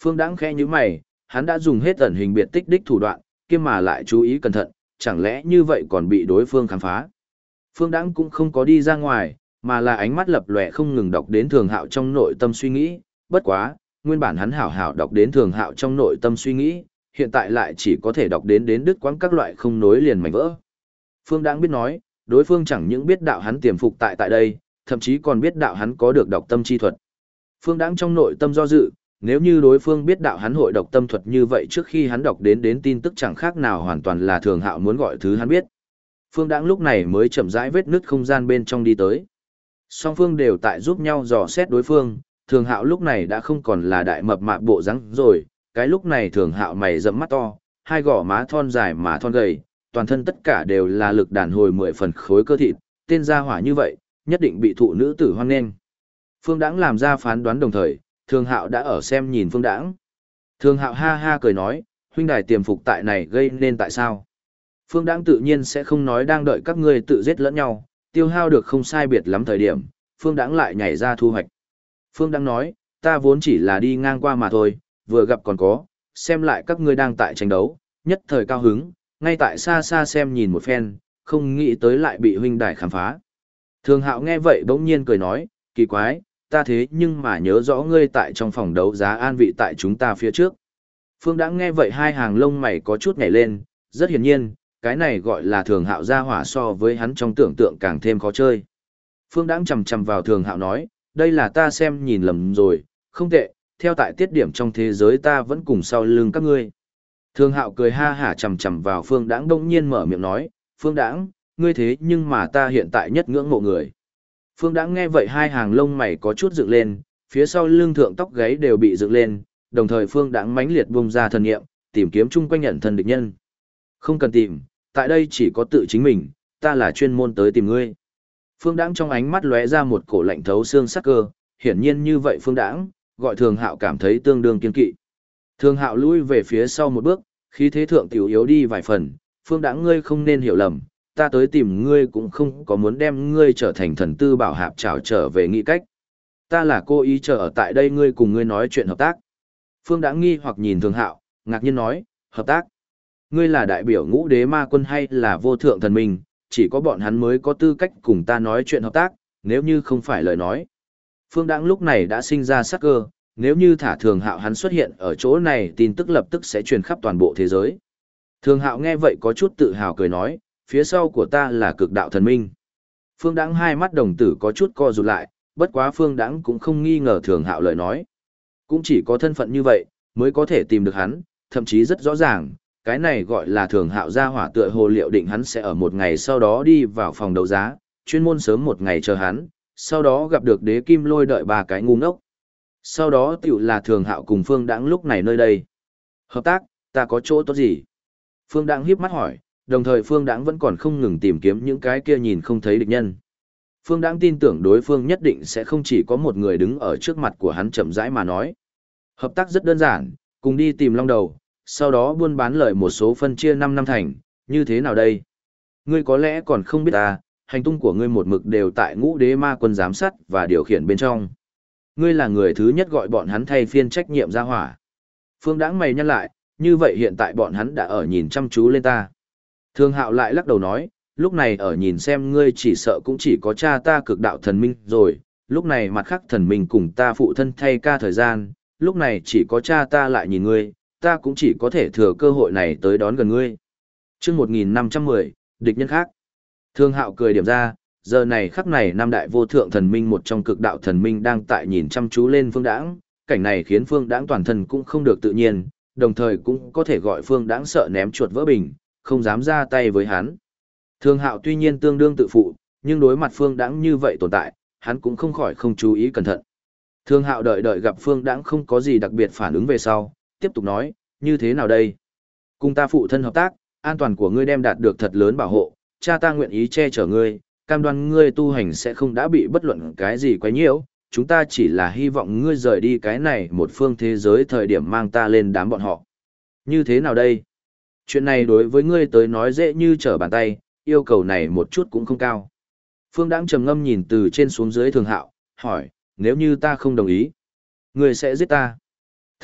Phương Đãng khẽ nhíu mày, hắn đã dùng hết ẩn hình biệt tích đích thủ đoạn, kiêm mà lại chú ý cẩn thận, chẳng lẽ như vậy còn bị đối phương khám phá. Phương Đãng cũng không có đi ra ngoài, mà là ánh mắt lập lòe không ngừng đọc đến Thường Hạo trong nội tâm suy nghĩ, bất quá, nguyên bản hắn hảo hảo đọc đến Thường Hạo trong nội tâm suy nghĩ, hiện tại lại chỉ có thể đọc đến đứt quãng các loại không nối liền mảnh vỡ. Phương Đãng biết nói, đối phương chẳng những biết đạo hắn tiềm phục tại đây, thậm chí còn biết đạo hắn có được đọc tâm chi thuật. Phương Đãng trong nội tâm do dự, nếu như đối phương biết đạo hắn hội đọc tâm thuật như vậy trước khi hắn đọc đến tin tức chẳng khác nào hoàn toàn là Thường Hạo muốn gọi thứ hắn biết. Phương Đãng lúc này mới chậm rãi vết nứt không gian bên trong đi tới. Song phương đều tại giúp nhau dò xét đối phương, Thường Hạo lúc này đã không còn là đại mập mạp bộ dáng rồi, cái lúc này Thường Hạo mày rậm mắt to, hai gò má thon dài mà thon gầy, toàn thân tất cả đều là lực đàn hồi 10 phần khối cơ thịt, tên gia hỏa như vậy, nhất định bị thụ nữ tử hoan nghênh. Phương Đãng làm ra phán đoán đồng thời, Thường Hạo đã ở xem nhìn Phương Đãng. Thường Hạo ha ha cười nói, huynh đài tiềm phục tại này gây nên tại sao? Phương Đãng tự nhiên sẽ không nói đang đợi các ngươi tự giết lẫn nhau, tiêu hao được không sai biệt lắm thời điểm, Phương Đãng lại nhảy ra thu hoạch. Phương Đãng nói, ta vốn chỉ là đi ngang qua mà thôi, vừa gặp còn có, xem lại các ngươi đang tại tranh đấu, nhất thời cao hứng, ngay tại xa xa xem nhìn một phen, không nghĩ tới lại bị huynh đài khám phá. Thường Hạo nghe vậy bỗng nhiên cười nói, kỳ quái, ta thế nhưng mà nhớ rõ ngươi tại trong phòng đấu giá an vị tại chúng ta phía trước. Phương Đãng nghe vậy hai hàng lông mày có chút nhảy lên, rất hiển nhiên, cái này gọi là Thường Hạo gia hỏa so với hắn trong tưởng tượng càng thêm khó chơi. Phương Đãng chầm chầm vào Thường Hạo nói, đây là ta xem nhìn lầm rồi, không tệ, theo tại tiết điểm trong thế giới ta vẫn cùng sau lưng các ngươi. Thường Hạo cười ha hả chầm chầm vào Phương Đãng đông nhiên mở miệng nói, Phương Đãng, ngươi thế nhưng mà ta hiện tại nhất ngưỡng mộ người. Phương Đãng nghe vậy hai hàng lông mày có chút dựng lên, phía sau lưng thượng tóc gáy đều bị dựng lên, đồng thời Phương Đãng mãnh liệt bung ra thần niệm, tìm kiếm chung quanh nhận thân địch nhân. Không cần tìm, tại đây chỉ có tự chính mình, ta là chuyên môn tới tìm ngươi. Phương Đãng trong ánh mắt lóe ra một cổ lạnh thấu xương sắc cơ, hiển nhiên như vậy Phương Đãng, gọi Thường Hạo cảm thấy tương đương kiên kỵ. Thường Hạo lui về phía sau một bước, khí thế thượng tiểu yếu đi vài phần, Phương Đãng ngươi không nên hiểu lầm, ta tới tìm ngươi cũng không có muốn đem ngươi trở thành thần tư bảo hạp trảo trở về nghĩ cách. Ta là cố ý chờ ở tại đây ngươi cùng ngươi nói chuyện hợp tác. Phương Đãng nghi hoặc nhìn Thường Hạo, ngạc nhiên nói, hợp tác. Ngươi là đại biểu Ngũ Đế Ma Quân hay là vô thượng thần minh, chỉ có bọn hắn mới có tư cách cùng ta nói chuyện hợp tác, nếu như không phải lời nói. Phương Đãng lúc này đã sinh ra sắc cơ, nếu như thả Thường Hạo hắn xuất hiện ở chỗ này tin tức lập tức sẽ truyền khắp toàn bộ thế giới. Thường Hạo nghe vậy có chút tự hào cười nói, phía sau của ta là cực đạo thần minh. Phương Đãng hai mắt đồng tử có chút co rụt lại, bất quá Phương Đãng cũng không nghi ngờ Thường Hạo lời nói. Cũng chỉ có thân phận như vậy, mới có thể tìm được hắn, thậm chí rất rõ ràng, cái này gọi là Thường Hạo gia hỏa tựa hồ liệu định hắn sẽ ở một ngày sau đó đi vào phòng đấu giá, chuyên môn sớm một ngày chờ hắn, sau đó gặp được Đế Kim Lôi đợi ba cái ngu ngốc. Sau đó tiểu là Thường Hạo cùng Phương Đãng lúc này nơi đây. Hợp tác, ta có chỗ tốt gì? Phương Đãng híp mắt hỏi, đồng thời Phương Đãng vẫn còn không ngừng tìm kiếm những cái kia nhìn không thấy địch nhân. Phương Đãng tin tưởng đối phương nhất định sẽ không chỉ có một người đứng ở trước mặt của hắn chậm rãi mà nói. Hợp tác rất đơn giản, cùng đi tìm Long Đầu, sau đó buôn bán lợi một số phân chia 5 năm thành, như thế nào đây? Ngươi có lẽ còn không biết ta, hành tung của ngươi một mực đều tại Ngũ Đế Ma Quân giám sát và điều khiển bên trong. Ngươi là người thứ nhất gọi bọn hắn thay phiên trách nhiệm ra hỏa. Phương Đãng mày nhăn lại, như vậy hiện tại bọn hắn đã ở nhìn chăm chú lên ta. Thường Hạo lại lắc đầu nói, lúc này ở nhìn xem ngươi chỉ sợ cũng chỉ có cha ta cực đạo thần minh rồi, lúc này mặt khác thần minh cùng ta phụ thân thay ca thời gian, lúc này chỉ có cha ta lại nhìn ngươi, ta cũng chỉ có thể thừa cơ hội này tới đón gần ngươi. Chương 1510, địch nhân khác. Thường Hạo cười điểm ra, giờ này khắc này năm đại vô thượng thần minh một trong cực đạo thần minh đang tại nhìn chăm chú lên Phương Đãng, cảnh này khiến Phương Đãng toàn thân cũng không được tự nhiên, đồng thời cũng có thể gọi Phương Đãng sợ ném chuột vỡ bình, không dám ra tay với hắn. Thường Hạo tuy nhiên tương đương tự phụ, nhưng đối mặt Phương Đãng như vậy tồn tại, hắn cũng không khỏi không chú ý cẩn thận. Thường Hạo đợi gặp Phương Đãng không có gì đặc biệt phản ứng về sau, tiếp tục nói, như thế nào đây? Cùng ta phụ thân hợp tác, an toàn của ngươi đem đạt được thật lớn bảo hộ, cha ta nguyện ý che chở ngươi, cam đoan ngươi tu hành sẽ không đã bị bất luận cái gì quấy nhiễu, chúng ta chỉ là hy vọng ngươi rời đi cái này một phương thế giới thời điểm mang ta lên đám bọn họ. Như thế nào đây? Chuyện này đối với ngươi tới nói dễ như trở bàn tay, yêu cầu này một chút cũng không cao. Phương Đãng trầm ngâm nhìn từ trên xuống dưới Thường Hạo, hỏi, nếu như ta không đồng ý, ngươi sẽ giết ta.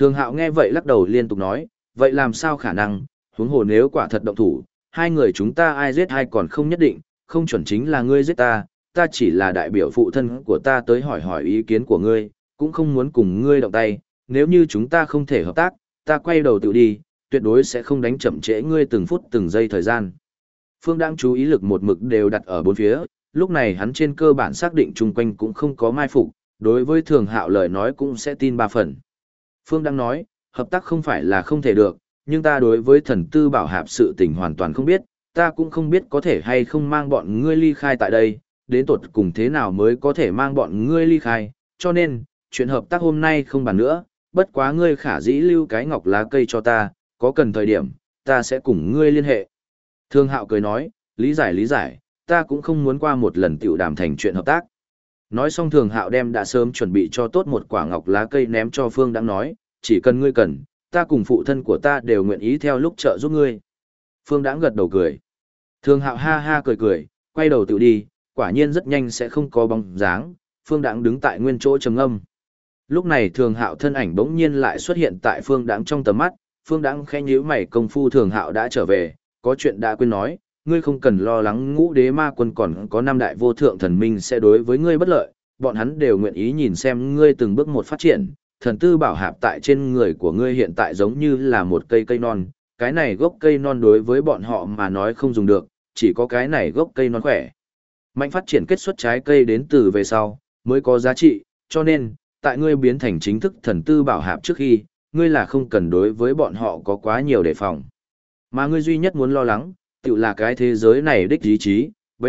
Thường Hạo nghe vậy lắc đầu liên tục nói, vậy làm sao khả năng, huống hồ nếu quả thật động thủ, hai người chúng ta ai giết ai còn không nhất định, không chuẩn chính là ngươi giết ta, ta chỉ là đại biểu phụ thân của ta tới hỏi hỏi ý kiến của ngươi, cũng không muốn cùng ngươi động tay, nếu như chúng ta không thể hợp tác, ta quay đầu tự đi, tuyệt đối sẽ không đánh chậm trễ ngươi từng phút từng giây thời gian. Phương đang chú ý lực một mực đều đặt ở bốn phía, lúc này hắn trên cơ bản xác định chung quanh cũng không có mai phục, đối với Thường Hạo lời nói cũng sẽ tin ba phần. Phương đang nói, hợp tác không phải là không thể được, nhưng ta đối với thần tư bảo hạp sự tình hoàn toàn không biết, ta cũng không biết có thể hay không mang bọn ngươi ly khai tại đây, đến tột cùng thế nào mới có thể mang bọn ngươi ly khai, cho nên, chuyện hợp tác hôm nay không bàn nữa, bất quá ngươi khả dĩ lưu cái ngọc lá cây cho ta, có cần thời điểm, ta sẽ cùng ngươi liên hệ. Thường Hạo cười nói, lý giải, ta cũng không muốn qua một lần tiểu đàm thành chuyện hợp tác. Nói xong Thường Hạo đem đã sớm chuẩn bị cho tốt một quả ngọc lá cây ném cho Phương Đãng nói, chỉ cần ngươi cần, ta cùng phụ thân của ta đều nguyện ý theo lúc trợ giúp ngươi. Phương Đãng gật đầu cười. Thường Hạo ha ha cười, quay đầu tự đi, quả nhiên rất nhanh sẽ không có bóng dáng, Phương Đãng đứng tại nguyên chỗ trầm ngâm. Lúc này Thường Hạo thân ảnh bỗng nhiên lại xuất hiện tại Phương Đãng trong tầm mắt, Phương Đãng khẽ nhíu mày, công phu Thường Hạo đã trở về, có chuyện đã quên nói, ngươi không cần lo lắng Ngũ Đế Ma Quân còn có năm đại vô thượng thần minh sẽ đối với ngươi bất lợi, bọn hắn đều nguyện ý nhìn xem ngươi từng bước một phát triển, thần tư bảo hạp tại trên người của ngươi hiện tại giống như là một cây cây non, cái này gốc cây non đối với bọn họ mà nói không dùng được, chỉ có cái này gốc cây non khỏe. Mạnh phát triển kết xuất trái cây đến từ về sau, mới có giá trị, cho nên, tại ngươi biến thành chính thức thần tư bảo hạp trước khi, ngươi là không cần đối với bọn họ có quá nhiều đề phòng. Mà ngươi duy nhất muốn lo lắng, tự là cái thế giới này đích ý chí, b.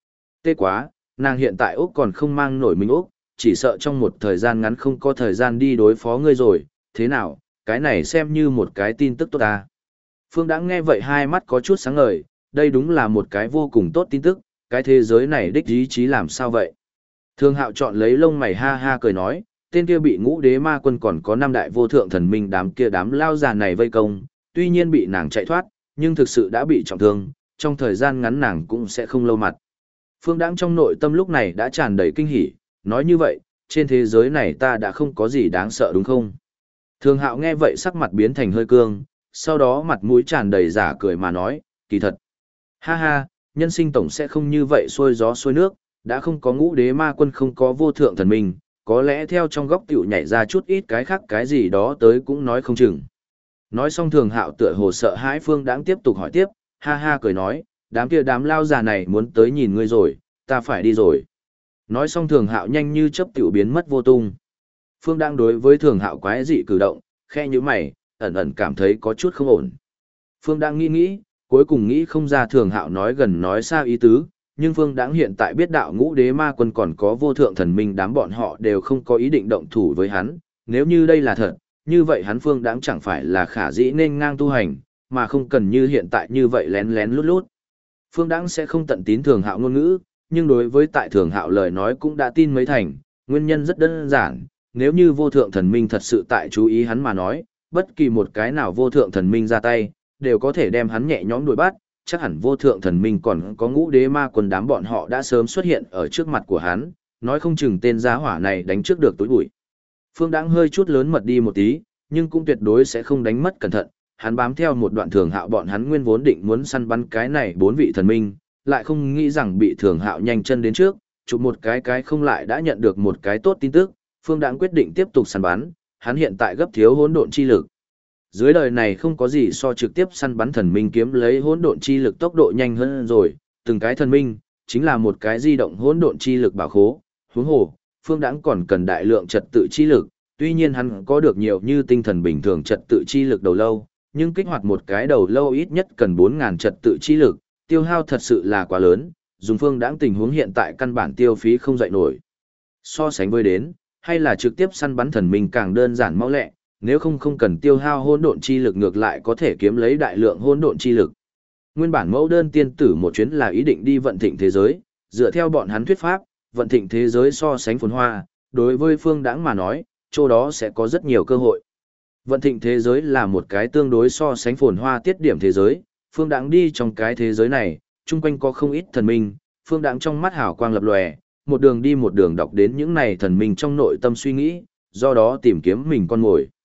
Tê quá, nàng hiện tại Úc còn không mang nổi mình Úc, chỉ sợ trong một thời gian ngắn không có thời gian đi đối phó ngươi rồi, thế nào, cái này xem như một cái tin tức tốt ta. Phương đã nghe vậy hai mắt có chút sáng ngời, đây đúng là một cái vô cùng tốt tin tức, cái thế giới này đích ý chí làm sao vậy. Thường Hạo chọn lấy lông mày ha ha cười nói, tên kia bị Ngũ Đế Ma Quân còn có năm đại vô thượng thần minh đám lao già này vây công, tuy nhiên bị nàng chạy thoát, nhưng thực sự đã bị trọng thương, trong thời gian ngắn nàng cũng sẽ không lâu mặt. Phương Đãng trong nội tâm lúc này đã tràn đầy kinh hỉ, nói như vậy, trên thế giới này ta đã không có gì đáng sợ đúng không? Thường Hạo nghe vậy sắc mặt biến thành hơi cương, sau đó mặt mũi tràn đầy giả cười mà nói, kỳ thật. Ha ha, nhân sinh tổng sẽ không như vậy xuôi gió xuôi nước, đã không có Ngũ Đế Ma Quân, không có vô thượng thần minh, có lẽ theo trong góc tiểu nhảy ra chút ít cái khác cái gì đó tới cũng nói không chừng. Nói xong Thường Hạo tựa hồ sợ hãi Phương Đãng tiếp tục hỏi tiếp, ha ha cười nói, đám lao già này muốn tới nhìn ngươi rồi, ta phải đi rồi. Nói xong Thường Hạo nhanh như chớp tiểu biến mất vô tung. Phương Đãng đối với Thường Hạo quái dị cử động, khe như mày, ẩn ẩn cảm thấy có chút không ổn. Phương Đãng nghĩ, cuối cùng nghĩ không ra Thường Hạo nói gần nói xa ý tứ, nhưng Phương Đãng hiện tại biết đạo Ngũ Đế Ma Quân còn có vô thượng thần minh đám bọn họ đều không có ý định động thủ với hắn, nếu như đây là thật, như vậy hắn Phương Đãng chẳng phải là khả dĩ nên ngang tu hành, mà không cần như hiện tại như vậy lén lén lút lút. Phương Đãng sẽ không tận tín Thường Hạo ngôn ngữ, nhưng đối với tại Thường Hạo lời nói cũng đã tin mấy thành, nguyên nhân rất đơn giản, nếu như vô thượng thần minh thật sự tại chú ý hắn mà nói, bất kỳ một cái nào vô thượng thần minh ra tay, đều có thể đem hắn nhẹ nhõm đuổi bắt, chắc hẳn vô thượng thần minh còn có Ngũ Đế Ma Quân đám bọn họ đã sớm xuất hiện ở trước mặt của hắn, nói không chừng tên giá hỏa này đánh trước được tối bụi. Phương Đãng hơi chút lớn mật đi một tí, nhưng cũng tuyệt đối sẽ không đánh mất cẩn thận, hắn bám theo một đoạn Thường Hạo bọn hắn nguyên vốn định muốn săn bắn cái này bốn vị thần minh, lại không nghĩ rằng bị Thường Hạo nhanh chân đến trước, chụp một cái không lại đã nhận được một cái tốt tin tức, Phương Đãng quyết định tiếp tục săn bắn, hắn hiện tại gấp thiếu hỗn độn chi lực. Dưới đời này không có gì so trực tiếp săn bắn thần minh kiếm lấy hỗn độn chi lực tốc độ nhanh hơn rồi, từng cái thần minh chính là một cái di động hỗn độn chi lực bảo khố, huống hồ, Phương Đãng còn cần đại lượng trật tự chi lực, tuy nhiên hắn có được nhiều như tinh thần bình thường trật tự chi lực đầu lâu, nhưng kích hoạt một cái đầu lâu ít nhất cần 4000 trật tự chi lực, tiêu hao thật sự là quá lớn, dùng Phương Đãng tình huống hiện tại căn bản tiêu phí không dậy nổi. So sánh với đến, hay là trực tiếp săn bắn thần minh càng đơn giản mau lẹ, nếu không cần tiêu hao hỗn độn chi lực ngược lại có thể kiếm lấy đại lượng hỗn độn chi lực. Nguyên bản mẫu đơn tiên tử một chuyến là ý định đi vận thịnh thế giới, dựa theo bọn hắn thuyết pháp, vận thịnh thế giới so sánh phồn hoa, đối với Phương Đãng mà nói, chỗ đó sẽ có rất nhiều cơ hội. Vận thịnh thế giới là một cái tương đối so sánh phồn hoa tiết điểm thế giới, Phương Đãng đi trong cái thế giới này, chung quanh có không ít thần minh, Phương Đãng trong mắt hào quang lập lòe, một đường đi một đường đọc đến những này thần minh trong nội tâm suy nghĩ, do đó tìm kiếm mình con mồi.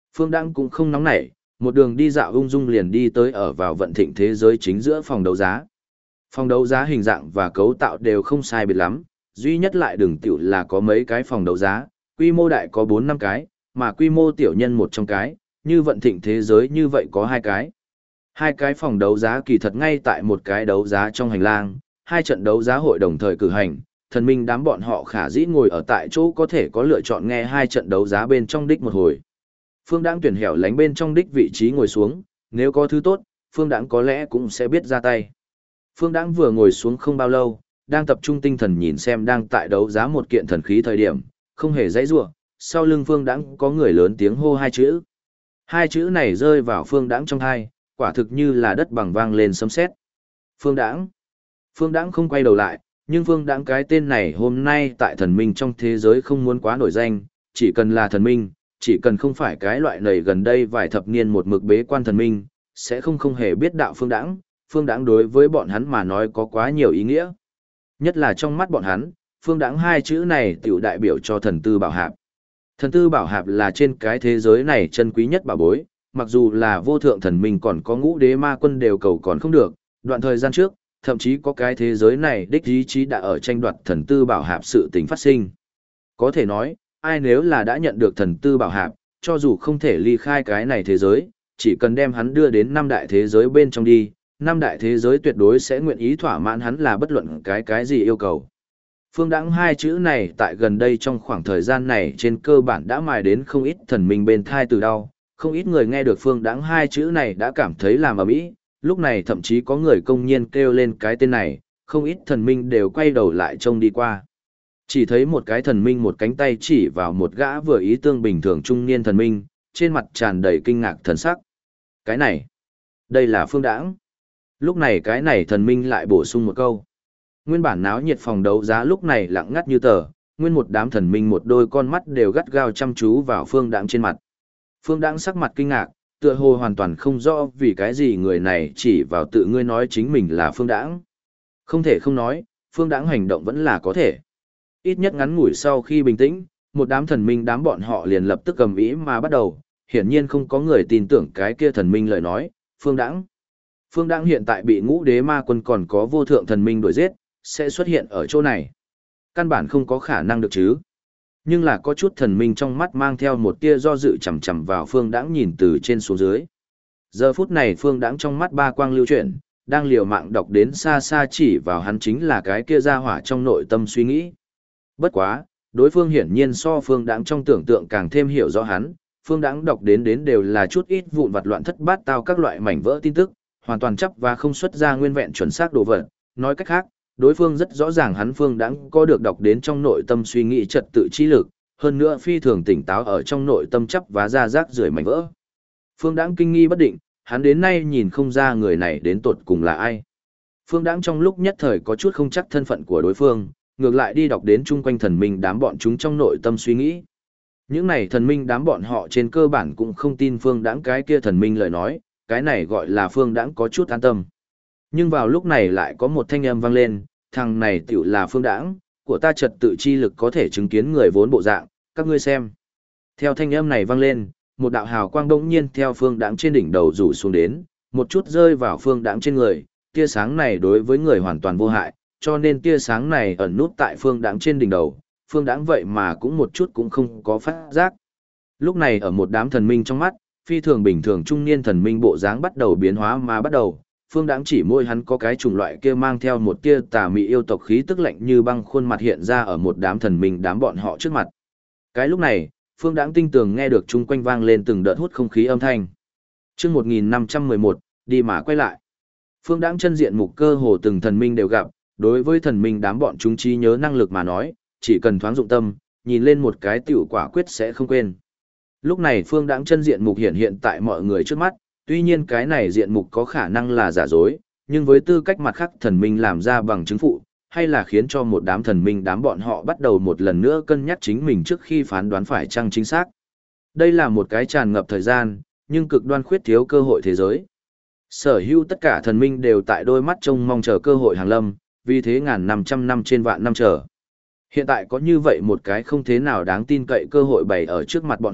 Phương Đãng cũng không nóng nảy, một đường đi dạo ung dung liền đi tới ở vào vận thịnh thế giới chính giữa phòng đấu giá. Phòng đấu giá hình dạng và cấu tạo đều không sai biệt lắm, duy nhất lại đừng tiểu là có mấy cái phòng đấu giá, quy mô đại có 4-5 cái, mà quy mô tiểu nhân một trong cái, như vận thịnh thế giới như vậy có 2 cái. 2 cái phòng đấu giá kỳ thật ngay tại một cái đấu giá trong hành lang, 2 trận đấu giá hội đồng thời cử hành, thần minh đám bọn họ khả dĩ ngồi ở tại chỗ có thể có lựa chọn nghe 2 trận đấu giá bên trong đích một hồi. Phương Đãng tuyển hẻo lánh bên trong đích vị trí ngồi xuống, nếu có thứ tốt, Phương Đãng có lẽ cũng sẽ biết ra tay. Phương Đãng vừa ngồi xuống không bao lâu, đang tập trung tinh thần nhìn xem đang tại đấu giá một kiện thần khí thời điểm, không hề dãy rủa, sau lưng Phương Đãng có người lớn tiếng hô 2 chữ. 2 chữ này rơi vào Phương Đãng trong tai, quả thực như là đất bằng vang lên sấm sét. Phương Đãng. Phương Đãng không quay đầu lại, nhưng Phương Đãng cái tên này hôm nay tại thần minh trong thế giới không muốn quá nổi danh, chỉ cần là thần minh, chỉ cần không phải cái loại này gần đây vài thập niên một mực bế quan thần minh, sẽ không hề biết đạo Phương Đãng. Phương Đãng đối với bọn hắn mà nói có quá nhiều ý nghĩa. Nhất là trong mắt bọn hắn, Phương Đãng 2 chữ này tiểu đại biểu cho thần tư bảo hạp. Thần tư bảo hạp là trên cái thế giới này chân quý nhất bảo bối, mặc dù là vô thượng thần minh còn có ngũ đế ma quân đều cầu còn không được, đoạn thời gian trước, thậm chí có cái thế giới này đích ý chí đã ở tranh đoạt thần tư bảo hạp sự tình phát sinh. Có thể nói, ai nếu là đã nhận được thần tư bảo hạp, cho dù không thể ly khai cái này thế giới, chỉ cần đem hắn đưa đến 5 đại thế giới bên trong đi, 5 đại thế giới tuyệt đối sẽ nguyện ý thỏa mãn hắn là bất luận cái gì yêu cầu. Phương Đãng 2 chữ này tại gần đây trong khoảng thời gian này trên cơ bản đã mài đến không ít thần minh bên thai từ đau, không ít người nghe được Phương Đãng 2 chữ này đã cảm thấy làm ầm ĩ, lúc này thậm chí có người công nhiên kêu lên cái tên này, không ít thần minh đều quay đầu lại trông đi qua. Chỉ thấy một cái thần minh một cánh tay chỉ vào một gã vừa ý tương bình thường trung niên thần minh, trên mặt tràn đầy kinh ngạc thần sắc. Cái này, đây là Phương Đãng. Lúc này cái này thần minh lại bổ sung một câu. Nguyên bản náo nhiệt phòng đấu giá lúc này lặng ngắt như tờ, nguyên một đám thần minh một đôi con mắt đều gắt gao chăm chú vào Phương Đãng trên mặt. Phương Đãng sắc mặt kinh ngạc, tựa hồ hoàn toàn không rõ vì cái gì người này chỉ vào tự ngươi nói chính mình là Phương Đãng. Không thể không nói, Phương Đãng hành động vẫn là có thể. Ít nhất ngắn ngủi sau khi bình tĩnh, một đám thần minh đám bọn họ liền lập tức cầm ý mà bắt đầu, hiển nhiên không có người tin tưởng cái kia thần minh lời nói, Phương Đãng. Phương Đãng hiện tại bị ngũ đế ma quân còn có vô thượng thần minh đuổi giết, sẽ xuất hiện ở chỗ này. Căn bản không có khả năng được chứ. Nhưng là có chút thần minh trong mắt mang theo một tia do dự chằm chằm vào Phương Đãng nhìn từ trên xuống dưới. Giờ phút này Phương Đãng trong mắt ba quang lưu chuyển, đang liều mạng đọc đến xa xa chỉ vào hắn chính là cái kia ra hỏa trong nội tâm suy nghĩ. Bất quá, đối phương hiển nhiên so Phương Đãng trong tưởng tượng càng thêm hiểu rõ hắn, Phương Đãng đọc đến đều là chút ít vụn vặt loạn thất bát tao các loại mảnh vỡ tin tức, hoàn toàn chấp và không xuất ra nguyên vẹn chuẩn xác đồ vật. Nói cách khác, đối phương rất rõ ràng hắn Phương Đãng có được đọc đến trong nội tâm suy nghĩ trật tự trí lực, hơn nữa phi thường tỉnh táo ở trong nội tâm chấp và ra rác rưởi mảnh vỡ. Phương Đãng kinh nghi bất định, hắn đến nay nhìn không ra người này đến tột cùng là ai. Phương Đãng trong lúc nhất thời có chút không chắc thân phận của đối phương, ngược lại đi đọc đến chung quanh thần minh đám bọn chúng trong nội tâm suy nghĩ. Những này thần minh đám bọn họ trên cơ bản cũng không tin Phương Đãng cái kia thần minh lời nói, cái này gọi là Phương Đãng có chút an tâm. Nhưng vào lúc này lại có một thanh âm vang lên, thằng này tiểu là Phương Đãng, của ta trật tự chi lực có thể chứng kiến người vốn bộ dạng, các ngươi xem. Theo thanh âm này vang lên, một đạo hào quang đột nhiên theo Phương Đãng trên đỉnh đầu rủ xuống đến, một chút rơi vào Phương Đãng trên người, tia sáng này đối với người hoàn toàn vô hại, cho nên tia sáng này ẩn nút tại Phương Đãng trên đỉnh đầu, Phương Đãng vậy mà cũng một chút cũng không có phát giác. Lúc này ở một đám thần minh trong mắt, phi thường bình thường trung niên thần minh bộ dáng bắt đầu biến hóa mà bắt đầu, Phương Đãng chỉ môi hắn có cái chủng loại kia mang theo một tia tà mị yêu tộc khí tức lạnh như băng khuôn mặt hiện ra ở một đám thần minh đám bọn họ trước mặt. Cái lúc này, Phương Đãng tinh tường nghe được chung quanh vang lên từng đợt hút không khí âm thanh. Chương 1511, đi mà quay lại. Phương Đãng chân diện mục cơ hồ từng thần minh đều gặp, đối với thần minh đám bọn chúng trí nhớ năng lực mà nói, chỉ cần thoáng dụng tâm, nhìn lên một cái tiểu quả quyết sẽ không quên. Lúc này Phương Đãng chân diện mục hiện tại mọi người trước mắt, tuy nhiên cái này diện mục có khả năng là giả dối, nhưng với tư cách mặt khác thần minh làm ra bằng chứng phụ, hay là khiến cho một đám thần minh đám bọn họ bắt đầu một lần nữa cân nhắc chính mình trước khi phán đoán phải chăng chính xác. Đây là một cái tràn ngập thời gian, nhưng cực đoan khuyết thiếu cơ hội thế giới. Sở hữu tất cả thần minh đều tại đôi mắt trông mong chờ cơ hội hàng lâm, vì thế ngàn 500 năm trên vạn năm chờ. Hiện tại có như vậy một cái không thế nào đáng tin cậy cơ hội bày ở trước mặt bọn họ,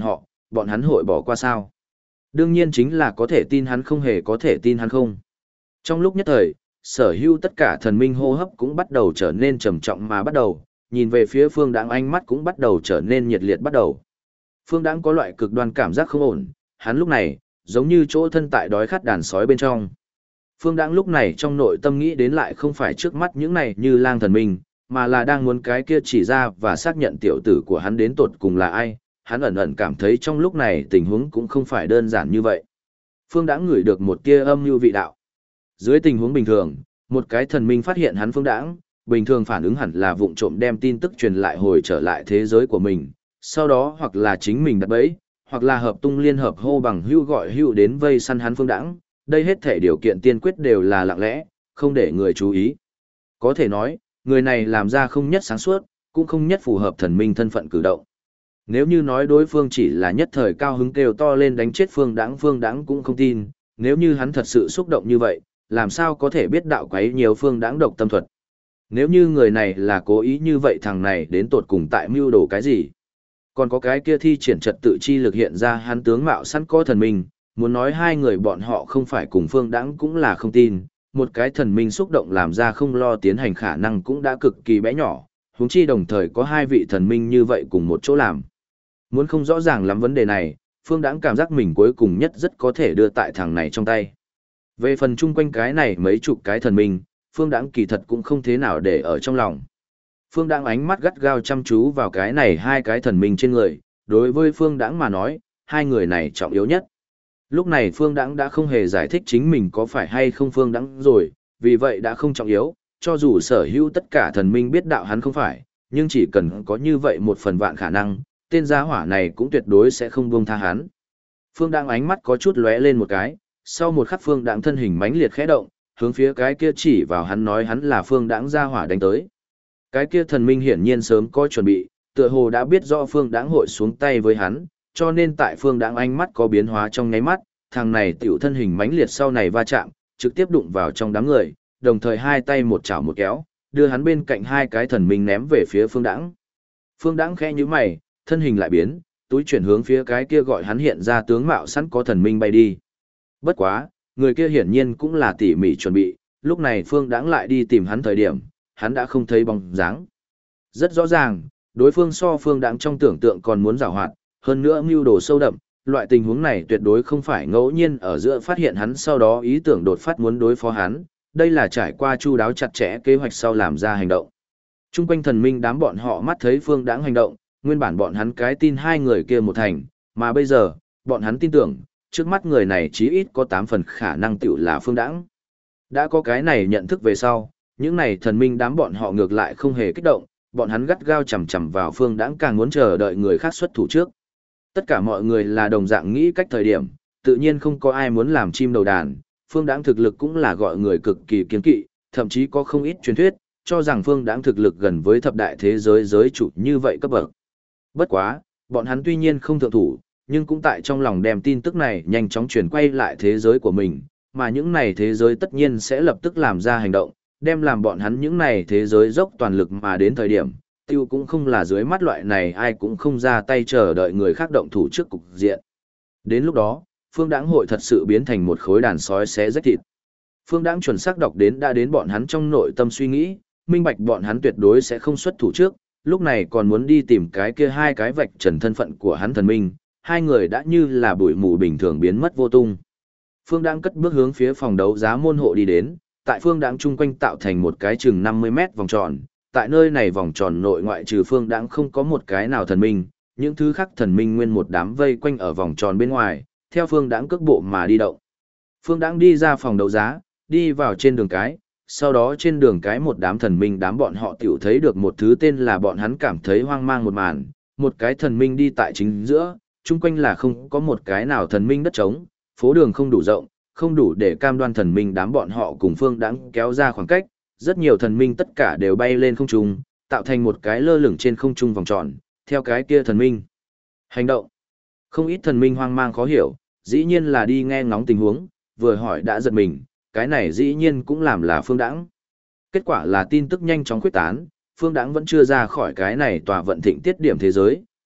bọn hắn hội bỏ qua sao? Đương nhiên chính là có thể tin hắn không hề có thể tin hắn không. Trong lúc nhất thời, sở hữu tất cả thần minh hô hấp cũng bắt đầu trở nên trầm trọng mà bắt đầu, nhìn về phía Phương Đãng ánh mắt cũng bắt đầu trở nên nhiệt liệt bắt đầu. Phương Đãng có loại cực đoan cảm giác không ổn, hắn lúc này, giống như chỗ thân tại đói khát đàn sói bên trong. Phương Đãng lúc này trong nội tâm nghĩ đến lại không phải trước mắt những này như lang thần minh, mà là đang muốn cái kia chỉ ra và xác nhận tiểu tử của hắn đến tột cùng là ai, hắn ẩn ẩn cảm thấy trong lúc này tình huống cũng không phải đơn giản như vậy. Phương Đãng ngửi được một tia âm mưu vị đạo. Dưới tình huống bình thường, một cái thần minh phát hiện hắn Phương Đãng, bình thường phản ứng hẳn là vụng trộm đem tin tức truyền lại hồi trở lại thế giới của mình, sau đó hoặc là chính mình đặt bẫy, hoặc là hợp tung liên hợp hô bằng hưu gọi hưu đến vây săn hắn Phương Đãng. Đây hết thể điều kiện tiên quyết đều là lặng lẽ, không để người chú ý. Có thể nói, người này làm ra không nhất sáng suốt, cũng không nhất phù hợp thần minh thân phận cử động. Nếu như nói đối phương chỉ là nhất thời cao hứng kêu to lên đánh chết Phương Đãng cũng không tin, nếu như hắn thật sự xúc động như vậy, làm sao có thể biết đạo quấy nhiều Phương Đãng độc tâm thuật. Nếu như người này là cố ý như vậy thằng này đến tột cùng tại mưu đồ cái gì. Còn có cái kia thi triển trật tự chi lực hiện ra hắn tướng mạo sẵn có thần minh, muốn nói hai người bọn họ không phải cùng Phương Đãng cũng là không tin, một cái thần minh xúc động làm ra không lo tiến hành khả năng cũng đã cực kỳ bé nhỏ, huống chi đồng thời có hai vị thần minh như vậy cùng một chỗ làm. Muốn không rõ ràng lắm vấn đề này, Phương Đãng cảm giác mình cuối cùng nhất rất có thể đưa tại thằng này trong tay. Về phần chung quanh cái này mấy chục cái thần minh, Phương Đãng kỳ thật cũng không thế nào để ở trong lòng. Phương Đãng ánh mắt gắt gao chăm chú vào cái này hai cái thần minh trên người, đối với Phương Đãng mà nói, hai người này trọng yếu nhất. Lúc này Phương Đãng đã không hề giải thích chính mình có phải hay không Phương Đãng rồi, vì vậy đã không trọng yếu, cho dù sở hữu tất cả thần minh biết đạo hắn không phải, nhưng chỉ cần có như vậy một phần vạn khả năng, tên gia hỏa này cũng tuyệt đối sẽ không buông tha hắn. Phương Đãng ánh mắt có chút lóe lên một cái, sau một khắc Phương Đãng thân hình mãnh liệt khẽ động, hướng phía cái kia chỉ vào hắn nói hắn là Phương Đãng gia hỏa đánh tới. Cái kia thần minh hiển nhiên sớm có chuẩn bị, tựa hồ đã biết rõ Phương Đãng hội xuống tay với hắn, cho nên tại Phương Đãng ánh mắt có biến hóa trong nháy mắt, thằng này tiểu thân hình mãnh liệt sau này va chạm, trực tiếp đụng vào trong đám người, đồng thời hai tay một chảo một kéo, đưa hắn bên cạnh hai cái thần minh ném về phía Phương Đãng. Phương Đãng khẽ nhíu mày, thân hình lại biến, túi chuyển hướng phía cái kia gọi hắn hiện ra tướng mạo sẵn có thần minh bay đi. Bất quá, người kia hiển nhiên cũng là tỉ mỉ chuẩn bị, lúc này Phương Đãng lại đi tìm hắn thời điểm, hắn đã không thấy bóng dáng. Rất rõ ràng, đối phương so Phương Đãng trong tưởng tượng còn muốn giàu hoạt, hơn nữa mưu đồ sâu đậm, loại tình huống này tuyệt đối không phải ngẫu nhiên ở giữa phát hiện hắn sau đó ý tưởng đột phát muốn đối phó hắn, đây là trải qua chu đáo chặt chẽ kế hoạch sau làm ra hành động. Trung quanh thần minh đám bọn họ mắt thấy Phương Đãng hành động, nguyên bản bọn hắn cái tin hai người kia một thành, mà bây giờ, bọn hắn tin tưởng, trước mắt người này chí ít có 8 phần khả năng tiểu là Phương Đãng. Đã có cái này nhận thức về sau, những này thần minh đám bọn họ ngược lại không hề kích động, bọn hắn gắt gao chằm chằm vào Phương Đãng càng muốn chờ đợi người khác xuất thủ trước. Tất cả mọi người là đồng dạng nghĩ cách thời điểm, tự nhiên không có ai muốn làm chim đầu đàn, Phương Đãng thực lực cũng là gọi người cực kỳ kiêng kỵ, thậm chí có không ít truyền thuyết, cho rằng Phương Đãng thực lực gần với thập đại thế giới giới chủ như vậy cấp bậc. Bất quá, bọn hắn tuy nhiên không thượng thủ, nhưng cũng tại trong lòng đem tin tức này nhanh chóng truyền quay lại thế giới của mình, mà những này thế giới tất nhiên sẽ lập tức làm ra hành động, đem làm bọn hắn những này thế giới dốc toàn lực mà đến thời điểm, tiêu cũng không là dưới mắt loại này ai cũng không ra tay chờ đợi người khác động thủ trước cục diện. Đến lúc đó, Phương Đãng hội thật sự biến thành một khối đàn sói xé rách thịt. Phương Đãng chuẩn xác đọc đến đã đến bọn hắn trong nội tâm suy nghĩ, minh bạch bọn hắn tuyệt đối sẽ không xuất thủ trước, lúc này còn muốn đi tìm cái kia hai cái vạch trần thân phận của hắn thần minh, hai người đã như là bụi mù bình thường biến mất vô tung. Phương Đãng cất bước hướng phía phòng đấu giá môn hộ đi đến, tại Phương Đãng chung quanh tạo thành một cái chừng 50 mét vòng tròn, tại nơi này vòng tròn nội ngoại trừ Phương Đãng không có một cái nào thần minh, những thứ khác thần minh nguyên một đám vây quanh ở vòng tròn bên ngoài, theo Phương Đãng cước bộ mà đi động. Phương Đãng đi ra phòng đấu giá, đi vào trên đường cái, sau đó trên đường cái một đám thần minh đám bọn họ tiểu thấy được một thứ tên là bọn hắn cảm thấy hoang mang một màn, một cái thần minh đi tại chính giữa, chung quanh là không có một cái nào thần minh đất trống, phố đường không đủ rộng, không đủ để cam đoan thần minh đám bọn họ cùng Phương Đãng kéo ra khoảng cách, rất nhiều thần minh tất cả đều bay lên không trung, tạo thành một cái lơ lửng trên không trung vòng tròn, theo cái kia thần minh hành động. Không ít thần minh hoang mang khó hiểu, dĩ nhiên là đi nghe ngóng tình huống, vừa hỏi đã giật mình, cái này dĩ nhiên cũng làm là Phương Đãng. Kết quả là tin tức nhanh chóng khuếch tán, Phương Đãng vẫn chưa ra khỏi cái này tòa vận thịnh tiết điểm thế giới,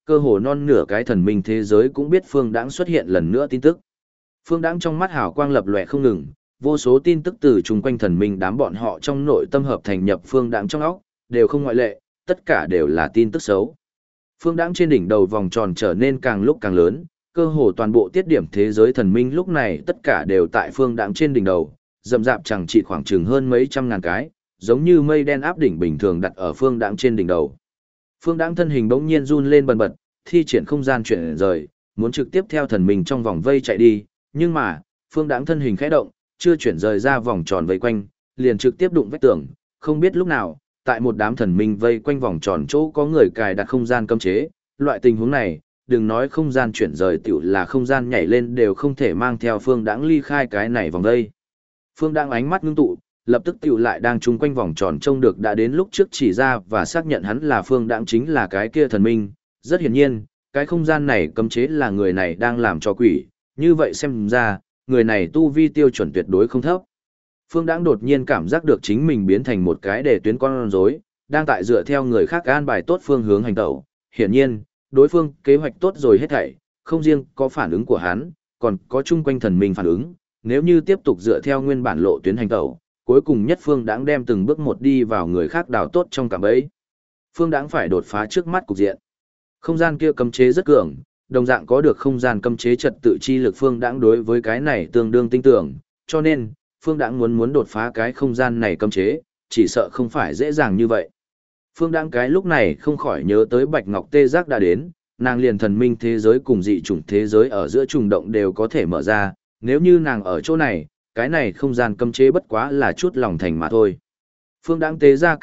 cơ hồ non nửa cái thần minh thế giới cũng biết Phương Đãng xuất hiện lần nữa tin tức. Phương Đãng trong mắt hào quang lập lòe không ngừng, vô số tin tức từ chung quanh thần minh đám bọn họ trong nội tâm hợp thành nhập Phương Đãng trong óc, đều không ngoại lệ, tất cả đều là tin tức xấu. Phương Đãng trên đỉnh đầu vòng tròn trở nên càng lúc càng lớn, cơ hồ toàn bộ tiết điểm thế giới thần minh lúc này tất cả đều tại Phương Đãng trên đỉnh đầu, rậm rạp chẳng chỉ khoảng chừng hơn mấy trăm ngàn cái, giống như mây đen áp đỉnh bình thường đặt ở Phương Đãng trên đỉnh đầu. Phương Đãng thân hình bỗng nhiên run lên bần bật, thi triển không gian chuyển rời, muốn trực tiếp theo thần minh trong vòng vây chạy đi, nhưng mà, Phương Đãng thân hình khẽ động, chưa chuyển rời ra vòng tròn vây quanh, liền trực tiếp đụng vách tường, không biết lúc nào, tại một đám thần minh vây quanh vòng tròn chỗ có người cài đặt không gian cấm chế, loại tình huống này, đừng nói không gian chuyển rời tiểu là không gian nhảy lên đều không thể mang theo Phương Đãng ly khai cái này vòng vây. Phương Đãng ánh mắt ngưng tụ, lập tức tiểu lại đang chung quanh vòng tròn trông được đã đến lúc trước chỉ ra và xác nhận hắn là Phương Đãng chính là cái kia thần minh, rất hiển nhiên, cái không gian này cấm chế là người này đang làm cho quỷ, như vậy xem ra, người này tu vi tiêu chuẩn tuyệt đối không thấp. Phương Đãng đột nhiên cảm giác được chính mình biến thành một cái để tuyến con rối, đang tại dựa theo người khác an bài tốt phương hướng hành tẩu. Hiển nhiên, đối phương kế hoạch tốt rồi hết thảy, không riêng có phản ứng của hắn, còn có chung quanh thần minh phản ứng. Nếu như tiếp tục dựa theo nguyên bản lộ tuyến hành tẩu, cuối cùng nhất Phương Đãng đem từng bước một đi vào người khác đào tốt trong cạm bẫy. Phương Đãng phải đột phá trước mắt cục diện. Không gian kia cấm chế rất cường, đồng dạng có được không gian cấm chế trật tự chi lực Phương Đãng đối với cái này tương đương tin tưởng, cho nên Phương Đãng muốn đột phá cái không gian này cấm chế, chỉ sợ không phải dễ dàng như vậy. Phương Đãng cái lúc này không khỏi nhớ tới Bạch Ngọc Tê Giác đã đến, nàng liền thần minh thế giới cùng dị chủng thế giới ở giữa trùng động đều có thể mở ra, nếu như nàng ở chỗ này, cái này không gian cấm chế bất quá là chút lòng thành mà thôi. Phương Đãng tế ra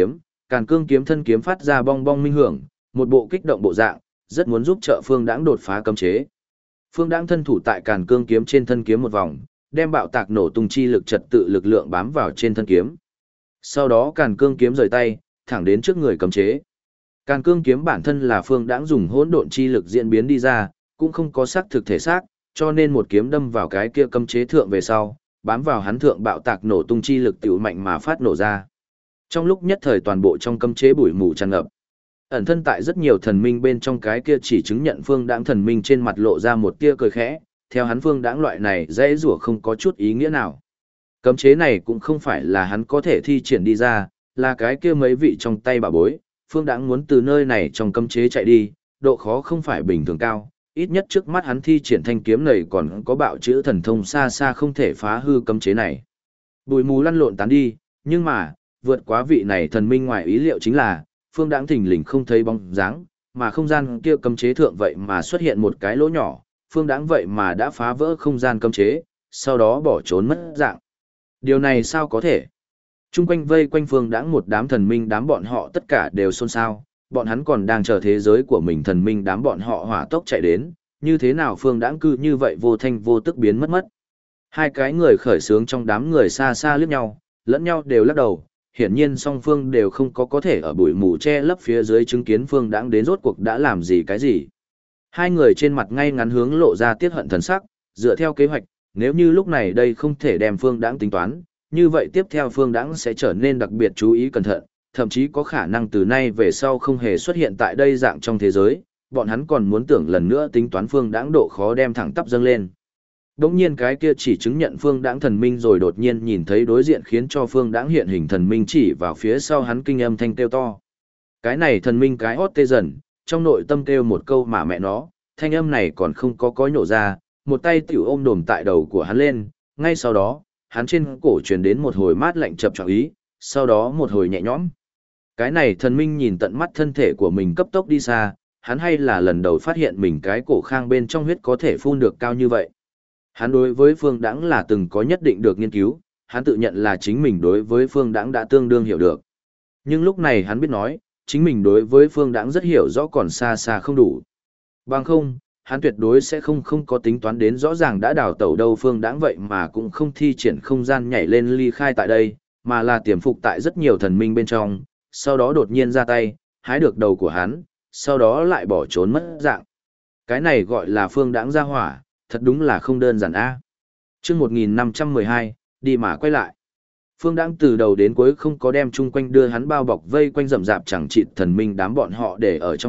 Càn Cương kiếm thân kiếm phát ra bong bong minh hưởng, một bộ kích động bộ dạng, rất muốn giúp trợ Phương Đãng đột phá cấm chế. Phương Đãng thân thủ tại Càn Cương kiếm trên thân kiếm một vòng, đem bạo tạc nổ tung chi lực trật tự lực lượng bám vào trên thân kiếm. Sau đó Càn Cương kiếm rời tay, thẳng đến trước người cấm chế. Càn Cương kiếm bản thân là Phương Đãng dùng hỗn độn chi lực diễn biến đi ra, cũng không có xác thực thể xác, cho nên một kiếm đâm vào cái kia cấm chế thượng về sau, bám vào hắn thượng bạo tạc nổ tung chi lực tiểu mạnh mà phát nổ ra. Trong lúc nhất thời toàn bộ trong cấm chế bụi mù tràn ngập. Ẩn thân tại rất nhiều thần minh bên trong cái kia chỉ chứng nhận Phương Đãng thần minh trên mặt lộ ra một tia cười khẽ, theo hắn Phương Đãng loại này dễ rủa không có chút ý nghĩa nào. Cấm chế này cũng không phải là hắn có thể thi triển đi ra, là cái kia mấy vị trong tay bà bối, Phương Đãng muốn từ nơi này trong cấm chế chạy đi, độ khó không phải bình thường cao, ít nhất trước mắt hắn thi triển thanh kiếm này còn có bạo chữ thần thông xa xa không thể phá hư cấm chế này. Bụi mù lăn lộn tán đi, nhưng mà, vượt quá vị này thần minh ngoài ý liệu chính là, Phương Đãng thình lình không thấy bóng dáng, mà không gian kia cấm chế thượng vậy mà xuất hiện một cái lỗ nhỏ, Phương Đãng vậy mà đã phá vỡ không gian cấm chế, sau đó bỏ trốn mất dạng. Điều này sao có thể? Trung quanh vây quanh Phương Đãng một đám thần minh đám bọn họ tất cả đều xôn xao, bọn hắn còn đang chờ thế giới của mình thần minh đám bọn họ hỏa tốc chạy đến, như thế nào Phương Đãng cư như vậy vô thanh vô tức biến mất. Hai cái người khởi sướng trong đám người xa xa liếc nhau, lẫn nhau đều lắc đầu, hiển nhiên song phương đều không có thể ở bụi mù che lấp phía dưới chứng kiến Phương Đãng đến rốt cuộc đã làm gì cái gì. Hai người trên mặt ngay ngắn hướng lộ ra tiết hận thần sắc, dựa theo kế hoạch, nếu như lúc này đây không thể đem Phương Đãng tính toán, như vậy tiếp theo Phương Đãng sẽ trở nên đặc biệt chú ý cẩn thận, thậm chí có khả năng từ nay về sau không hề xuất hiện tại đây dạng trong thế giới, bọn hắn còn muốn tưởng lần nữa tính toán Phương Đãng độ khó đem thẳng tắp dâng lên. Đống nhiên cái kia chỉ chứng nhận Phương Đãng thần minh rồi đột nhiên nhìn thấy đối diện khiến cho Phương Đãng hiện hình thần minh chỉ vào phía sau hắn kinh âm thanh kêu to. Cái này thần minh cái hót tê dần, trong nội tâm kêu một câu mà mẹ nó, thanh âm này còn không có nhổ ra, một tay tiểu ôm đồm tại đầu của hắn lên, ngay sau đó, hắn trên cổ truyền đến một hồi mát lạnh chập choạng ý, sau đó một hồi nhẹ nhõm. Cái này thần minh nhìn tận mắt thân thể của mình cấp tốc đi xa, hắn hay là lần đầu phát hiện mình cái cổ khang bên trong huyết có thể phun được cao như vậy. Hắn đối với Phương Đãng là từng có nhất định được nghiên cứu, hắn tự nhận là chính mình đối với Phương Đãng đã tương đương hiểu được. Nhưng lúc này hắn biết nói, chính mình đối với Phương Đãng rất hiểu rõ còn xa xa không đủ. Bằng không, hắn tuyệt đối sẽ không có tính toán đến rõ ràng đã đào tẩu đâu Phương Đãng vậy mà cũng không thi triển không gian nhảy lên ly khai tại đây, mà là tiềm phục tại rất nhiều thần minh bên trong, sau đó đột nhiên ra tay, hái được đầu của hắn, sau đó lại bỏ trốn mất dạng. Cái này gọi là Phương Đãng ra hỏa, thật đúng là không đơn giản a. Chương 1512, đi mà quay lại. Phương Đãng từ đầu đến cuối không có đem chung quanh đưa hắn bao bọc vây quanh rậm rạp chẳng chịt thần minh đám bọn họ để ở trong mắt,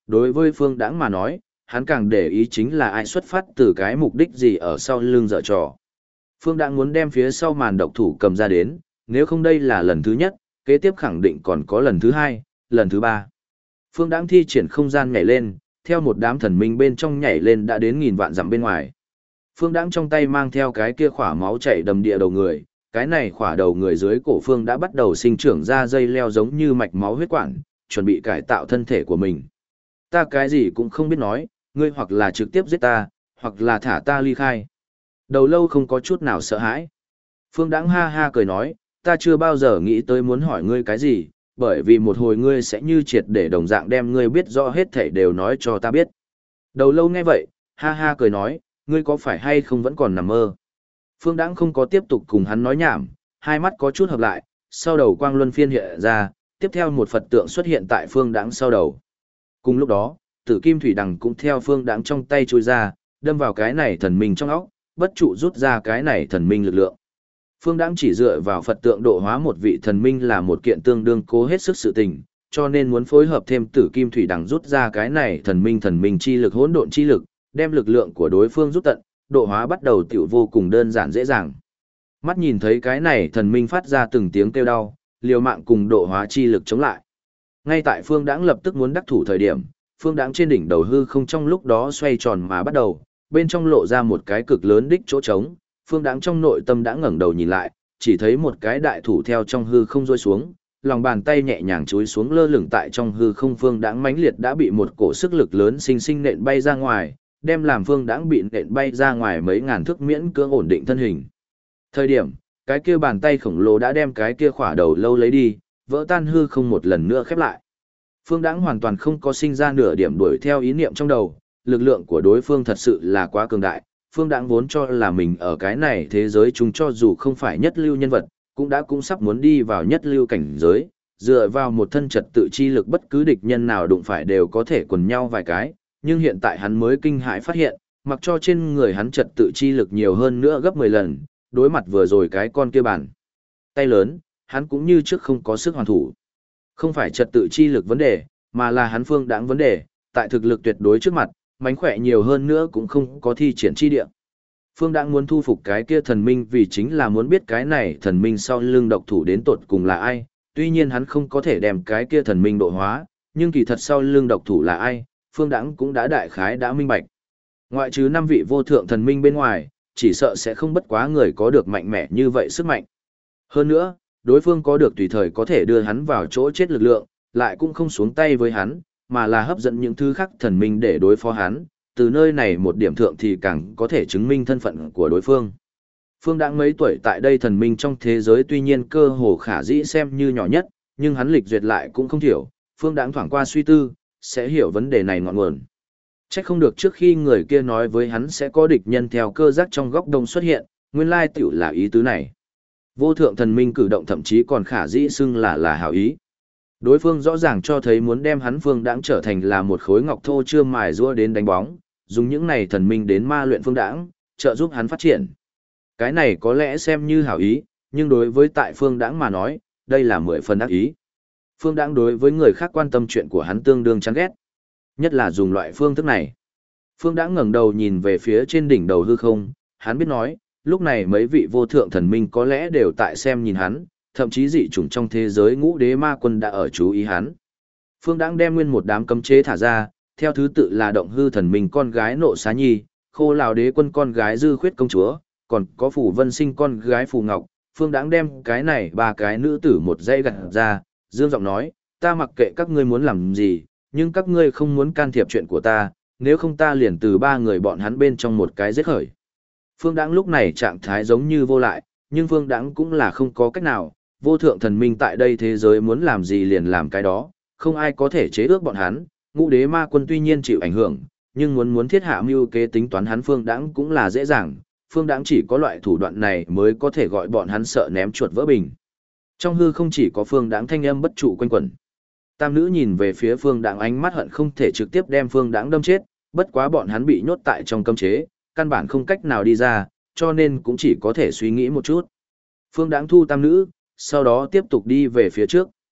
đối với Phương Đãng mà nói, hắn càng để ý chính là ai xuất phát từ cái mục đích gì ở sau lưng dở trò. Phương Đãng muốn đem phía sau màn độc thủ cầm ra đến, nếu không đây là lần thứ nhất, kế tiếp khẳng định còn có lần thứ hai, lần thứ ba. Phương Đãng thi triển không gian nhảy lên, theo một đám thần minh bên trong nhảy lên đã đến nghìn vạn dặm bên ngoài. Phương Đãng trong tay mang theo cái kia khỏa máu chảy đầm địa đầu người, cái này khỏa đầu người dưới cổ Phương đã bắt đầu sinh trưởng ra dây leo giống như mạch máu huyết quản, chuẩn bị cải tạo thân thể của mình. Ta cái gì cũng không biết nói, ngươi hoặc là trực tiếp giết ta, hoặc là thả ta ly khai. Đầu lâu không có chút nào sợ hãi. Phương Đãng ha ha cười nói, ta chưa bao giờ nghĩ tới muốn hỏi ngươi cái gì, bởi vì một hồi ngươi sẽ như triệt để đồng dạng đem ngươi biết rõ hết thảy đều nói cho ta biết. Đầu lâu nghe vậy, ha ha cười nói, ngươi có phải hay không vẫn còn nằm mơ. Phương Đãng không có tiếp tục cùng hắn nói nhảm, hai mắt có chút hợp lại, sau đầu quang luân phiên hiện ra, tiếp theo một Phật tượng xuất hiện tại Phương Đãng sau đầu. Cùng lúc đó, Tử Kim Thủy Đằng cũng theo Phương Đãng trong tay trôi ra, đâm vào cái này thần minh trong óc, bất trụ rút ra cái này thần minh lực lượng. Phương Đãng chỉ dựa vào Phật tượng độ hóa một vị thần minh là một kiện tương đương cố hết sức sự tình, cho nên muốn phối hợp thêm Tử Kim Thủy Đằng rút ra cái này thần minh chi lực hỗn độn chi lực, đem lực lượng của đối phương rút tận, độ hóa bắt đầu tiểu vô cùng đơn giản dễ dàng. Mắt nhìn thấy cái này thần minh phát ra từng tiếng kêu đau, liều mạng cùng độ hóa chi lực chống lại. Ngay tại Phương Đãng lập tức muốn đắc thủ thời điểm, Phương Đãng trên đỉnh đầu hư không trong lúc đó xoay tròn mà bắt đầu, bên trong lộ ra một cái cực lớn đích chỗ trống, Phương Đãng trong nội tâm đã ngẩng đầu nhìn lại, chỉ thấy một cái đại thủ theo trong hư không rơi xuống, lòng bàn tay nhẹ nhàng chúi xuống lơ lửng tại trong hư không. Phương Đãng mãnh liệt đã bị một cổ sức lực lớn sinh sinh nện bay ra ngoài, đem làm Phương Đãng bị nện bay ra ngoài mấy ngàn thước miễn cưỡng ổn định thân hình. Thời điểm, cái kia bàn tay khổng lồ đã đem cái kia khỏa đầu lâu lấy đi, vỡ tan hư không một lần nữa khép lại. Phương Đãng hoàn toàn không có sinh ra nửa điểm đuổi theo ý niệm trong đầu, lực lượng của đối phương thật sự là quá cường đại. Phương Đãng vốn cho là mình ở cái này thế giới chúng cho dù không phải nhất lưu nhân vật, cũng sắp muốn đi vào nhất lưu cảnh giới, dựa vào một thân trật tự chi lực bất cứ địch nhân nào đụng phải đều có thể quần nhau vài cái, nhưng hiện tại hắn mới kinh hãi phát hiện, mặc cho trên người hắn trật tự chi lực nhiều hơn nữa gấp 10 lần, đối mặt vừa rồi cái con kia bàn tay lớn, hắn cũng như trước không có sức hoàn thủ. Không phải trật tự chi lực vấn đề, mà là hắn Phương Đãng vấn đề, tại thực lực tuyệt đối trước mặt, mánh khỏe nhiều hơn nữa cũng không có thi triển chi địa. Phương Đãng muốn thu phục cái kia thần minh vì chính là muốn biết cái này thần minh sau lưng độc thủ đến tột cùng là ai, tuy nhiên hắn không có thể đem cái kia thần minh độ hóa, nhưng kỳ thật sau lưng độc thủ là ai, Phương Đãng cũng đã đại khái đã minh bạch. Ngoại trừ 5 vị vô thượng thần minh bên ngoài, chỉ sợ sẽ không bất quá người có được mạnh mẽ như vậy sức mạnh. Hơn nữa, đối phương có được tùy thời có thể đưa hắn vào chỗ chết lực lượng, lại cũng không xuống tay với hắn, mà là hấp dẫn những thứ khác thần minh để đối phó hắn, từ nơi này một điểm thượng thì càng có thể chứng minh thân phận của đối phương. Phương Đãng mấy tuổi tại đây thần minh trong thế giới tuy nhiên cơ hồ khả dĩ xem như nhỏ nhất, nhưng hắn lịch duyệt lại cũng không thiểu, Phương Đãng thoảng qua suy tư, sẽ hiểu vấn đề này ngọn nguồn. Chắc không được trước khi người kia nói với hắn sẽ có địch nhân theo cơ giác trong góc đông xuất hiện, nguyên lai tiểu là ý tứ này. Vô thượng thần minh cử động thậm chí còn khả dĩ xưng là hảo ý. Đối phương rõ ràng cho thấy muốn đem hắn Phương Đãng trở thành là một khối ngọc thô chưa mài rũa đến đánh bóng, dùng những này thần minh đến ma luyện Phương Đãng, trợ giúp hắn phát triển. Cái này có lẽ xem như hảo ý, nhưng đối với tại Phương Đãng mà nói, đây là 10 phần ác ý. Phương Đãng đối với người khác quan tâm chuyện của hắn tương đương chán ghét, nhất là dùng loại phương thức này. Phương Đãng ngẩng đầu nhìn về phía trên đỉnh đầu hư không, hắn biết nói, lúc này mấy vị vô thượng thần minh có lẽ đều tại xem nhìn hắn, thậm chí dị chủng trong thế giới ngũ đế ma quân đã ở chú ý hắn. Phương Đãng đem nguyên một đám cấm chế thả ra, theo thứ tự là động hư thần minh con gái Nộ Xá Nhi, Khô Lào đế quân con gái Dư Khuyết công chúa, còn có Phù Vân Sinh con gái Phù Ngọc. Phương Đãng đem cái này 3 cái nữ tử một dây gặt ra, dương giọng nói, ta mặc kệ các ngươi muốn làm gì, nhưng các ngươi không muốn can thiệp chuyện của ta, nếu không ta liền từ 3 người bọn hắn bên trong một cái giết khởi. Phương Đãng lúc này trạng thái giống như vô lại, nhưng Phương Đãng cũng là không có cách nào, vô thượng thần minh tại đây thế giới muốn làm gì liền làm cái đó, không ai có thể chế ước bọn hắn. Ngũ đế ma quân tuy nhiên chịu ảnh hưởng, nhưng muốn thiết hạ mưu kế tính toán hắn Phương Đãng cũng là dễ dàng, Phương Đãng chỉ có loại thủ đoạn này mới có thể gọi bọn hắn sợ ném chuột vỡ bình. Trong hư không chỉ có Phương Đãng thanh âm bất trụ quanh quẩn. Tam nữ nhìn về phía Phương Đãng ánh mắt hận không thể trực tiếp đem Phương Đãng đâm chết, bất quá bọn hắn bị nhốt tại trong cấm chế, căn bản không cách nào đi ra, cho nên cũng chỉ có thể suy nghĩ một chút. Phương Đãng thu tam nữ, sau đó tiếp tục đi về phía trước.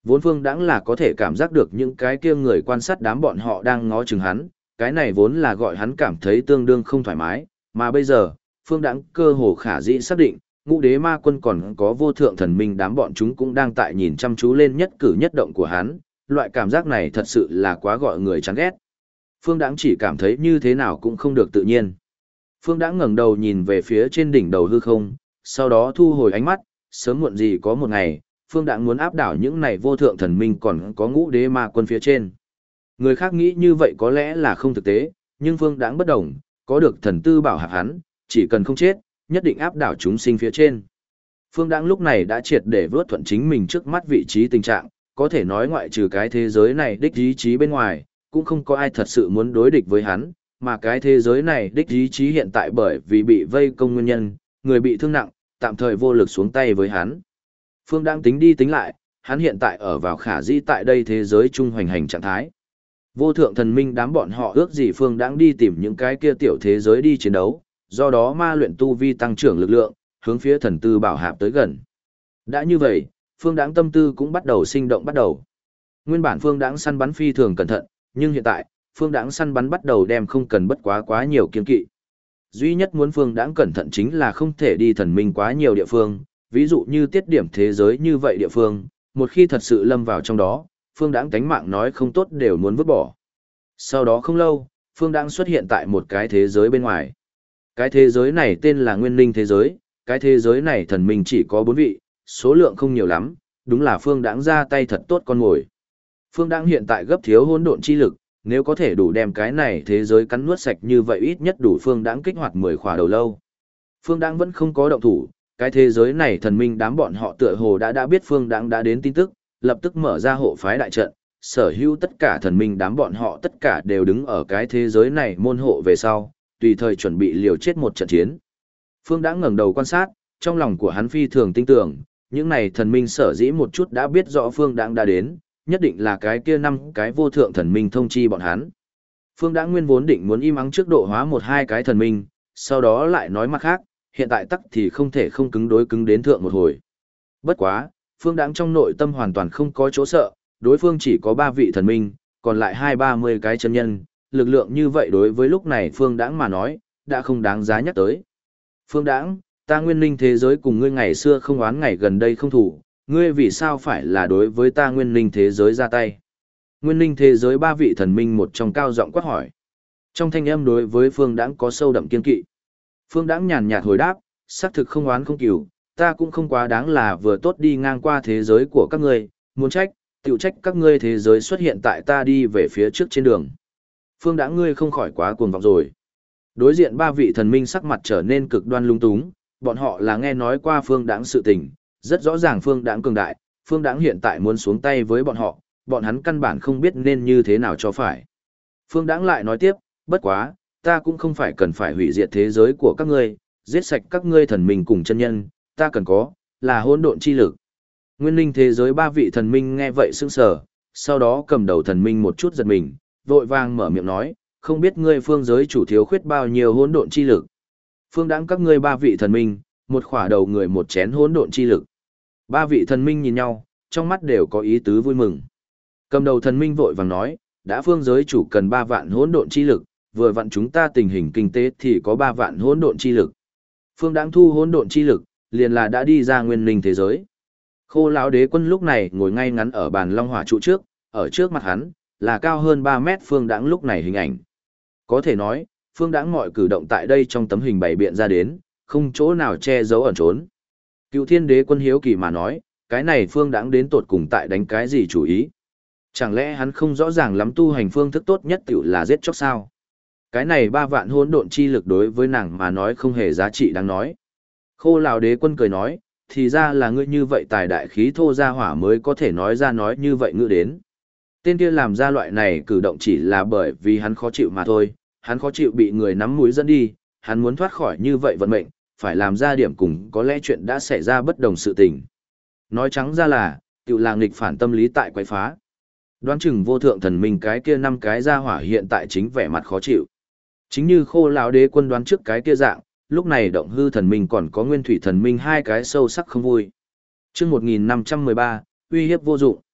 Vốn Phương Đãng là có thể cảm giác được những cái kia người quan sát đám bọn họ đang ngó chừng hắn, cái này vốn là gọi hắn cảm thấy tương đương không thoải mái, mà bây giờ, Phương Đãng cơ hồ khả dĩ xác định, Ngũ Đế Ma Quân còn có Vô Thượng Thần Minh đám bọn chúng cũng đang tại nhìn chăm chú lên nhất cử nhất động của hắn, loại cảm giác này thật sự là quá gọi người chán ghét. Phương Đãng chỉ cảm thấy như thế nào cũng không được tự nhiên. Phương Đãng ngẩng đầu nhìn về phía trên đỉnh đầu hư không, sau đó thu hồi ánh mắt, sớm muộn gì có một ngày, Phương Đãng muốn áp đảo những này Vô Thượng Thần Minh còn có Ngũ Đế Ma Quân phía trên. Người khác nghĩ như vậy có lẽ là không thực tế, nhưng Phương Đãng bất đồng, có được thần tư bảo hạc hắn, chỉ cần không chết, nhất định áp đảo chúng sinh phía trên. Phương Đãng lúc này đã triệt để vớt thuận chính mình trước mắt vị trí tình trạng, có thể nói ngoại trừ cái thế giới này đích ý chí bên ngoài, cũng không có ai thật sự muốn đối địch với hắn, mà cái thế giới này đích ý chí hiện tại bởi vì bị vây công nguyên nhân, người bị thương nặng, tạm thời vô lực xuống tay với hắn. Phương Đãng tính đi tính lại, hắn hiện tại ở vào khả dĩ tại đây thế giới trung hoành hành trạng thái. Vô Thượng Thần Minh đám bọn họ ước gì Phương Đãng đi tìm những cái kia tiểu thế giới đi chiến đấu, do đó ma luyện tu vi tăng trưởng lực lượng, hướng phía thần tư bảo hạp tới gần. Đã như vậy, Phương Đãng tâm tư cũng bắt đầu sinh động bắt đầu. Nguyên bản Phương Đãng săn bắn phi thường cẩn thận, nhưng hiện tại, Phương Đãng săn bắn bắt đầu đem không cần bất quá nhiều kiên kỵ. Duy nhất muốn Phương Đãng cẩn thận chính là không thể đi thần minh quá nhiều địa phương, ví dụ như tiết điểm thế giới như vậy địa phương, một khi thật sự lâm vào trong đó, Phương Đãng tánh mạng nói không tốt đều muốn vứt bỏ. Sau đó không lâu, Phương Đãng xuất hiện tại một cái thế giới bên ngoài. Cái thế giới này tên là Nguyên Linh thế giới, cái thế giới này thần minh chỉ có 4 vị, số lượng không nhiều lắm, đúng là Phương Đãng ra tay thật tốt con ngồi. Phương Đãng hiện tại gấp thiếu hỗn độn chi lực, nếu có thể đủ đem cái này thế giới cắn nuốt sạch như vậy ít nhất đủ Phương Đãng kích hoạt 10 khỏa đầu lâu. Phương Đãng vẫn không có động thủ, cái thế giới này thần minh đám bọn họ tựa hồ đã biết Phương Đãng đã đến tin tức, lập tức mở ra hộ phái đại trận, sở hữu tất cả thần minh đám bọn họ tất cả đều đứng ở cái thế giới này môn hộ về sau, tùy thời chuẩn bị liều chết một trận chiến. Phương Đãng ngẩng đầu quan sát, trong lòng của hắn phi thường tin tưởng, những này thần minh sở dĩ một chút đã biết rõ Phương Đãng đã đến, nhất định là cái kia 5 cái vô thượng thần minh thông chi bọn hắn. Phương Đãng nguyên vốn định muốn im ắng trước độ hóa 1-2 cái thần minh, sau đó lại nói mặt khác, hiện tại tắc thì không thể không cứng đối cứng đến thượng một hồi. Bất quá, Phương Đãng trong nội tâm hoàn toàn không có chỗ sợ, đối phương chỉ có 3 vị thần minh, còn lại 20-30 cái chân nhân, lực lượng như vậy đối với lúc này Phương Đãng mà nói, đã không đáng giá nhắc tới. Phương Đãng, ta Nguyên Linh thế giới cùng ngươi ngày xưa không oán ngày gần đây không thủ, ngươi vì sao phải là đối với ta Nguyên Linh thế giới ra tay? Nguyên Linh thế giới 3 vị thần minh một trong cao giọng quát hỏi. Trong thanh âm đối với Phương Đãng có sâu đậm kiên kỵ. Phương Đãng nhàn nhạt hồi đáp, xác thực không oán không cừu, ta cũng không quá đáng là vừa tốt đi ngang qua thế giới của các ngươi, muốn trách, tiểu trách các ngươi thế giới xuất hiện tại ta đi về phía trước trên đường. Phương Đãng ngươi không khỏi quá cuồng vọng rồi. Đối diện 3 vị thần minh sắc mặt trở nên cực đoan lung túng, bọn họ là nghe nói qua Phương Đãng sự tình, rất rõ ràng Phương Đãng cường đại, Phương Đãng hiện tại muốn xuống tay với bọn hắn căn bản không biết nên như thế nào cho phải. Phương Đãng lại nói tiếp, bất quá, ta cũng không phải cần phải hủy diệt thế giới của các ngươi, giết sạch các ngươi thần minh cùng chân nhân, ta cần có, là hỗn độn chi lực. Nguyên Linh thế giới 3 vị thần minh nghe vậy sững sờ, sau đó cầm đầu thần minh một chút giật mình, vội vàng mở miệng nói, không biết ngươi phương giới chủ thiếu khuyết bao nhiêu hỗn độn chi lực. Phương Đãng các ngươi 3 vị thần minh, một khỏa đầu người một chén hỗn độn chi lực. 3 vị thần minh nhìn nhau, trong mắt đều có ý tứ vui mừng. Cầm đầu thần minh vội vàng nói, đã phương giới chủ cần 3 vạn hỗn độn chi lực, vừa vặn chúng ta tình hình kinh tế thì có 3 vạn hỗn độn chi lực. Phương Đãng thu hỗn độn chi lực, liền là đã đi ra Nguyên Linh thế giới. Khô lão đế quân lúc này ngồi ngay ngắn ở bàn long hỏa trụ trước, ở trước mặt hắn là cao hơn 3 mét Phương Đãng lúc này hình ảnh. Có thể nói, Phương Đãng mọi cử động tại đây trong tấm hình bày biện ra đến, không chỗ nào che giấu ẩn trốn. Cựu Thiên Đế quân hiếu kỳ mà nói, cái này Phương Đãng đến tột cùng tại đánh cái gì chủ ý? Chẳng lẽ hắn không rõ ràng lắm tu hành phương thức tốt nhất tiểu là giết chóc sao? Cái này 3 vạn hỗn độn chi lực đối với nàng mà nói không hề giá trị đáng nói. Khô lão đế quân cười nói, thì ra là ngươi như vậy tài đại khí thô ra hỏa mới có thể nói ra nói như vậy ngữ đến. Tên kia làm ra loại này cử động chỉ là bởi vì hắn khó chịu mà thôi, hắn khó chịu bị người nắm mũi dẫn đi, hắn muốn thoát khỏi như vậy vận mệnh, phải làm ra điểm cùng có lẽ chuyện đã xảy ra bất đồng sự tình. Nói trắng ra là, tiểu là nghịch phản tâm lý tại quái phá. Đoán chừng vô thượng thần minh cái kia 5 cái ra hỏa hiện tại chính vẻ mặt khó chịu. Chính như khô lão đế quân đoán trước cái kia dạng, lúc này động hư thần minh còn có nguyên thủy thần minh 2 cái sâu sắc không vui. Chương 1513, uy hiếp vô dụng.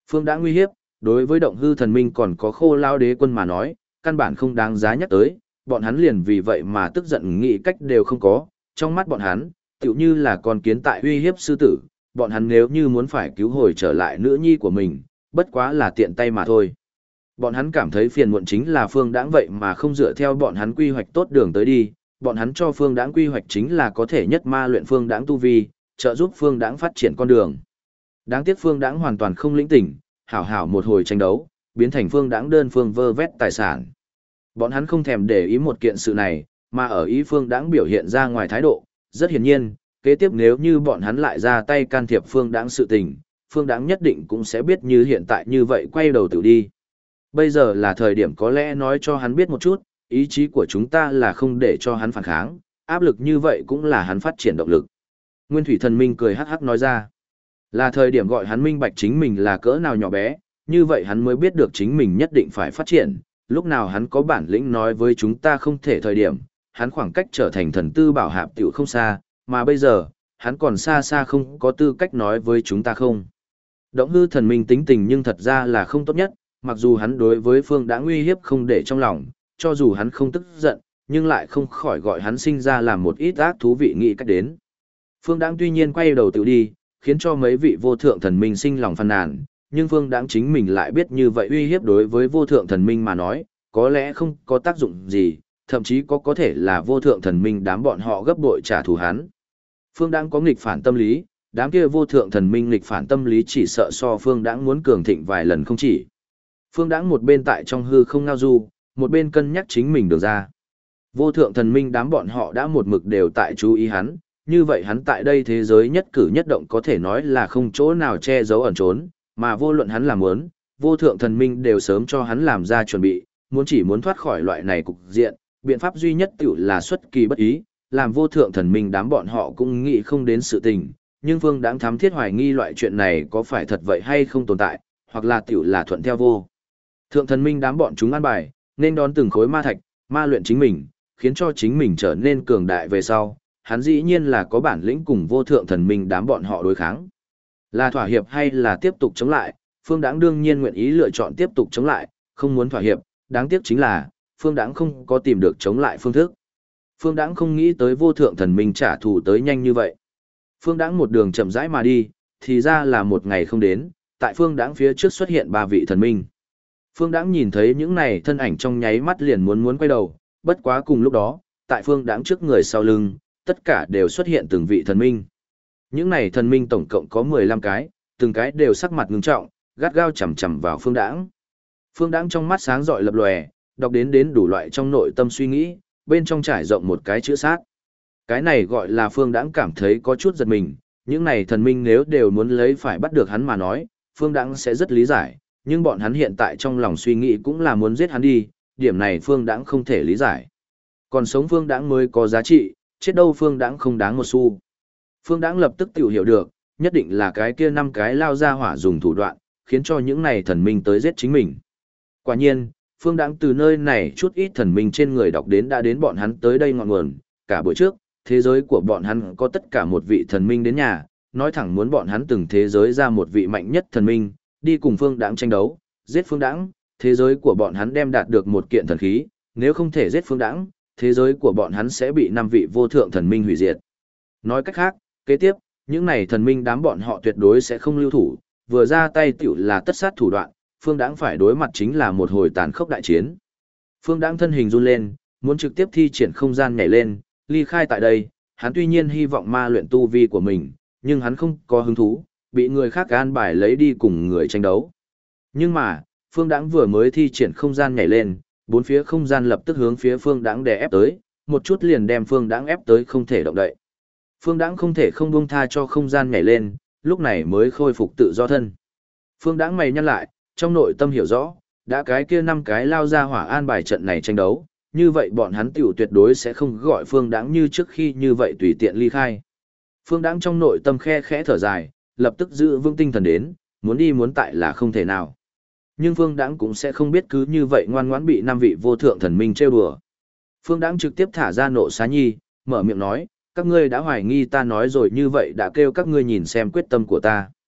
Phương đã nguy hiếp, đối với động hư thần minh còn có khô lao đế quân mà nói, căn bản không đáng giá nhắc tới, bọn hắn liền vì vậy mà tức giận nghĩ cách đều không có, trong mắt bọn hắn, tựu như là con kiến tại uy hiếp sư tử, bọn hắn nếu như muốn phải cứu hồi trở lại nữ nhi của mình, bất quá là tiện tay mà thôi. Bọn hắn cảm thấy phiền muộn chính là Phương Đãng vậy mà không dựa theo bọn hắn quy hoạch tốt đường tới đi, bọn hắn cho Phương Đãng quy hoạch chính là có thể nhất ma luyện Phương Đãng tu vi, trợ giúp Phương Đãng phát triển con đường. Đáng tiếc Phương Đãng hoàn toàn không lĩnh tỉnh, hảo hảo một hồi tranh đấu, biến thành Phương Đãng đơn phương vơ vét tài sản. Bọn hắn không thèm để ý một kiện sự này, mà ở ý Phương Đãng biểu hiện ra ngoài thái độ, rất hiển nhiên, kế tiếp nếu như bọn hắn lại ra tay can thiệp Phương Đãng sự tình, Phương Đãng nhất định cũng sẽ biết như hiện tại như vậy quay đầu tự đi. Bây giờ là thời điểm có lẽ nói cho hắn biết một chút, ý chí của chúng ta là không để cho hắn phản kháng, áp lực như vậy cũng là hắn phát triển động lực. Nguyên Thủy Thần Minh cười hắc hắc nói ra, là thời điểm gọi hắn minh bạch chính mình là cỡ nào nhỏ bé, như vậy hắn mới biết được chính mình nhất định phải phát triển, lúc nào hắn có bản lĩnh nói với chúng ta không thể thời điểm, hắn khoảng cách trở thành thần tư bảo hạp tiểu không xa, mà bây giờ, hắn còn xa xa không có tư cách nói với chúng ta không. Động hư thần minh tính tình nhưng thật ra là không tốt nhất, mặc dù hắn đối với Phương đã nguy hiếp không để trong lòng, cho dù hắn không tức giận, nhưng lại không khỏi gọi hắn sinh ra làm một ít ác thú vị nghĩ cách đến. Phương Đãng tuy nhiên quay đầu tự đi, khiến cho mấy vị vô thượng thần minh sinh lòng phàn nàn, nhưng Phương Đãng chính mình lại biết như vậy uy hiếp đối với vô thượng thần minh mà nói, có lẽ không có tác dụng gì, thậm chí có thể là vô thượng thần minh đám bọn họ gấp bội trả thù hắn. Phương Đãng có nghịch phản tâm lý, đám kia vô thượng thần minh nghịch phản tâm lý chỉ sợ so Phương Đãng muốn cường thịnh vài lần không chỉ. Phương Đãng một bên tại trong hư không ngao du, một bên cân nhắc chính mình được ra. Vô thượng thần minh đám bọn họ đã một mực đều tại chú ý hắn, như vậy hắn tại đây thế giới nhất cử nhất động có thể nói là không chỗ nào che giấu ẩn trốn, mà vô luận hắn làm muốn, vô thượng thần minh đều sớm cho hắn làm ra chuẩn bị, muốn thoát khỏi loại này cục diện, biện pháp duy nhất tiểu là xuất kỳ bất ý, làm vô thượng thần minh đám bọn họ cũng nghĩ không đến sự tình, nhưng Phương Đãng thám thiết hoài nghi loại chuyện này có phải thật vậy hay không tồn tại, hoặc là tiểu là thuận theo vô. Thượng thần minh đám bọn chúng ăn bài, nên đón từng khối ma thạch, ma luyện chính mình, khiến cho chính mình trở nên cường đại về sau, hắn dĩ nhiên là có bản lĩnh cùng vô thượng thần minh đám bọn họ đối kháng. Là thỏa hiệp hay là tiếp tục chống lại, Phương Đãng đương nhiên nguyện ý lựa chọn tiếp tục chống lại, không muốn thỏa hiệp, đáng tiếc chính là, Phương Đãng không có tìm được chống lại phương thức. Phương Đãng không nghĩ tới vô thượng thần minh trả thù tới nhanh như vậy. Phương Đãng một đường chậm rãi mà đi, thì ra là một ngày không đến, tại Phương Đãng phía trước xuất hiện 3 vị thần minh. Phương Đãng nhìn thấy những này thân ảnh trong nháy mắt liền muốn quay đầu, bất quá cùng lúc đó, tại Phương Đãng trước người sau lưng, tất cả đều xuất hiện từng vị thần minh. Những này thần minh tổng cộng có 15 cái, từng cái đều sắc mặt ngưng trọng, gắt gao chằm chằm vào Phương Đãng. Phương Đãng trong mắt sáng rọi lập lòe, đọc đến đủ loại trong nội tâm suy nghĩ, bên trong trải rộng một cái chữ sát. Cái này gọi là Phương Đãng cảm thấy có chút giật mình, những này thần minh nếu đều muốn lấy phải bắt được hắn mà nói, Phương Đãng sẽ rất lý giải, nhưng bọn hắn hiện tại trong lòng suy nghĩ cũng là muốn giết hắn đi, điểm này Phương Đãng không thể lý giải. Còn sống Phương Đãng mới có giá trị, chết đâu Phương Đãng không đáng một xu. Phương Đãng lập tức tự hiểu được, nhất định là cái kia 5 cái lao ra hỏa dùng thủ đoạn, khiến cho những này thần minh tới giết chính mình. Quả nhiên, Phương Đãng từ nơi này chút ít thần minh trên người đọc đến đã đến bọn hắn tới đây ngọn nguồn, cả buổi trước, thế giới của bọn hắn có tất cả một vị thần minh đến nhà, nói thẳng muốn bọn hắn từng thế giới ra một vị mạnh nhất thần minh, đi cùng Phương Đãng tranh đấu, giết Phương Đãng, thế giới của bọn hắn đem đạt được một kiện thần khí, nếu không thể giết Phương Đãng, thế giới của bọn hắn sẽ bị 5 vị vô thượng thần minh hủy diệt. Nói cách khác, kế tiếp, những này thần minh đám bọn họ tuyệt đối sẽ không lưu thủ, vừa ra tay tiểu là tất sát thủ đoạn, Phương Đãng phải đối mặt chính là một hồi tàn khốc đại chiến. Phương Đãng thân hình run lên, muốn trực tiếp thi triển không gian nhảy lên, ly khai tại đây, hắn tuy nhiên hy vọng ma luyện tu vi của mình, nhưng hắn không có hứng thú, bị người khác an bài lấy đi cùng người tranh đấu. Nhưng mà, Phương Đãng vừa mới thi triển không gian nhảy lên, bốn phía không gian lập tức hướng phía Phương Đãng đè ép tới, một chút liền đem Phương Đãng ép tới không thể động đậy. Phương Đãng không thể không buông tha cho không gian nhảy lên, lúc này mới khôi phục tự do thân. Phương Đãng mày nhăn lại, trong nội tâm hiểu rõ, đã cái kia 5 cái lao ra hỏa an bài trận này tranh đấu, như vậy bọn hắn tiểu tuyệt đối sẽ không gọi Phương Đãng như trước khi như vậy tùy tiện ly khai. Phương Đãng trong nội tâm khe khẽ thở dài, lập tức giữ vững tinh thần đến, muốn đi muốn tại là không thể nào. Nhưng Phương Đãng cũng sẽ không biết cứ như vậy ngoan ngoãn bị 5 vị vô thượng thần minh trêu đùa. Phương Đãng trực tiếp thả ra nộ xá nhi, mở miệng nói, các ngươi đã hoài nghi ta nói rồi như vậy đã kêu các ngươi nhìn xem quyết tâm của ta.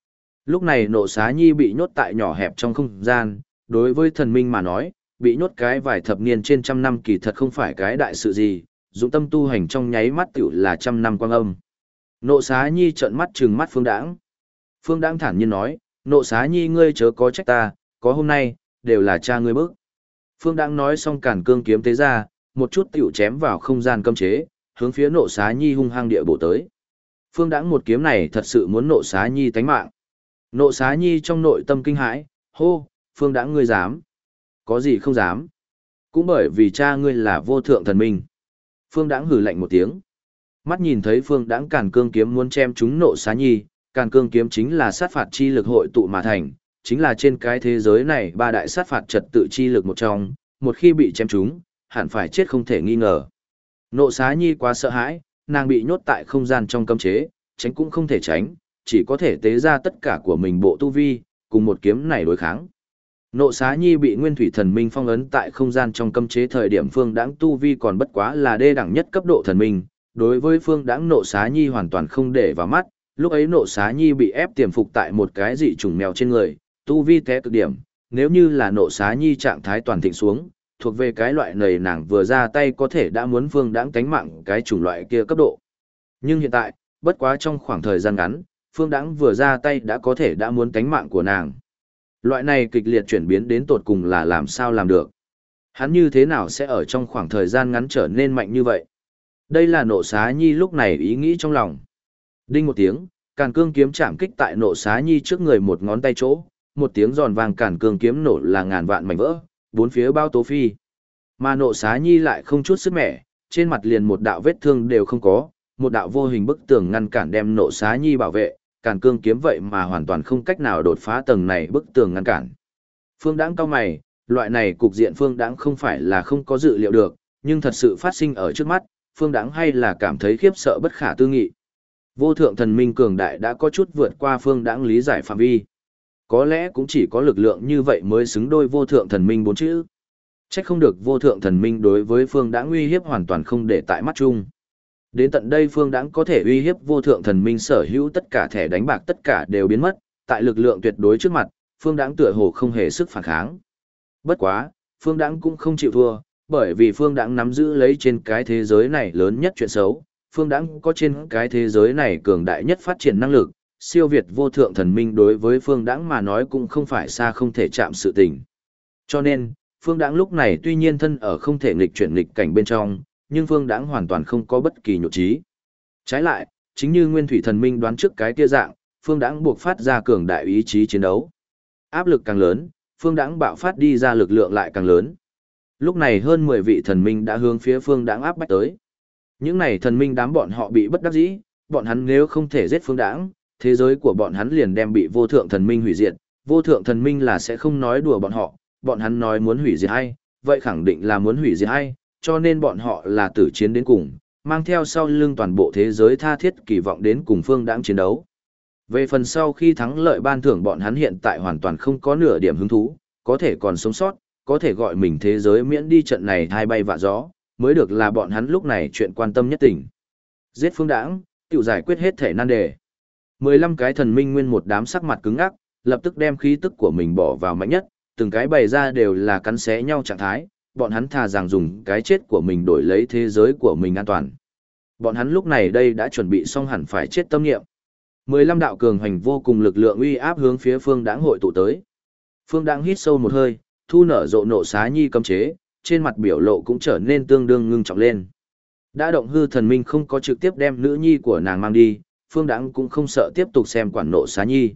Lúc này Nộ Xá Nhi bị nhốt tại nhỏ hẹp trong không gian, đối với thần minh mà nói, bị nhốt cái vài thập niên trên trăm năm kỳ thật không phải cái đại sự gì, dũng tâm tu hành trong nháy mắt tiểu là trăm năm quang âm. Nộ Xá Nhi trợn mắt trừng mắt Phương Đãng. Phương Đãng thản nhiên nói, Nộ Xá Nhi ngươi chớ có trách ta, có hôm nay, đều là cha ngươi bức. Phương Đãng nói xong càn cương kiếm tế ra, một chút tiểu chém vào không gian cấm chế, hướng phía Nộ Xá Nhi hung hăng địa bổ tới. Phương Đãng một kiếm này thật sự muốn Nộ Xá Nhi tánh mạng. Nộ Xá Nhi trong nội tâm kinh hãi, hô, Phương Đãng ngươi dám. Có gì không dám. Cũng bởi vì cha ngươi là vô thượng thần minh. Phương Đãng hừ lạnh một tiếng. Mắt nhìn thấy Phương Đãng càn cương kiếm muốn chém trúng Nộ Xá Nhi, càn cương kiếm chính là sát phạt chi lực hội tụ mà thành, chính là trên cái thế giới này ba đại sát phạt trật tự chi lực một trong, một khi bị chém trúng, hẳn phải chết không thể nghi ngờ. Nộ Xá Nhi quá sợ hãi, nàng bị nhốt tại không gian trong cấm chế, tránh cũng không thể tránh, chỉ có thể tế ra tất cả của mình bộ tu vi, cùng một kiếm này đối kháng. Nộ Xá Nhi bị Nguyên Thủy Thần Minh phong ấn tại không gian trong cấm chế thời điểm Phương Đãng tu vi còn bất quá là đê đẳng nhất cấp độ thần minh, đối với Phương Đãng Nộ Xá Nhi hoàn toàn không để vào mắt, lúc ấy Nộ Xá Nhi bị ép tiềm phục tại một cái dị chủng mèo trên người, tu vi té cực điểm, nếu như là Nộ Xá Nhi trạng thái toàn thịnh xuống, thuộc về cái loại này nàng vừa ra tay có thể đã muốn Phương Đãng tánh mạng cái chủng loại kia cấp độ. Nhưng hiện tại, bất quá trong khoảng thời gian ngắn, Phương Đãng vừa ra tay đã có thể đã muốn tánh mạng của nàng. Loại này kịch liệt chuyển biến đến tột cùng là làm sao làm được. Hắn như thế nào sẽ ở trong khoảng thời gian ngắn trở nên mạnh như vậy? Đây là Nộ Xá Nhi lúc này ý nghĩ trong lòng. Đinh một tiếng, càn cương kiếm chạm kích tại Nộ Xá Nhi trước người một ngón tay chỗ, một tiếng giòn vang càn cương kiếm nổ là ngàn vạn mảnh vỡ, bốn phía bao tố phi. Mà Nộ Xá Nhi lại không chút sức mẻ, trên mặt liền một đạo vết thương đều không có, một đạo vô hình bức tường ngăn cản đem Nộ Xá Nhi bảo vệ, càn cương kiếm vậy mà hoàn toàn không cách nào đột phá tầng này bức tường ngăn cản. Phương Đãng cau mày, loại này cục diện Phương Đãng không phải là không có dự liệu được, nhưng thật sự phát sinh ở trước mắt, Phương Đãng hay là cảm thấy khiếp sợ bất khả tư nghị. Vô thượng thần minh cường đại đã có chút vượt qua Phương Đãng lý giải phạm vi. Có lẽ cũng chỉ có lực lượng như vậy mới xứng đôi vô thượng thần minh bốn chữ. Trách không được vô thượng thần minh đối với Phương Đãng uy hiếp hoàn toàn không để tại mắt chung. Đến tận đây Phương Đãng có thể uy hiếp vô thượng thần minh sở hữu tất cả thẻ đánh bạc tất cả đều biến mất, tại lực lượng tuyệt đối trước mặt, Phương Đãng tựa hồ không hề sức phản kháng. Bất quá, Phương Đãng cũng không chịu thua, bởi vì Phương Đãng nắm giữ lấy trên cái thế giới này lớn nhất chuyện xấu, Phương Đãng có trên cái thế giới này cường đại nhất phát triển năng lực, siêu việt vô thượng thần minh đối với Phương Đãng mà nói cũng không phải xa không thể chạm sự tình. Cho nên, Phương Đãng lúc này tuy nhiên thân ở không thể nghịch chuyển nghịch cảnh bên trong, nhưng Phương Đãng hoàn toàn không có bất kỳ nhụt chí. Trái lại, chính như Nguyên Thủy Thần Minh đoán trước cái kia dạng, Phương Đãng buộc phát ra cường đại ý chí chiến đấu. Áp lực càng lớn, Phương Đãng bạo phát đi ra lực lượng lại càng lớn. Lúc này hơn 10 vị thần minh đã hướng phía Phương Đãng áp bách tới. Những này thần minh đám bọn họ bị bất đắc dĩ, bọn hắn nếu không thể giết Phương Đãng, thế giới của bọn hắn liền đem bị vô thượng thần minh hủy diệt. Vô thượng thần minh là sẽ không nói đùa bọn hắn nói muốn hủy diệt hay, vậy khẳng định là muốn hủy diệt hay, cho nên bọn họ là tử chiến đến cùng, mang theo sau lưng toàn bộ thế giới tha thiết kỳ vọng đến cùng Phương Đãng chiến đấu. Về phần sau khi thắng lợi ban thưởng bọn hắn hiện tại hoàn toàn không có nửa điểm hứng thú, có thể còn sống sót, có thể gọi mình thế giới miễn đi trận này hai bay vạ gió, mới được là bọn hắn lúc này chuyện quan tâm nhất tỉnh. Giết Phương Đãng, tự giải quyết hết thể nan đề. 15 cái thần minh nguyên một đám sắc mặt cứng ngắc, lập tức đem khí tức của mình bỏ vào mạnh nhất, từng cái bày ra đều là cắn xé nhau trạng thái, bọn hắn thà rằng dùng cái chết của mình đổi lấy thế giới của mình an toàn. Bọn hắn lúc này đây đã chuẩn bị xong hẳn phải chết tâm niệm. 15 đạo cường hành vô cùng lực lượng uy áp hướng phía Phương Đãng hội tụ tới. Phương Đãng hít sâu một hơi, thu nở rộ Nộ Xá Nhi cấm chế, trên mặt biểu lộ cũng trở nên tương đương ngưng trọng lên. Đã động hư thần minh không có trực tiếp đem nữ nhi của nàng mang đi, Phương Đãng cũng không sợ tiếp tục xem quản Nộ Xá Nhi.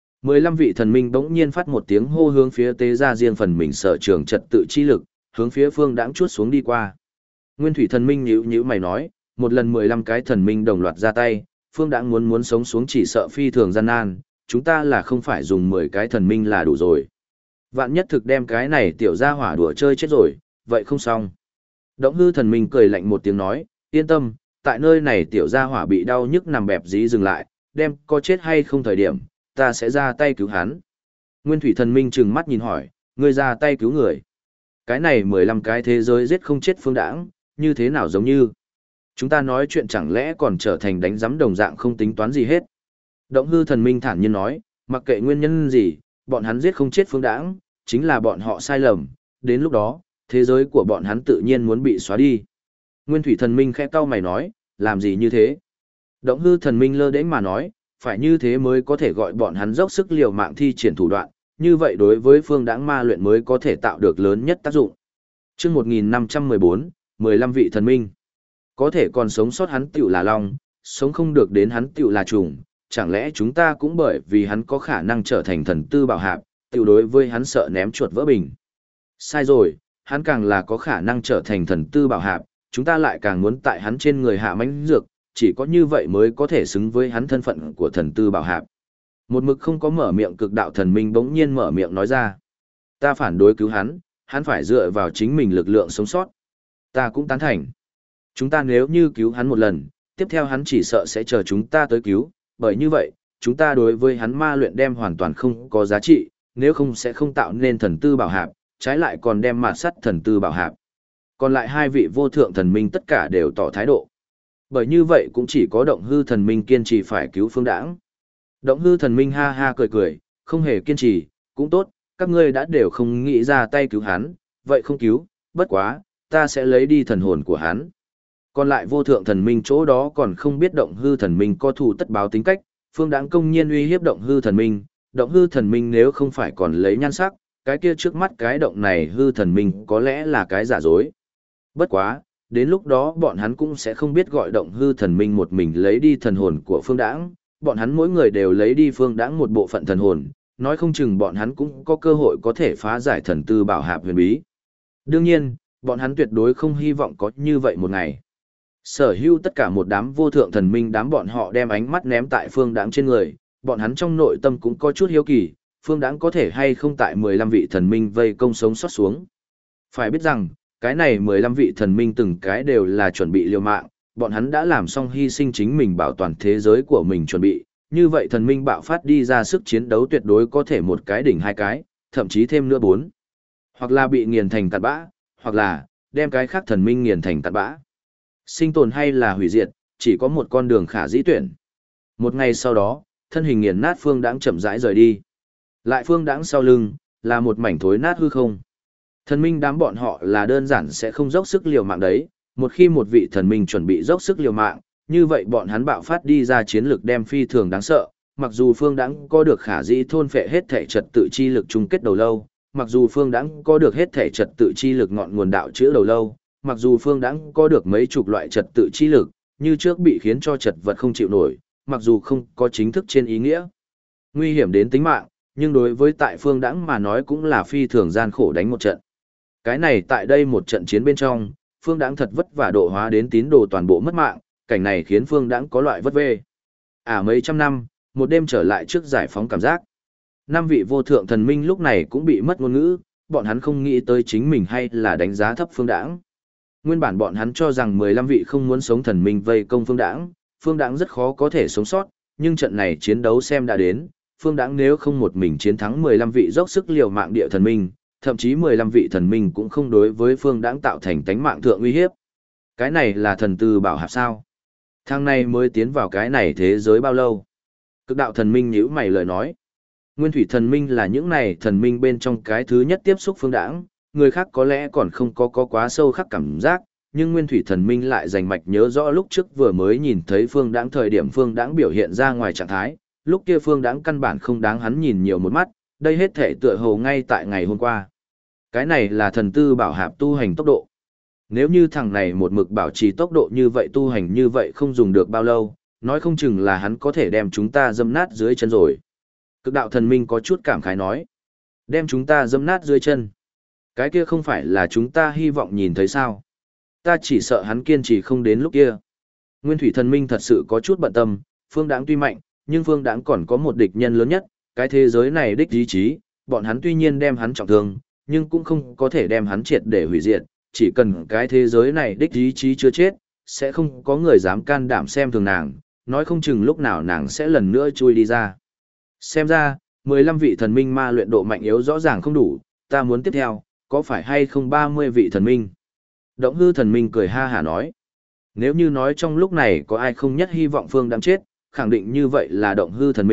15 vị thần minh bỗng nhiên phát một tiếng hô hướng phía tế ra riêng phần mình sở trường trật tự chi lực, hướng phía Phương Đãng chuốt xuống đi qua. Nguyên Thủy thần minh nhíu mày nói, một lần 15 cái thần minh đồng loạt ra tay, Phương Đãng muốn sống xuống chỉ sợ phi thường gian nan, chúng ta là không phải dùng 10 cái thần minh là đủ rồi. Vạn nhất thực đem cái này tiểu gia hỏa đùa chơi chết rồi, vậy không xong. Động hư thần minh cười lạnh một tiếng nói, yên tâm, tại nơi này tiểu gia hỏa bị đau nhức nằm bẹp dí dừng lại, đem có chết hay không thời điểm, ta sẽ ra tay cứu hắn. Nguyên Thủy thần minh trừng mắt nhìn hỏi, ngươi ra tay cứu người. Cái này 15 cái thế giới giết không chết Phương Đãng, như thế nào giống như. Chúng ta nói chuyện chẳng lẽ còn trở thành đánh giấm đồng dạng không tính toán gì hết. Động hư thần minh thản nhiên nói, Mặc kệ nguyên nhân gì, bọn hắn giết không chết Phương Đãng, chính là bọn họ sai lầm, đến lúc đó, thế giới của bọn hắn tự nhiên muốn bị xóa đi. Nguyên Thủy Thần Minh khẽ cau mày nói, làm gì như thế? Động Hư Thần Minh lơ đễnh mà nói, phải như thế mới có thể gọi bọn hắn dốc sức liều mạng thi triển thủ đoạn, như vậy đối với Phương Đãng ma luyện mới có thể tạo được lớn nhất tác dụng. Chương 1514, 15 vị thần minh. Có thể còn sống sót hắn tựu là long, sống không được đến hắn tựu là trùng, chẳng lẽ chúng ta cũng bởi vì hắn có khả năng trở thành thần tư bảo hạp, tựu đối với hắn sợ ném chuột vỡ bình. Sai rồi, hắn càng là có khả năng trở thành thần tư bảo hạp, chúng ta lại càng muốn tại hắn trên người hạ mãnh dược, chỉ có như vậy mới có thể xứng với hắn thân phận của thần tư bảo hạp. Một mực không có mở miệng cực đạo thần minh bỗng nhiên mở miệng nói ra. Ta phản đối cứu hắn phải dựa vào chính mình lực lượng sống sót. Ta cũng tán thành. Chúng ta nếu như cứu hắn một lần, tiếp theo hắn chỉ sợ sẽ chờ chúng ta tới cứu, bởi như vậy, chúng ta đối với hắn ma luyện đem hoàn toàn không có giá trị, nếu không sẽ không tạo nên thần tư bảo hạp, trái lại còn đem mạt sắt thần tư bảo hạp. Còn lại hai vị vô thượng thần minh tất cả đều tỏ thái độ. Bởi như vậy cũng chỉ có Động Hư thần minh kiên trì phải cứu Phương Đãng. Động Hư thần minh ha ha cười cười, không hề kiên trì, cũng tốt, các ngươi đã đều không nghĩ ra tay cứu hắn, vậy không cứu, bất quá, ta sẽ lấy đi thần hồn của hắn. Còn lại vô thượng thần minh chỗ đó còn không biết Động Hư thần minh có thù tất báo tính cách, Phương Đãng công nhiên uy hiếp Động Hư thần minh nếu không phải còn lấy nhan sắc, cái kia trước mắt cái động này hư thần minh có lẽ là cái giả dối. Bất quá, đến lúc đó bọn hắn cũng sẽ không biết gọi Động Hư thần minh một mình lấy đi thần hồn của Phương Đãng, bọn hắn mỗi người đều lấy đi Phương Đãng một bộ phận thần hồn, nói không chừng bọn hắn cũng có cơ hội có thể phá giải thần tư bảo hạp huyền bí. Đương nhiên, bọn hắn tuyệt đối không hy vọng có như vậy một ngày. Sở hữu tất cả một đám vô thượng thần minh đám bọn họ đem ánh mắt ném tại Phương Đãng trên người, bọn hắn trong nội tâm cũng có chút hiếu kỳ, Phương Đãng có thể hay không tại 15 vị thần minh vây công sống sót xuống. Phải biết rằng, cái này 15 vị thần minh từng cái đều là chuẩn bị liều mạng, bọn hắn đã làm xong hy sinh chính mình bảo toàn thế giới của mình chuẩn bị, như vậy thần minh bạo phát đi ra sức chiến đấu tuyệt đối có thể một cái đỉnh hai cái, thậm chí thêm nữa 4. Hoặc là bị nghiền thành cặn bã, hoặc là đem cái khác thần minh nghiền thành cặn bã. Sinh tồn hay là hủy diệt, chỉ có một con đường khả dĩ tuyển. Một ngày sau đó, thân hình nghiền nát Phương Đãng chậm rãi rời đi. Lại Phương Đãng sau lưng, là một mảnh thối nát hư không. Thần minh đám bọn họ là đơn giản sẽ không dốc sức liều mạng đấy, một khi một vị thần minh chuẩn bị dốc sức liều mạng, như vậy bọn hắn bạo phát đi ra chiến lực đem phi thường đáng sợ, mặc dù Phương Đãng có được khả dĩ thôn phệ hết thể trật tự chi lực chung kết đầu lâu, mặc dù Phương Đãng có được hết thể trật tự chi lực ngọn nguồn đạo chữa đầu lâu, mặc dù Phương Đãng có được mấy chục loại trật tự chi lực, như trước bị khiến cho chật vật không chịu nổi, mặc dù không có chính thức trên ý nghĩa nguy hiểm đến tính mạng, nhưng đối với tại Phương Đãng mà nói cũng là phi thường gian khổ đánh một trận. Cái này tại đây một trận chiến bên trong, Phương Đãng thật vất vả độ hóa đến tín đồ toàn bộ mất mạng, cảnh này khiến Phương Đãng có loại vất vê. Mấy trăm năm, một đêm trở lại trước giải phóng cảm giác. 5 vị vô thượng thần minh lúc này cũng bị mất ngôn ngữ, bọn hắn không nghĩ tới chính mình hay là đánh giá thấp Phương Đãng. Nguyên bản bọn hắn cho rằng 15 vị không muốn sống thần minh vây công Phương Đãng rất khó có thể sống sót, nhưng trận này chiến đấu xem đã đến, Phương Đãng nếu không một mình chiến thắng 15 vị dốc sức liều mạng địa thần minh, thậm chí 15 vị thần minh cũng không đối với Phương Đãng tạo thành tánh mạng thượng uy hiếp. Cái này là thần tư bảo hạp sao? Thằng này mới tiến vào cái này thế giới bao lâu? Cực đạo thần minh nhíu mày lời nói. Nguyên thủy thần minh là những này thần minh bên trong cái thứ nhất tiếp xúc Phương Đãng, người khác có lẽ còn không có quá sâu khắc cảm giác, nhưng Nguyên thủy thần minh lại rành mạch nhớ rõ lúc trước vừa mới nhìn thấy Phương Đãng thời điểm Phương Đãng biểu hiện ra ngoài trạng thái, lúc kia Phương Đãng căn bản không đáng hắn nhìn nhiều một mắt, đây hết thể tựa hồ ngay tại ngày hôm qua. Cái này là thần tư bảo hạp tu hành tốc độ. Nếu như thằng này một mực bảo trì tốc độ như vậy tu hành như vậy không dùng được bao lâu, nói không chừng là hắn có thể đem chúng ta dâm nát dưới chân rồi. Cực đạo thần minh có chút cảm khái nói. Đem chúng ta dâm nát dưới chân. Cái kia không phải là chúng ta hy vọng nhìn thấy sao. Ta chỉ sợ hắn kiên trì không đến lúc kia. Nguyên thủy thần minh thật sự có chút bận tâm, Phương Đãng tuy mạnh, nhưng Phương Đãng còn có một địch nhân lớn nhất, cái thế giới này đích ý chí, bọn hắn tuy nhiên đem hắn trọng thương, nhưng cũng không có thể đem hắn triệt để hủy diệt, chỉ cần cái thế giới này đích ý chí chưa chết, sẽ không có người dám can đảm xem thường nàng, nói không chừng lúc nào nàng sẽ lần nữa chui đi ra. Xem ra, 15 vị thần minh ma luyện độ mạnh yếu rõ ràng không đủ, ta muốn tiếp theo, có phải hay không 30 vị thần minh? Động Hư thần minh cười ha hả nói. Nếu như nói trong lúc này có ai không nhất hy vọng Phương Đãng chết, khẳng định như vậy là Động Hư thần minh,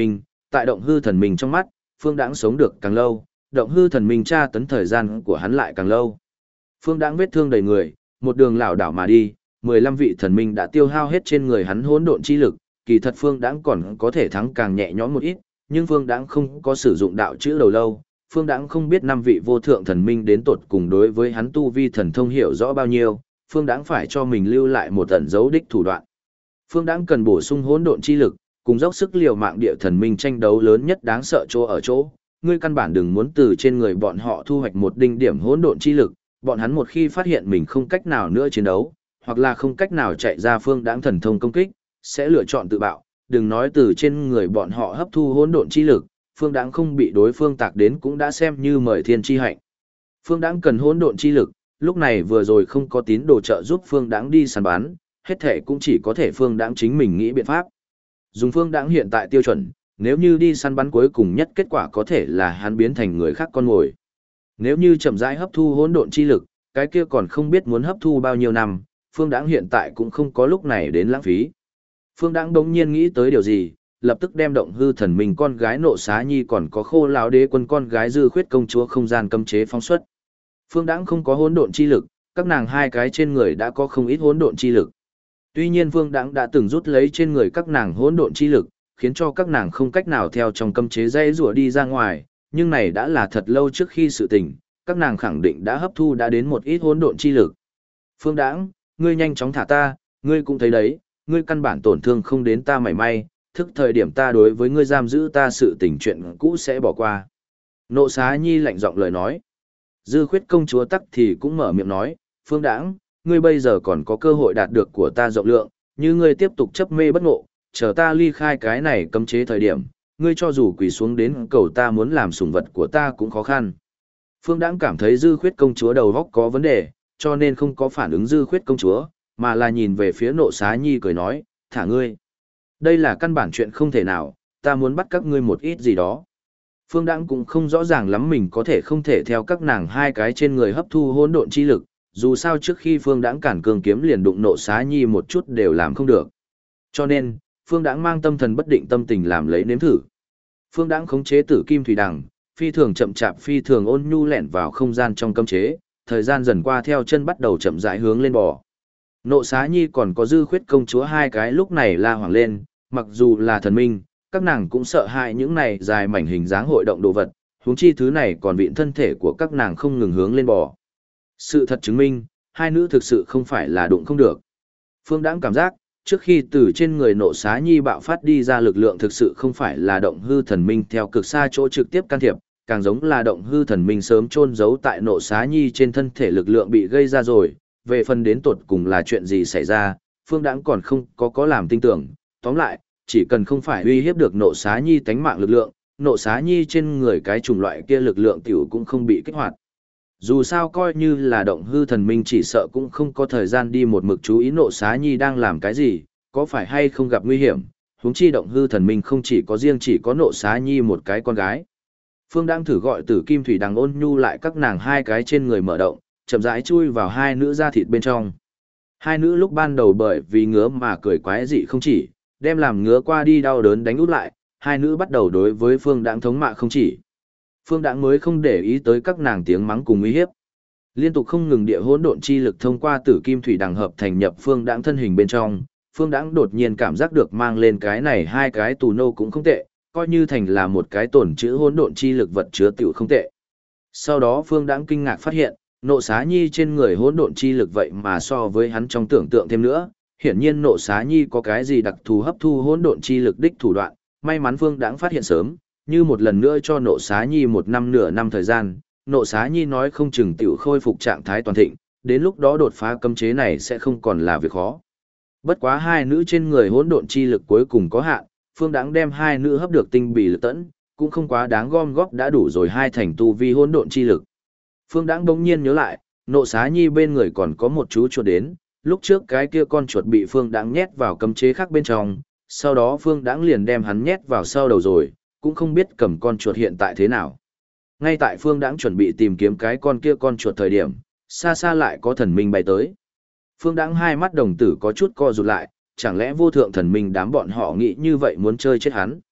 tại động hư thần minh trong mắt, Phương Đãng sống được càng lâu, động hư thần minh tra tấn thời gian của hắn lại càng lâu. Phương Đãng vết thương đầy người, một đường lảo đảo mà đi, 15 vị thần minh đã tiêu hao hết trên người hắn hỗn độn chi lực, kỳ thật Phương Đãng còn có thể thắng càng nhẹ nhõm một ít, nhưng Phương Đãng không có sử dụng đạo chữ đầu lâu, Phương Đãng không biết 5 vị vô thượng thần minh đến tột cùng đối với hắn tu vi thần thông hiểu rõ bao nhiêu, Phương Đãng phải cho mình lưu lại một ẩn dấu đích thủ đoạn. Phương Đãng cần bổ sung hỗn độn chi lực, cùng dốc sức liều mạng địa thần minh tranh đấu lớn nhất đáng sợ chỗ ở chỗ, ngươi căn bản đừng muốn từ trên người bọn họ thu hoạch một đinh điểm hỗn độn chi lực, bọn hắn một khi phát hiện mình không cách nào nữa chiến đấu, hoặc là không cách nào chạy ra Phương Đãng thần thông công kích, sẽ lựa chọn tự bạo, đừng nói từ trên người bọn họ hấp thu hỗn độn chi lực, Phương Đãng không bị đối phương tạc đến cũng đã xem như mời thiên chi hạnh. Phương Đãng cần hỗn độn chi lực, lúc này vừa rồi không có tín đồ trợ giúp Phương Đãng đi săn bắn, hết thể cũng chỉ có thể Phương Đãng chính mình nghĩ biện pháp. Dùng Phương Đãng hiện tại tiêu chuẩn, nếu như đi săn bắn cuối cùng nhất kết quả có thể là hắn biến thành người khác con mồi. Nếu như chậm rãi hấp thu hỗn độn chi lực, cái kia còn không biết muốn hấp thu bao nhiêu năm, Phương Đãng hiện tại cũng không có lúc này đến lãng phí. Phương Đãng đống nhiên nghĩ tới điều gì, lập tức đem động hư thần mình con gái Nộ Xá Nhi còn có Khô Lão Đế quân con gái Dư Khuyết công chúa không gian cấm chế phóng xuất. Phương Đãng không có hỗn độn chi lực, các nàng hai cái trên người đã có không ít hỗn độn chi lực. Tuy nhiên Phương Đãng đã từng rút lấy trên người các nàng hỗn độn chi lực, khiến cho các nàng không cách nào theo trong cấm chế dây rùa đi ra ngoài, nhưng này đã là thật lâu trước khi sự tình, các nàng khẳng định đã hấp thu đã đến một ít hỗn độn chi lực. Phương Đãng, ngươi nhanh chóng thả ta, ngươi cũng thấy đấy, ngươi căn bản tổn thương không đến ta mảy may, thức thời điểm ta đối với ngươi giam giữ ta sự tình chuyện cũ sẽ bỏ qua. Nộ Xá Nhi lạnh giọng lời nói. Dư Khuyết công chúa tắc thì cũng mở miệng nói, Phương Đãng, ngươi bây giờ còn có cơ hội đạt được của ta rộng lượng, như ngươi tiếp tục chấp mê bất ngộ, chờ ta ly khai cái này cấm chế thời điểm, ngươi cho dù quỳ xuống đến cầu ta muốn làm sủng vật của ta cũng khó khăn. Phương Đãng cảm thấy Dư Khuyết công chúa đầu óc có vấn đề, cho nên không có phản ứng Dư Khuyết công chúa, mà là nhìn về phía Nộ Xá Nhi cười nói, thả ngươi. Đây là căn bản chuyện không thể nào, ta muốn bắt các ngươi một ít gì đó. Phương Đãng cũng không rõ ràng lắm mình có thể không thể theo các nàng hai cái trên người hấp thu hỗn độn chi lực, dù sao trước khi Phương Đãng cản cường kiếm liền đụng Nộ Xá Nhi một chút đều làm không được. Cho nên, Phương Đãng mang tâm thần bất định tâm tình làm lấy nếm thử. Phương Đãng khống chế Tử Kim Thủy Đằng, phi thường chậm chạp phi thường ôn nhu lẻn vào không gian trong cấm chế, thời gian dần qua theo chân bắt đầu chậm rãi hướng lên bò. Nộ Xá Nhi còn có Dư Khuyết công chúa hai cái lúc này la hoảng lên, mặc dù là thần minh, các nàng cũng sợ hãi những này dài mảnh hình dáng hội động đồ vật, huống chi thứ này còn vịn thân thể của các nàng không ngừng hướng lên bò. Sự thật chứng minh, hai nữ thực sự không phải là đụng không được. Phương Đãng cảm giác, trước khi từ trên người Nộ Xá Nhi bạo phát đi ra lực lượng thực sự không phải là động hư thần minh theo cực xa chỗ trực tiếp can thiệp, càng giống là động hư thần minh sớm chôn giấu tại Nộ Xá Nhi trên thân thể lực lượng bị gây ra rồi, về phần đến tột cùng là chuyện gì xảy ra, Phương Đãng còn không có làm tin tưởng, tóm lại, chỉ cần không phải uy hiếp được Nộ Xá Nhi tánh mạng lực lượng, Nộ Xá Nhi trên người cái chủng loại kia lực lượng tiểu cũng không bị kích hoạt. Dù sao coi như là động hư thần minh chỉ sợ cũng không có thời gian đi một mực chú ý Nộ Xá Nhi đang làm cái gì, có phải hay không gặp nguy hiểm, huống chi động hư thần minh không chỉ có riêng chỉ có Nộ Xá Nhi một cái con gái. Phương đang thử gọi Tử Kim Thủy Đằng ôn nhu lại các nàng hai cái trên người mở động, chậm rãi chui vào hai nữ da thịt bên trong. Hai nữ lúc ban đầu bởi vì ngứa mà cười quái dị không chỉ, đem làm ngứa qua đi đau đớn đánh út lại, hai nữ bắt đầu đối với Phương Đãng thống mạ không chỉ. Phương Đãng mới không để ý tới các nàng tiếng mắng cùng uy hiếp. Liên tục không ngừng địa hỗn độn chi lực thông qua Tử Kim Thủy Đằng hợp thành nhập Phương Đãng thân hình bên trong, Phương Đãng đột nhiên cảm giác được mang lên cái này hai cái tù nô cũng không tệ, coi như thành là một cái tổn chữ hỗn độn chi lực vật chứa tiểu không tệ. Sau đó Phương Đãng kinh ngạc phát hiện, Nộ Xá Nhi trên người hỗn độn chi lực vậy mà so với hắn trong tưởng tượng thêm nữa, hiển nhiên Nộ Xá Nhi có cái gì đặc thù hấp thu hỗn độn chi lực đích thủ đoạn, may mắn Phương Đãng phát hiện sớm, như một lần nữa cho Nộ Xá Nhi một năm nửa năm thời gian, Nộ Xá Nhi nói không chừng tiểu khôi phục trạng thái toàn thịnh, đến lúc đó đột phá cấm chế này sẽ không còn là việc khó. Bất quá hai nữ trên người hỗn độn chi lực cuối cùng có hạn, Phương Đãng đem hai nữ hấp được tinh bì lực tẫn, cũng không quá đáng gom góp đã đủ rồi hai thành tu vi hỗn độn chi lực. Phương Đãng bỗng nhiên nhớ lại, Nộ Xá Nhi bên người còn có một chú chuột đến, lúc trước cái kia con chuột bị Phương Đãng nhét vào cấm chế khác bên trong, sau đó Phương Đãng liền đem hắn nhét vào sau đầu rồi, cũng không biết cầm con chuột hiện tại thế nào. Ngay tại Phương Đãng chuẩn bị tìm kiếm cái con kia con chuột thời điểm, xa xa lại có thần minh bay tới. Phương Đãng hai mắt đồng tử có chút co rụt lại, chẳng lẽ vô thượng thần minh đám bọn họ nghĩ như vậy muốn chơi chết hắn.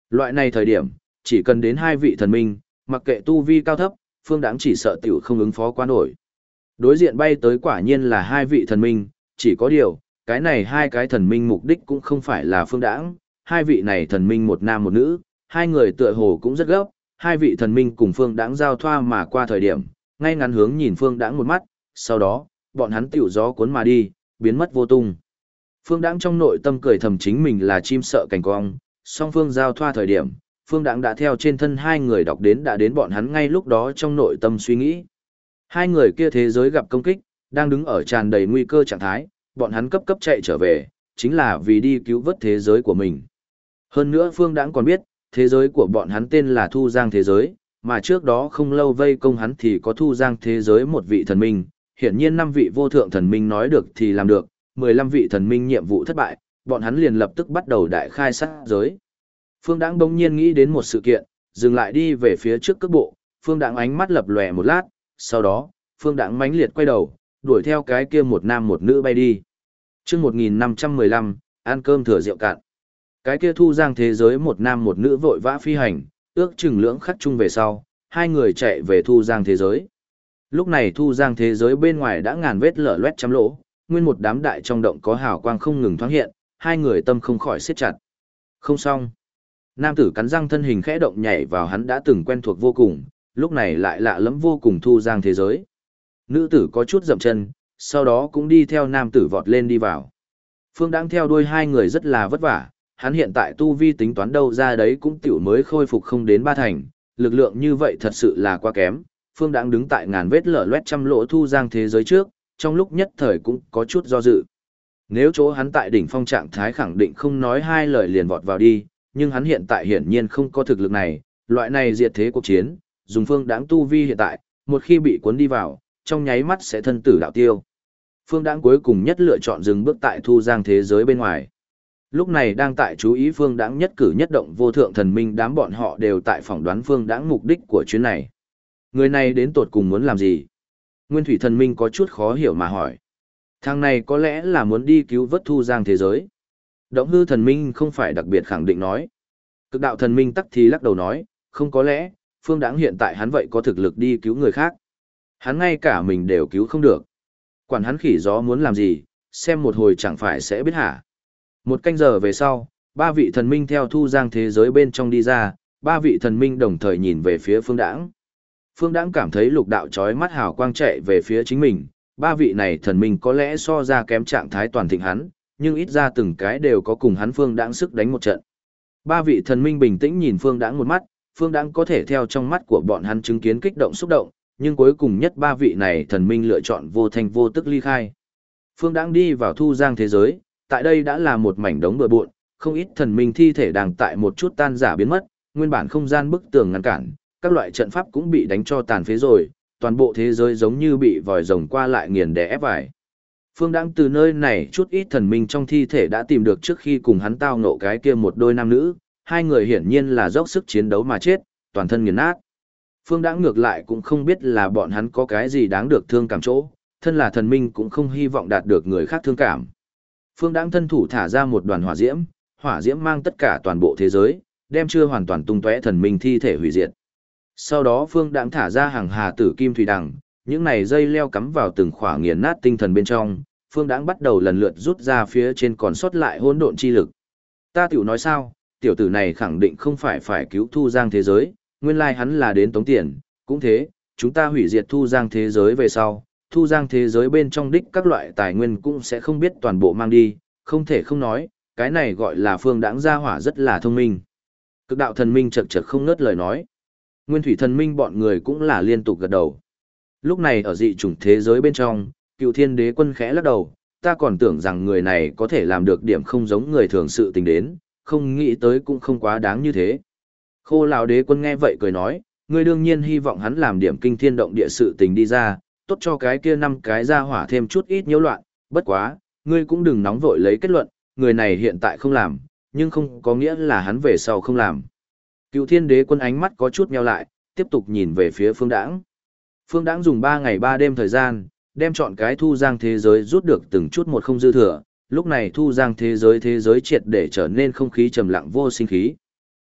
Loại này thời điểm, chỉ cần đến hai vị thần minh, mặc kệ tu vi cao thấp, Phương Đãng chỉ sợ tiểu không ứng phó quá nổi. Đối diện bay tới quả nhiên là hai vị thần minh, chỉ có điều, cái này hai cái thần minh mục đích cũng không phải là Phương Đãng, hai vị này thần minh một nam một nữ, hai người tựa hồ cũng rất gấp, hai vị thần minh cùng Phương Đãng giao thoa mà qua thời điểm, ngay ngắn hướng nhìn Phương Đãng một mắt, sau đó, bọn hắn tiểu gió cuốn mà đi, biến mất vô tung. Phương Đãng trong nội tâm cười thầm chính mình là chim sợ cảnh cong, song phương giao thoa thời điểm, Phương Đãng đã theo trên thân hai người đọc đến đã đến bọn hắn ngay lúc đó trong nội tâm suy nghĩ. Hai người kia thế giới gặp công kích, đang đứng ở tràn đầy nguy cơ trạng thái, bọn hắn cấp chạy trở về, chính là vì đi cứu vớt thế giới của mình. Hơn nữa Phương Đãng còn biết, thế giới của bọn hắn tên là Thu Giang thế giới, mà trước đó không lâu vây công hắn thì có Thu Giang thế giới một vị thần minh, hiển nhiên 5 vị vô thượng thần minh nói được thì làm được, 15 vị thần minh nhiệm vụ thất bại, bọn hắn liền lập tức bắt đầu đại khai sát giới. Phương Đãng bỗng nhiên nghĩ đến một sự kiện, dừng lại đi về phía trước cước bộ, Phương Đãng ánh mắt lập lòe một lát, sau đó, Phương Đãng mãnh liệt quay đầu, đuổi theo cái kia một nam một nữ bay đi. Chương 1515, ăn cơm thừa rượu cạn. Cái kia Thu Giang thế giới một nam một nữ vội vã phi hành, ước chừng lưỡng khắc chung về sau, hai người chạy về Thu Giang thế giới. Lúc này Thu Giang thế giới bên ngoài đã ngàn vết lở loét trăm lỗ, nguyên một đám đại trong động có hào quang không ngừng thoáng hiện, hai người tâm không khỏi siết chặt. Không xong. Nam tử cắn răng thân hình khẽ động nhảy vào hắn đã từng quen thuộc vô cùng, lúc này lại lạ lẫm vô cùng Thu Giang thế giới. Nữ tử có chút dậm chân, sau đó cũng đi theo nam tử vọt lên đi vào. Phương Đãng theo đuôi hai người rất là vất vả, hắn hiện tại tu vi tính toán đâu ra đấy cũng tiểu mới khôi phục không đến 3 thành, lực lượng như vậy thật sự là quá kém. Phương Đãng đứng tại ngàn vết lở loét trăm lỗ Thu Giang thế giới trước, trong lúc nhất thời cũng có chút do dự. Nếu chỗ hắn tại đỉnh phong trạng thái khẳng định không nói hai lời liền vọt vào đi, nhưng hắn hiện tại hiển nhiên không có thực lực này, loại này diệt thế cuộc chiến, dùng Phương Đãng tu vi hiện tại, một khi bị cuốn đi vào, trong nháy mắt sẽ thân tử đạo tiêu. Phương Đãng cuối cùng nhất lựa chọn dừng bước tại Thu Giang thế giới bên ngoài. Lúc này đang tại chú ý Phương Đãng nhất cử nhất động vô thượng thần minh đám bọn họ đều tại phỏng đoán Phương Đãng mục đích của chuyến này. Người này đến tột cùng muốn làm gì? Nguyên Thủy thần minh có chút khó hiểu mà hỏi. Thằng này có lẽ là muốn đi cứu vớt Thu Giang thế giới. Động hư thần minh không phải đặc biệt khẳng định nói. Cực đạo thần minh tắc thì lắc đầu nói, không có lẽ, Phương Đãng hiện tại hắn vậy có thực lực đi cứu người khác. Hắn ngay cả mình đều cứu không được. Quản hắn khỉ gió muốn làm gì, xem một hồi chẳng phải sẽ biết hả. Một canh giờ về sau, 3 vị thần minh theo Thu Giang thế giới bên trong đi ra, 3 vị thần minh đồng thời nhìn về phía Phương Đãng. Phương Đãng cảm thấy lục đạo chói mắt hào quang chạy về phía chính mình, 3 vị này thần minh có lẽ so ra kém trạng thái toàn thịnh hắn, nhưng ít ra từng cái đều có cùng hắn Phương Đãng sức đánh một trận. 3 vị thần minh bình tĩnh nhìn Phương Đãng một mắt, Phương Đãng có thể theo trong mắt của bọn hắn chứng kiến kích động xúc động, nhưng cuối cùng nhất 3 vị này thần minh lựa chọn vô thanh vô tức ly khai. Phương Đãng đi vào Thu Giang thế giới, tại đây đã là một mảnh đống bừa bộn, không ít thần minh thi thể đang tại một chút tan rã biến mất, nguyên bản không gian bức tường ngăn cản, các loại trận pháp cũng bị đánh cho tàn phế rồi, toàn bộ thế giới giống như bị vòi rồng qua lại nghiền đè ép vải. Phương Đãng từ nơi này chút ít thần minh trong thi thể đã tìm được trước khi cùng hắn tao ngộ cái kia một đôi nam nữ, hai người hiển nhiên là dốc sức chiến đấu mà chết, toàn thân nghiền nát. Phương Đãng ngược lại cũng không biết là bọn hắn có cái gì đáng được thương cảm chỗ, thân là thần minh cũng không hy vọng đạt được người khác thương cảm. Phương Đãng thân thủ thả ra một đoàn hỏa diễm mang tất cả toàn bộ thế giới, đem chưa hoàn toàn tung tóe thần minh thi thể hủy diệt. Sau đó Phương Đãng thả ra hàng hà tử kim thủy đằng, những này dây leo cắm vào từng khỏa nghiền nát tinh thần bên trong, Phương Đãng bắt đầu lần lượt rút ra phía trên còn sót lại hỗn độn chi lực. Ta tiểu nói sao, tiểu tử này khẳng định không phải cứu Thu Giang thế giới, nguyên lai hắn là đến tống tiền, cũng thế, chúng ta hủy diệt Thu Giang thế giới về sau, Thu Giang thế giới bên trong đích các loại tài nguyên cũng sẽ không biết toàn bộ mang đi, không thể không nói, cái này gọi là Phương Đãng gia hỏa rất là thông minh. Cực đạo thần minh chậc chậc không ngớt lời nói. Nguyên thủy thần minh bọn người cũng là liên tục gật đầu. Lúc này ở dị chủng thế giới bên trong, Cựu Thiên Đế Quân khẽ lắc đầu, ta còn tưởng rằng người này có thể làm được điểm không giống người thường sự tình đến, không nghĩ tới cũng không quá đáng như thế. Khô Lão Đế Quân nghe vậy cười nói, ngươi đương nhiên hy vọng hắn làm điểm kinh thiên động địa sự tình đi ra, tốt cho cái kia 5 cái ra hỏa thêm chút ít nhiễu loạn, bất quá, ngươi cũng đừng nóng vội lấy kết luận, người này hiện tại không làm, nhưng không có nghĩa là hắn về sau không làm. Cựu Thiên Đế Quân ánh mắt có chút nheo lại, tiếp tục nhìn về phía Phương Đãng. Phương Đãng dùng 3 ngày 3 đêm thời gian, đem chọn cái Thu Giang thế giới rút được từng chút một không dư thừa, lúc này Thu Giang thế giới triệt để trở nên không khí trầm lặng vô sinh khí.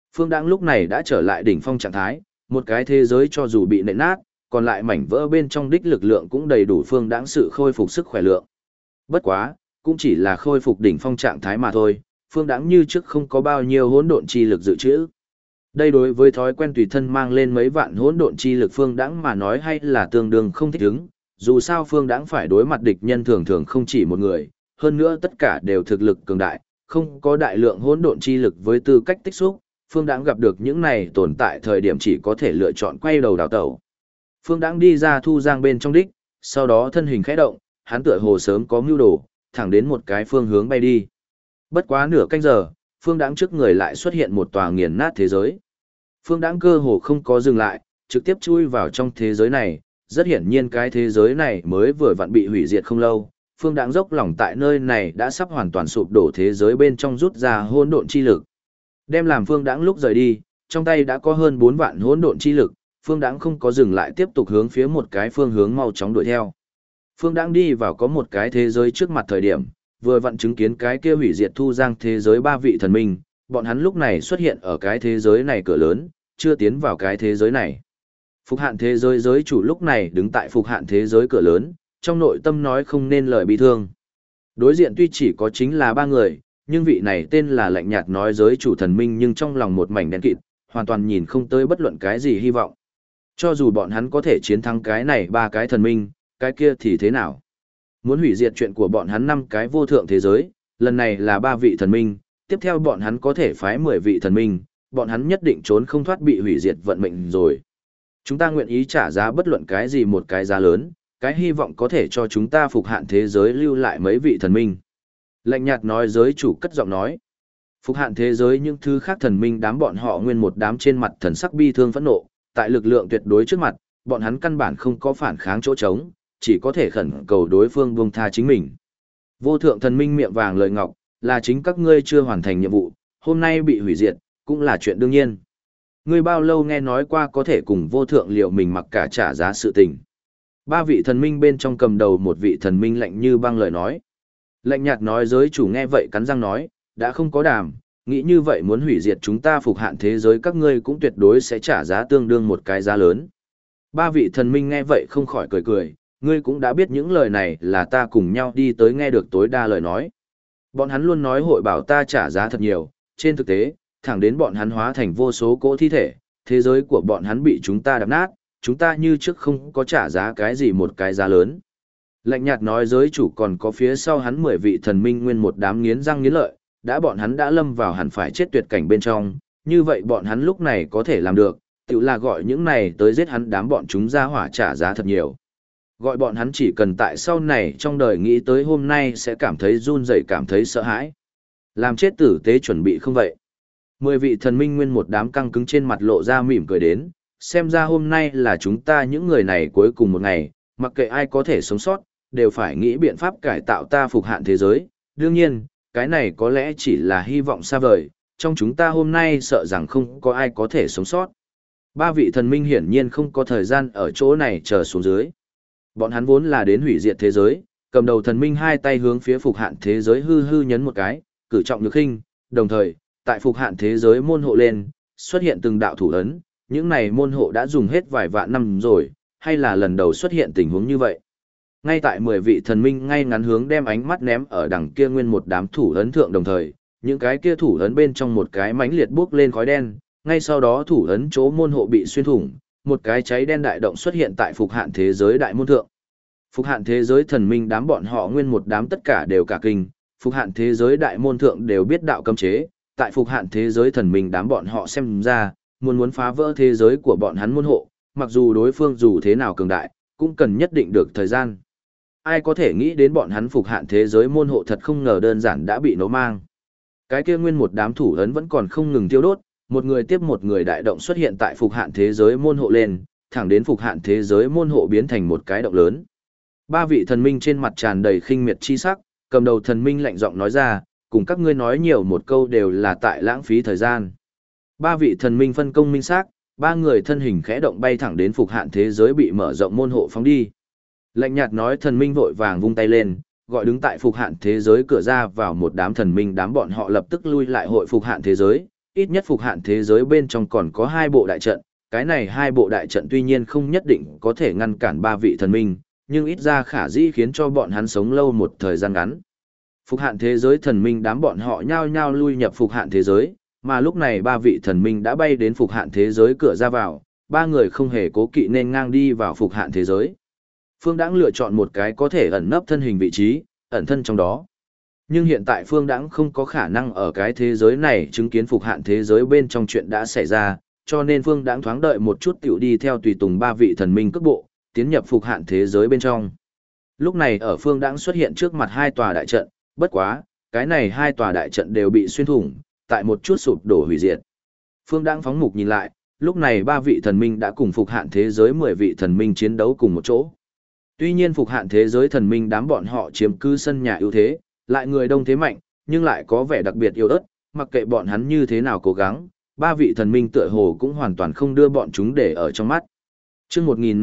Phương Đãng lúc này đã trở lại đỉnh phong trạng thái, một cái thế giới cho dù bị nện nát, còn lại mảnh vỡ bên trong đích lực lượng cũng đầy đủ Phương Đãng sự khôi phục sức khỏe lượng. Bất quá, cũng chỉ là khôi phục đỉnh phong trạng thái mà thôi, Phương Đãng như trước không có bao nhiêu hỗn độn chi lực dự trữ. Đây đối với thói quen tùy thân mang lên mấy vạn hỗn độn chi lực Phương Đãng mà nói hay là tương đương không thích ứng, dù sao Phương Đãng phải đối mặt địch nhân thường thường không chỉ một người, hơn nữa tất cả đều thực lực cường đại, không có đại lượng hỗn độn chi lực với tư cách tích xúc, Phương Đãng gặp được những này tồn tại thời điểm chỉ có thể lựa chọn quay đầu đào tẩu. Phương Đãng đi ra thu giang bên trong đích, sau đó thân hình khẽ động, hắn tựa hồ sớm có mưu đồ, thẳng đến một cái phương hướng bay đi. Bất quá nửa canh giờ, Phương Đãng trước người lại xuất hiện một tòa nghiền nát thế giới. Phương Đãng cơ hồ không có dừng lại, trực tiếp chui vào trong thế giới này, rất hiển nhiên cái thế giới này mới vừa vặn bị hủy diệt không lâu. Phương Đãng dốc lòng tại nơi này đã sắp hoàn toàn sụp đổ thế giới bên trong rút ra hỗn độn chi lực. Đem làm Phương Đãng lúc rời đi, trong tay đã có hơn 4 vạn hỗn độn chi lực, Phương Đãng không có dừng lại tiếp tục hướng phía một cái phương hướng mau chóng đuổi theo. Phương Đãng đi vào có một cái thế giới trước mặt thời điểm, vừa vặn chứng kiến cái kia hủy diệt thu giang thế giới 3 vị thần minh, bọn hắn lúc này xuất hiện ở cái thế giới này cửa lớn, chưa tiến vào cái thế giới này. Phục hạn thế giới giới chủ lúc này đứng tại phục hạn thế giới cửa lớn, trong nội tâm nói không nên lời bi thương. Đối diện tuy chỉ có chính là 3 người, nhưng vị này tên là lạnh nhạt nói giới chủ thần minh nhưng trong lòng một mảnh đen kịt, hoàn toàn nhìn không tới bất luận cái gì hy vọng. Cho dù bọn hắn có thể chiến thắng cái này 3 cái thần minh, cái kia thì thế nào? Muốn hủy diệt chuyện của bọn hắn 5 cái vô thượng thế giới, lần này là 3 vị thần minh, tiếp theo bọn hắn có thể phái 10 vị thần minh, bọn hắn nhất định trốn không thoát bị hủy diệt vận mệnh rồi. Chúng ta nguyện ý trả giá bất luận cái gì một cái giá lớn, cái hy vọng có thể cho chúng ta phục hạn thế giới lưu lại mấy vị thần minh. Lạnh nhạt nói giới chủ cất giọng nói. Phục hạn thế giới những thứ khác thần minh đám bọn họ nguyên một đám trên mặt thần sắc bi thương phẫn nộ, tại lực lượng tuyệt đối trước mặt, bọn hắn căn bản không có phản kháng chỗ trống, chỉ có thể khẩn cầu đối phương buông tha chính mình. Vô thượng thần minh miệng vàng lời ngọc, là chính các ngươi chưa hoàn thành nhiệm vụ, hôm nay bị hủy diệt, cũng là chuyện đương nhiên. Ngươi bao lâu nghe nói qua có thể cùng vô thượng liệu mình mặc cả trả giá sự tình. 3 vị thần minh bên trong cầm đầu một vị thần minh lạnh như băng lời nói. Lạnh nhạt nói giới chủ nghe vậy cắn răng nói, đã không có đàm, nghĩ như vậy muốn hủy diệt chúng ta phục hạn thế giới các ngươi cũng tuyệt đối sẽ trả giá tương đương một cái giá lớn. 3 vị thần minh nghe vậy không khỏi cười cười, ngươi cũng đã biết những lời này là ta cùng nhau đi tới nghe được tối đa lời nói. Bọn hắn luôn nói hội bảo ta trả giá thật nhiều, trên thực tế, thẳng đến bọn hắn hóa thành vô số cỗ thi thể, thế giới của bọn hắn bị chúng ta đập nát, chúng ta như trước không có trả giá cái gì một cái giá lớn. Lạnh nhạt nói giới chủ còn có phía sau hắn 10 vị thần minh nguyên một đám nghiến răng nghiến lợi, đã bọn hắn đã lâm vào hẳn phải chết tuyệt cảnh bên trong, như vậy bọn hắn lúc này có thể làm được, tự là gọi những này tới giết hắn đám bọn chúng ra hỏa trả giá thật nhiều. Gọi bọn hắn chỉ cần tại sau này trong đời nghĩ tới hôm nay sẽ cảm thấy run rẩy cảm thấy sợ hãi. Làm chết tử tế chuẩn bị không vậy. 10 vị thần minh nguyên một đám căng cứng trên mặt lộ ra mỉm cười đến, xem ra hôm nay là chúng ta những người này cuối cùng một ngày, mặc kệ ai có thể sống sót, đều phải nghĩ biện pháp cải tạo ta phục hạn thế giới. Đương nhiên, cái này có lẽ chỉ là hy vọng xa vời, trong chúng ta hôm nay sợ rằng không có ai có thể sống sót. 3 vị thần minh hiển nhiên không có thời gian ở chỗ này chờ xuống dưới. Bọn hắn vốn là đến hủy diệt thế giới, cầm đầu thần minh hai tay hướng phía phục hạn thế giới hư hư nhấn một cái, cử trọng nhược khinh, đồng thời, tại phục hạn thế giới môn hộ lên, xuất hiện từng đạo thủ ấn, những này môn hộ đã dùng hết vài vạn năm rồi, hay là lần đầu xuất hiện tình huống như vậy. Ngay tại 10 vị thần minh ngay ngắn hướng đem ánh mắt ném ở đằng kia nguyên một đám thủ ấn thượng đồng thời, những cái kia thủ ấn bên trong một cái mãnh liệt bốc lên khói đen, ngay sau đó thủ ấn chỗ môn hộ bị xuyên thủng, một cái cháy đen đại động xuất hiện tại phục hạn thế giới đại môn thượng. Phục hạn thế giới thần minh đám bọn họ nguyên một đám tất cả đều cả kinh, phục hạn thế giới đại môn thượng đều biết đạo cấm chế, tại phục hạn thế giới thần minh đám bọn họ xem ra, muốn phá vỡ thế giới của bọn hắn môn hộ, mặc dù đối phương dù thế nào cường đại, cũng cần nhất định được thời gian. Ai có thể nghĩ đến bọn hắn phục hạn thế giới môn hộ thật không ngờ đơn giản đã bị nấu mang. Cái kia nguyên một đám thủ ấn vẫn còn không ngừng tiêu đốt, một người tiếp một người đại động xuất hiện tại phục hạn thế giới môn hộ lên, thẳng đến phục hạn thế giới môn hộ biến thành một cái động lớn. 3 vị thần minh trên mặt tràn đầy khinh miệt chi sắc, cầm đầu thần minh lạnh giọng nói ra, cùng các ngươi nói nhiều một câu đều là tại lãng phí thời gian. 3 vị thần minh phân công minh xác, 3 người thân hình khẽ động bay thẳng đến phục hạn thế giới bị mở rộng môn hộ phóng đi. Lạnh nhạt nói thần minh vội vàng vung tay lên, gọi đứng tại phục hạn thế giới cửa ra vào một đám thần minh đám bọn họ lập tức lui lại hội phục hạn thế giới, ít nhất phục hạn thế giới bên trong còn có 2 bộ đại trận, cái này 2 bộ đại trận tuy nhiên không nhất định có thể ngăn cản 3 vị thần minh, nhưng ít ra khả dĩ khiến cho bọn hắn sống lâu một thời gian ngắn. Phục hạn thế giới thần minh đám bọn họ nhao nhao lui nhập phục hạn thế giới, mà lúc này 3 vị thần minh đã bay đến phục hạn thế giới cửa ra vào, 3 người không hề cố kỵ nên ngang đi vào phục hạn thế giới. Phương Đãng lựa chọn một cái có thể ẩn nấp thân hình vị trí, ẩn thân trong đó. Nhưng hiện tại Phương Đãng không có khả năng ở cái thế giới này chứng kiến phục hạn thế giới bên trong chuyện đã xảy ra, cho nên Phương Đãng thoáng đợi một chút tiểu đi theo tùy tùng 3 vị thần minh cước bộ, tiến nhập phục hạn thế giới bên trong. Lúc này ở Phương Đãng xuất hiện trước mặt 2 tòa đại trận, bất quá, cái này 2 tòa đại trận đều bị xuyên thủng, tại một chút sụp đổ hủy diệt. Phương Đãng phóng mục nhìn lại, lúc này 3 vị thần minh đã cùng phục hạn thế giới 10 vị thần minh chiến đấu cùng một chỗ. Tuy nhiên phục hạn thế giới thần minh đám bọn họ chiếm cứ sân nhà ưu thế, lại người đông thế mạnh, nhưng lại có vẻ đặc biệt yếu ớt, mặc kệ bọn hắn như thế nào cố gắng, 3 vị thần minh tựa hồ cũng hoàn toàn không đưa bọn chúng để ở trong mắt. Chương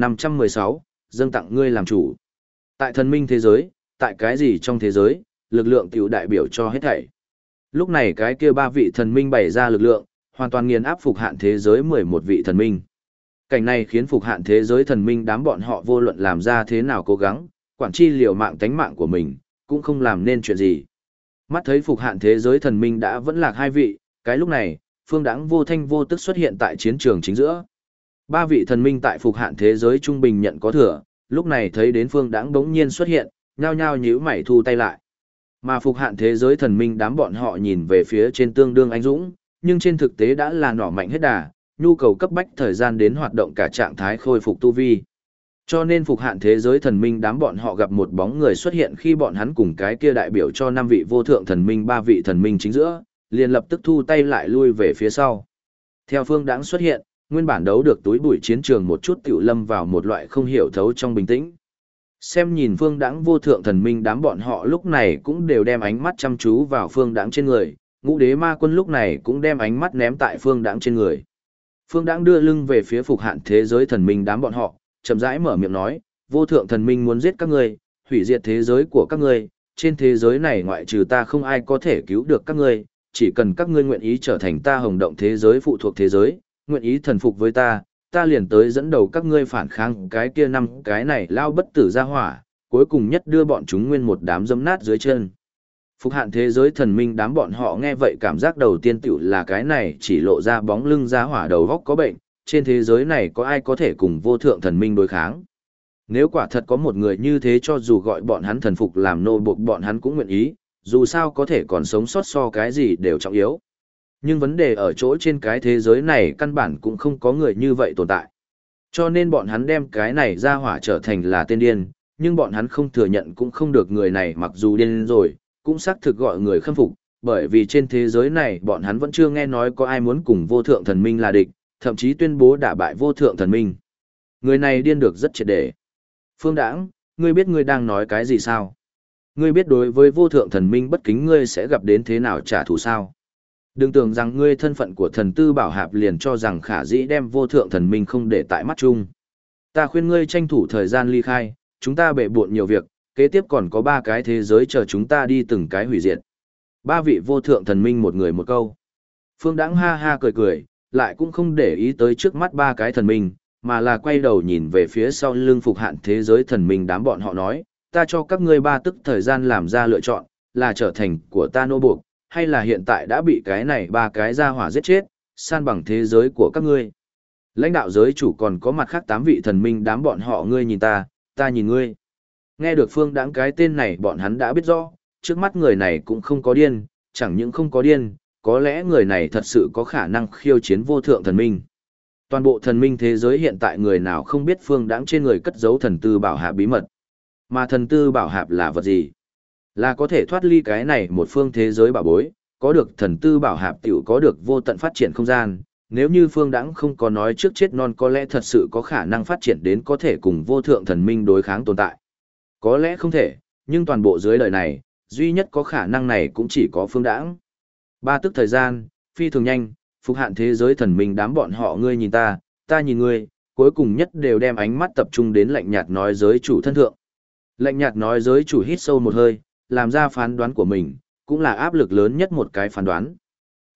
1516, dâng tặng ngươi làm chủ. Tại thần minh thế giới, tại cái gì trong thế giới, lực lượng tiểu đại biểu cho hết thảy. Lúc này cái kia 3 vị thần minh bày ra lực lượng, hoàn toàn nghiền áp phục hạn thế giới 11 vị thần minh. Cảnh này khiến phục hạn thế giới thần minh đám bọn họ vô luận làm ra thế nào cố gắng, quản chi liều mạng tánh mạng của mình, cũng không làm nên chuyện gì. Mắt thấy phục hạn thế giới thần minh đã vẫn lạc 2 vị, cái lúc này, Phương Đãng vô thanh vô tức xuất hiện tại chiến trường chính giữa. 3 vị thần minh tại phục hạn thế giới trung bình nhận có thừa, lúc này thấy đến Phương Đãng bỗng nhiên xuất hiện, nhao nhao nhíu mày thu tay lại. Mà phục hạn thế giới thần minh đám bọn họ nhìn về phía trên tương đương anh dũng, nhưng trên thực tế đã là nỏ mạnh hết đà, nhu cầu cấp bách thời gian đến hoạt động cả trạng thái khôi phục tu vi. Cho nên phục hạn thế giới thần minh đám bọn họ gặp một bóng người xuất hiện khi bọn hắn cùng cái kia đại biểu cho 5 vị vô thượng thần minh 3 vị thần minh chính giữa, liền lập tức thu tay lại lui về phía sau. Theo Phương Đãng xuất hiện, nguyên bản đấu được túi bụi chiến trường một chút tiểu lâm vào một loại không hiểu thấu trong bình tĩnh. Xem nhìn Phương Đãng vô thượng thần minh đám bọn họ lúc này cũng đều đem ánh mắt chăm chú vào Phương Đãng trên người, Ngũ Đế Ma Quân lúc này cũng đem ánh mắt ném tại Phương Đãng trên người. Phương Đãng đưa lưng về phía phục hạn thế giới thần minh đám bọn họ, chậm rãi mở miệng nói, vô thượng thần minh muốn giết các ngươi, hủy diệt thế giới của các ngươi, trên thế giới này ngoại trừ ta không ai có thể cứu được các ngươi, chỉ cần các ngươi nguyện ý trở thành ta hồng động thế giới phụ thuộc thế giới, nguyện ý thần phục với ta, ta liền tới dẫn đầu các ngươi phản kháng cái kia 5 cái này lao bất tử ra hỏa, cuối cùng nhất đưa bọn chúng nguyên một đám dẫm nát dưới chân. Phục hạn thế giới thần minh đám bọn họ nghe vậy cảm giác đầu tiên tiểu là cái này chỉ lộ ra bóng lưng ra hỏa đầu góc có bệnh, trên thế giới này có ai có thể cùng vô thượng thần minh đối kháng. Nếu quả thật có một người như thế cho dù gọi bọn hắn thần phục làm nô buộc bọn hắn cũng nguyện ý, dù sao có thể còn sống sót so cái gì đều trọng yếu. Nhưng vấn đề ở chỗ trên cái thế giới này căn bản cũng không có người như vậy tồn tại. Cho nên bọn hắn đem cái này ra hỏa trở thành là tên điên, nhưng bọn hắn không thừa nhận cũng không được người này mặc dù điên rồi, cũng xác thực gọi người khâm phục, bởi vì trên thế giới này bọn hắn vẫn chưa nghe nói có ai muốn cùng vô thượng thần minh là địch, thậm chí tuyên bố đả bại vô thượng thần minh. Người này điên được rất triệt để. Phương Đãng, ngươi biết ngươi đang nói cái gì sao? Ngươi biết đối với vô thượng thần minh bất kính ngươi sẽ gặp đến thế nào trả thù sao? Đừng tưởng rằng ngươi thân phận của thần tư bảo hạp liền cho rằng khả dĩ đem vô thượng thần minh không để tại mắt chung. Ta khuyên ngươi tranh thủ thời gian ly khai, chúng ta bệ bộn nhiều việc, kế tiếp còn có 3 cái thế giới chờ chúng ta đi từng cái hủy diệt. 3 vị vô thượng thần minh một người một câu. Phương Đãng ha ha cười cười, lại cũng không để ý tới trước mắt 3 cái thần minh, mà là quay đầu nhìn về phía sau lưng phục hạn thế giới thần minh đám bọn họ nói, ta cho các ngươi 3 tức thời gian làm ra lựa chọn, là trở thành của ta nô buộc, hay là hiện tại đã bị cái này 3 cái ra hỏa giết chết, san bằng thế giới của các ngươi. Lãnh đạo giới chủ còn có mặt khác 8 vị thần minh đám bọn họ ngươi nhìn ta nhìn ngươi. Nghe được Phương Đãng cái tên này bọn hắn đã biết rõ, trước mắt người này cũng không có điên, chẳng những không có điên, có lẽ người này thật sự có khả năng khiêu chiến vô thượng thần minh. Toàn bộ thần minh thế giới hiện tại người nào không biết Phương Đãng trên người cất giấu thần tư bảo hạp bí mật. Mà thần tư bảo hạp là vật gì? Là có thể thoát ly cái này một phương thế giới bảo bối, có được thần tư bảo hạp tiểu có được vô tận phát triển không gian. Nếu như Phương Đãng không có nói trước chết non có lẽ thật sự có khả năng phát triển đến có thể cùng vô thượng thần minh đối kháng tồn tại. Có lẽ không thể, nhưng toàn bộ dưới đời này, duy nhất có khả năng này cũng chỉ có Phương Đãng. 3 tức thời gian, phi thường nhanh, phục hạn thế giới thần minh đám bọn họ ngươi nhìn ta nhìn ngươi, cuối cùng nhất đều đem ánh mắt tập trung đến lạnh nhạt nói giới chủ thân thượng. Lạnh nhạt nói giới chủ hít sâu một hơi, làm ra phán đoán của mình, cũng là áp lực lớn nhất một cái phán đoán. Tốt,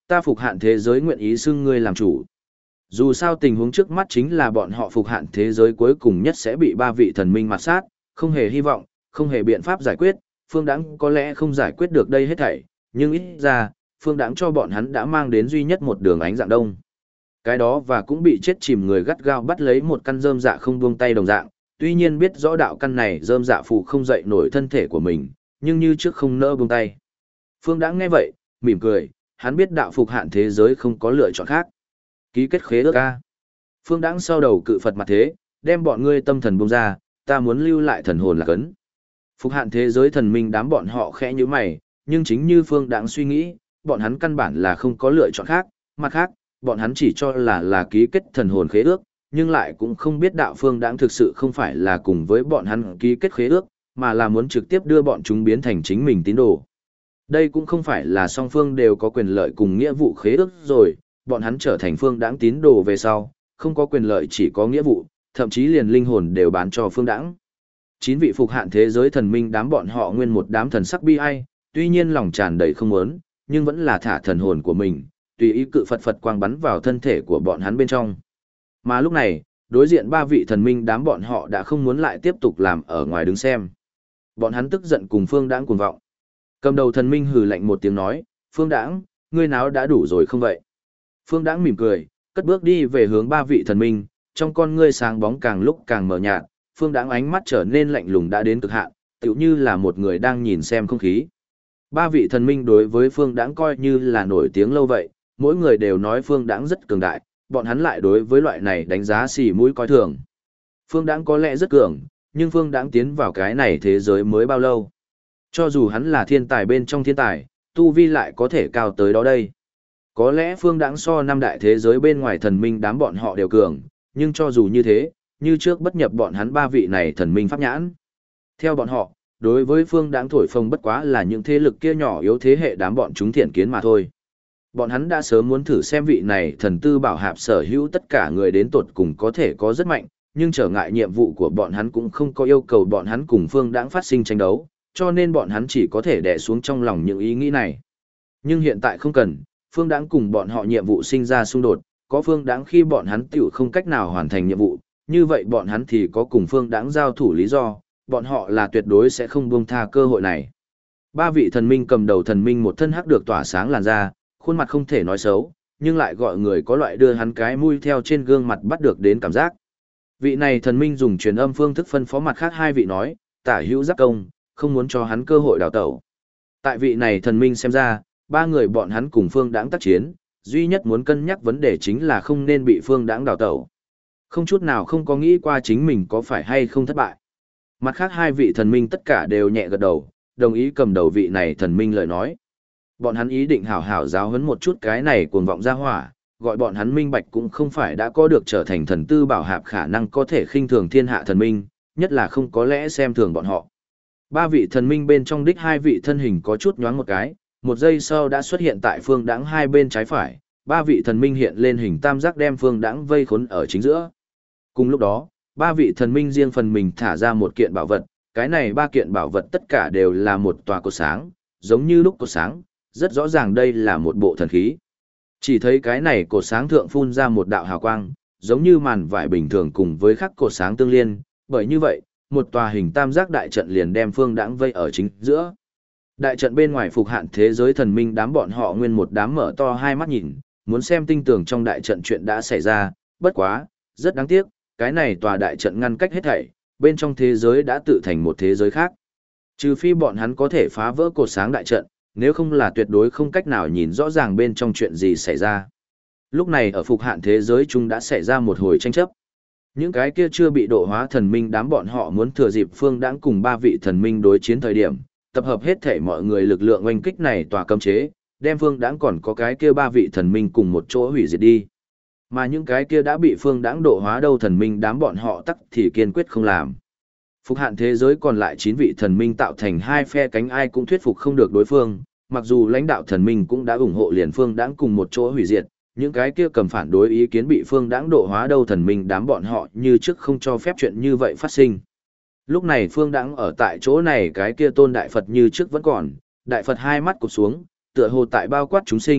ta phục hạn thế giới nguyện ý xưng ngươi làm chủ. Dù sao tình huống trước mắt chính là bọn họ phục hạn thế giới cuối cùng nhất sẽ bị ba vị thần minh mặt sát, không hề hy vọng, không hề biện pháp giải quyết, Phương Đãng có lẽ không giải quyết được đây hết thảy, nhưng ít ra, Phương Đãng cho bọn hắn đã mang đến duy nhất một đường ánh dạng đông. Cái đó và cũng bị chết chìm người gắt gao bắt lấy một căn rơm dạ không buông tay đồng dạng, tuy nhiên biết rõ đạo căn này rơm dạ phụ không dậy nổi thân thể của mình, nhưng như trước không nỡ buông tay. Phương Đãng nghe vậy, mỉm cười, hắn biết đạo phục hạn thế giới không có lựa chọn khác. Ký kết khế ước a. Phương Đãng sau đầu cự Phật mặt thế, đem bọn ngươi tâm thần buông ra, ta muốn lưu lại thần hồn là cấn. Phục hạn thế giới thần minh đám bọn họ khẽ như mày, nhưng chính như Phương Đãng suy nghĩ, bọn hắn căn bản là không có lựa chọn khác, mặt khác, bọn hắn chỉ cho là ký kết thần hồn khế ước, nhưng lại cũng không biết đạo Phương Đãng thực sự không phải là cùng với bọn hắn ký kết khế ước, mà là muốn trực tiếp đưa bọn chúng biến thành chính mình tín đồ. Đây cũng không phải là song phương đều có quyền lợi cùng nghĩa vụ khế ước rồi, bọn hắn trở thành Phương Đãng tín đồ về sau, không có quyền lợi chỉ có nghĩa vụ, thậm chí liền linh hồn đều bán cho Phương Đãng. 9 vị phục hạn thế giới thần minh đám bọn họ nguyên một đám thần sắc bi ai, tuy nhiên lòng tràn đầy không muốn, nhưng vẫn là thả thần hồn của mình, tùy ý cự Phật Phật quang bắn vào thân thể của bọn hắn bên trong. Mà lúc này, đối diện 3 vị thần minh đám bọn họ đã không muốn lại tiếp tục làm ở ngoài đứng xem. Bọn hắn tức giận cùng Phương Đãng cuồng vọng. Cầm đầu thần minh hừ lạnh một tiếng nói, Phương Đãng, ngươi náo đã đủ rồi không vậy? Phương Đãng mỉm cười, cất bước đi về hướng 3 vị thần minh, trong con ngươi sáng bóng càng lúc càng mờ nhạt, Phương Đãng ánh mắt trở nên lạnh lùng đã đến cực hạn, tựu như là một người đang nhìn xem không khí. 3 vị thần minh đối với Phương Đãng coi như là nổi tiếng lâu vậy, mỗi người đều nói Phương Đãng rất cường đại, bọn hắn lại đối với loại này đánh giá xì mũi coi thường. Phương Đãng có lẽ rất cường, nhưng Phương Đãng tiến vào cái này thế giới mới bao lâu? Cho dù hắn là thiên tài bên trong thiên tài, tu vi lại có thể cao tới đó đây. Có lẽ Phương Đãng so 5 đại thế giới bên ngoài thần minh đám bọn họ đều cường, nhưng cho dù như thế, như trước bất nhập bọn hắn 3 vị này thần minh pháp nhãn. Theo bọn họ, đối với Phương Đãng thổi phồng bất quá là những thế lực kia nhỏ yếu thế hệ đám bọn chúng thiện kiến mà thôi. Bọn hắn đã sớm muốn thử xem vị này thần tư bảo hạp sở hữu tất cả người đến tột cùng có thể có rất mạnh, nhưng trở ngại nhiệm vụ của bọn hắn cũng không có yêu cầu bọn hắn cùng Phương Đãng phát sinh tranh đấu, cho nên bọn hắn chỉ có thể đè xuống trong lòng những ý nghĩ này. Nhưng hiện tại không cần, Phương Đãng cùng bọn họ nhiệm vụ sinh ra xung đột, có Phương Đãng khi bọn hắn tiểu không cách nào hoàn thành nhiệm vụ, như vậy bọn hắn thì có cùng Phương Đãng giao thủ lý do, bọn họ là tuyệt đối sẽ không buông tha cơ hội này. 3 vị thần minh cầm đầu thần minh một thân hắc được tỏa sáng làn da, khuôn mặt không thể nói xấu, nhưng lại gọi người có loại đưa hắn cái mũi theo trên gương mặt bắt được đến cảm giác. Vị này thần minh dùng truyền âm phương thức phân phó mặt khác 2 vị nói, tả hữu giáp công, không muốn cho hắn cơ hội đào tẩu. Tại vị này thần minh xem ra, 3 người bọn hắn cùng Phương Đãng tác chiến, duy nhất muốn cân nhắc vấn đề chính là không nên bị Phương Đãng đào tẩu. Không chút nào không có nghĩ qua chính mình có phải hay không thất bại. Mặt khác 2 vị thần minh tất cả đều nhẹ gật đầu, đồng ý cầm đầu vị này thần minh lời nói. Bọn hắn ý định hảo hảo giáo huấn một chút cái này cuồng vọng ra hỏa, gọi bọn hắn minh bạch cũng không phải đã có được trở thành thần tư bảo hạp khả năng có thể khinh thường thiên hạ thần minh, nhất là không có lẽ xem thường bọn họ. 3 vị thần minh bên trong đích 2 vị thân hình có chút nhoáng một cái, một giây sau đã xuất hiện tại Phương Đãng hai bên trái phải, 3 vị thần minh hiện lên hình tam giác đem Phương Đãng vây khốn ở chính giữa. Cùng lúc đó, 3 vị thần minh riêng phần mình thả ra một kiện bảo vật, cái này 3 kiện bảo vật tất cả đều là một tòa cột sáng, giống như lúc cột sáng, rất rõ ràng đây là một bộ thần khí. Chỉ thấy cái này cột sáng thượng phun ra một đạo hào quang, giống như màn vải bình thường cùng với khắc cột sáng tương liên, bởi như vậy, một tòa hình tam giác đại trận liền đem Phương Đãng vây ở chính giữa. Đại trận bên ngoài phục hạn thế giới thần minh đám bọn họ nguyên một đám mở to hai mắt nhìn, muốn xem tinh tường trong đại trận chuyện đã xảy ra, bất quá, rất đáng tiếc, cái này tòa đại trận ngăn cách hết thảy, bên trong thế giới đã tự thành một thế giới khác. Trừ phi bọn hắn có thể phá vỡ cột sáng đại trận, nếu không là tuyệt đối không cách nào nhìn rõ ràng bên trong chuyện gì xảy ra. Lúc này ở phục hạn thế giới chung đã xảy ra một hồi tranh chấp. Những cái kia chưa bị độ hóa thần minh đám bọn họ muốn thừa dịp Phương Đãng cùng 3 vị thần minh đối chiến thời điểm, tập hợp hết thể mọi người lực lượng oanh kích này tòa cấm chế, đem Phương Đãng còn có cái kia 3 vị thần minh cùng một chỗ hủy diệt đi. Mà những cái kia đã bị Phương Đãng độ hóa đâu thần minh đám bọn họ tắc thì kiên quyết không làm. Phục hạn thế giới còn lại 9 vị thần minh tạo thành 2 phe cánh ai cũng thuyết phục không được đối phương, mặc dù lãnh đạo thần minh cũng đã ủng hộ liền Phương Đãng cùng một chỗ hủy diệt, những cái kia cầm phản đối ý kiến bị Phương Đãng độ hóa đâu thần minh đám bọn họ như trước không cho phép chuyện như vậy phát sinh. Lúc này Phương Đãng ở tại chỗ này cái kia tôn đại Phật như trước vẫn còn, đại Phật hai mắt cụp xuống, tựa hồ tại bao quát chúng sinh,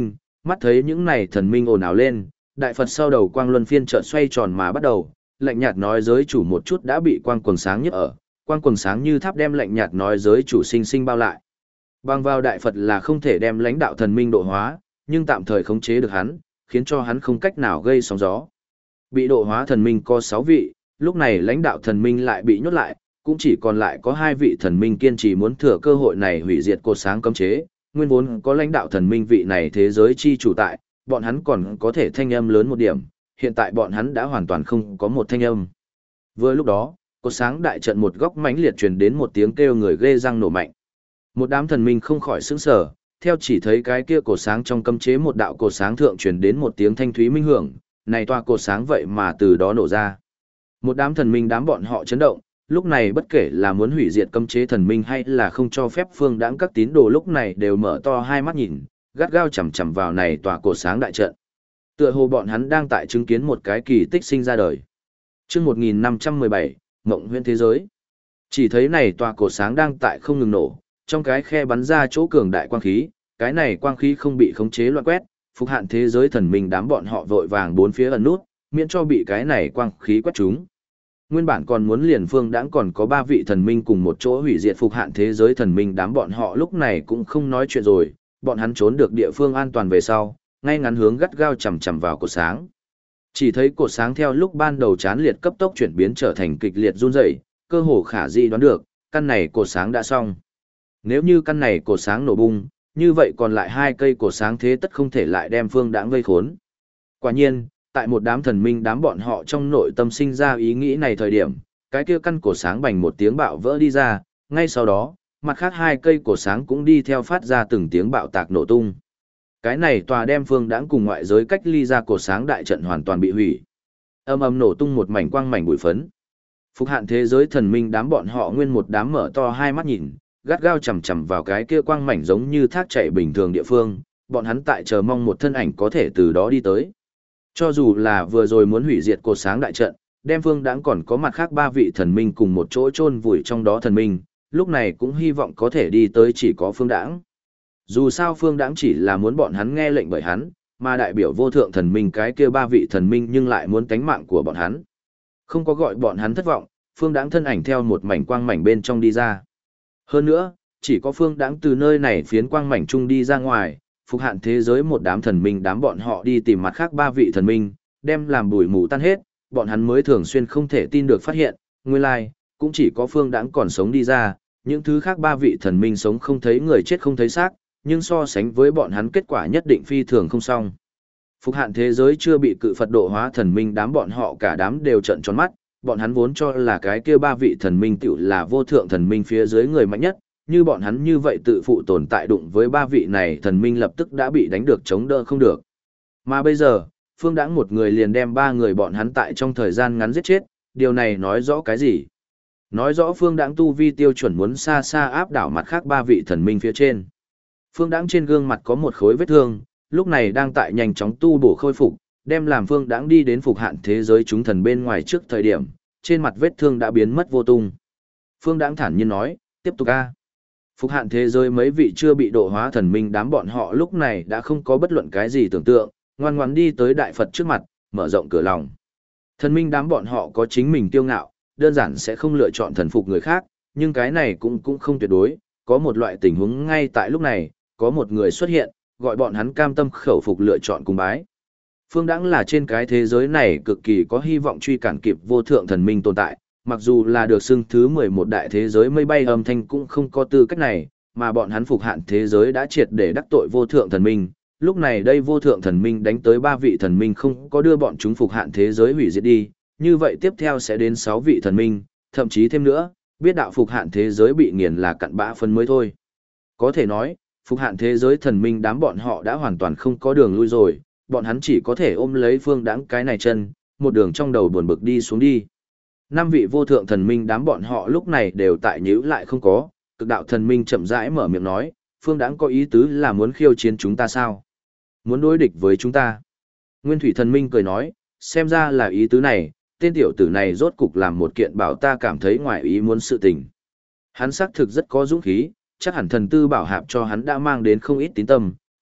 Mắt thấy những này thần minh ồn ào lên, đại Phật sau đầu quang luân phiên chợt xoay tròn mà bắt đầu, lạnh nhạt nói giới chủ một chút đã bị quang quần sáng nhức ở, quang quần sáng như tháp đem lạnh nhạt nói giới chủ sinh sinh bao lại. Bằng vào đại Phật là không thể đem lãnh đạo thần minh độ hóa, nhưng tạm thời khống chế được hắn, khiến cho hắn không cách nào gây sóng gió. Bị độ hóa thần minh có 6 vị, lúc này lãnh đạo thần minh lại bị nhốt lại, cũng chỉ còn lại có 2 vị thần minh kiên trì muốn thừa cơ hội này hủy diệt cột sáng cấm chế. Nguyên vốn có lãnh đạo thần minh vị này thế giới chi chủ tại, bọn hắn còn có thể thanh âm lớn một điểm, hiện tại bọn hắn đã hoàn toàn không có một thanh âm. Vừa lúc đó, cột sáng đại trận một góc mãnh liệt truyền đến một tiếng kêu người ghê răng nổ mạnh. Một đám thần minh không khỏi sững sờ, theo chỉ thấy cái kia cột sáng trong cấm chế một đạo cột sáng thượng truyền đến một tiếng thanh thúy minh hưởng, này tòa cột sáng vậy mà từ đó nổ ra. Một đám thần minh đám bọn họ chấn động, lúc này bất kể là muốn hủy diệt cấm chế thần minh hay là không cho phép phương đãng các tín đồ lúc này đều mở to hai mắt nhìn, gắt gao chằm chằm vào này tòa cột sáng đại trận. Tựa hồ bọn hắn đang tại chứng kiến một cái kỳ tích sinh ra đời. Chương 1517, Mộng Huyễn thế giới. Chỉ thấy này tòa cột sáng đang tại không ngừng nổ, trong cái khe bắn ra chỗ cường đại quang khí, cái này quang khí không bị khống chế loạn quét, phục hạn thế giới thần minh đám bọn họ vội vàng bốn phía ẩn nút, miễn cho bị cái này quang khí quét trúng. Nguyên bản còn muốn liền phương đãng còn có 3 vị thần minh cùng một chỗ hủy diệt phục hạn thế giới thần minh đám bọn họ lúc này cũng không nói chuyện rồi, bọn hắn trốn được địa phương an toàn về sau, ngay ngắn hướng gắt gao chằm chằm vào cột sáng. Chỉ thấy cột sáng theo lúc ban đầu chán liệt cấp tốc chuyển biến trở thành kịch liệt run rẩy, cơ hồ khả dĩ đoán được, căn này cột sáng đã xong. Nếu như căn này cột sáng nổ bung, như vậy còn lại 2 cây cột sáng thế tất không thể lại đem phương đãng vây khốn. Quả nhiên, tại một đám thần minh đám bọn họ trong nội tâm sinh ra ý nghĩ này thời điểm, cái kia căn cột sáng bành một tiếng bạo vỡ đi ra, ngay sau đó, mặt khác 2 cây cột sáng cũng đi theo phát ra từng tiếng bạo tạc nổ tung. Cái này tòa đem phương đãng cùng ngoại giới cách ly ra cột sáng đại trận hoàn toàn bị hủy. Âm ầm nổ tung một mảnh quang mảnh bụi phấn. Phục hạn thế giới thần minh đám bọn họ nguyên một đám mở to hai mắt nhìn, gắt gao chằm chằm vào cái kia quang mảnh giống như thác chảy bình thường địa phương, bọn hắn tại chờ mong một thân ảnh có thể từ đó đi tới. Cho dù là vừa rồi muốn hủy diệt cột sáng đại trận, đem phương đãng còn có mặt khác 3 vị thần minh cùng một chỗ chôn vùi trong đó thần minh, lúc này cũng hy vọng có thể đi tới chỉ có phương đãng. Dù sao phương đãng chỉ là muốn bọn hắn nghe lệnh bởi hắn, mà đại biểu vô thượng thần minh cái kia 3 vị thần minh nhưng lại muốn tánh mạng của bọn hắn. Không có gọi bọn hắn thất vọng, phương đãng thân ảnh theo một mảnh quang mảnh bên trong đi ra. Hơn nữa, chỉ có phương đãng từ nơi này phiến quang mảnh chung đi ra ngoài, phục hạn thế giới một đám thần minh đám bọn họ đi tìm mặt khác 3 vị thần minh, đem làm bụi mù tan hết, bọn hắn mới thường xuyên không thể tin được phát hiện, nguyên lai, cũng chỉ có phương đãng còn sống đi ra, những thứ khác 3 vị thần minh sống không thấy người chết không thấy xác, nhưng so sánh với bọn hắn kết quả nhất định phi thường không xong. Phục hạn thế giới chưa bị cự Phật độ hóa thần minh đám bọn họ cả đám đều trợn tròn mắt, bọn hắn vốn cho là cái kia 3 vị thần minh tiểu là vô thượng thần minh phía dưới người mạnh nhất, như bọn hắn như vậy tự phụ tồn tại đụng với 3 vị này thần minh lập tức đã bị đánh được chống đỡ không được. Mà bây giờ, phương đãng một người liền đem 3 người bọn hắn tại trong thời gian ngắn giết chết, điều này nói rõ cái gì? Nói rõ phương đãng tu vi tiêu chuẩn muốn xa xa áp đảo mặt khác 3 vị thần minh phía trên. Phương đãng trên gương mặt có một khối vết thương, lúc này đang tại nhanh chóng tu bổ khôi phục, đem làm phương đãng đi đến phục hạn thế giới chúng thần bên ngoài trước thời điểm, trên mặt vết thương đã biến mất vô tung. Phương đãng thản nhiên nói, tiếp tục a. Phục hạn thế giới mấy vị chưa bị độ hóa thần minh đám bọn họ lúc này đã không có bất luận cái gì tưởng tượng, ngoan ngoãn đi tới đại Phật trước mặt, mở rộng cửa lòng. Thần minh đám bọn họ có chính mình kiêu ngạo, đơn giản sẽ không lựa chọn thần phục người khác, nhưng cái này cũng không tuyệt đối, có một loại tình huống ngay tại lúc này, có một người xuất hiện, gọi bọn hắn cam tâm khẩu phục lựa chọn cung bái. Phương đãng là trên cái thế giới này cực kỳ có hy vọng truy cản kịp vô thượng thần minh tồn tại, mặc dù là được xưng thứ 11 đại thế giới mây bay âm thanh cũng không có tư cách này, mà bọn hắn phục hạn thế giới đã triệt để đắc tội vô thượng thần minh. Lúc này đây vô thượng thần minh đánh tới 3 vị thần minh không có đưa bọn chúng phục hạn thế giới hủy diệt đi, như vậy tiếp theo sẽ đến 6 vị thần minh, thậm chí thêm nữa, biết đạo phục hạn thế giới bị nghiền là cặn bã phân mới thôi. Có thể nói, phục hạn thế giới thần minh đám bọn họ đã hoàn toàn không có đường lui rồi, bọn hắn chỉ có thể ôm lấy phương đãng cái này chân, một đường trong đầu buồn bực đi xuống đi. 5 vị vô thượng thần minh đám bọn họ lúc này đều tại nhíu lại không có, cực đạo thần minh chậm rãi mở miệng nói, phương đãng có ý tứ là muốn khiêu chiến chúng ta sao? Muốn đối địch với chúng ta? Nguyên thủy thần minh cười nói, xem ra là ý tứ này, tên tiểu tử này rốt cục làm một kiện bảo ta cảm thấy ngoài ý muốn sự tình. Hắn xác thực rất có dũng khí, chắc hẳn thần tư bảo hạp cho hắn đã mang đến không ít tín tâm,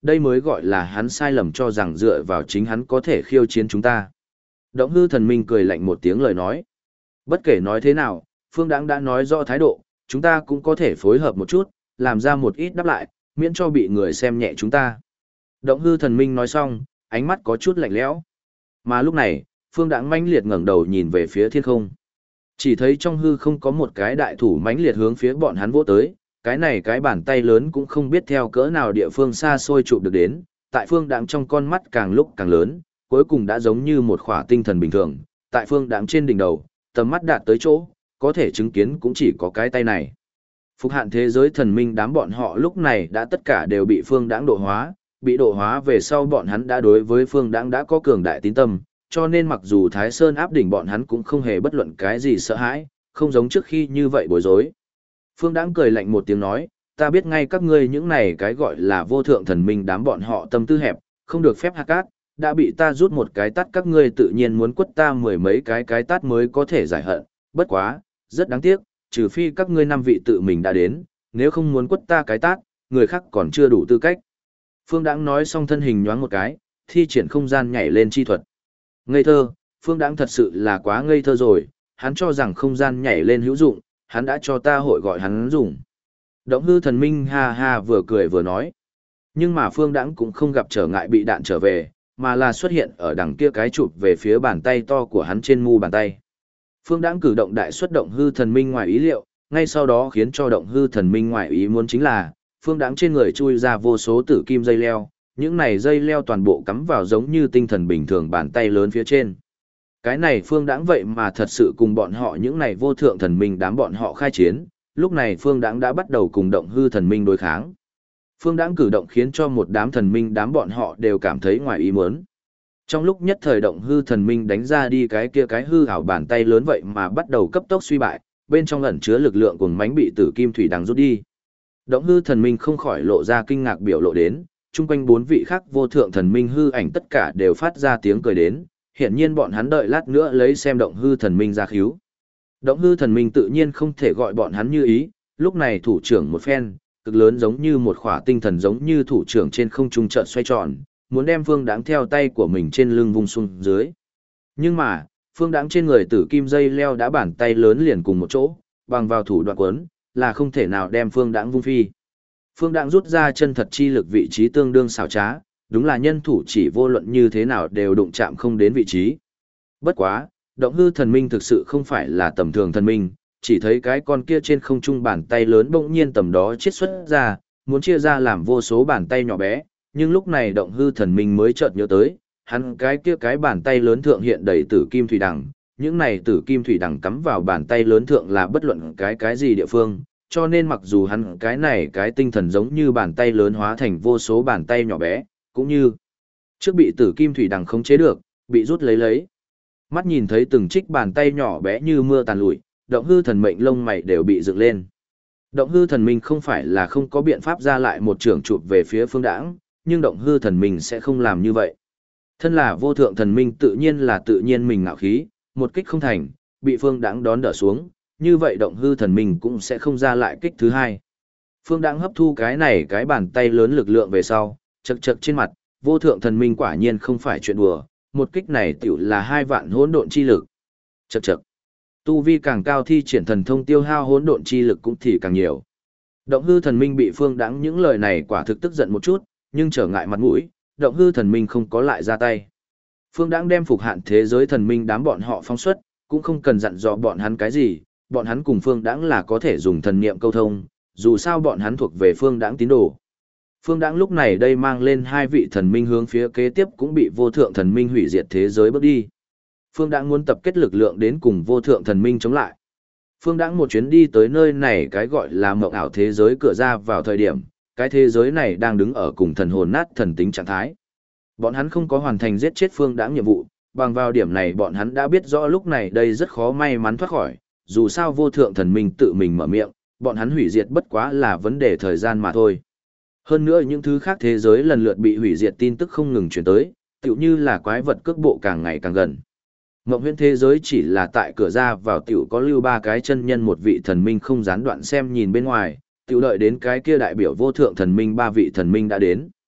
đây mới gọi là hắn sai lầm cho rằng dựa vào chính hắn có thể khiêu chiến chúng ta. Động hư thần minh cười lạnh một tiếng lời nói. Bất kể nói thế nào, Phương Đãng đã nói rõ thái độ, chúng ta cũng có thể phối hợp một chút, làm ra một ít đáp lại, miễn cho bị người xem nhẹ chúng ta. Động hư thần minh nói xong, ánh mắt có chút lạnh lẽo. Mà lúc này, Phương Đãng mãnh liệt ngẩng đầu nhìn về phía thiên không. Chỉ thấy trong hư không có một cái đại thủ mãnh liệt hướng phía bọn hắn vỗ tới, cái này cái bàn tay lớn cũng không biết theo cỡ nào địa phương xa xôi chụp được đến, tại Phương Đãng trong con mắt càng lúc càng lớn, cuối cùng đã giống như một khỏa tinh thần bình thường, tại Phương Đãng trên đỉnh đầu, tầm mắt đạt tới chỗ, có thể chứng kiến cũng chỉ có cái tay này. Phục hạn thế giới thần minh đám bọn họ lúc này đã tất cả đều bị Phương Đãng độ hóa, bị độ hóa về sau bọn hắn đã đối với Phương Đãng đã có cường đại tín tâm, cho nên mặc dù Thái Sơn áp đỉnh bọn hắn cũng không hề bất luận cái gì sợ hãi, không giống trước khi như vậy bối rối. Phương Đãng cười lạnh một tiếng nói, ta biết ngay các ngươi những này cái gọi là vô thượng thần minh đám bọn họ tâm tư hẹp, không được phép hạ cát, đã bị ta rút một cái tát các ngươi tự nhiên muốn quất ta mười mấy cái tát mới có thể giải hận, bất quá, rất đáng tiếc, trừ phi các ngươi năm vị tự mình đã đến, nếu không muốn quất ta cái tát, người khác còn chưa đủ tư cách. Phương Đãng nói xong thân hình nhoáng một cái, thi triển không gian nhảy lên chi thuật. Ngây thơ, Phương Đãng thật sự là quá ngây thơ rồi, hắn cho rằng không gian nhảy lên hữu dụng, hắn đã cho ta hội gọi hắn dùng. Động hư thần minh ha ha vừa cười vừa nói. Nhưng mà Phương Đãng cũng không gặp trở ngại bị đạn trở về, mà là xuất hiện ở đằng kia cái chụp về phía bàn tay to của hắn trên mu bàn tay. Phương Đãng cử động đại xuất động hư thần minh ngoài ý liệu, ngay sau đó khiến cho động hư thần minh ngoài ý muốn chính là, Phương Đãng trên người chui ra vô số tử kim dây leo, những này dây leo toàn bộ cắm vào giống như tinh thần bình thường bàn tay lớn phía trên. Cái này Phương Đãng vậy mà thật sự cùng bọn họ những này vô thượng thần minh đám bọn họ khai chiến, lúc này Phương Đãng đã bắt đầu cùng động hư thần minh đối kháng. Phương Đãng cử động khiến cho một đám thần minh đám bọn họ đều cảm thấy ngoài ý muốn. Trong lúc nhất thời động hư thần minh đánh ra đi cái kia cái hư ảo bàn tay lớn vậy mà bắt đầu cấp tốc suy bại, bên trong ẩn chứa lực lượng cuồng mãnh bị tử kim thủy đằng rút đi. Động hư thần minh không khỏi lộ ra kinh ngạc biểu lộ đến, chung quanh bốn vị khác vô thượng thần minh hư ảnh tất cả đều phát ra tiếng cười đến, hiển nhiên bọn hắn đợi lát nữa lấy xem động hư thần minh ra khíu. Động hư thần minh tự nhiên không thể gọi bọn hắn như ý, lúc này thủ trưởng một phen, cực lớn giống như một khỏa tinh thần giống như thủ trưởng trên không trung chợt xoay tròn, muốn đem Phương Đãng theo tay của mình trên lưng vung xuống dưới. Nhưng mà, Phương Đãng trên người tử kim dây leo đã bàn tay lớn liền cùng một chỗ, bằng vào thủ đoạn quấn, là không thể nào đem Phương Đãng vung phi. Phương Đãng rút ra chân thật chi lực vị trí tương đương xảo trá, đúng là nhân thủ chỉ vô luận như thế nào đều đụng chạm không đến vị trí. Bất quá, động hư thần minh thực sự không phải là tầm thường thần minh, chỉ thấy cái con kia trên không trung bàn tay lớn bỗng nhiên tầm đó chiết xuất ra, muốn chia ra làm vô số bàn tay nhỏ bé, nhưng lúc này động hư thần minh mới chợt nhớ tới, hắn cái kia cái bàn tay lớn thượng hiện đầy tử kim thủy đằng, những này tử kim thủy đằng cắm vào bàn tay lớn thượng là bất luận cái gì địa phương, cho nên mặc dù hắn cái này cái tinh thần giống như bàn tay lớn hóa thành vô số bàn tay nhỏ bé, cũng như trước bị tử kim thủy đằng khống chế được, bị rút lấy. Mắt nhìn thấy từng trích bàn tay nhỏ bé như mưa tàn lụi, động hư thần mệnh lông mày đều bị dựng lên. Động hư thần minh không phải là không có biện pháp ra lại một trường chụp về phía Phương Đãng, nhưng động hư thần minh sẽ không làm như vậy. Thân là vô thượng thần minh tự nhiên là tự nhiên mình ngạo khí, một kích không thành, bị Phương Đãng đón đỡ xuống, như vậy động hư thần minh cũng sẽ không ra lại kích thứ hai. Phương Đãng hấp thu cái này cái bàn tay lớn lực lượng về sau, chật trên mặt, vô thượng thần minh quả nhiên không phải chuyện đùa, một kích này tiểu là 2 vạn hỗn độn chi lực. Chật. Tu vi càng cao thi triển thần thông tiêu hao hỗn độn chi lực cũng thì càng nhiều. Động hư thần minh bị Phương Đãng những lời này quả thực tức giận một chút, nhưng trở ngại mặt mũi, động hư thần minh không có lại ra tay. Phương Đãng đem phục hạn thế giới thần minh đám bọn họ phóng xuất, cũng không cần dặn dò bọn hắn cái gì, bọn hắn cùng Phương Đãng là có thể dùng thần niệm câu thông, dù sao bọn hắn thuộc về Phương Đãng tín đồ. Phương Đãng lúc này đây mang lên 2 vị thần minh hướng phía kế tiếp cũng bị vô thượng thần minh hủy diệt thế giới bước đi. Phương Đãng muốn tập kết lực lượng đến cùng vô thượng thần minh chống lại. Phương Đãng một chuyến đi tới nơi này cái gọi là mộng ảo thế giới cửa ra vào thời điểm, cái thế giới này đang đứng ở cùng thần hồn nát thần tính trạng thái. Bọn hắn không có hoàn thành giết chết Phương Đãng nhiệm vụ, bằng vào điểm này bọn hắn đã biết rõ lúc này đây rất khó may mắn thoát khỏi, dù sao vô thượng thần minh tự mình mở miệng, bọn hắn hủy diệt bất quá là vấn đề thời gian mà thôi. Hơn nữa những thứ khác thế giới lần lượt bị hủy diệt tin tức không ngừng truyền tới, tựu như là quái vật cước bộ càng ngày càng gần. Mộng huyễn thế giới chỉ là tại cửa ra vào tiểu có lưu 3 cái chân nhân một vị thần minh không gián đoạn xem nhìn bên ngoài, tiểu đợi đến cái kia đại biểu vô thượng thần minh 3 vị thần minh đã đến.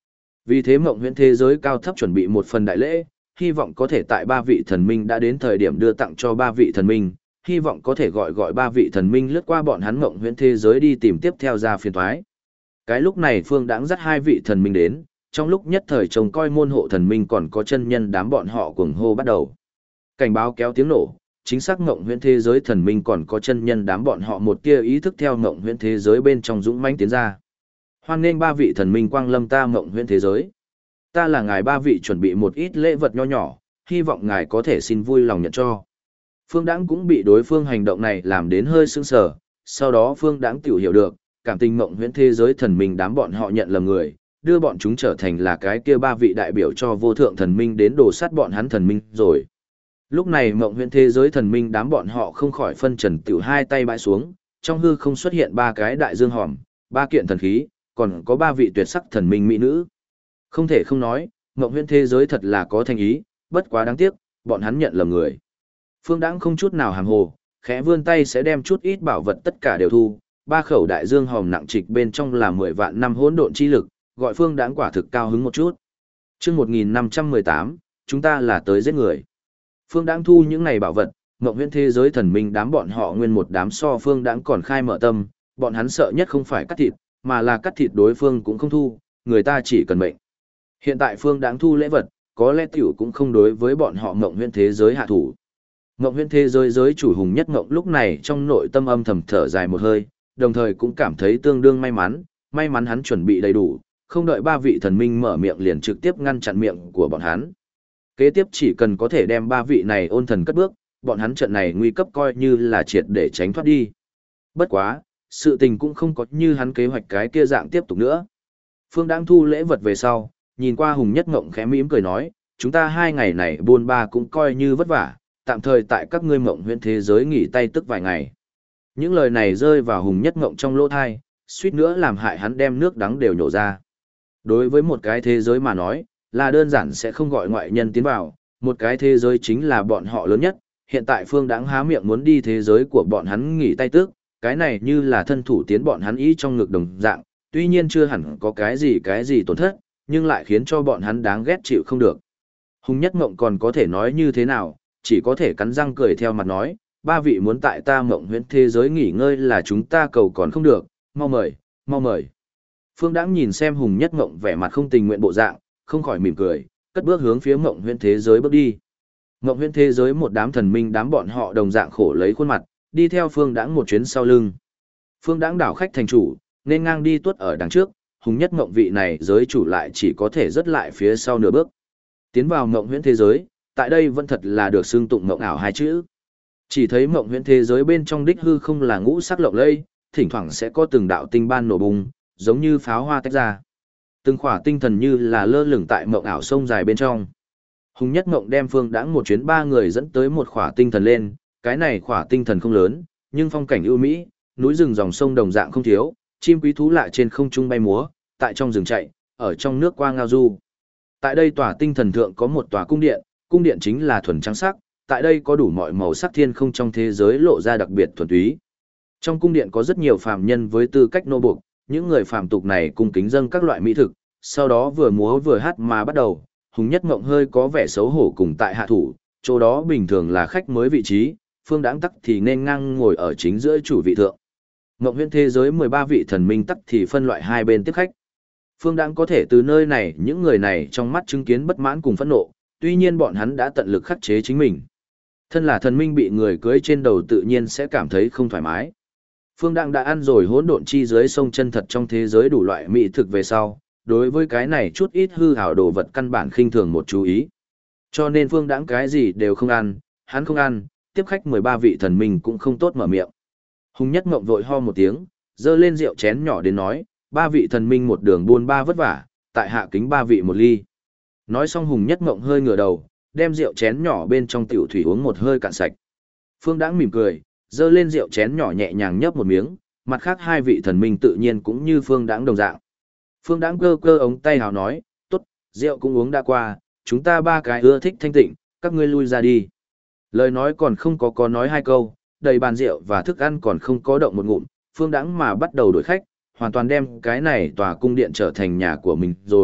Vì thế mộng huyễn thế giới cao thấp chuẩn bị một phần đại lễ, hy vọng có thể tại ba vị thần minh đã đến thời điểm đưa tặng cho ba vị thần minh, hy vọng có thể gọi ba vị thần minh lướt qua bọn hắn mộng huyễn thế giới đi tìm tiếp theo ra phiền toái. Cái lúc này Phương Đãng dắt hai vị thần minh đến, trong lúc nhất thời trông coi môn hộ thần minh còn có chân nhân đám bọn họ cuồng hô bắt đầu. Cảnh báo kéo tiếng nổ, chính xác mộng huyễn thế giới thần minh còn có chân nhân đám bọn họ một tia ý thức theo mộng huyễn thế giới bên trong dũng mãnh tiến ra. Hoan nghênh ba vị thần minh quang lâm ta mộng huyễn thế giới. Ta là ngài ba vị chuẩn bị một ít lễ vật nho nhỏ, hy vọng ngài có thể xin vui lòng nhận cho. Phương Đãng cũng bị đối phương hành động này làm đến hơi sững sờ, sau đó Phương Đãng tiểu hiểu được, cảm tình mộng huyễn thế giới thần minh đám bọn họ nhận lầm người, đưa bọn chúng trở thành là cái kia ba vị đại biểu cho vô thượng thần minh đến đổ sát bọn hắn thần minh rồi. Lúc này mộng huyễn thế giới thần minh đám bọn họ không khỏi phân trần tiểu hai tay bãi xuống, trong hư không xuất hiện ba cái đại dương hòm, ba kiện thần khí, còn có ba vị tuyệt sắc thần minh mỹ nữ. Không thể không nói, mộng huyễn thế giới thật là có thành ý, bất quá đáng tiếc, bọn hắn nhận lầm người. Phương Đãng không chút nào hàm hồ, khẽ vươn tay sẽ đem chút ít bảo vật tất cả đều thu, ba khẩu đại dương hòm nặng trịch bên trong là 10 vạn năm hỗn độn chi lực, gọi Phương Đãng quả thực cao hứng một chút. Chương 1518, chúng ta là tới giết người. Phương Đãng thu những này bảo vật, mộng huyễn thế giới thần minh đám bọn họ nguyên một đám so Phương Đãng còn khai mở tâm, bọn hắn sợ nhất không phải cắt thịt, mà là cắt thịt đối phương cũng không thu, người ta chỉ cần mệnh. Hiện tại Phương Đãng thu lễ vật, có lẽ tiểu cũng không đối với bọn họ mộng huyễn thế giới hạ thủ. Mộng huyễn thế giới giới chủ Hùng Nhất Ngộng lúc này trong nội tâm âm thầm thở dài một hơi, đồng thời cũng cảm thấy tương đương may mắn hắn chuẩn bị đầy đủ, không đợi ba vị thần minh mở miệng liền trực tiếp ngăn chặn miệng của bọn hắn. Kế tiếp chỉ cần có thể đem ba vị này ôn thần cất bước, bọn hắn trận này nguy cấp coi như là triệt để tránh thoát đi. Bất quá, sự tình cũng không có như hắn kế hoạch cái kia dạng tiếp tục nữa. Phương Đãng thu lễ vật về sau, nhìn qua Hùng Nhất Ngộng khẽ mỉm cười nói, chúng ta 2 ngày này buôn ba cũng coi như vất vả, tạm thời tại các ngươi mộng huyễn thế giới nghỉ tay tức vài ngày. Những lời này rơi vào Hùng Nhất Ngộng trong lỗ thai, suýt nữa làm hại hắn đem nước đắng đều nhổ ra. Đối với một cái thế giới mà nói, là đơn giản sẽ không gọi ngoại nhân tiến vào, một cái thế giới chính là bọn họ lớn nhất, hiện tại Phương Đãng há miệng muốn đi thế giới của bọn hắn nghỉ tay tước, cái này như là thân thủ tiến bọn hắn ý trong ngực đồng dạng, tuy nhiên chưa hẳn có cái gì tổn thất, nhưng lại khiến cho bọn hắn đáng ghét chịu không được. Hùng Nhất Ngộng còn có thể nói như thế nào, chỉ có thể cắn răng cười theo mặt nói, ba vị muốn tại ta mộng huyễn thế giới nghỉ ngơi là chúng ta cầu còn không được, mau mời, mau mời. Phương Đãng nhìn xem Hùng Nhất Ngộng vẻ mặt không tình nguyện bộ dạng, không khỏi mỉm cười, cất bước hướng phía mộng huyễn thế giới bước đi. Mộng huyễn thế giới một đám thần minh đám bọn họ đồng dạng khổ lấy khuôn mặt, đi theo Phương Đãng một chuyến sau lưng. Phương Đãng đảo khách thành chủ, nên ngang đi tuốt ở đằng trước, Hùng Nhất Ngộng vị này giới chủ lại chỉ có thể dứt lại phía sau nửa bước. Tiến vào mộng huyễn thế giới, tại đây vẫn thật là được xưng tụng mộng ảo hai chữ. Chỉ thấy mộng huyễn thế giới bên trong đích hư không là ngũ sắc lộng lẫy, thỉnh thoảng sẽ có từng đạo tinh ban nổ bùng, giống như pháo hoa tách ra. Từng khỏa tinh thần như là lơ lửng tại mộng ảo sông dài bên trong. Hùng Nhất Ngộng đem Phương Đãng một chuyến 3 người dẫn tới một khỏa tinh thần lên, cái này khỏa tinh thần không lớn, nhưng phong cảnh ưu mỹ, núi rừng dòng sông đồng dạng không thiếu, chim quý thú lạ trên không trung bay múa, tại trong rừng chạy, ở trong nước qua ngao du. Tại đây tòa tinh thần thượng có một tòa cung điện chính là thuần trắng sắc, tại đây có đủ mọi màu sắc thiên không trong thế giới lộ ra đặc biệt thuần túy. Trong cung điện có rất nhiều phàm nhân với tư cách nô buộc, những người phàm tục này cung kính dâng các loại mỹ thực, sau đó vừa múa vừa hát mà bắt đầu. Hùng Nhất Ngộng hơi có vẻ xấu hổ cùng tại hạ thủ, chỗ đó bình thường là khách mới vị trí, Phương Đãng tắc thì nên ngang ngồi ở chính giữa chủ vị thượng. Ngộng huyễn thế giới 13 vị thần minh tắc thì phân loại hai bên tiếp khách. Phương Đãng có thể từ nơi này những người này trong mắt chứng kiến bất mãn cùng phẫn nộ, tuy nhiên bọn hắn đã tận lực khắc chế chính mình. Thân là thần minh bị người cưới trên đầu tự nhiên sẽ cảm thấy không thoải mái. Phương Đãng đã ăn rồi hỗn độn chi dưới sông chân thật trong thế giới đủ loại mỹ thực về sau, đối với cái này chút ít hư hảo đồ vật căn bản khinh thường một chú ý. Cho nên Phương Đãng cái gì đều không ăn, hắn không ăn, tiếp khách 13 vị thần minh cũng không tốt mở miệng. Hùng Nhất Ngộng vội ho một tiếng, dơ lên rượu chén nhỏ đến nói, 3 vị thần minh một đường buôn ba vất vả, tại hạ kính 3 vị một ly. Nói xong Hùng Nhất Ngộng hơi ngửa đầu, đem rượu chén nhỏ bên trong tiểu thủy uống một hơi cạn sạch. Phương Đãng mỉm cười, dơ lên rượu chén nhỏ nhẹ nhàng nhấp một miếng, mặt khác 2 vị thần minh tự nhiên cũng như Phương Đãng đồng dạng. Phương Đãng cơ cơ ống tay hào nói, tốt, rượu cũng uống đã qua, chúng ta 3 cái ưa thích thanh tịnh, các ngươi lui ra đi. Lời nói còn không có nói 2 câu, đầy bàn rượu và thức ăn còn không có động một ngụm, Phương Đãng mà bắt đầu đổi khách, hoàn toàn đem cái này tòa cung điện trở thành nhà của mình rồi,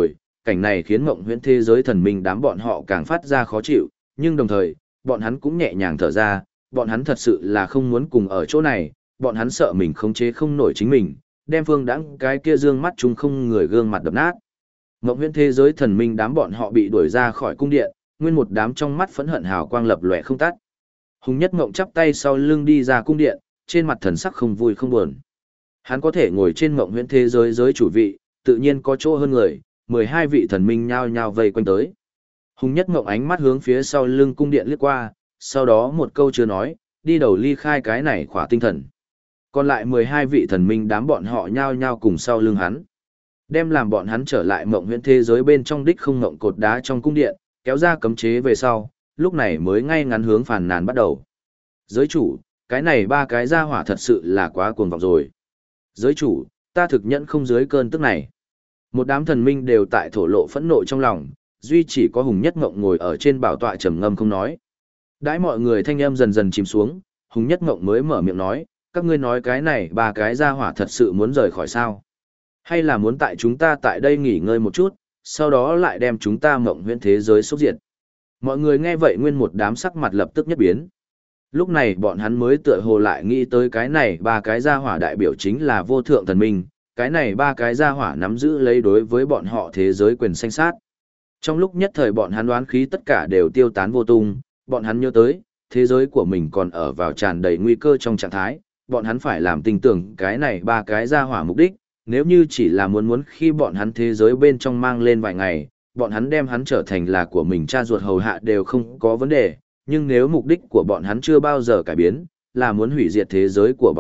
cảnh này khiến mộng huyễn thế giới thần minh đám bọn họ càng phát ra khó chịu, nhưng đồng thời, bọn hắn cũng nhẹ nhàng thở ra, bọn hắn thật sự là không muốn cùng ở chỗ này, bọn hắn sợ mình khống chế không nổi chính mình, đem Phương Đãng cái kia dương mắt chung không người gương mặt đập nát. Mộng huyễn thế giới thần minh đám bọn họ bị đuổi ra khỏi cung điện, nguyên một đám trong mắt phẫn hận hào quang lập lòe không tắt. Hùng Nhất Ngộng chắp tay sau lưng đi ra cung điện, trên mặt thần sắc không vui không buồn. Hắn có thể ngồi trên mộng huyễn thế giới giới chủ vị, tự nhiên có chỗ hơn người, 12 vị thần minh nhao nhao vây quanh tới. Hùng Nhất Ngộng ánh mắt hướng phía sau lưng cung điện liếc qua, sau đó một câu chưa nói, đi đầu ly khai cái này khỏa tinh thần. Còn lại 12 vị thần minh đám bọn họ nhao nhao cùng sau lưng hắn. Đem làm bọn hắn trở lại mộng huyễn thế giới bên trong đích không ngộng cột đá trong cung điện, kéo ra cấm chế về sau, lúc này mới ngay ngắn hướng phàn nàn bắt đầu. Giới chủ, cái này ba cái gia hỏa thật sự là quá cuồng vọng rồi. Giới chủ, ta thực nhẫn không dưới cơn tức này. Một đám thần minh đều tại thổ lộ phẫn nộ trong lòng, duy chỉ có Hùng Nhất Ngộng ngồi ở trên bảo tọa trầm ngâm không nói. Đãi mọi người thanh âm dần dần chìm xuống, Hùng Nhất Ngộng mới mở miệng nói, các ngươi nói cái này ba cái gia hỏa thật sự muốn rời khỏi sao? Hay là muốn tại chúng ta tại đây nghỉ ngơi một chút, sau đó lại đem chúng ta mộng huyễn thế giới xúc diệt? Mọi người nghe vậy nguyên một đám sắc mặt lập tức nhất biến. Lúc này bọn hắn mới tựa hồ lại nghĩ tới cái này ba cái gia hỏa đại biểu chính là vô thượng thần minh, cái này ba cái gia hỏa nắm giữ lấy đối với bọn họ thế giới quyền sanh sát. Trong lúc nhất thời bọn hắn đoán khí tất cả đều tiêu tán vô tung, bọn hắn nhớ tới, thế giới của mình còn ở vào tràn đầy nguy cơ trong trạng thái, bọn hắn phải làm tin tưởng cái này ba cái gia hỏa mục đích, nếu như chỉ là muốn khi bọn hắn thế giới bên trong mang lên vài ngày, bọn hắn đem hắn trở thành là của mình cha ruột hầu hạ đều không có vấn đề, nhưng nếu mục đích của bọn hắn chưa bao giờ cải biến, là muốn hủy diệt thế giới của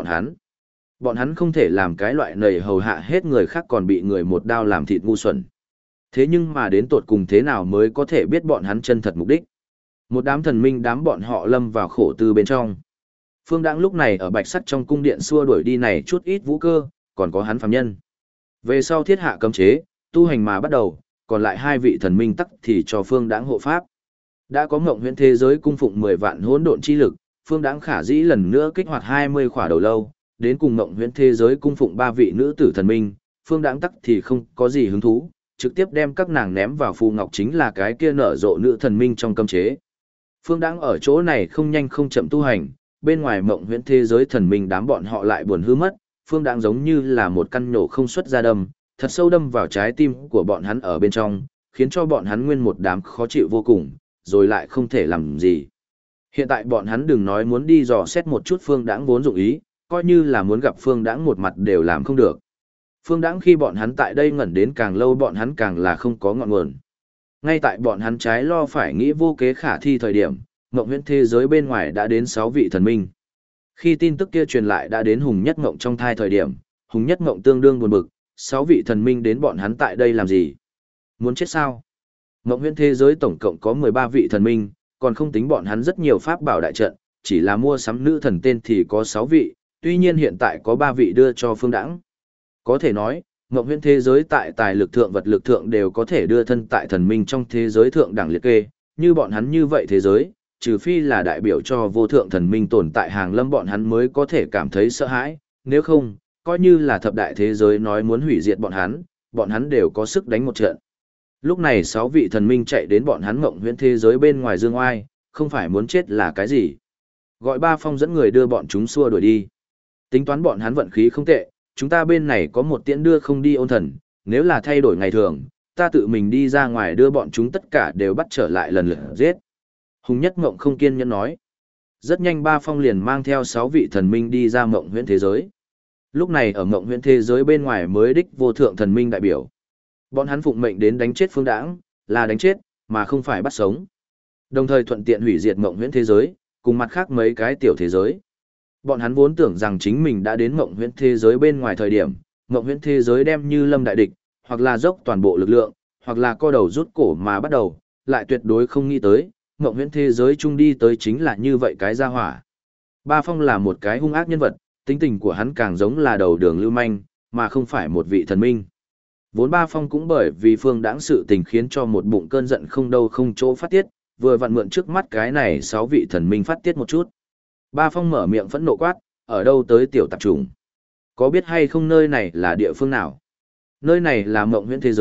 bọn hắn không thể làm cái loại nầy hầu hạ hết người khác còn bị người một đao làm thịt ngu xuẩn. Thế nhưng mà đến tột cùng thế nào mới có thể biết bọn hắn chân thật mục đích? Một đám thần minh đám bọn họ lâm vào khổ tư bên trong. Phương Đãng lúc này ở bạch sắt trong cung điện xua đuổi đi này chút ít vũ cơ, còn có hắn phàm nhân. Về sau thiết hạ cấm chế, tu hành mà bắt đầu, còn lại hai vị thần minh tắc thì cho Phương Đãng hộ pháp. Đã có mộng huyễn thế giới cung phụng 10 vạn hỗn độn chi lực, Phương Đãng khả dĩ lần nữa kích hoạt 20 khỏa đầu lâu, đến cùng mộng huyễn thế giới cung phụng 3 vị nữ tử thần minh, Phương Đãng tắc thì không có gì hứng thú, trực tiếp đem các nàng ném vào phù ngọc chính là cái kia nở rộ nữ thần minh trong cấm chế. Phương Đãng ở chỗ này không nhanh không chậm tu hành, bên ngoài mộng huyễn thế giới thần minh đám bọn họ lại buồn hư mất, Phương Đãng giống như là một căn nổ không xuất ra đâm, thật sâu đâm vào trái tim của bọn hắn ở bên trong, khiến cho bọn hắn nguyên một đám khó chịu vô cùng, rồi lại không thể làm gì. Hiện tại bọn hắn đừng nói muốn đi dò xét một chút Phương Đãng vốn dụng ý, coi như là muốn gặp Phương Đãng một mặt đều làm không được. Phương Đãng khi bọn hắn tại đây ngẩn đến càng lâu bọn hắn càng là không có ngọn nguồn. Ngay tại bọn hắn trái lo phải nghĩ vô kế khả thi thời điểm, mộng huyễn thế giới bên ngoài đã đến 6 vị thần minh. Khi tin tức kia truyền lại đã đến Hùng Nhất Ngộng trong thai thời điểm, Hùng Nhất Ngộng tương đương buồn bực, 6 vị thần minh đến bọn hắn tại đây làm gì? Muốn chết sao? Mộng huyễn thế giới tổng cộng có 13 vị thần minh, còn không tính bọn hắn rất nhiều pháp bảo đại trận, chỉ là mua sắm nữ thần tên thì có 6 vị, tuy nhiên hiện tại có 3 vị đưa cho Phương Đãng. Có thể nói, mộng huyễn thế giới tại tài lực thượng vật lực thượng đều có thể đưa thân tại thần minh trong thế giới thượng đẳng liệt kê, như bọn hắn như vậy thế giới, trừ phi là đại biểu cho vô thượng thần minh tồn tại hàng lâm bọn hắn mới có thể cảm thấy sợ hãi, nếu không, coi như là thập đại thế giới nói muốn hủy diệt bọn hắn đều có sức đánh một trận. Lúc này 6 vị thần minh chạy đến bọn hắn mộng huyễn thế giới bên ngoài dương oai, không phải muốn chết là cái gì. Gọi Ba Phong dẫn người đưa bọn chúng xua đuổi đi. Tính toán bọn hắn vận khí không tệ, chúng ta bên này có một tiễn đưa không đi ôn thần, nếu là thay đổi ngày thường, ta tự mình đi ra ngoài đưa bọn chúng tất cả đều bắt trở lại lần lượt giết. Hùng Nhất Ngộng không kiên nhẫn nói. Rất nhanh Ba Phong liền mang theo 6 vị thần minh đi ra mộng huyễn thế giới. Lúc này ở mộng huyễn thế giới bên ngoài mới đích vô thượng thần minh đại biểu. Bọn hắn phụng mệnh đến đánh chết Phương Đãng, là đánh chết, mà không phải bắt sống. Đồng thời thuận tiện hủy diệt mộng huyễn thế giới, cùng mặt khác mấy cái tiểu thế giới. Bọn hắn vốn tưởng rằng chính mình đã đến mộng huyễn thế giới bên ngoài thời điểm, mộng huyễn thế giới đem như lâm đại địch, hoặc là dốc toàn bộ lực lượng, hoặc là co đầu rút cổ mà bắt đầu, lại tuyệt đối không nghĩ tới, mộng huyễn thế giới chung đi tới chính là như vậy cái gia hỏa. Ba Phong là một cái hung ác nhân vật, tính tình của hắn càng giống là đầu đường lưu manh, mà không phải một vị thần minh. Vốn Ba Phong cũng bởi vì Phương Đãng sự tình khiến cho một bụng cơn giận không đâu không chỗ phát tiết, vừa vặn mượn trước mắt cái này 6 vị thần minh phát tiết một chút. Ba Phong mở miệng phẫn nộ quát, ở đâu tới tiểu tạp trùng? Có biết hay không nơi này là địa phương nào? Nơi này là mộng huyễn thế giới,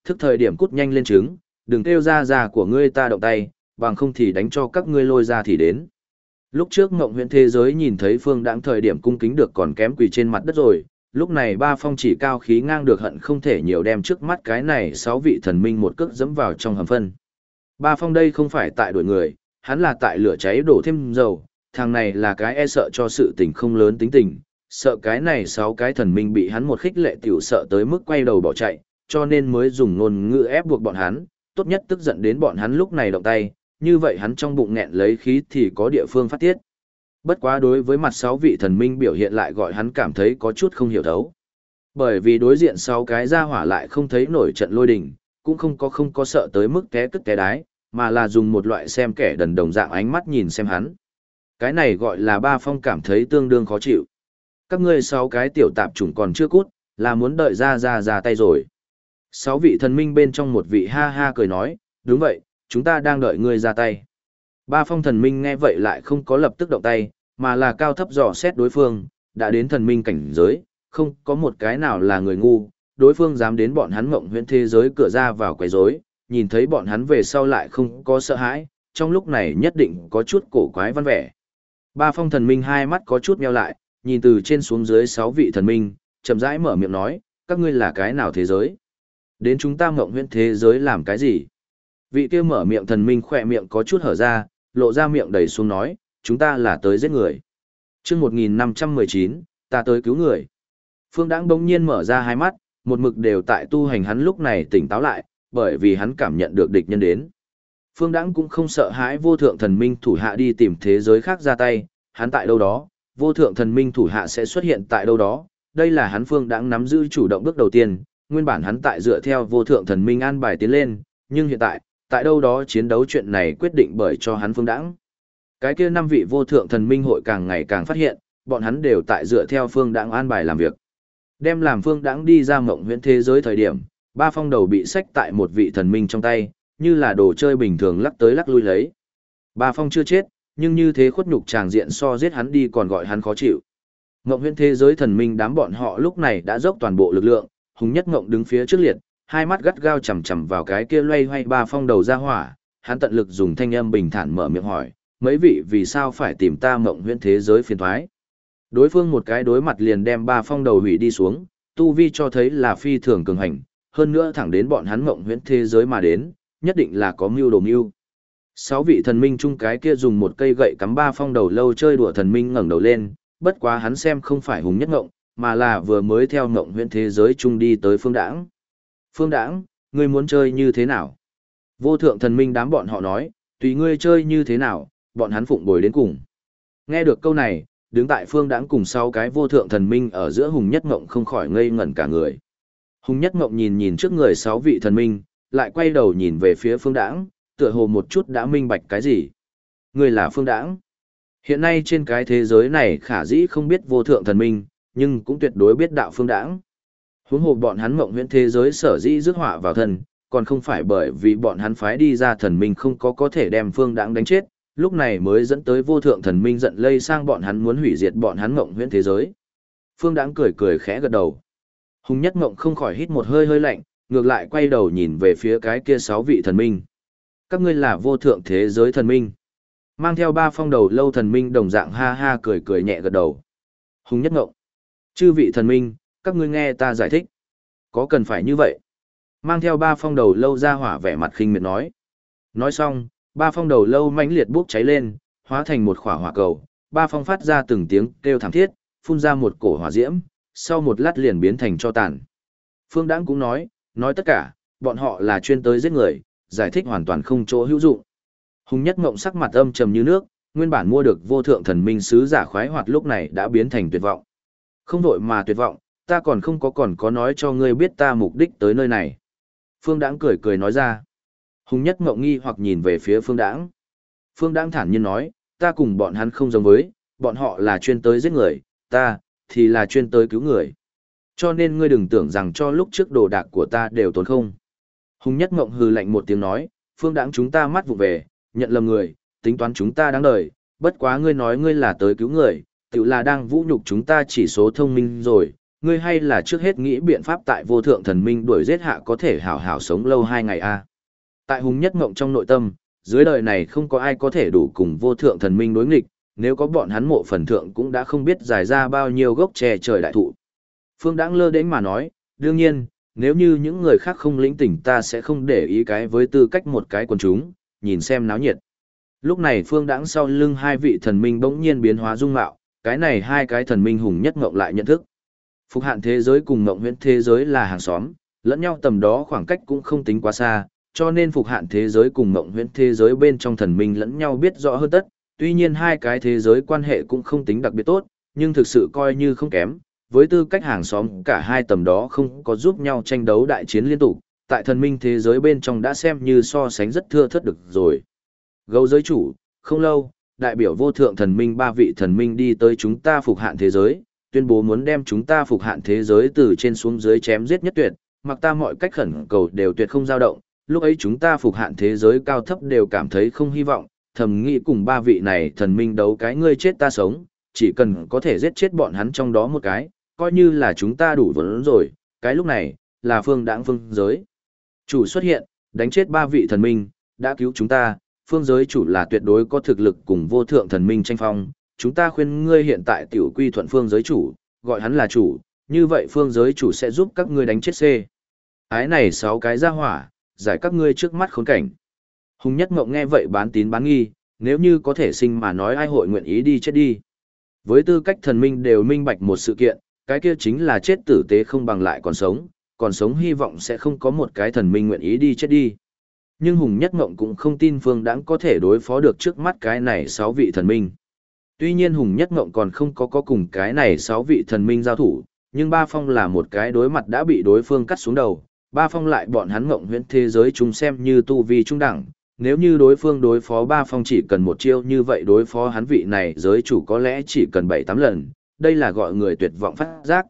thức thời điểm cút nhanh lên trứng, đừng kêu ra già của ngươi ta động tay, bằng không thì đánh cho các ngươi lôi ra thì đến. Lúc trước Ngộng Huyễn thế giới nhìn thấy Phương Đãng thời điểm cung kính được còn kém quỳ trên mặt đất rồi, lúc này Ba Phong chỉ cao khí ngang được hận không thể nhiều đem trước mắt cái này 6 vị thần minh một cước dẫm vào trong hầm phân. Ba Phong đây không phải tại đuổi người, hắn là tại lửa cháy đổ thêm dầu, thằng này là cái e sợ cho sự tình không lớn tính tình, sợ cái này 6 cái thần minh bị hắn một khích lệ tiểu sợ tới mức quay đầu bỏ chạy, cho nên mới dùng ngôn ngữ ép buộc bọn hắn, tốt nhất tức giận đến bọn hắn lúc này động tay, như vậy hắn trong bụng nghẹn lấy khí thì có địa phương phát tiết. Bất quá đối với mặt 6 vị thần minh biểu hiện lại gọi hắn cảm thấy có chút không hiểu thấu. Bởi vì đối diện 6 cái ra hỏa lại không thấy nổi trận lôi đình, cũng không có sợ tới mức té cất té đái, mà là dùng một loại xem kẻ đần đồng dạng ánh mắt nhìn xem hắn. Cái này gọi là Ba Phong cảm thấy tương đương khó chịu. Các ngươi 6 cái tiểu tạp chủng còn chưa cút, là muốn đợi ra tay rồi. 6 vị thần minh bên trong một vị ha ha cười nói, đúng vậy, chúng ta đang đợi ngươi ra tay. Ba Phong thần minh nghe vậy lại không có lập tức động tay, mà là cao thấp dò xét đối phương, đã đến thần minh cảnh giới, không có một cái nào là người ngu, đối phương dám đến bọn hắn Ngộng Huyễn thế giới cửa ra vào quấy rối, nhìn thấy bọn hắn về sau lại không có sợ hãi, trong lúc này nhất định có chút cổ quái văn vẻ. Ba Phong thần minh hai mắt có chút nheo lại, nhìn từ trên xuống dưới 6 vị thần minh, chậm rãi mở miệng nói, các ngươi là cái nào thế giới? Đến chúng ta Ngộng Huyễn thế giới làm cái gì? Vị kia mở miệng thần minh khỏe miệng có chút hở ra, lộ ra miệng đầy xuống nói, chúng ta là tới giết người. Chương 1519, ta tới cứu người. Phương Đãng bỗng nhiên mở ra hai mắt, một mực đều tại tu hành hắn lúc này tỉnh táo lại, bởi vì hắn cảm nhận được địch nhân đến. Phương Đãng cũng không sợ hãi vô thượng thần minh thủ hạ đi tìm thế giới khác ra tay, hắn tại đâu đó, vô thượng thần minh thủ hạ sẽ xuất hiện tại đâu đó. Đây là hắn Phương Đãng nắm giữ chủ động bước đầu tiên, nguyên bản hắn tại dựa theo vô thượng thần minh an bài tiến lên, nhưng hiện tại đâu đó chiến đấu chuyện này quyết định bởi cho hắn Phương Đãng. Cái kia 5 vị vô thượng thần minh hội càng ngày càng phát hiện, bọn hắn đều tại dựa theo Phương Đãng an bài làm việc. Đem làm Phương Đãng đi ra Ngộng Huyễn thế giới thời điểm, Ba Phong đầu bị xách tại một vị thần minh trong tay, như là đồ chơi bình thường lắc tới lắc lui lấy. Ba Phong chưa chết, nhưng như thế khuất nhục tràng diện so giết hắn đi còn gọi hắn khó chịu. Ngộng Huyễn thế giới thần minh đám bọn họ lúc này đã dốc toàn bộ lực lượng, Hùng Nhất Ngộng đứng phía trước liệt, hai mắt gắt gao chằm chằm vào cái kia loay hoay Ba Phong đầu ra hỏa, hắn tận lực dùng thanh âm bình thản mở miệng hỏi, mấy vị vì sao phải tìm ta Ngộng Huyễn thế giới phiền toái? Đối phương một cái đối mặt liền đem Ba Phong đầu hủy đi xuống, tu vi cho thấy là phi thường cường hành, hơn nữa thẳng đến bọn hắn Ngộng Huyễn thế giới mà đến, nhất định là có mưu đồ mưu. 6 vị thần minh chung cái kia dùng một cây gậy cắm Ba Phong đầu lâu chơi đùa thần minh ngẩng đầu lên, bất quá hắn xem không phải Hùng Nhất Ngộng, mà là vừa mới theo Ngộng Huyễn thế giới chung đi tới Phương Đãng. Phương Đãng, ngươi muốn chơi như thế nào? Vô thượng thần minh đám bọn họ nói, tùy ngươi chơi như thế nào, bọn hắn phụng bồi đến cùng. Nghe được câu này, đứng tại Phương Đãng cùng sau cái vô thượng thần minh ở giữa Hùng Nhất Ngộng không khỏi ngây ngẩn cả người. Hùng Nhất Ngộng nhìn trước người 6 vị thần minh, lại quay đầu nhìn về phía Phương Đãng, tựa hồ một chút đã minh bạch cái gì. Người là Phương Đãng. Hiện nay trên cái thế giới này khả dĩ không biết vô thượng thần minh, nhưng cũng tuyệt đối biết đạo Phương Đãng. Huống hồ bọn hắn Ngộng Huyễn thế giới sở dĩ rước họa vào thân, còn không phải bởi vì bọn hắn phái đi ra thần minh không có thể đem Phương Đãng đánh chết, lúc này mới dẫn tới vô thượng thần minh giận lây sang bọn hắn muốn hủy diệt bọn hắn Ngộng Huyễn thế giới. Phương Đãng cười cười khẽ gật đầu. Hùng Nhất Ngộng không khỏi hít một hơi hơi lạnh, ngược lại quay đầu nhìn về phía cái kia 6 vị thần minh. Các ngươi là vô thượng thế giới thần minh. Mang theo Ba Phong đầu lâu thần minh đồng dạng ha ha cười cười nhẹ gật đầu. Hùng Nhất Ngộng. Chư vị thần minh, các ngươi nghe ta giải thích. Có cần phải như vậy? Mang theo Ba Phong đầu lâu ra hỏa vẻ mặt khinh miệt nói. Nói xong, Ba Phong đầu lâu mãnh liệt bốc cháy lên, hóa thành một khỏa hỏa cầu. Ba Phong phát ra từng tiếng kêu thảm thiết, phun ra một cổ hỏa diễm, sau một lát liền biến thành tro tàn. Phương Đãng cũng nói tất cả, bọn họ là chuyên tới giết người, giải thích hoàn toàn không chỗ hữu dụng. Hùng Nhất Ngộng sắc mặt âm trầm như nước, nguyên bản mua được vô thượng thần minh sứ giả khoái hoạt lúc này đã biến thành tuyệt vọng. Không vội mà tuyệt vọng, ta còn có nói cho ngươi biết ta mục đích tới nơi này. Phương Đãng cười cười nói ra. Hùng Nhất Ngộng nghi hoặc nhìn về phía Phương Đãng. Phương Đãng thản nhiên nói, ta cùng bọn hắn không giống với, bọn họ là chuyên tới giết người, ta thì là chuyên tới cứu người. Cho nên ngươi đừng tưởng rằng cho lúc trước đồ đạc của ta đều tốn không. Hùng Nhất Ngộng hừ lạnh một tiếng nói, Phương Đãng chúng ta mắt vụ về, nhận lầm người, tính toán chúng ta đáng đời, bất quá ngươi nói ngươi là tới cứu người, tự là đang vũ nhục chúng ta chỉ số thông minh rồi, ngươi hay là trước hết nghĩ biện pháp tại vô thượng thần minh đuổi giết hạ có thể hảo hảo sống lâu 2 ngày a. Tại Hùng Nhất Ngộng trong nội tâm, dưới đời này không có ai có thể đủ cùng vô thượng thần minh đối nghịch, nếu có bọn hắn mộ phần thượng cũng đã không biết dài ra bao nhiêu gốc tre trời đại thụ. Phương Đãng lơ đến mà nói, đương nhiên, nếu như những người khác không lĩnh tỉnh ta sẽ không để ý cái với tư cách một cái quần chúng, nhìn xem náo nhiệt. Lúc này Phương Đãng sau lưng 2 vị thần minh bỗng nhiên biến hóa dung mạo, cái này 2 cái thần minh Hùng Nhất Ngộng lại nhận thức. Phục hạn thế giới cùng Ngộng Huyễn thế giới là hàng xóm, lẫn nhau tầm đó khoảng cách cũng không tính quá xa, cho nên Phục hạn thế giới cùng Ngộng Huyễn thế giới bên trong thần minh lẫn nhau biết rõ hơn tất. Tuy nhiên 2 cái thế giới quan hệ cũng không tính đặc biệt tốt, nhưng thực sự coi như không kém. Với tư cách hàng xóm, cả hai tầm đó không có giúp nhau tranh đấu đại chiến liên tục, tại thần minh thế giới bên trong đã xem như so sánh rất thưa thớt được rồi. Gấu giới chủ, không lâu, đại biểu vô thượng thần minh 3 vị thần minh đi tới chúng ta phục hạn thế giới, tuyên bố muốn đem chúng ta phục hạn thế giới từ trên xuống dưới chém giết nhất tuyệt, mặc ta mọi cách khẩn cầu đều tuyệt không dao động. Lúc ấy chúng ta phục hạn thế giới cao thấp đều cảm thấy không hy vọng, thầm nghĩ cùng 3 vị này thần minh đấu cái ngươi chết ta sống, chỉ cần có thể giết chết bọn hắn trong đó một cái, coi như là chúng ta đủ vốn rồi. Cái lúc này, là Phương Đãng phương giới chủ xuất hiện, đánh chết 3 vị thần minh, đã cứu chúng ta. Phương giới chủ là tuyệt đối có thực lực cùng vô thượng thần minh tranh phong, chúng ta khuyên ngươi hiện tại tiểu quy thuận phương giới chủ, gọi hắn là chủ, như vậy phương giới chủ sẽ giúp các ngươi đánh chết C. Ái này 6 cái ra hỏa, giải các ngươi trước mắt khốn cảnh. Hùng Nhất Ngộng nghe vậy bán tín bán nghi, nếu như có thể sinh mà nói ai hội nguyện ý đi chết đi. Với tư cách thần minh đều minh bạch một sự kiện, cái kia chính là chết tử tế không bằng lại còn sống hy vọng sẽ không có một cái thần minh nguyện ý đi chết đi. Nhưng Hùng Nhất Ngộng cũng không tin Phương Đãng có thể đối phó được trước mắt cái này 6 vị thần minh. Tuy nhiên Hùng Nhất Ngộng còn không có cùng cái này 6 vị thần minh giao thủ, nhưng Ba Phong là một cái đối mặt đã bị đối phương cắt xuống đầu, Ba Phong lại bọn hắn Ngộng Huyễn thế giới chúng xem như tu vi trung đẳng, nếu như đối phương đối phó Ba Phong chỉ cần một chiêu như vậy đối phó hắn vị này giới chủ có lẽ chỉ cần 7-8 lần, đây là gọi người tuyệt vọng phát giác.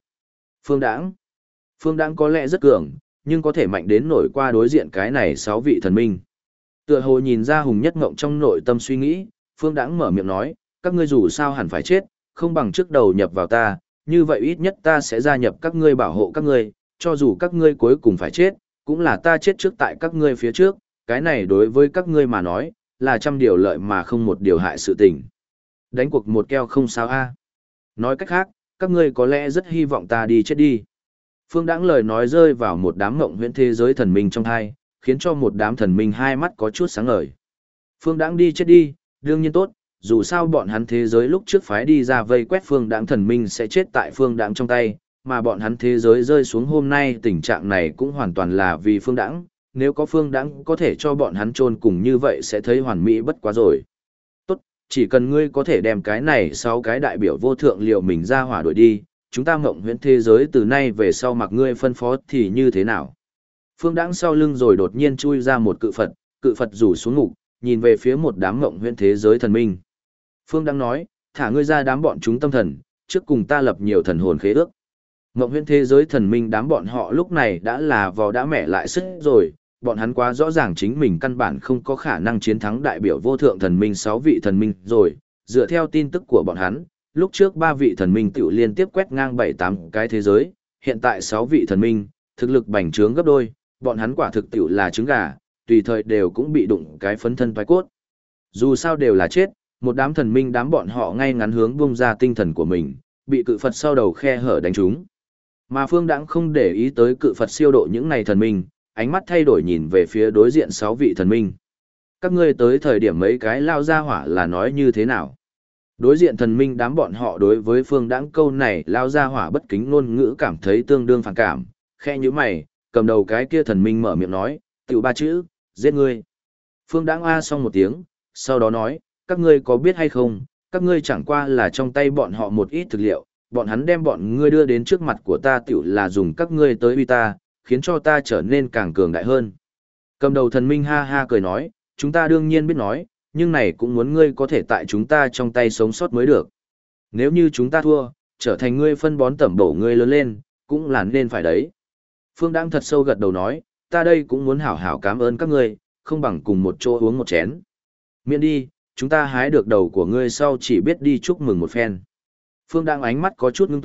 Phương Đãng có lẽ rất cường, nhưng có thể mạnh đến nổi qua đối diện cái này 6 vị thần minh. Tựa hồ nhìn ra Hùng Nhất Ngộng trong nội tâm suy nghĩ, Phương Đãng mở miệng nói, các ngươi dù sao hẳn phải chết, không bằng trước đầu nhập vào ta, như vậy ít nhất ta sẽ gia nhập các ngươi bảo hộ các ngươi, cho dù các ngươi cuối cùng phải chết, cũng là ta chết trước tại các ngươi phía trước, cái này đối với các ngươi mà nói, là trăm điều lợi mà không một điều hại sự tình. Đánh cuộc một keo không sao a. Nói cách khác, các ngươi có lẽ rất hy vọng ta đi chết đi. Phương Đãng lời nói rơi vào một đám Ngộng Huyễn thế giới thần minh trong hai, khiến cho một đám thần minh hai mắt có chút sáng ngời. Phương Đãng đi chết đi, đương nhiên tốt, dù sao bọn hắn thế giới lúc trước phái đi ra vây quét Phương Đãng thần minh sẽ chết tại Phương Đãng trong tay, mà bọn hắn thế giới rơi xuống hôm nay tình trạng này cũng hoàn toàn là vì Phương Đãng, nếu có Phương Đãng có thể cho bọn hắn chôn cùng như vậy sẽ thấy hoàn mỹ bất quá rồi. Tốt, chỉ cần ngươi có thể đem cái này 6 cái đại biểu vô thượng liệu mình ra hỏa đuổi đi, chúng ta Ngộng Huyễn thế giới từ nay về sau mặc ngươi phân phó thì như thế nào? Phương Đãng sau lưng rồi đột nhiên chui ra một cự Phật rủ xuống ngục, nhìn về phía một đám Ngộng Huyễn thế giới thần minh. Phương Đãng nói, thả ngươi ra đám bọn chúng tâm thần, trước cùng ta lập nhiều thần hồn khế ước. Ngộng Huyễn thế giới thần minh đám bọn họ lúc này đã là vò đã mẹ lại sức rồi, bọn hắn quá rõ ràng chính mình căn bản không có khả năng chiến thắng đại biểu vô thượng thần minh 6 vị thần minh rồi, dựa theo tin tức của bọn hắn, lúc trước 3 vị thần minh tiểu liên tiếp quét ngang 7-8 cái thế giới, hiện tại 6 vị thần minh, thực lực bành trướng gấp đôi, bọn hắn quả thực tiểu là trứng gà, tùy thời đều cũng bị đụng cái phấn thân toái cốt. Dù sao đều là chết, một đám thần minh đám bọn họ ngay ngắn hướng bung ra tinh thần của mình, bị cự Phật sau đầu khe hở đánh trúng. Mà Phương Đãng không để ý tới cự Phật siêu độ những này thần minh, ánh mắt thay đổi nhìn về phía đối diện 6 vị thần minh. Các ngươi tới thời điểm mấy cái lao ra hỏa là nói như thế nào? Đối diện thần minh đám bọn họ đối với Phương Đãng câu này lao ra hỏa bất kính ngôn ngữ cảm thấy tương đương phản cảm, khe như mày, cầm đầu cái kia thần minh mở miệng nói, tiểu 3 chữ, giết ngươi. Phương Đãng a xong một tiếng, sau đó nói, các ngươi có biết hay không, các ngươi chẳng qua là trong tay bọn họ một ít thực liệu, bọn hắn đem bọn ngươi đưa đến trước mặt của ta tiểu là dùng các ngươi tới uy ta, khiến cho ta trở nên càng cường đại hơn. Cầm đầu thần minh ha ha cười nói, chúng ta đương nhiên biết nói, nhưng này cũng muốn ngươi có thể tại chúng ta trong tay sống sót mới được. Nếu như chúng ta thua, trở thành ngươi phân bón tẩm bổ ngươi lớn lên, cũng là nên phải đấy. Phương Đãng thật sâu gật đầu nói, ta đây cũng muốn hảo hảo cảm ơn các ngươi, không bằng cùng một chỗ uống một chén. Miễn đi, chúng ta hái được đầu của ngươi sau chỉ biết đi chúc mừng một phen. Phương Đãng ánh mắt có chút ngưng tụ,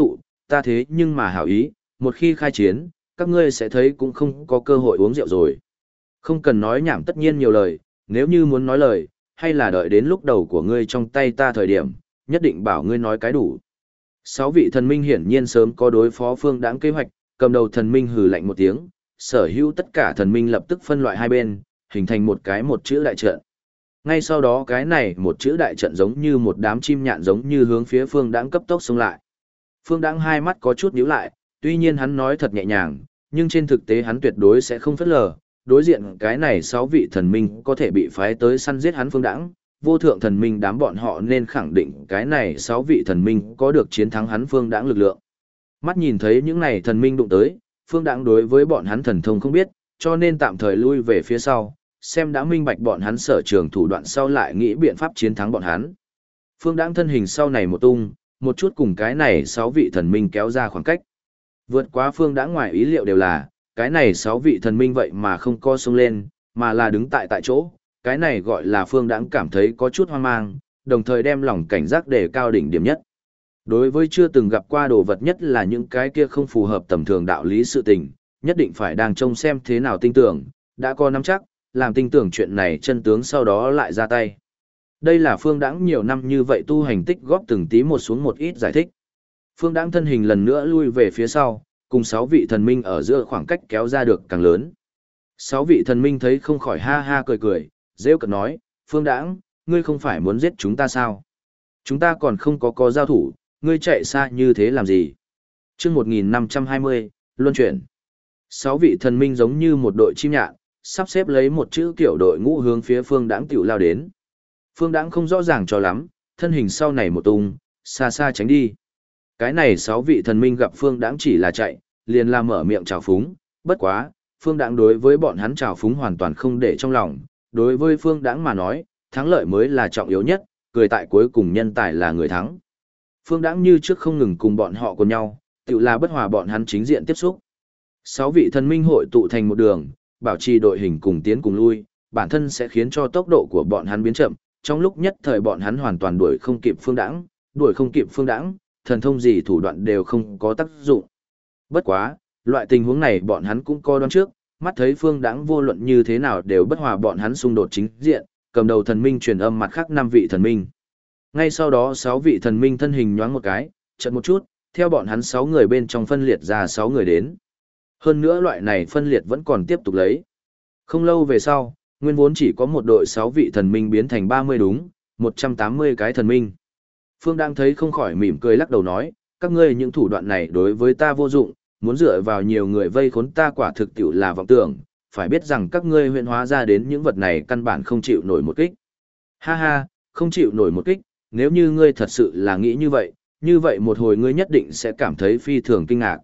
ta thế nhưng mà hảo ý, một khi khai chiến, các ngươi sẽ thấy cũng không có cơ hội uống rượu rồi. Không cần nói nhảm tất nhiên nhiều lời, nếu như muốn nói lời, hay là đợi đến lúc đầu của ngươi trong tay ta thời điểm, nhất định bảo ngươi nói cái đủ. Sáu vị thần minh hiển nhiên sớm có đối phó Phương Đãng kế hoạch, cầm đầu thần minh hừ lạnh một tiếng, sở hữu tất cả thần minh lập tức phân loại hai bên, hình thành một chữ đại trận. Ngay sau đó cái này một chữ đại trận giống như một đám chim nhạn giống như hướng phía Phương Đãng cấp tốc xông lại. Phương Đãng hai mắt có chút nhíu lại, tuy nhiên hắn nói thật nhẹ nhàng, nhưng trên thực tế hắn tuyệt đối sẽ không phớt lờ, đối diện cái này 6 vị thần minh có thể bị phái tới săn giết hắn Phương Đãng, vô thượng thần minh đám bọn họ nên khẳng định cái này 6 vị thần minh có được chiến thắng hắn Phương Đãng lực lượng. Mắt nhìn thấy những này thần minh đụng tới, Phương Đãng đối với bọn hắn thần thông không biết, cho nên tạm thời lui về phía sau, xem đã minh bạch bọn hắn sở trường thủ đoạn sau lại nghĩ biện pháp chiến thắng bọn hắn. Phương Đãng thân hình sau này một tung, một chút cùng cái này 6 vị thần minh kéo ra khoảng cách. Vượt quá Phương Đãng ngoài ý liệu đều là, cái này 6 vị thần minh vậy mà không co xông lên, mà là đứng tại chỗ, cái này gọi là Phương Đãng cảm thấy có chút hoang mang, đồng thời đem lòng cảnh giác để cao đỉnh điểm nhất. Đối với chưa từng gặp qua đồ vật nhất là những cái kia không phù hợp tầm thường đạo lý sự tình, nhất định phải đang trông xem thế nào tin tưởng, đã có nắm chắc, làm tin tưởng chuyện này chân tướng sau đó lại ra tay. Đây là Phương Đãng nhiều năm như vậy tu hành tích góp từng tí một xuống một ít giải thích. Phương Đãng thân hình lần nữa lui về phía sau, cùng 6 vị thần minh ở giữa khoảng cách kéo ra được càng lớn. 6 vị thần minh thấy không khỏi ha ha cười cười, rêu cợt nói, Phương Đãng, ngươi không phải muốn giết chúng ta sao? Chúng ta còn không có giao thủ, ngươi chạy xa như thế làm gì? Chương 1520, luân chuyển. 6 vị thần minh giống như một đội chim nhạn, sắp xếp lấy một chữ kiểu đội ngũ hướng phía Phương Đãng tiểu lao đến. Phương Đãng không rõ ràng cho lắm, thân hình sau này một tung, xa xa tránh đi. Cái này 6 vị thần minh gặp Phương Đãng chỉ là chạy, liền làm mở miệng chào phúng, bất quá, Phương Đãng đối với bọn hắn chào phúng hoàn toàn không để trong lòng, đối với Phương Đãng mà nói, thắng lợi mới là trọng yếu nhất, cười tại cuối cùng nhân tài là người thắng. Phương Đãng như trước không ngừng cùng bọn họ cùng nhau, tự là bất hòa bọn hắn chính diện tiếp xúc. 6 vị thần minh hội tụ thành một đường, bảo trì đội hình cùng tiến cùng lui, bản thân sẽ khiến cho tốc độ của bọn hắn biến chậm, trong lúc nhất thời bọn hắn hoàn toàn đuổi không kịp Phương Đãng, thần thông gì thủ đoạn đều không có tác dụng. Bất quá, loại tình huống này bọn hắn cũng có đoán trước, mắt thấy Phương Đãng vô luận như thế nào đều bất hòa bọn hắn xung đột chính diện, cầm đầu thần minh truyền âm mặt khác 5 vị thần minh. Ngay sau đó 6 vị thần minh thân hình nhoáng một cái, chợt một chút, theo bọn hắn 6 người bên trong phân liệt ra 6 người đến. Hơn nữa loại này phân liệt vẫn còn tiếp tục lấy. Không lâu về sau, nguyên vốn chỉ có một đội 6 vị thần minh biến thành 30 đúng, 180 cái thần minh. Phương đang thấy không khỏi mỉm cười lắc đầu nói, các ngươi những thủ đoạn này đối với ta vô dụng, muốn dựa vào nhiều người vây khốn ta quả thực tiểu là vọng tưởng, phải biết rằng các ngươi huyện hóa ra đến những vật này căn bản không chịu nổi một kích. Ha ha, không chịu nổi một kích, nếu như ngươi thật sự là nghĩ như vậy một hồi ngươi nhất định sẽ cảm thấy phi thường kinh ngạc.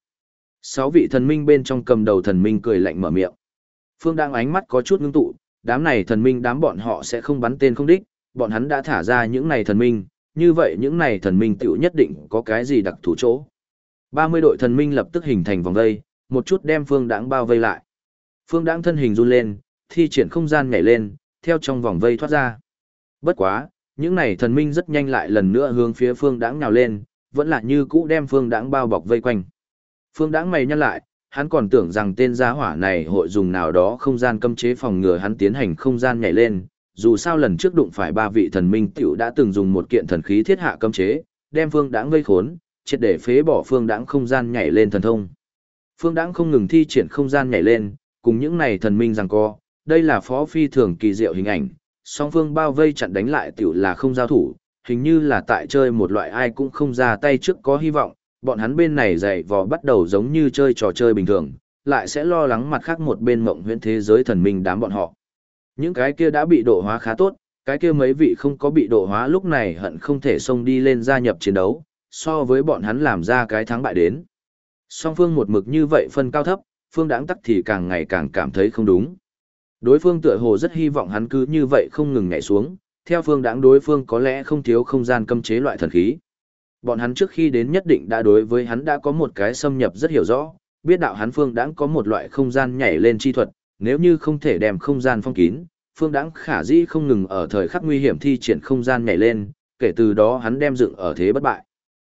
6 vị thần minh bên trong cầm đầu thần minh cười lạnh mở miệng. Phương đang ánh mắt có chút ngưng tụ, đám này thần minh đám bọn họ sẽ không bắn tên không đích, bọn hắn đã thả ra những này thần minh, như vậy những này thần minh tiểu nhất định có cái gì đặc thù chỗ. 30 đội thần minh lập tức hình thành vòng vây, một chút đem Phương Đãng bao vây lại. Phương Đãng thân hình run lên, thi triển không gian nhảy lên, theo trong vòng vây thoát ra. Bất quá, những này thần minh rất nhanh lại lần nữa hướng phía Phương Đãng nhào lên, vẫn là như cũ đem Phương Đãng bao bọc vây quanh. Phương Đãng mày nhăn lại, hắn còn tưởng rằng tên gia hỏa này hội dùng nào đó không gian cấm chế phòng ngừa hắn tiến hành không gian nhảy lên, dù sao lần trước đụng phải 3 vị thần minh tiểu đã từng dùng một kiện thần khí thiết hạ cấm chế, đem Phương Đãng vây khốn, triệt để phế bỏ Phương Đãng không gian nhảy lên thần thông. Phương Đãng không ngừng thi triển không gian nhảy lên, cùng những này thần minh giằng co, đây là phó phi thường kỳ diệu hình ảnh, song phương bao vây chặn đánh lại tiểu là không giao thủ, hình như là tại chơi một loại ai cũng không ra tay trước có hy vọng, bọn hắn bên này dày vò bắt đầu giống như chơi trò chơi bình thường, lại sẽ lo lắng mặt khác một bên mộng huyễn thế giới thần minh đám bọn họ. Những cái kia đã bị độ hóa khá tốt, cái kia mấy vị không có bị độ hóa lúc này hận không thể xông đi lên gia nhập chiến đấu, so với bọn hắn làm ra cái thắng bại đến. Song phương một mực như vậy phân cao thấp, Phương Đãng tắc thì càng ngày càng cảm thấy không đúng. Đối phương tựa hồ rất hy vọng hắn cứ như vậy không ngừng nhảy xuống, theo Phương Đãng đối phương có lẽ không thiếu không gian cấm chế loại thần khí. Bọn hắn trước khi đến nhất định đã đối với hắn đã có một cái xâm nhập rất hiểu rõ, biết đạo hắn Phương Đãng có một loại không gian nhảy lên chi thuật, nếu như không thể đem không gian phong kín, Phương Đãng khả dĩ không ngừng ở thời khắc nguy hiểm thi triển không gian nhảy lên, kể từ đó hắn đem dựng ở thế bất bại.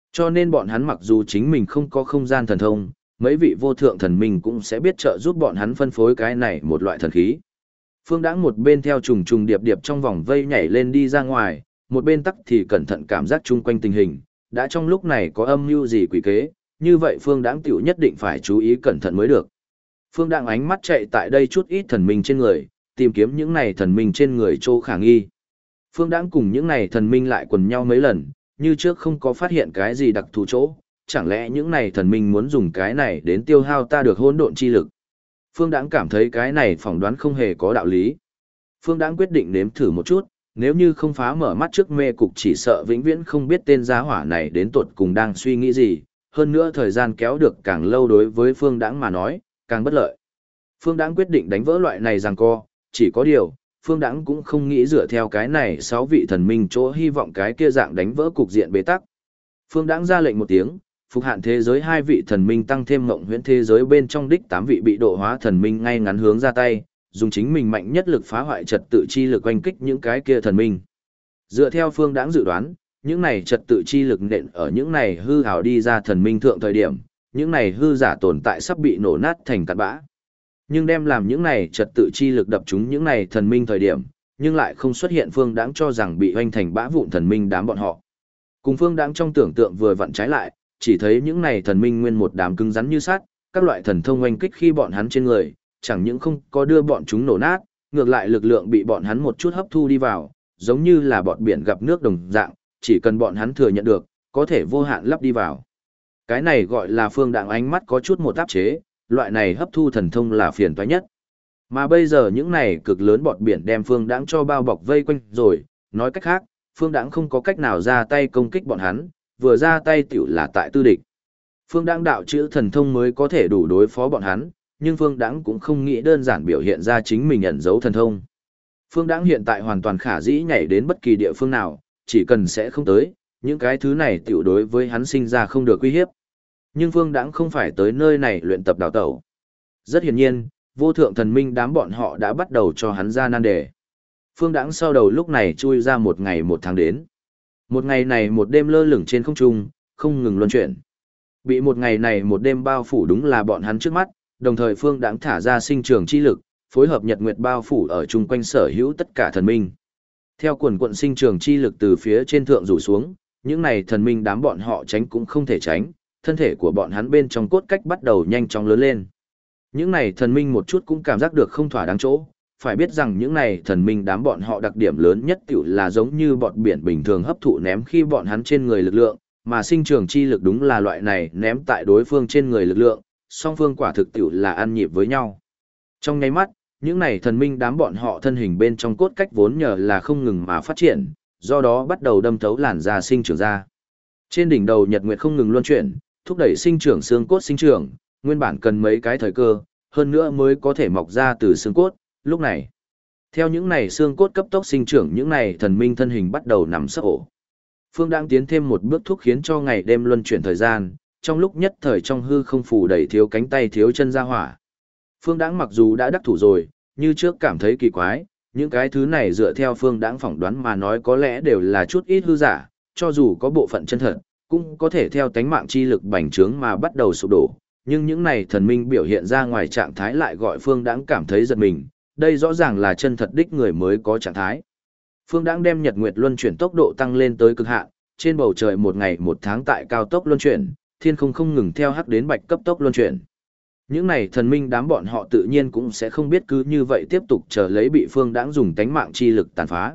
Cho nên bọn hắn mặc dù chính mình không có không gian thần thông, mấy vị vô thượng thần minh cũng sẽ biết trợ giúp bọn hắn phân phối cái này một loại thần khí. Phương Đãng một bên theo trùng trùng điệp điệp trong vòng vây nhảy lên đi ra ngoài, một bên tắc thì cẩn thận cảm giác chung quanh tình hình, đã trong lúc này có âm mưu gì quỷ kế, như vậy Phương Đãng tiểu nhất định phải chú ý cẩn thận mới được. Phương Đãng ánh mắt chạy tại đây chút ít thần minh trên người, tìm kiếm những này thần minh trên người chỗ khả nghi. Phương Đãng cùng những này thần minh lại quần nhau mấy lần, như trước không có phát hiện cái gì đặc thù chỗ, chẳng lẽ những này thần minh muốn dùng cái này đến tiêu hao ta được hỗn độn chi lực. Phương Đãng cảm thấy cái này phỏng đoán không hề có đạo lý. Phương Đãng quyết định nếm thử một chút, nếu như không phá mở mắt trước mê cục chỉ sợ vĩnh viễn không biết tên giá hỏa này đến tột cùng đang suy nghĩ gì, hơn nữa thời gian kéo được càng lâu đối với Phương Đãng mà nói, càng bất lợi. Phương Đãng quyết định đánh vỡ loại này giằng co, chỉ có điều, Phương Đãng cũng không nghĩ dựa theo cái này 6 vị thần minh chỗ hy vọng cái kia dạng đánh vỡ cục diện bế tắc. Phương Đãng ra lệnh một tiếng, phục hạn thế giới 2 vị thần minh tăng thêm mộng huyễn thế giới bên trong đích 8 vị bị độ hóa thần minh ngay ngắn hướng ra tay, dùng chính mình mạnh nhất lực phá hoại trật tự chi lực oanh kích những cái kia thần minh. Dựa theo Phương Đãng dự đoán, những này trật tự chi lực nện ở những này hư ảo đi ra thần minh thượng thời điểm, những này hư giả tồn tại sắp bị nổ nát thành cát bã. Nhưng đem làm những này trật tự chi lực đập trúng những này thần minh thời điểm, nhưng lại không xuất hiện Phương Đãng cho rằng bị hoành thành bã vụn thần minh đám bọn họ. Cùng Phương Đãng trong tưởng tượng vừa vặn trái lại, chỉ thấy những này thần minh nguyên một đám cứng rắn như sắt, các loại thần thông oanh kích khi bọn hắn trên người, chẳng những không có đưa bọn chúng nổ nát, ngược lại lực lượng bị bọn hắn một chút hấp thu đi vào, giống như là bọt biển gặp nước đồng dạng, chỉ cần bọn hắn thừa nhận được, có thể vô hạn lắp đi vào. Cái này gọi là Phương Đãng ánh mắt có chút một áp chế, loại này hấp thu thần thông là phiền toái nhất. Mà bây giờ những này cực lớn bọt biển đem Phương Đãng cho bao bọc vây quanh rồi, nói cách khác, Phương Đãng không có cách nào ra tay công kích bọn hắn, vừa ra tay tiểu là tại tư địch. Phương Đãng đạo chữ thần thông mới có thể đủ đối phó bọn hắn, nhưng Phương Đãng cũng không nghĩ đơn giản biểu hiện ra chính mình ẩn giấu thần thông. Phương Đãng hiện tại hoàn toàn khả dĩ nhảy đến bất kỳ địa phương nào, chỉ cần sẽ không tới, những cái thứ này tiểu đối với hắn sinh ra không được uy hiếp. Nhưng Phương Đãng không phải tới nơi này luyện tập đào tẩu. Rất hiển nhiên, vô thượng thần minh đám bọn họ đã bắt đầu cho hắn ra nan đề. Phương Đãng sau đầu lúc này chui ra một ngày một tháng đến. Một ngày này một đêm lơ lửng trên không trung, không ngừng luân chuyển. Bị một ngày này một đêm bao phủ đúng là bọn hắn trước mắt, đồng thời Phương Đãng thả ra sinh trường chi lực, phối hợp nhật nguyệt bao phủ ở chung quanh sở hữu tất cả thần minh. Theo quần quận sinh trường chi lực từ phía trên thượng rủ xuống, những này thần minh đám bọn họ tránh cũng không thể tránh, thân thể của bọn hắn bên trong cốt cách bắt đầu nhanh chóng lớn lên. Những này thần minh một chút cũng cảm giác được không thỏa đáng chỗ, phải biết rằng những này thần minh đám bọn họ đặc điểm lớn nhất tiểu là giống như bọt biển bình thường hấp thụ ném khi bọn hắn trên người lực lượng, mà sinh trường chi lực đúng là loại này ném tại đối phương trên người lực lượng, song phương quả thực tiểu là ăn nhịp với nhau. Trong nháy mắt, những này thần minh đám bọn họ thân hình bên trong cốt cách vốn nhờ là không ngừng mà phát triển, do đó bắt đầu đâm thấu làn da sinh trưởng ra. Trên đỉnh đầu nhật nguyệt không ngừng luân chuyển, thúc đẩy sinh trưởng xương cốt sinh trưởng, nguyên bản cần mấy cái thời cơ, hơn nữa mới có thể mọc ra từ xương cốt, lúc này. Theo những này xương cốt cấp tốc sinh trưởng, những này thần minh thân hình bắt đầu nằm sấp ổ. Phương đang tiến thêm một bước thúc khiến cho ngày đêm luân chuyển thời gian, trong lúc nhất thời trong hư không phủ đầy thiếu cánh tay thiếu chân ra hỏa. Phương Đãng mặc dù đã đắc thủ rồi, như trước cảm thấy kỳ quái, những cái thứ này dựa theo Phương Đãng phỏng đoán mà nói có lẽ đều là chút ít hư giả, cho dù có bộ phận chân thật, cũng có thể theo tánh mạng chi lực bành trướng mà bắt đầu sụp đổ. Nhưng những này thần minh biểu hiện ra ngoài trạng thái lại gọi Phương Đãng cảm thấy giật mình, đây rõ ràng là chân thật đích người mới có trạng thái. Phương Đãng đem nhật nguyệt luân chuyển tốc độ tăng lên tới cực hạn, trên bầu trời một ngày một tháng tại cao tốc luân chuyển, thiên không không ngừng theo hắc đến bạch cấp tốc luân chuyển. Những này thần minh đám bọn họ tự nhiên cũng sẽ không biết cứ như vậy tiếp tục chờ lấy bị Phương Đãng dùng tánh mạng chi lực tàn phá.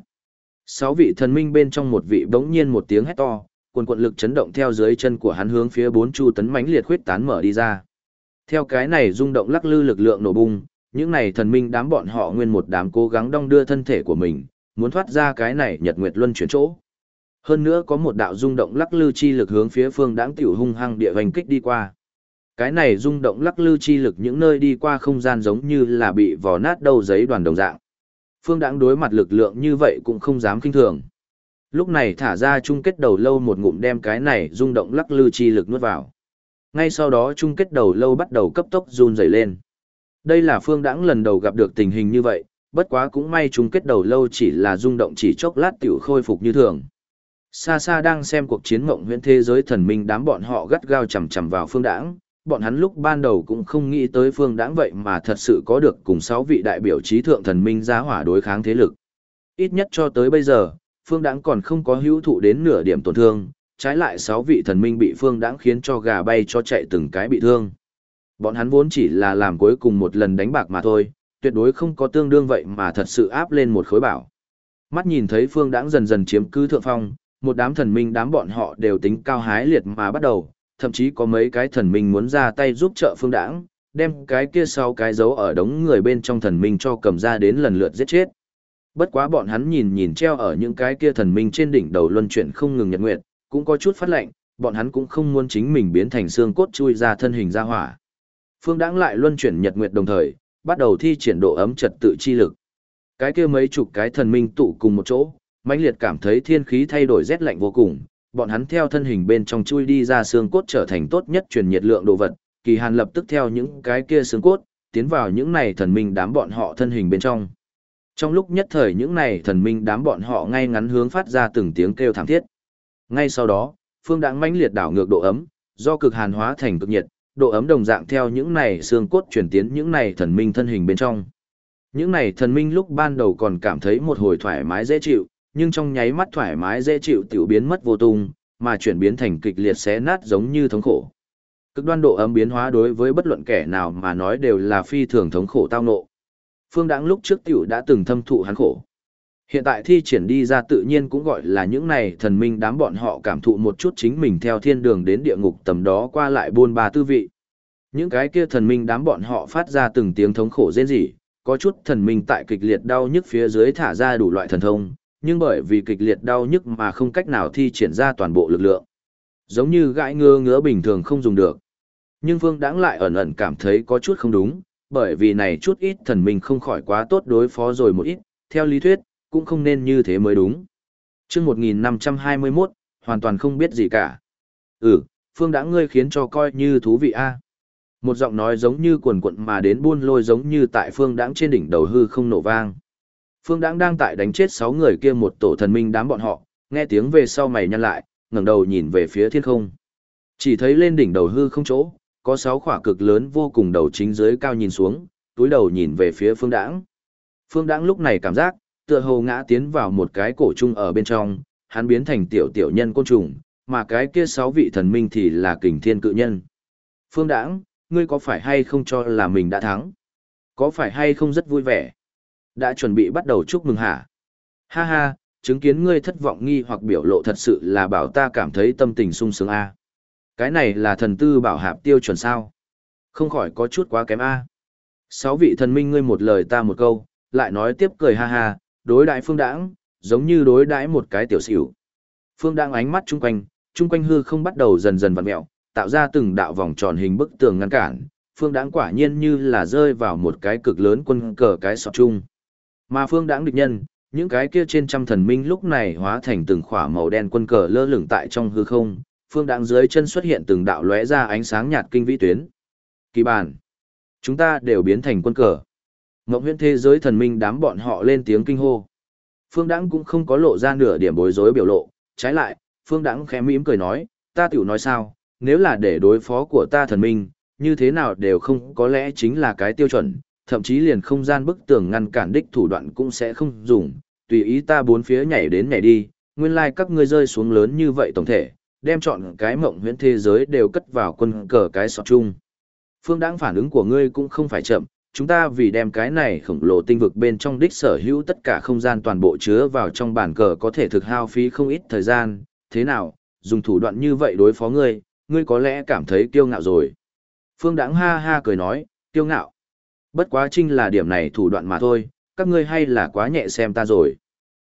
6 vị thần minh bên trong một vị bỗng nhiên một tiếng hét to, quần quận lực chấn động theo dưới chân của hắn hướng phía 4 chu tấn mãnh liệt khuyết tán mở đi ra. Theo cái này rung động lắc lư lực lượng nổ bung, những này thần minh đám bọn họ nguyên một đám cố gắng đong đưa thân thể của mình, muốn thoát ra cái này nhật nguyệt luân chuyển chỗ. Hơn nữa có một đạo rung động lắc lư chi lực hướng phía Phương Đãng tiểu hung hăng địa hoành kích đi qua. Cái này rung động lắc lư chi lực những nơi đi qua không gian giống như là bị vò nát đầu giấy đoàn đồng dạng. Phương Đãng đối mặt lực lượng như vậy cũng không dám kinh thường. Lúc này thả ra chung kết đầu lâu một ngụm đem cái này rung động lắc lư chi lực nuốt vào. Ngay sau đó chung kết đầu lâu bắt đầu cấp tốc run rẩy lên. Đây là Phương Đãng lần đầu gặp được tình hình như vậy, bất quá cũng may chung kết đầu lâu chỉ là rung động chỉ chốc lát tiểu khôi phục như thường. Xa xa đang xem cuộc chiến mộng huyễn thế giới thần minh đám bọn họ gắt gao chằm chằm vào Phương Đãng, bọn hắn lúc ban đầu cũng không nghĩ tới Phương Đãng vậy mà thật sự có được cùng 6 vị đại biểu trí thượng thần minh giá hỏa đối kháng thế lực. Ít nhất cho tới bây giờ, Phương Đãng còn không có hữu thụ đến nửa điểm tổn thương, trái lại 6 vị thần minh bị Phương Đãng khiến cho gà bay cho chạy từng cái bị thương. Bọn hắn vốn chỉ là làm cuối cùng một lần đánh bạc mà thôi, tuyệt đối không có tương đương vậy mà thật sự áp lên một khối bảo. Mắt nhìn thấy Phương Đãng dần dần chiếm cứ thượng phong, một đám thần minh đám bọn họ đều tính cao hái liệt mà bắt đầu, thậm chí có mấy cái thần minh muốn ra tay giúp trợ Phương Đãng, đem cái kia sau cái dấu ở đống người bên trong thần minh cho cầm ra đến lần lượt giết chết. Bất quá bọn hắn nhìn nhìn treo ở những cái kia thần minh trên đỉnh đầu luân chuyển không ngừng nhật nguyệt, cũng có chút phát lệnh, bọn hắn cũng không muốn chính mình biến thành xương cốt chui ra thân hình ra hỏa. Phương Đãng lại luân chuyển nhật nguyệt đồng thời, bắt đầu thi triển độ ấm trật tự chi lực. Cái kia mấy chục cái thần minh tụ cùng một chỗ, mãnh liệt cảm thấy thiên khí thay đổi rét lạnh vô cùng, bọn hắn theo thân hình bên trong chui đi ra xương cốt trở thành tốt nhất truyền nhiệt lượng đồ vật, kỳ hàn lập tức theo những cái kia xương cốt, tiến vào những này thần minh đám bọn họ thân hình bên trong. Trong lúc nhất thời những này thần minh đám bọn họ ngay ngắn hướng phát ra từng tiếng kêu thảm thiết. Ngay sau đó, Phương Đãng mãnh liệt đảo ngược độ ấm, do cực hàn hóa thành cực nhiệt, độ ấm đồng dạng theo những này xương cốt chuyển tiến những này thần minh thân hình bên trong. Những này thần minh lúc ban đầu còn cảm thấy một hồi thoải mái dễ chịu, nhưng trong nháy mắt thoải mái dễ chịu tiểu biến mất vô tung, mà chuyển biến thành kịch liệt xé nát giống như thống khổ. Cực đoan độ ấm biến hóa đối với bất luận kẻ nào mà nói đều là phi thường thống khổ tao ngộ. Phương Đãng lúc trước tiểu đã từng thâm thụ hắn khổ. Hiện tại thi triển đi ra tự nhiên cũng gọi là những này thần minh đám bọn họ cảm thụ một chút chính mình theo thiên đường đến địa ngục tầm đó qua lại buôn ba tư vị. Những cái kia thần minh đám bọn họ phát ra từng tiếng thống khổ rên rỉ, có chút thần minh tại kịch liệt đau nhức phía dưới thả ra đủ loại thần thông, nhưng bởi vì kịch liệt đau nhức mà không cách nào thi triển ra toàn bộ lực lượng. Giống như gãi ngứa bình thường không dùng được. Nhưng Phương Đãng lại ẩn ẩn cảm thấy có chút không đúng, bởi vì này chút ít thần minh không khỏi quá tốt đối phó rồi một ít, theo lý thuyết, cũng không nên như thế mới đúng. Chương 1521, hoàn toàn không biết gì cả. Phương Đãng ngươi khiến cho coi như thú vị a. Một giọng nói giống như quần quận mà đến buôn lôi giống như tại Phương Đãng trên đỉnh đầu hư không nổ vang. Phương Đãng đang tại đánh chết 6 người kia một tổ thần minh đám bọn họ, nghe tiếng về sau mày nhăn lại, ngẩng đầu nhìn về phía thiên không. Chỉ thấy lên đỉnh đầu hư không chỗ, có 6 khỏa cực lớn vô cùng đầu chính dưới cao nhìn xuống, túi đầu nhìn về phía Phương Đãng. Phương Đãng lúc này cảm giác, tựa hồ ngã tiến vào một cái cổ trung ở bên trong, hắn biến thành tiểu tiểu nhân côn trùng, mà cái kia 6 vị thần minh thì là kình thiên cự nhân. Phương Đãng, ngươi có phải hay không cho là mình đã thắng? Có phải hay không rất vui vẻ? Đã chuẩn bị bắt đầu chúc mừng hả? Ha ha, chứng kiến ngươi thất vọng nghi hoặc biểu lộ thật sự là bảo ta cảm thấy tâm tình sung sướng a. Cái này là thần tư bảo hạp tiêu chuẩn sao? Không khỏi có chút quá kém a. 6 vị thần minh ngươi một lời ta một câu, lại nói tiếp cười ha ha, đối đãi Phương Đãng, giống như đối đãi một cái tiểu xỉu. Phương Đãng ánh mắt chung quanh hư không bắt đầu dần dần vặn mèo, tạo ra từng đạo vòng tròn hình bức tường ngăn cản. Phương Đãng quả nhiên như là rơi vào một cái cực lớn quân cờ cái sọt chung. Mà Phương Đãng địch nhân, những cái kia trên trăm thần minh lúc này hóa thành từng khỏa màu đen quân cờ lơ lửng tại trong hư không. Phương Đãng dưới chân xuất hiện từng đạo lóe ra ánh sáng nhạt kinh vĩ tuyến. Kỳ bản, chúng ta đều biến thành quân cờ. Ngộng huyễn thế giới thần minh đám bọn họ lên tiếng kinh hô. Phương Đãng cũng không có lộ ra nửa điểm bối rối biểu lộ, trái lại, Phương Đãng khẽ mỉm cười nói, ta tiểu nói sao, nếu là để đối phó của ta thần minh, như thế nào đều không có lẽ chính là cái tiêu chuẩn, thậm chí liền không gian bức tường ngăn cản đích thủ đoạn cũng sẽ không dùng, tùy ý ta bốn phía nhảy đến nhảy đi, nguyên lai các ngươi rơi xuống lớn như vậy tổng thể, đem chọn cái mộng huyễn thế giới đều cất vào quân cờ cái sọt chung. Phương Đãng phản ứng của ngươi cũng không phải chậm, chúng ta vì đem cái này khổng lồ tinh vực bên trong đích sở hữu tất cả không gian toàn bộ chứa vào trong bản cờ có thể thực hao phí không ít thời gian, thế nào, dùng thủ đoạn như vậy đối phó ngươi, ngươi có lẽ cảm thấy kiêu ngạo rồi. Phương Đãng ha ha cười nói, kiêu ngạo. Bất quá chính là điểm này thủ đoạn mà thôi, các ngươi hay là quá nhẹ xem ta rồi.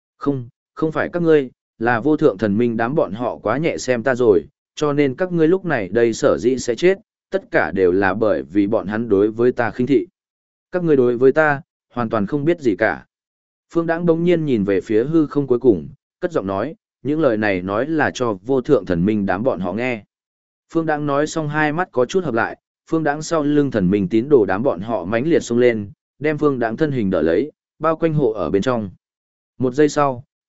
Không phải các ngươi, là vô thượng thần minh đám bọn họ quá nhẹ xem ta rồi, cho nên các ngươi lúc này đây sở dĩ sẽ chết, tất cả đều là bởi vì bọn hắn đối với ta khinh thị. Các ngươi đối với ta, hoàn toàn không biết gì cả. Phương Đãng bỗng nhiên nhìn về phía hư không cuối cùng, cất giọng nói, những lời này nói là cho vô thượng thần minh đám bọn họ nghe. Phương Đãng nói xong hai mắt có chút hợp lại, Phương Đãng sau lưng thần minh tín đồ đám bọn họ mãnh liệt xông lên, đem Phương Đãng thân hình đỡ lấy, bao quanh hộ ở bên trong. Một giây sau,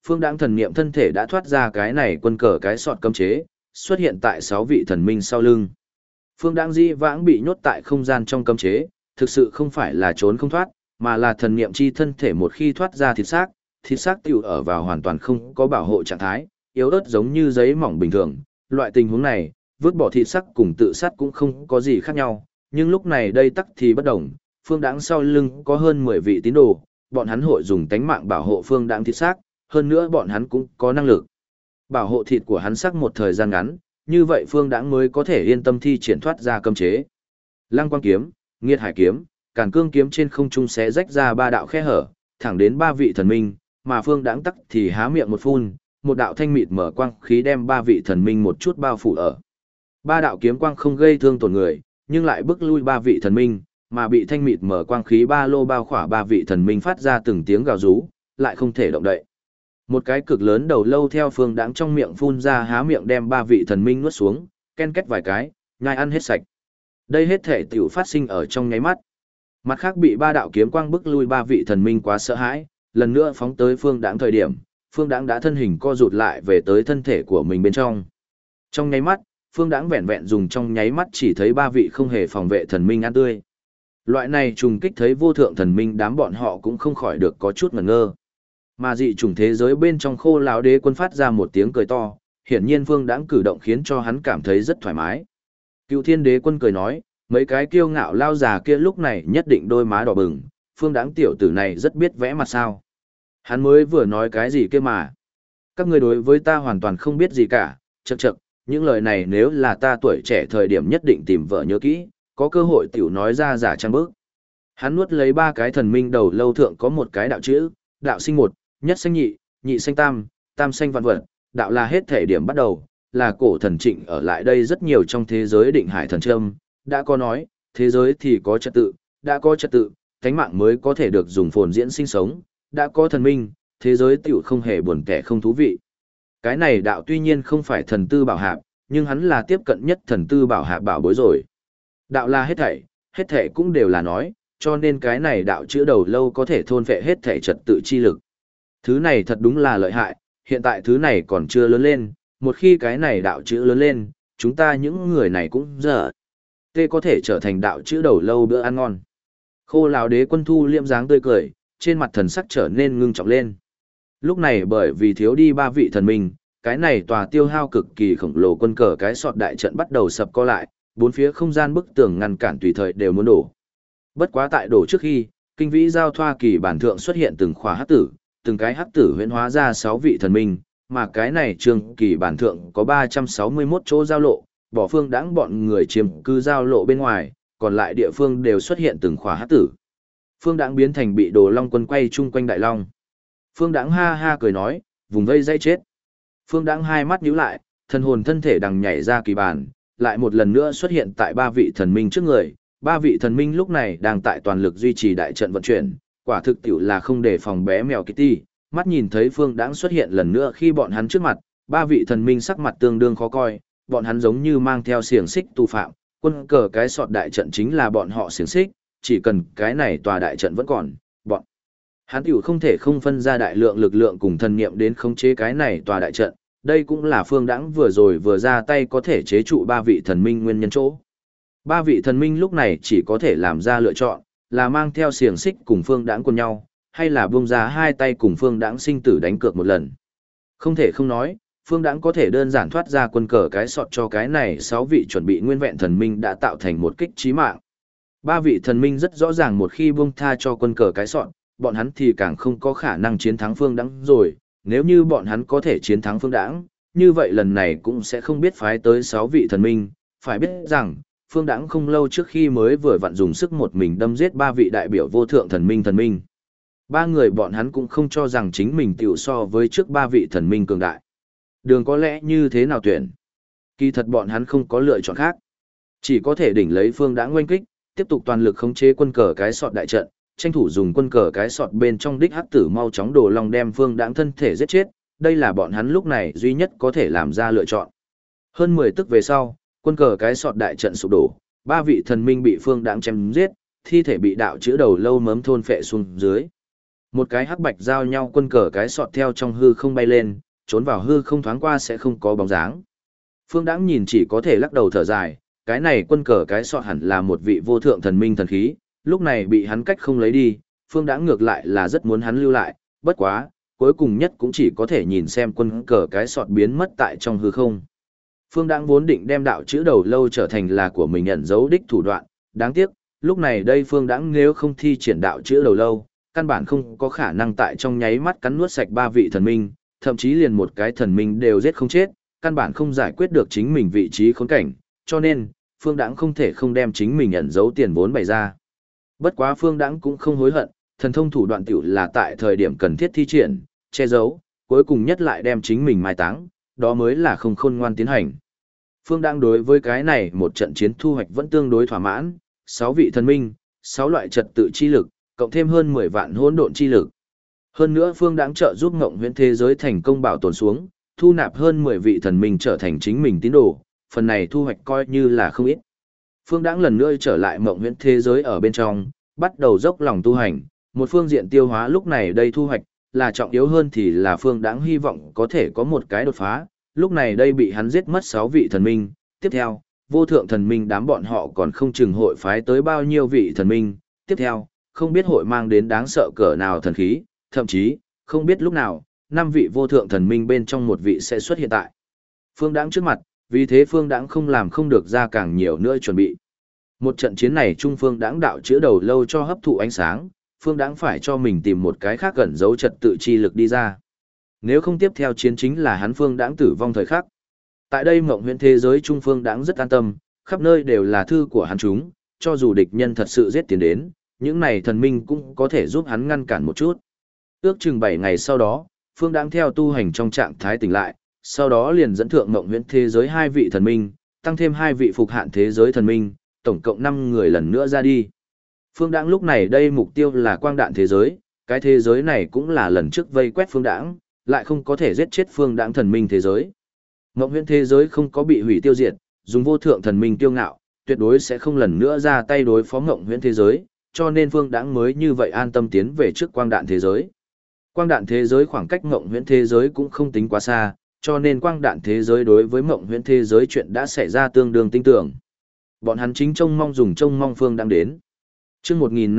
Phương Đãng thần niệm thân thể đã thoát ra cái này quân cờ cái sọt cấm chế, xuất hiện tại 6 vị thần minh sau lưng. Phương Đãng dĩ vãng bị nhốt tại không gian trong cấm chế, thực sự không phải là trốn không thoát, mà là thần niệm chi thân thể một khi thoát ra thịt xác tiểu ở vào hoàn toàn không có bảo hộ trạng thái, yếu ớt giống như giấy mỏng bình thường. Loại tình huống này, vứt bỏ thịt xác cùng tự sát cũng không có gì khác nhau, nhưng lúc này đây tắc thì bất đồng. Phương Đãng sau lưng có hơn 10 vị tín đồ, bọn hắn hội dùng tánh mạng bảo hộ Phương Đãng thịt xác, hơn nữa bọn hắn cũng có năng lực bảo hộ thịt của hắn xác một thời gian ngắn, như vậy Phương Đãng mới có thể yên tâm thi triển thoát ra cấm chế. Lăng Quang kiếm, Nghiệt Hải kiếm, Càn Cương kiếm trên không trung xé rách ra 3 đạo khe hở, thẳng đến 3 vị thần minh, mà Phương Đãng tắc thì há miệng một phun, một đạo thanh mịt mở quang khí đem 3 vị thần minh một chút bao phủ ở. 3 đạo kiếm quang không gây thương tổn người, nhưng lại bức lui 3 vị thần minh, mà bị thanh mịt mở quang khí ba lô bao khỏa 3 vị thần minh phát ra từng tiếng gào rú, lại không thể động đậy. Một cái cực lớn đầu lâu theo Phương Đãng trong miệng phun ra há miệng đem 3 vị thần minh nuốt xuống, ken két vài cái, nhai ăn hết sạch. Đây hết thể tiểu phát sinh ở trong nháy mắt. Mặt khác bị 3 đạo kiếm quang bức lui 3 vị thần minh quá sợ hãi, lần nữa phóng tới Phương Đãng thời điểm, Phương Đãng đã thân hình co rụt lại về tới thân thể của mình bên trong. Trong nháy mắt, Phương Đãng vẹn vẹn dùng trong nháy mắt chỉ thấy 3 vị không hề phòng vệ thần minh ăn tươi. Loại này trùng kích thấy vô thượng thần minh đám bọn họ cũng không khỏi được có chút ngẩn ngơ. Mà dị trùng thế giới bên trong Khô Lão Đế Quân phát ra một tiếng cười to, hiển nhiên Phương Đãng cử động khiến cho hắn cảm thấy rất thoải mái. Cựu Thiên Đế Quân cười nói, mấy cái kiêu ngạo lao già kia lúc này nhất định đôi má đỏ bừng, Phương Đãng tiểu tử này rất biết vẽ mặt sao. Hắn mới vừa nói cái gì kia mà. Các người đối với ta hoàn toàn không biết gì cả, chậc chậc, những lời này nếu là ta tuổi trẻ thời điểm nhất định tìm vợ nhớ kỹ, có cơ hội tiểu nói ra giả trang bước. Hắn nuốt lấy 3 cái thần minh đầu lâu thượng có một cái đạo chữ, đạo sinh một, nhất sinh nhị, nhị sinh tam, tam sinh vạn vật, đạo là hết thể điểm bắt đầu, là cổ thần Trịnh ở lại đây rất nhiều trong thế giới định hải thần trâm, đã có nói, thế giới thì có trật tự, đã có trật tự, thánh mạng mới có thể được dùng phồn diễn sinh sống, đã có thần minh, thế giới tiểu không hề buồn kẻ không thú vị. Cái này đạo tuy nhiên không phải thần tư bảo hạp, nhưng hắn là tiếp cận nhất thần tư bảo hạp bảo bối rồi. Đạo là hết thảy cũng đều là nói, cho nên cái này đạo chữ đầu lâu có thể thôn phệ hết thảy trật tự chi lực. Thứ này thật đúng là lợi hại, hiện tại thứ này còn chưa lớn lên, một khi cái này đạo chữ lớn lên, chúng ta những người này cũng dở. Tê có thể trở thành đạo chữ đầu lâu bữa ăn ngon. Khô Lão Đế Quân thu liêm dáng tươi cười, trên mặt thần sắc trở nên ngưng trọng lên. Lúc này bởi vì thiếu đi 3 vị thần minh, cái này tòa tiêu hao cực kỳ khổng lồ quân cờ cái sọt đại trận bắt đầu sập co lại, bốn phía không gian bức tường ngăn cản tùy thời đều muốn đổ. Bất quá tại đổ trước khi, kinh vĩ giao thoa kỳ bản thượng xuất hiện từng khỏa hắc tử, từng cái hắc tử huyễn hóa ra 6 vị thần minh, mà cái này trường kỳ bản thượng có 361 chỗ giao lộ, bỏ Phương Đãng bọn người chiếm cư giao lộ bên ngoài, còn lại địa phương đều xuất hiện từng khỏa hắc tử. Phương Đãng biến thành bị Đồ Long quân quay chung quanh đại long. Phương Đãng ha ha cười nói, vùng vây dây chết. Phương Đãng hai mắt nhíu lại, thần hồn thân thể đằng nhảy ra kỳ bản, lại một lần nữa xuất hiện tại 3 vị thần minh trước người. 3 vị thần minh lúc này đang tại toàn lực duy trì đại trận vận chuyển, quả thực tiểu là không để phòng bé mèo Kitty. Mắt nhìn thấy Phương Đãng xuất hiện lần nữa khi bọn hắn trước mặt, 3 vị thần minh sắc mặt tương đương khó coi, bọn hắn giống như mang theo xiềng xích tù phạm, quân cờ cái sọt đại trận chính là bọn họ xiềng xích, chỉ cần cái này tòa đại trận vẫn còn, bọn hắn tiểu không thể không phân ra đại lượng lực lượng cùng thần niệm đến khống chế cái này tòa đại trận. Đây cũng là Phương Đãng vừa rồi vừa ra tay có thể chế trụ 3 vị thần minh nguyên nhân chỗ. 3 vị thần minh lúc này chỉ có thể làm ra lựa chọn, là mang theo xiềng xích cùng Phương Đãng cùng nhau, hay là buông ra hai tay cùng Phương Đãng sinh tử đánh cược một lần. Không thể không nói, Phương Đãng có thể đơn giản thoát ra quân cờ cái sọt cho cái này 6 vị chuẩn bị nguyên vẹn thần minh đã tạo thành một kích chí mạng. 3 vị thần minh rất rõ ràng một khi buông tha cho quân cờ cái sọt, bọn hắn thì càng không có khả năng chiến thắng Phương Đãng rồi, nếu như bọn hắn có thể chiến thắng Phương Đãng, như vậy lần này cũng sẽ không biết phái tới 6 vị thần minh, phải biết rằng, Phương Đãng không lâu trước khi mới vừa vặn dùng sức một mình đâm giết 3 vị đại biểu vô thượng thần minh. 3 người bọn hắn cũng không cho rằng chính mình tiểu so với trước 3 vị thần minh cường đại. Đường có lẽ như thế nào tuyển? Kỳ thật bọn hắn không có lựa chọn khác. Chỉ có thể đỉnh lấy Phương Đãng oanh kích, tiếp tục toàn lực khống chế quân cờ cái sọt đại trận, tranh thủ dùng quân cờ cái sọt bên trong đích hắc tử mau chóng Đồ Long đem Phương Đãng thân thể giết chết, đây là bọn hắn lúc này duy nhất có thể làm ra lựa chọn. Hơn 10 tức về sau, quân cờ cái sọt đại trận sụp đổ, 3 vị thần minh bị Phương Đãng chém giết, thi thể bị đạo chữ đầu lâu mớm thôn phệ xuống dưới. Một cái hắc bạch giao nhau quân cờ cái sọt theo trong hư không bay lên, trốn vào hư không thoáng qua sẽ không có bóng dáng. Phương Đãng nhìn chỉ có thể lắc đầu thở dài, cái này quân cờ cái sọt hẳn là một vị vô thượng thần minh thần khí, lúc này bị hắn cách không lấy đi, Phương Đãng ngược lại là rất muốn hắn lưu lại, bất quá, cuối cùng nhất cũng chỉ có thể nhìn xem quân cờ cái sọt biến mất tại trong hư không. Phương Đãng vốn định đem đạo chữ đầu lâu trở thành là của mình ẩn dấu đích thủ đoạn, đáng tiếc, lúc này đây Phương Đãng nếu không thi triển đạo chữ đầu lâu, căn bản không có khả năng tại trong nháy mắt cắn nuốt sạch ba vị thần minh, thậm chí liền một cái thần minh đều giết không chết, căn bản không giải quyết được chính mình vị trí khốn cảnh, cho nên, Phương Đãng không thể không đem chính mình ẩn giấu tiền vốn bày ra. Bất quá Phương Đãng cũng không hối hận, thần thông thủ đoạn tiểu là tại thời điểm cần thiết thi triển, che giấu, cuối cùng nhất lại đem chính mình mai táng, đó mới là không khôn ngoan tiến hành. Phương Đãng đối với cái này một trận chiến thu hoạch vẫn tương đối thỏa mãn, 6 vị thần minh, 6 loại trật tự chi lực, cộng thêm hơn 10 vạn hỗn độn chi lực. Hơn nữa Phương Đãng trợ giúp Ngộng Huyễn thế giới thành công bảo tồn xuống, thu nạp hơn 10 vị thần minh trở thành chính mình tín đồ, phần này thu hoạch coi như là không ít. Phương Đãng lần nữa trở lại Ngộng Huyễn thế giới ở bên trong, bắt đầu dốc lòng tu hành, một phương diện tiêu hóa lúc này đây thu hoạch, là trọng yếu hơn thì là Phương Đãng hy vọng có thể có một cái đột phá, lúc này đây bị hắn giết mất 6 vị thần minh, tiếp theo, vô thượng thần minh đám bọn họ còn không chừng hội phái tới bao nhiêu vị thần minh, tiếp theo, không biết hội mang đến đáng sợ cỡ nào thần khí, thậm chí, không biết lúc nào, 5 vị vô thượng thần minh bên trong một vị sẽ xuất hiện tại Phương Đãng trước mặt, vì thế Phương Đãng không làm không được ra càng nhiều nữa chuẩn bị. Một trận chiến này Trung Phương Đãng đạo chữa đầu lâu cho hấp thụ ánh sáng, Phương Đãng phải cho mình tìm một cái khác gần giấu trật tự chi lực đi ra. Nếu không tiếp theo chiến chính là hắn Phương Đãng tử vong thời khắc. Tại đây Mộng Huyễn thế giới Trung Phương Đãng rất an tâm, khắp nơi đều là thư của hắn chúng, cho dù địch nhân thật sự giết tiến đến, những này thần minh cũng có thể giúp hắn ngăn cản một chút. Ước chừng 7 ngày sau đó, Phương Đãng theo tu hành trong trạng thái tỉnh lại, sau đó liền dẫn thượng Mộng Huyễn thế giới 2 vị thần minh, tăng thêm 2 vị phục hạn thế giới thần minh, tổng cộng 5 người lần nữa ra đi. Phương Đãng lúc này đây mục tiêu là quang đạn thế giới, cái thế giới này cũng là lần trước vây quét Phương Đãng, lại không có thể giết chết Phương Đãng thần minh thế giới. Mộng Huyễn thế giới không có bị hủy tiêu diệt, dùng vô thượng thần minh tiêu ngạo, tuyệt đối sẽ không lần nữa ra tay đối phó Mộng Huyễn thế giới, cho nên Phương Đãng mới như vậy an tâm tiến về trước quang đạn thế giới. Quang đạn thế giới khoảng cách Mộng Huyễn thế giới cũng không tính quá xa, cho nên quang đạn thế giới đối với Mộng Huyễn thế giới chuyện đã xảy ra tương đương tin tưởng. Bọn hắn chính trông mong Phương Đãng đến. Chương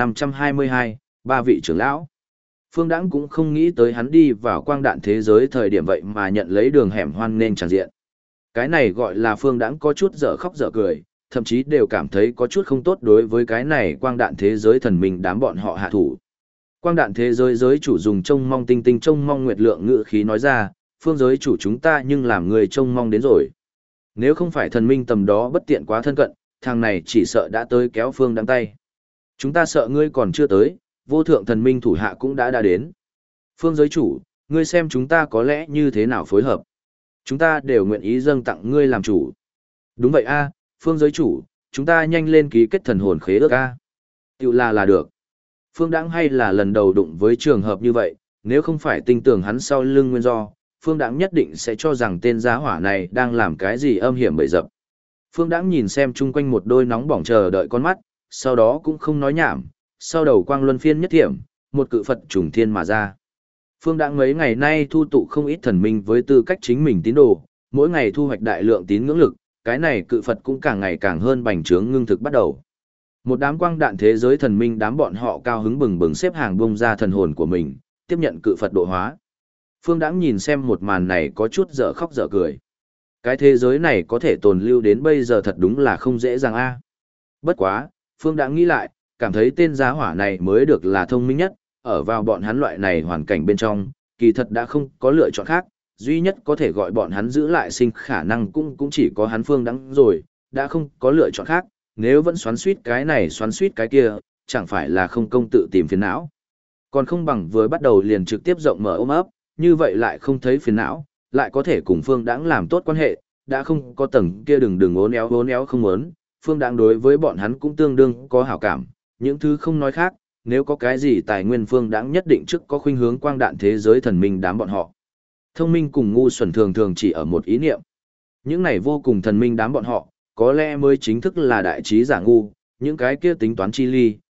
1522, ba vị trưởng lão. Phương Đãng cũng không nghĩ tới hắn đi vào quang đạn thế giới thời điểm vậy mà nhận lấy đường hẻm hoan nên tràn diện. Cái này gọi là Phương Đãng có chút dở khóc dở cười, thậm chí đều cảm thấy có chút không tốt đối với cái này quang đạn thế giới thần minh đám bọn họ hạ thủ. Quang đạn thế giới giới chủ dùng trông mong tinh tinh trông mong nguyệt lượng ngữ khí nói ra, phương giới chủ chúng ta nhưng làm người trông mong đến rồi. Nếu không phải thần minh tầm đó bất tiện quá thân cận, thằng này chỉ sợ đã tới kéo Phương Đãng tay. Chúng ta sợ ngươi còn chưa tới, vô thượng thần minh thủ hạ cũng đã đến. Phương giới chủ, ngươi xem chúng ta có lẽ như thế nào phối hợp. Chúng ta đều nguyện ý dâng tặng ngươi làm chủ. Đúng vậy a, Phương giới chủ, chúng ta nhanh lên ký kết thần hồn khế ước a. Tự là được. Phương Đãng hay là lần đầu đụng với trường hợp như vậy, nếu không phải tin tưởng hắn sau lưng nguyên do, Phương Đãng nhất định sẽ cho rằng tên giá hỏa này đang làm cái gì âm hiểm bậy dập. Phương Đãng nhìn xem chung quanh một đôi nóng bỏng chờ đợi con mắt, sau đó cũng không nói nhảm, sau đầu quang luân phiên nhất thiểm, một cự Phật trùng thiên mà ra. Phương Đãng mấy ngày nay thu tụ không ít thần minh với tư cách chính mình tín đồ, mỗi ngày thu hoạch đại lượng tín ngưỡng lực, cái này cự Phật cũng càng ngày càng hơn bành trướng ngưng thực bắt đầu. Một đám quang đạn thế giới thần minh đám bọn họ cao hứng bừng bừng xếp hàng bung ra thần hồn của mình, tiếp nhận cự Phật độ hóa. Phương Đãng nhìn xem một màn này có chút dở khóc dở cười. Cái thế giới này có thể tồn lưu đến bây giờ thật đúng là không dễ dàng a. Bất quá, Phương Đãng nghĩ lại, cảm thấy tên giá hỏa này mới được là thông minh nhất, ở vào bọn hắn loại này hoàn cảnh bên trong, kỳ thật đã không có lựa chọn khác, duy nhất có thể gọi bọn hắn giữ lại sinh khả năng cũng chỉ có hắn Phương Đãng rồi, đã không có lựa chọn khác, nếu vẫn xoắn suýt cái này xoắn suýt cái kia, chẳng phải là không công tự tìm phiền não. Còn không bằng vừa bắt đầu liền trực tiếp rộng mở ôm ấp, như vậy lại không thấy phiền não, lại có thể cùng Phương Đãng làm tốt quan hệ, đã không có tầng kia đừng ốn éo không muốn, Phương Đãng đối với bọn hắn cũng tương đương có hảo cảm, những thứ không nói khác, nếu có cái gì tài nguyên Phương Đãng nhất định trước có khuynh hướng quang đạn thế giới thần minh đám bọn họ. Thông minh cùng ngu xuẩn thường thường chỉ ở một ý niệm. Những này vô cùng thần minh đám bọn họ, có lẽ mới chính thức là đại trí giả ngu, những cái kia tính toán chi ly,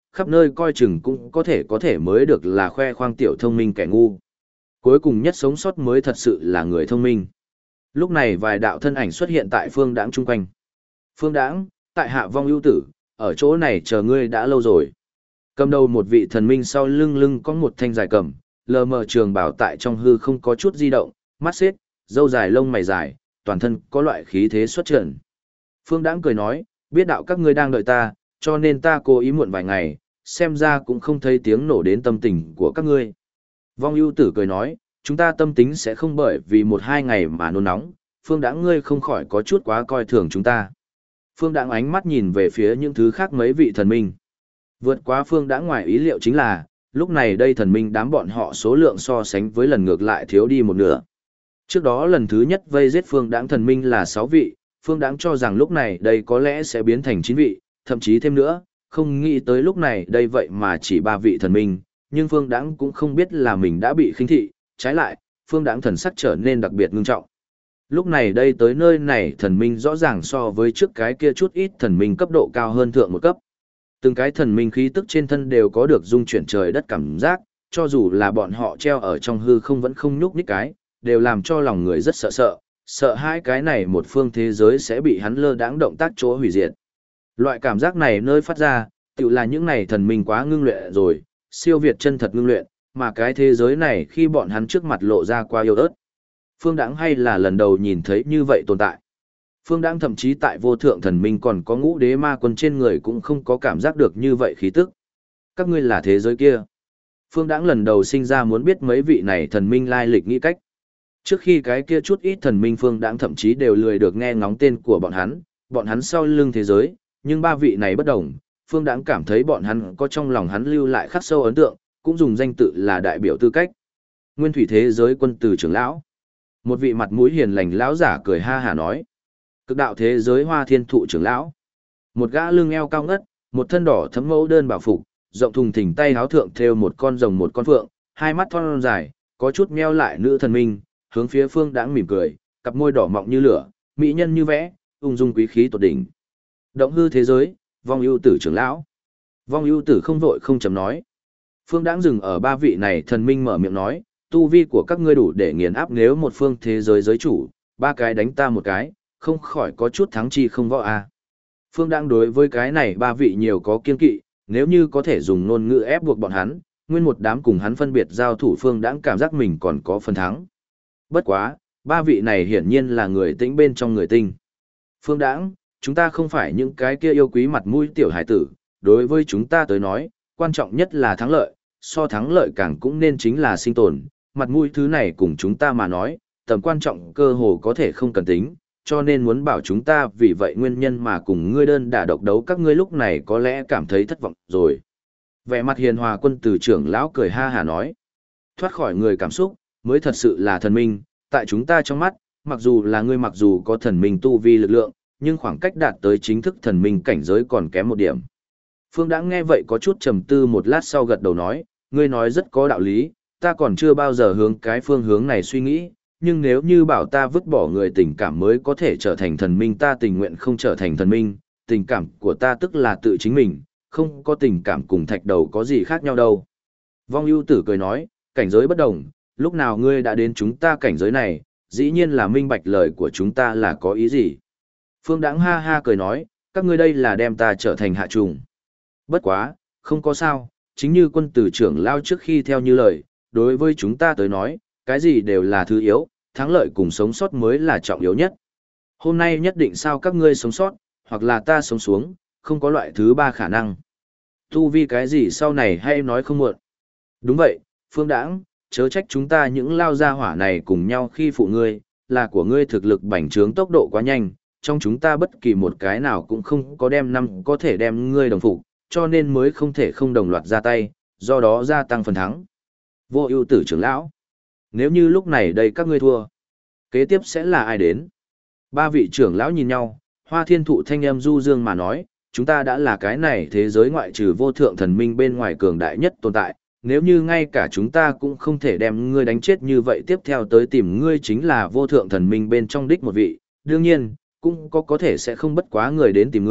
khắp nơi coi chừng cũng có thể mới được là khoe khoang tiểu thông minh kẻ ngu. Cuối cùng nhất sống sót mới thật sự là người thông minh. Lúc này vài đạo thân ảnh xuất hiện tại Phương Đãng chung quanh. Phương Đãng, tại Hạ Vong ưu tử, ở chỗ này chờ ngươi đã lâu rồi. Cầm đầu một vị thần minh sau lưng có một thanh dài cầm, lờ mờ trường bảo tại trong hư không có chút di động, mắt xếp, râu dài lông mày dài, toàn thân có loại khí thế xuất trần. Phương Đãng cười nói, biết đạo các ngươi đang đợi ta, cho nên ta cố ý muộn vài ngày, xem ra cũng không thấy tiếng nổ đến tâm tình của các ngươi. Vong ưu tử cười nói, chúng ta tâm tính sẽ không bởi vì 1-2 ngày mà nôn nóng, Phương Đãng ngươi không khỏi có chút quá coi thường chúng ta. Phương Đãng ánh mắt nhìn về phía những thứ khác mấy vị thần minh. Vượt quá Phương Đãng ngoài ý liệu chính là, lúc này đây thần minh đám bọn họ số lượng so sánh với lần ngược lại thiếu đi một nửa. Trước đó lần thứ nhất vây giết Phương Đãng thần minh là 6 vị, Phương Đãng cho rằng lúc này đây có lẽ sẽ biến thành 9 vị, thậm chí thêm nữa, không nghĩ tới lúc này đây vậy mà chỉ 3 vị thần minh, nhưng Phương Đãng cũng không biết là mình đã bị khinh thị, trái lại, Phương Đãng thần sắc trở nên đặc biệt ngưng trọng. Lúc này đây tới nơi này thần minh rõ ràng so với trước cái kia chút ít thần minh cấp độ cao hơn thượng một cấp. Từng cái thần minh khí tức trên thân đều có được dung chuyển trời đất cảm giác, cho dù là bọn họ treo ở trong hư không vẫn không nhúc nhích cái, đều làm cho lòng người rất sợ, sợ hai cái này một phương thế giới sẽ bị hắn lơ đãng động tác chỗ hủy diệt. Loại cảm giác này nơi phát ra, tự là những này thần minh quá ngưng luyện rồi, siêu việt chân thật ngưng luyện, mà cái thế giới này khi bọn hắn trước mặt lộ ra qua yếu ớt. Phương Đãng hay là lần đầu nhìn thấy như vậy tồn tại. Phương Đãng thậm chí tại vô thượng thần minh còn có ngũ đế ma quân trên người cũng không có cảm giác được như vậy khí tức. Các ngươi là thế giới kia. Phương Đãng lần đầu sinh ra muốn biết mấy vị này thần minh lai lịch nghĩ cách. Trước khi cái kia chút ít thần minh Phương Đãng thậm chí đều lười được nghe ngóng tên của bọn hắn sau lưng thế giới, nhưng 3 vị này bất đồng, Phương Đãng cảm thấy bọn hắn có trong lòng hắn lưu lại khắc sâu ấn tượng, cũng dùng danh tự là đại biểu tư cách. Nguyên thủy thế giới quân tử trưởng lão. Một vị mặt mũi hiền lành lão giả cười ha hả nói. Cực đạo thế giới Hoa Thiên Thụ trưởng lão. Một gã lưng eo cao ngất, một thân đỏ thấm mẫu đơn bảo phục, rộng thùng thình tay háo thượng thêu một con rồng một con phượng, hai mắt thon dài, có chút meo lại nữ thần minh, hướng phía Phương Đãng mỉm cười, cặp môi đỏ mọng như lửa, mỹ nhân như vẽ, ung dung quý khí tột đỉnh. Động hư thế giới, Vong ưu tử trưởng lão. Vong ưu tử không vội không chậm nói. Phương Đãng dừng ở 3 vị này thần minh mở miệng nói, tu vi của các ngươi đủ để nghiền áp nếu một phương thế giới giới chủ, 3 cái đánh ta một cái, không khỏi có chút thắng chi không võ a. Phương Đãng đối với cái này 3 vị nhiều có kiên kỵ, nếu như có thể dùng ngôn ngữ ép buộc bọn hắn, nguyên một đám cùng hắn phân biệt giao thủ Phương Đãng cảm giác mình còn có phần thắng. Bất quá, 3 vị này hiển nhiên là người tĩnh bên trong người tinh. Phương Đãng, chúng ta không phải những cái kia yêu quý mặt mũi tiểu hải tử, đối với chúng ta tới nói, quan trọng nhất là thắng lợi, so thắng lợi càng cũng nên chính là sinh tồn, mặt mũi thứ này cùng chúng ta mà nói, tầm quan trọng cơ hồ có thể không cần tính, cho nên muốn bảo chúng ta vì vậy nguyên nhân mà cùng ngươi đơn đả độc đấu các ngươi lúc này có lẽ cảm thấy thất vọng rồi. Vẻ mặt hiền hòa quân tử trưởng lão cười ha hà nói, thoát khỏi người cảm xúc, mới thật sự là thần minh, tại chúng ta trong mắt, mặc dù là ngươi mặc dù có thần minh tu vi lực lượng, nhưng khoảng cách đạt tới chính thức thần minh cảnh giới còn kém một điểm. Phương Đãng nghe vậy có chút trầm tư một lát sau gật đầu nói, ngươi nói rất có đạo lý, ta còn chưa bao giờ hướng cái phương hướng này suy nghĩ, nhưng nếu như bảo ta vứt bỏ người tình cảm mới có thể trở thành thần minh ta tình nguyện không trở thành thần minh, tình cảm của ta tức là tự chính mình, không có tình cảm cùng thạch đầu có gì khác nhau đâu. Vong ưu tử cười nói, cảnh giới bất đồng, lúc nào ngươi đã đến chúng ta cảnh giới này, dĩ nhiên là minh bạch lời của chúng ta là có ý gì. Phương Đãng ha ha cười nói, các ngươi đây là đem ta trở thành hạ trùng. Bất quá, không có sao, chính như quân tử trưởng lao trước khi theo như lời, đối với chúng ta tới nói, cái gì đều là thứ yếu, thắng lợi cùng sống sót mới là trọng yếu nhất. Hôm nay nhất định sao các ngươi sống sót, hoặc là ta sống xuống, không có loại thứ 3 khả năng. Tu vi cái gì sau này hay nói không muộn. Đúng vậy, Phương Đãng, chớ trách chúng ta những lao gia hỏa này cùng nhau khi phụ ngươi, là của ngươi thực lực bành trướng tốc độ quá nhanh, trong chúng ta bất kỳ một cái nào cũng không có đem năm có thể đem ngươi đồng phục, cho nên mới không thể không đồng loạt ra tay, do đó gia tăng phần thắng. Vô ưu tử trưởng lão, nếu như lúc này đây các ngươi thua, kế tiếp sẽ là ai đến? 3 vị trưởng lão nhìn nhau, Hoa Thiên Thụ thanh âm du dương mà nói, chúng ta đã là cái này thế giới ngoại trừ vô thượng thần minh bên ngoài cường đại nhất tồn tại, nếu như ngay cả chúng ta cũng không thể đem ngươi đánh chết như vậy tiếp theo tới tìm ngươi chính là vô thượng thần minh bên trong đích một vị, đương nhiên, cũng có thể sẽ không bất quá người đến tìm ngươi,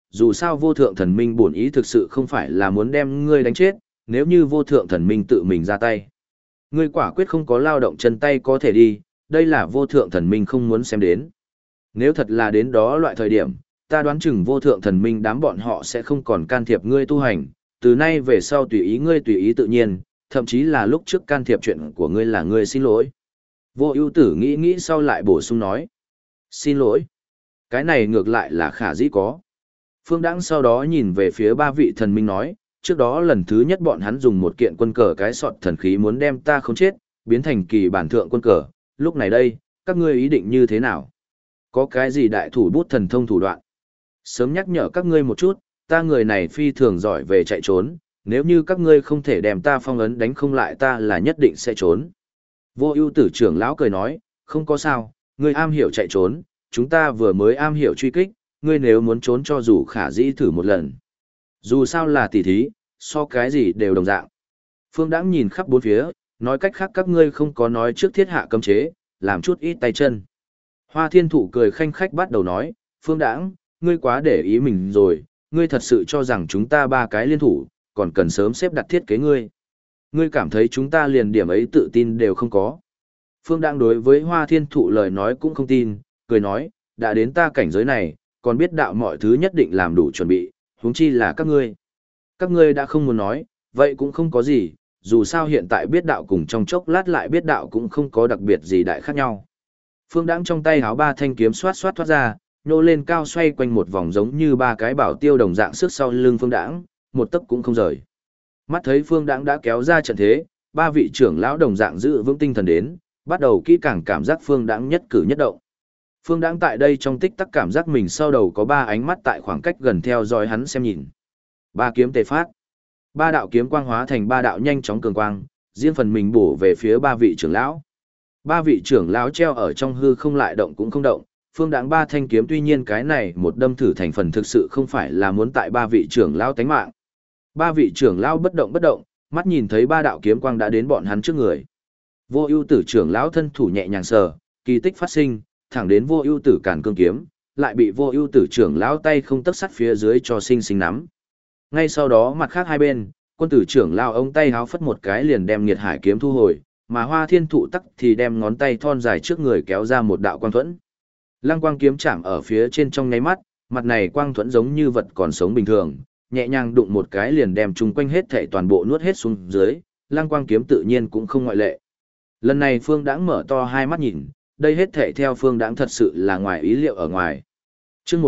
dù sao vô thượng thần minh bổn ý thực sự không phải là muốn đem ngươi đánh chết, nếu như vô thượng thần minh tự mình ra tay. Ngươi quả quyết không có lao động chân tay có thể đi, đây là vô thượng thần minh không muốn xem đến. Nếu thật là đến đó loại thời điểm, ta đoán chừng vô thượng thần minh đám bọn họ sẽ không còn can thiệp ngươi tu hành, từ nay về sau tùy ý ngươi tùy ý tự nhiên, thậm chí là lúc trước can thiệp chuyện của ngươi là ngươi xin lỗi. Vô ưu tử nghĩ nghĩ sau lại bổ sung nói. Xin lỗi. Cái này ngược lại là khả dĩ có. Phương Đãng sau đó nhìn về phía ba vị thần minh nói, trước đó lần thứ nhất bọn hắn dùng một kiện quân cờ cái sọt thần khí muốn đem ta không chết, biến thành kỳ bản thượng quân cờ, lúc này đây, các ngươi ý định như thế nào? Có cái gì đại thủ bút thần thông thủ đoạn? Sớm nhắc nhở các ngươi một chút, ta người này phi thường giỏi về chạy trốn, nếu như các ngươi không thể đem ta phong ấn đánh không lại ta là nhất định sẽ trốn. Vô ưu tử trưởng lão cười nói, không có sao, ngươi am hiểu chạy trốn, chúng ta vừa mới am hiểu truy kích, ngươi nếu muốn trốn cho dù khả dĩ thử một lần. Dù sao là tỉ thí, so cái gì đều đồng dạng. Phương Đãng nhìn khắp bốn phía, nói cách khác các ngươi không có nói trước thiết hạ cấm chế, làm chút ít tay chân. Hoa Thiên Thụ cười khanh khách bắt đầu nói, Phương Đãng, ngươi quá để ý mình rồi, ngươi thật sự cho rằng chúng ta ba cái liên thủ, còn cần sớm xếp đặt thiết kế ngươi. Ngươi cảm thấy chúng ta liền điểm ấy tự tin đều không có. Phương Đãng đối với Hoa Thiên Thụ lời nói cũng không tin, cười nói, đã đến ta cảnh giới này, còn biết đạo mọi thứ nhất định làm đủ chuẩn bị, huống chi là các ngươi. Các ngươi đã không muốn nói, vậy cũng không có gì, dù sao hiện tại biết đạo cùng trong chốc lát lại biết đạo cũng không có đặc biệt gì đại khác nhau. Phương Đãng trong tay háo ba thanh kiếm xoát xoát thoát ra, nhô lên cao xoay quanh một vòng giống như ba cái bảo tiêu đồng dạng sức sau lưng Phương Đãng, một tấc cũng không rời. Mắt thấy Phương Đãng đã kéo ra trận thế, ba vị trưởng lão đồng dạng giữ vững tinh thần đến, bắt đầu kỹ càng cảm giác Phương Đãng nhất cử nhất động. Phương Đãng tại đây trong tích tắc cảm giác mình sau đầu có ba ánh mắt tại khoảng cách gần theo dõi hắn xem nhìn. Ba kiếm tề phát. Ba đạo kiếm quang hóa thành ba đạo nhanh chóng cường quang, riêng phần mình bổ về phía ba vị trưởng lão. Ba vị trưởng lão treo ở trong hư không lại động cũng không động. Phương Đãng ba thanh kiếm tuy nhiên cái này một đâm thử thành phần thực sự không phải là muốn tại ba vị trưởng lão tánh mạng. Ba vị trưởng lão bất động, mắt nhìn thấy ba đạo kiếm quang đã đến bọn hắn trước người. Vô ưu tử trưởng lão thân thủ nhẹ nhàng sờ, kỳ tích phát sinh, thẳng đến vô ưu tử cản cương kiếm, lại bị vô ưu tử trưởng lão tay không tấc sắt phía dưới cho sinh sinh nắm. Ngay sau đó mặt khác hai bên, quân tử trưởng lão ông tay háo phất một cái liền đem nghiệt hải kiếm thu hồi, mà Hoa Thiên Thụ tắc thì đem ngón tay thon dài trước người kéo ra một đạo quang thuẫn. Lăng quang kiếm chạm ở phía trên trong nháy mắt, mặt này quang thuẫn giống như vật còn sống bình thường, nhẹ nhàng đụng một cái liền đem chung quanh hết thảy toàn bộ nuốt hết xuống dưới, lăng quang kiếm tự nhiên cũng không ngoại lệ. Lần này Phương Đãng mở to hai mắt nhìn, đây hết thảy theo Phương Đãng thật sự là ngoài ý liệu ở ngoài. Chương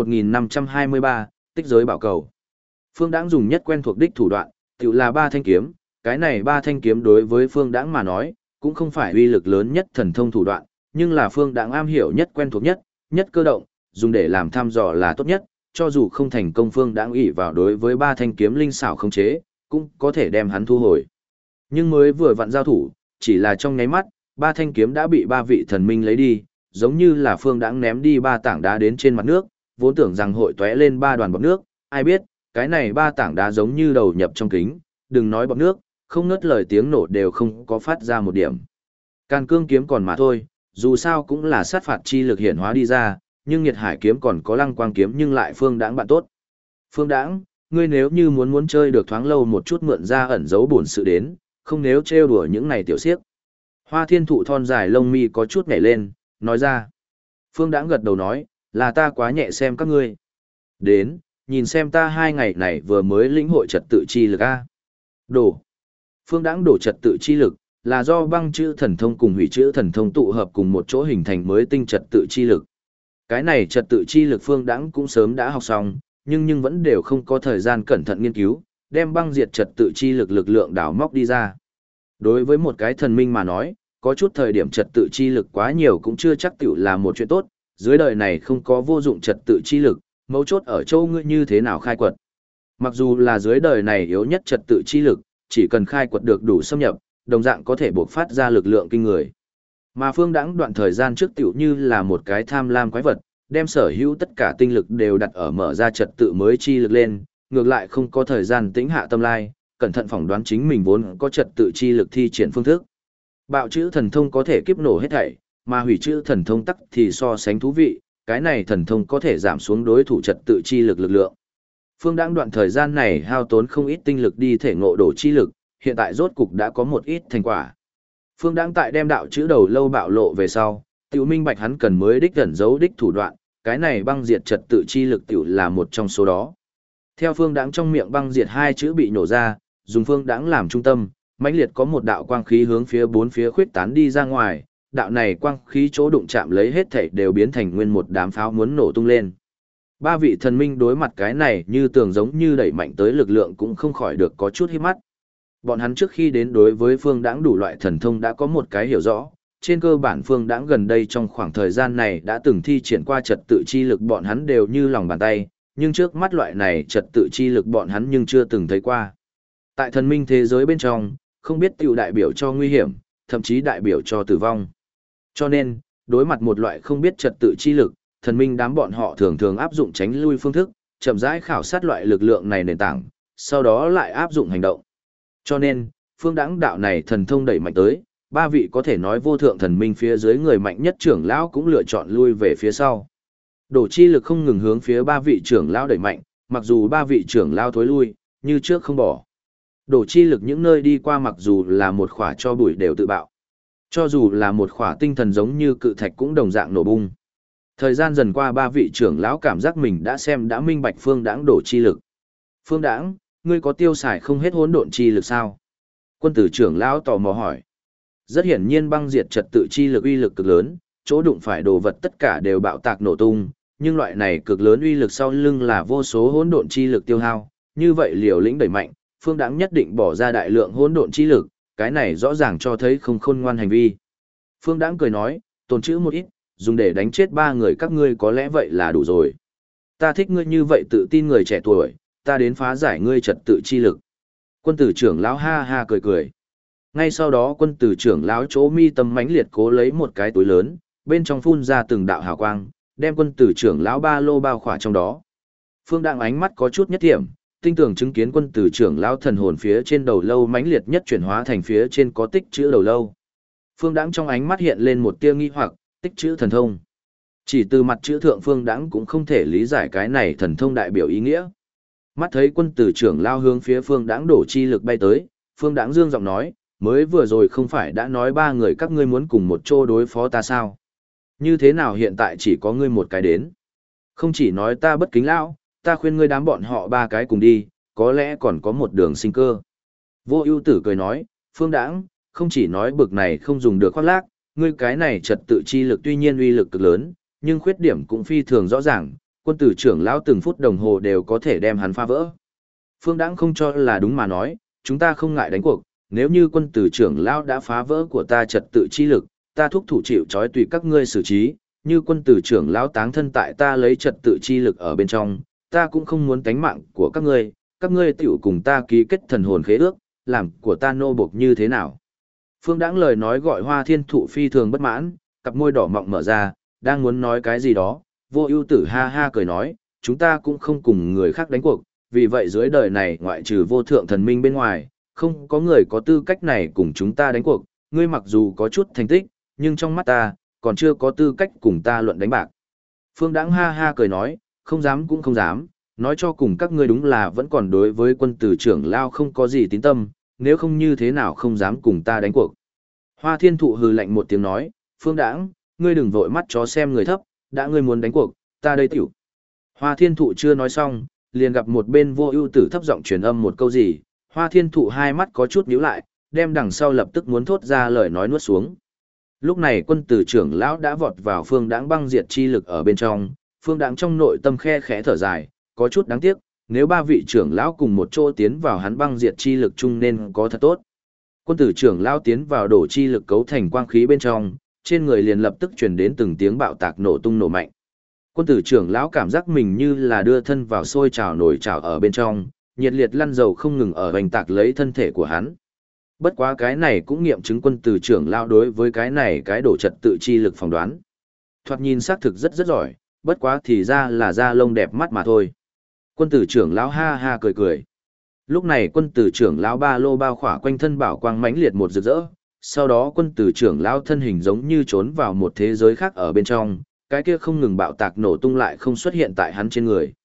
1523, tích giới bảo cầu. Phương Đãng dùng nhất quen thuộc đích thủ đoạn, tự là ba thanh kiếm, cái này ba thanh kiếm đối với Phương Đãng mà nói, cũng không phải uy lực lớn nhất thần thông thủ đoạn, nhưng là Phương Đãng am hiểu nhất quen thuộc nhất, nhất cơ động, dùng để làm thăm dò là tốt nhất, cho dù không thành công Phương Đãng ỷ vào đối với ba thanh kiếm linh xảo khống chế, cũng có thể đem hắn thu hồi. Nhưng mới vừa vặn giao thủ, chỉ là trong nháy mắt, ba thanh kiếm đã bị ba vị thần minh lấy đi, giống như là Phương Đãng ném đi ba tảng đá đến trên mặt nước, vốn tưởng rằng hội tóe lên ba đoàn bọt nước, ai biết, cái này ba tảng đá giống như đầu nhập trong kính, đừng nói bọt nước, không ngớt lời tiếng nổ đều không có phát ra một điểm. Càn cương kiếm còn mà thôi, dù sao cũng là sát phạt chi lực hiển hóa đi ra, nhưng nhiệt hải kiếm còn có lăng quang kiếm nhưng lại Phương Đãng bạn tốt. Phương Đãng, ngươi nếu như muốn chơi được thoáng lâu một chút mượn ra ẩn giấu bổn sự đến, không nếu trêu đùa những này tiểu xiếc. Hoa Thiên Thụ thon dài lông mi có chút nhảy lên, nói ra. Phương Đãng gật đầu nói, là ta quá nhẹ xem các ngươi. Đến, nhìn xem ta 2 ngày này vừa mới lĩnh hội trật tự chi lực a. Đổ. Phương Đãng đổ trật tự chi lực, là do băng chữ thần thông cùng hủy chữ thần thông tụ hợp cùng một chỗ hình thành mới tinh trật tự chi lực. Cái này trật tự chi lực Phương Đãng cũng sớm đã học xong, nhưng vẫn đều không có thời gian cẩn thận nghiên cứu, đem băng diệt trật tự chi lực lực lượng đào móc đi ra. Đối với một cái thần minh mà nói, có chút thời điểm trật tự chi lực quá nhiều cũng chưa chắc tiểu là một chuyện tốt, dưới đời này không có vô dụng trật tự chi lực, mấu chốt ở châu ngươi như thế nào khai quật. Mặc dù là dưới đời này yếu nhất trật tự chi lực, chỉ cần khai quật được đủ xâm nhập, đồng dạng có thể buộc phát ra lực lượng kinh người. Mà Phương Đãng đoạn thời gian trước tiểu như là một cái tham lam quái vật, đem sở hữu tất cả tinh lực đều đặt ở mở ra trật tự mới chi lực lên, ngược lại không có thời gian tĩnh hạ tâm lai, cẩn thận phỏng đoán chính mình vốn có trật tự chi lực thi triển phương thức. Bạo chữ thần thông có thể kiếp nổ hết thảy, mà hủy chữ thần thông tắc thì so sánh thú vị, cái này thần thông có thể giảm xuống đối thủ trật tự chi lực lực lượng. Phương Đãng đoạn thời gian này hao tốn không ít tinh lực đi thể ngộ đồ chi lực, hiện tại rốt cục đã có một ít thành quả. Phương Đãng tại đem đạo chữ đầu lâu bạo lộ về sau, tiểu minh bạch hắn cần mới đích ẩn giấu đích thủ đoạn, cái này băng diệt trật tự chi lực tiểu là một trong số đó. Theo Phương Đãng trong miệng băng diệt hai chữ bị nổ ra, dùng Phương Đãng làm trung tâm, mãnh liệt có một đạo quang khí hướng phía bốn phía khuyết tán đi ra ngoài, đạo này quang khí chỗ đụng chạm lấy hết thảy đều biến thành nguyên một đám pháo muốn nổ tung lên. Ba vị thần minh đối mặt cái này như tường giống như đẩy mạnh tới lực lượng cũng không khỏi được có chút hí mắt. Bọn hắn trước khi đến đối với Phương Đãng đủ loại thần thông đã có một cái hiểu rõ, trên cơ bản Phương Đãng gần đây trong khoảng thời gian này đã từng thi triển qua trật tự chi lực bọn hắn đều như lòng bàn tay, nhưng trước mắt loại này trật tự chi lực bọn hắn nhưng chưa từng thấy qua. Tại thần minh thế giới bên trong, không biết tiểu đại biểu cho nguy hiểm, thậm chí đại biểu cho tử vong. Cho nên, đối mặt một loại không biết trật tự chi lực, thần minh đám bọn họ thường thường áp dụng tránh lui phương thức, chậm rãi khảo sát loại lực lượng này nền tảng, sau đó lại áp dụng hành động. Cho nên, Phương Đãng đạo này thần thông đẩy mạnh tới, ba vị có thể nói vô thượng thần minh phía dưới người mạnh nhất trưởng lão cũng lựa chọn lui về phía sau. Đổ chi lực không ngừng hướng phía ba vị trưởng lão đẩy mạnh, mặc dù ba vị trưởng lão thối lui, như trước không bỏ. Đổ chi lực những nơi đi qua mặc dù là một khỏa cho bụi đều tự bạo. Cho dù là một khỏa tinh thần giống như cự thạch cũng đồng dạng nổ bung. Thời gian dần qua ba vị trưởng lão cảm giác mình đã minh bạch Phương Đãng đổ chi lực. Phương Đãng, ngươi có tiêu xài không hết hỗn độn chi lực sao? Quân tử trưởng lão tò mò hỏi. Rất hiển nhiên băng diệt trật tự chi lực uy lực cực lớn, chỗ đụng phải đồ vật tất cả đều bạo tạc nổ tung, nhưng loại này cực lớn uy lực sau lưng là vô số hỗn độn chi lực tiêu hao, như vậy liều lĩnh đẩy mạnh, Phương Đãng nhất định bỏ ra đại lượng hỗn độn chi lực, cái này rõ ràng cho thấy không khôn ngoan hành vi. Phương Đãng cười nói, tồn trữ một ít, dùng để đánh chết ba người các ngươi có lẽ vậy là đủ rồi. Ta thích ngươi như vậy tự tin người trẻ tuổi, ta đến phá giải ngươi trật tự chi lực. Quân tử trưởng lão ha ha cười cười. Ngay sau đó quân tử trưởng lão chỗ mi tâm mãnh liệt cố lấy một cái túi lớn, bên trong phun ra từng đạo hào quang, đem quân tử trưởng lão ba lô bao khỏa trong đó. Phương Đãng ánh mắt có chút nhất thiểm, tinh tường chứng kiến quân tử trưởng lão thần hồn phía trên đầu lâu mãnh liệt nhất chuyển hóa thành phía trên có tích chữ đầu lâu. Phương Đãng trong ánh mắt hiện lên một tia nghi hoặc, tích chữ thần thông. Chỉ từ mặt chữ thượng Phương Đãng cũng không thể lý giải cái này thần thông đại biểu ý nghĩa. Mắt thấy quân tử trưởng lao hướng phía Phương Đãng đổ chi lực bay tới, Phương Đãng dương giọng nói, mới vừa rồi không phải đã nói ba người các ngươi muốn cùng một chỗ đối phó ta sao? Như thế nào hiện tại chỉ có ngươi một cái đến? Không chỉ nói ta bất kính lão, ta khuyên ngươi đám bọn họ ba cái cùng đi, có lẽ còn có một đường sinh cơ. Vô Ưu Tử cười nói, Phương Đãng, không chỉ nói bực này không dùng được khoác lác, ngươi cái này trật tự chi lực tuy nhiên uy lực cực lớn, nhưng khuyết điểm cũng phi thường rõ ràng, quân tử trưởng lão từng phút đồng hồ đều có thể đem hắn phá vỡ. Phương Đãng không cho là đúng mà nói, chúng ta không ngại đánh cuộc, nếu như quân tử trưởng lão đã phá vỡ của ta trật tự chi lực, ta thúc thủ chịu trói tùy các ngươi xử trí, như quân tử trưởng lão táng thân tại ta lấy trật tự chi lực ở bên trong, ta cũng không muốn tánh mạng của các ngươi tiểu cùng ta ký kết thần hồn khế ước, làm của ta nô bộc như thế nào. Phương Đãng lời nói gọi Hoa Thiên Thụ phi thường bất mãn, cặp môi đỏ mọng mở ra, đang muốn nói cái gì đó, Vô Ưu Tử ha ha cười nói, chúng ta cũng không cùng người khác đánh cuộc, vì vậy dưới đời này ngoại trừ vô thượng thần minh bên ngoài, không có người có tư cách này cùng chúng ta đánh cuộc, ngươi mặc dù có chút thành tích, nhưng trong mắt ta, còn chưa có tư cách cùng ta luận đánh bạc. Phương Đãng ha ha cười nói, không dám cũng không dám, nói cho cùng các ngươi đúng là vẫn còn đối với quân tử trưởng lao không có gì tín tâm, nếu không như thế nào không dám cùng ta đánh cuộc. Hoa Thiên Thụ hừ lạnh một tiếng nói, Phương Đãng, ngươi đừng vội mắt chó xem người thấp, đã ngươi muốn đánh cuộc, ta đây tiểu. Hoa Thiên Thụ chưa nói xong, liền gặp một bên Vô Ưu Tử thấp giọng truyền âm một câu gì, Hoa Thiên Thụ hai mắt có chút nhíu lại, đem đằng sau lập tức muốn thốt ra lời nói nuốt xuống. Lúc này quân tử trưởng lão đã vọt vào Phương Đãng băng diệt chi lực ở bên trong, Phương Đãng trong nội tâm khe khẽ thở dài, có chút đáng tiếc, nếu ba vị trưởng lão cùng một chỗ tiến vào hắn băng diệt chi lực chung nên có thật tốt. Quân tử trưởng lão tiến vào đổ chi lực cấu thành quang khí bên trong, trên người liền lập tức truyền đến từng tiếng bạo tạc nổ tung nổ mạnh. Quân tử trưởng lão cảm giác mình như là đưa thân vào sôi trào nổi trào ở bên trong, nhiệt liệt lăn dầu không ngừng ở hoành tạc lấy thân thể của hắn. Bất quá cái này cũng nghiệm chứng quân tử trưởng lão đối với cái này cái đổ trật tự chi lực phỏng đoán. Thoạt nhìn xác thực rất giỏi, bất quá thì ra là da lông đẹp mắt mà thôi. Quân tử trưởng lão ha ha cười cười. Lúc này quân tử trưởng lão ba lô bao khỏa quanh thân bảo quang mãnh liệt một rực rỡ, sau đó quân tử trưởng lão thân hình giống như trốn vào một thế giới khác ở bên trong, cái kia không ngừng bạo tạc nổ tung lại không xuất hiện tại hắn trên người.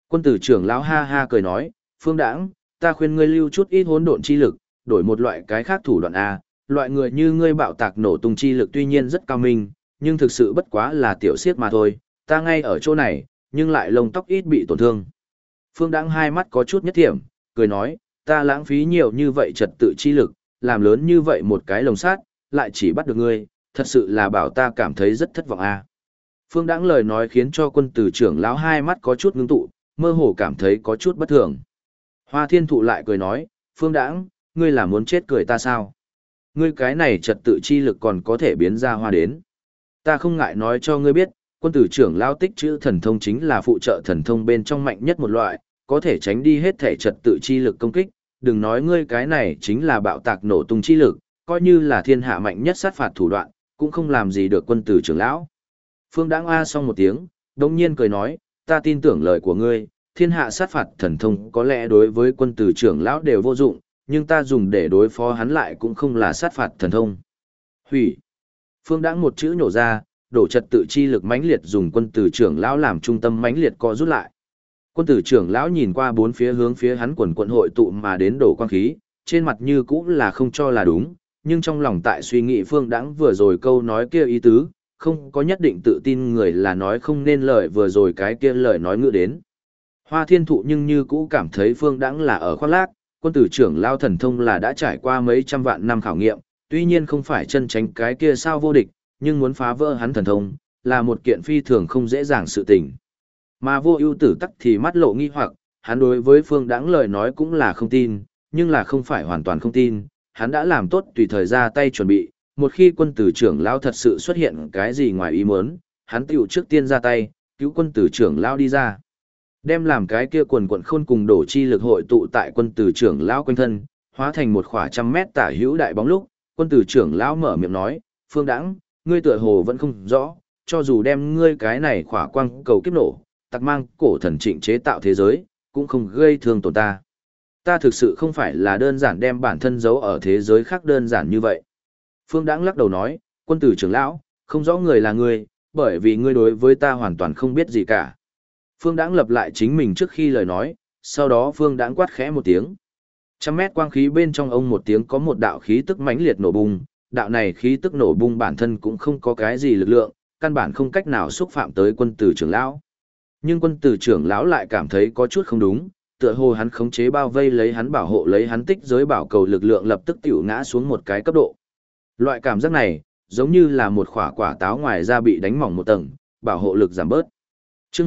Quân tử trưởng lão ha ha cười nói, Phương Đãng, ta khuyên ngươi lưu chút ít hỗn độn chi lực, đổi một loại cái khác thủ đoạn A, loại người như ngươi bạo tạc nổ tung chi lực tuy nhiên rất cao minh, nhưng thực sự bất quá là tiểu xiếc mà thôi, ta ngay ở chỗ này, nhưng lại lông tóc ít bị tổn thương. Phương Đãng hai mắt có chút nhất thiểm, cười nói, ta lãng phí nhiều như vậy trật tự chi lực, làm lớn như vậy một cái lồng sát, lại chỉ bắt được ngươi, thật sự là bảo ta cảm thấy rất thất vọng a. Phương Đãng lời nói khiến cho quân tử trưởng lão hai mắt có chút ngưng tụ, mơ hồ cảm thấy có chút bất thường. Hoa Thiên Thụ lại cười nói, Phương Đãng, ngươi là muốn chết cười ta sao? Ngươi cái này trật tự chi lực còn có thể biến ra hoa đến. Ta không ngại nói cho ngươi biết, quân tử trưởng lão tích chữ thần thông chính là phụ trợ thần thông bên trong mạnh nhất một loại, có thể tránh đi hết thể trật tự chi lực công kích, đừng nói ngươi cái này chính là bạo tạc nổ tung chi lực, coi như là thiên hạ mạnh nhất sát phạt thủ đoạn, cũng không làm gì được quân tử trưởng lão. Phương Đãng a xong một tiếng, đồng nhiên cười nói, ta tin tưởng lời của ngươi, thiên hạ sát phạt thần thông có lẽ đối với quân tử trưởng lão đều vô dụng, nhưng ta dùng để đối phó hắn lại cũng không là sát phạt thần thông. Hủy. Phương Đãng một chữ nhổ ra, đổ trật tự chi lực mãnh liệt dùng quân tử trưởng lão làm trung tâm mãnh liệt co rút lại. Quân tử trưởng lão nhìn qua bốn phía hướng phía hắn quần quận hội tụ mà đến đổ quang khí, trên mặt như cũ là không cho là đúng, nhưng trong lòng tại suy nghĩ Phương Đãng vừa rồi câu nói kia ý tứ, không có nhất định tự tin người là nói không nên lời vừa rồi cái kia lời nói ngữ đến. Hoa Thiên Thụ nhưng như cũ cảm thấy Phương Đãng là ở khoác lác, quân tử trưởng lão thần thông là đã trải qua mấy trăm vạn năm khảo nghiệm, tuy nhiên không phải chân tránh cái kia sao vô địch, nhưng muốn phá vỡ hắn thần thông, là một kiện phi thường không dễ dàng sự tình. Mà Vô Ưu Tử tắc thì mắt lộ nghi hoặc, hắn đối với Phương Đãng lời nói cũng là không tin, nhưng là không phải hoàn toàn không tin, hắn đã làm tốt tùy thời ra tay chuẩn bị, một khi quân tử trưởng lão thật sự xuất hiện cái gì ngoài ý muốn, hắn tiểu trước tiên ra tay, cứu quân tử trưởng lão đi ra. Đem làm cái kia quần quần khôn cùng đổ chi lực hội tụ tại quân tử trưởng lão quanh thân, hóa thành một khỏa trăm mét tả hữu đại bóng lúc, quân tử trưởng lão mở miệng nói, Phương Đãng, ngươi tựa hồ vẫn không rõ, cho dù đem ngươi cái này khỏa quang cầu kiếp nổ, tặc mang cổ thần trịnh chế tạo thế giới, cũng không gây thương tổn ta. Ta thực sự không phải là đơn giản đem bản thân giấu ở thế giới khác đơn giản như vậy. Phương Đãng lắc đầu nói, quân tử trưởng lão, không rõ người là ngươi, bởi vì ngươi đối với ta hoàn toàn không biết gì cả. Phương Đãng lập lại chính mình trước khi lời nói, sau đó Phương Đãng quát khẽ một tiếng. 100 mét quang khí bên trong ông một tiếng có một đạo khí tức mãnh liệt nổ bùng, đạo này khí tức nổ bùng bản thân cũng không có cái gì lực lượng, căn bản không cách nào xúc phạm tới quân tử trưởng lão. Nhưng quân tử trưởng lão lại cảm thấy có chút không đúng, tựa hồ hắn khống chế bao vây lấy hắn bảo hộ lấy hắn tích giới bảo cầu lực lượng lập tức tiểu ngã xuống một cái cấp độ. Loại cảm giác này, giống như là một quả quả táo ngoài ra bị đánh mỏng một tầng, bảo hộ lực giảm bớt. Chương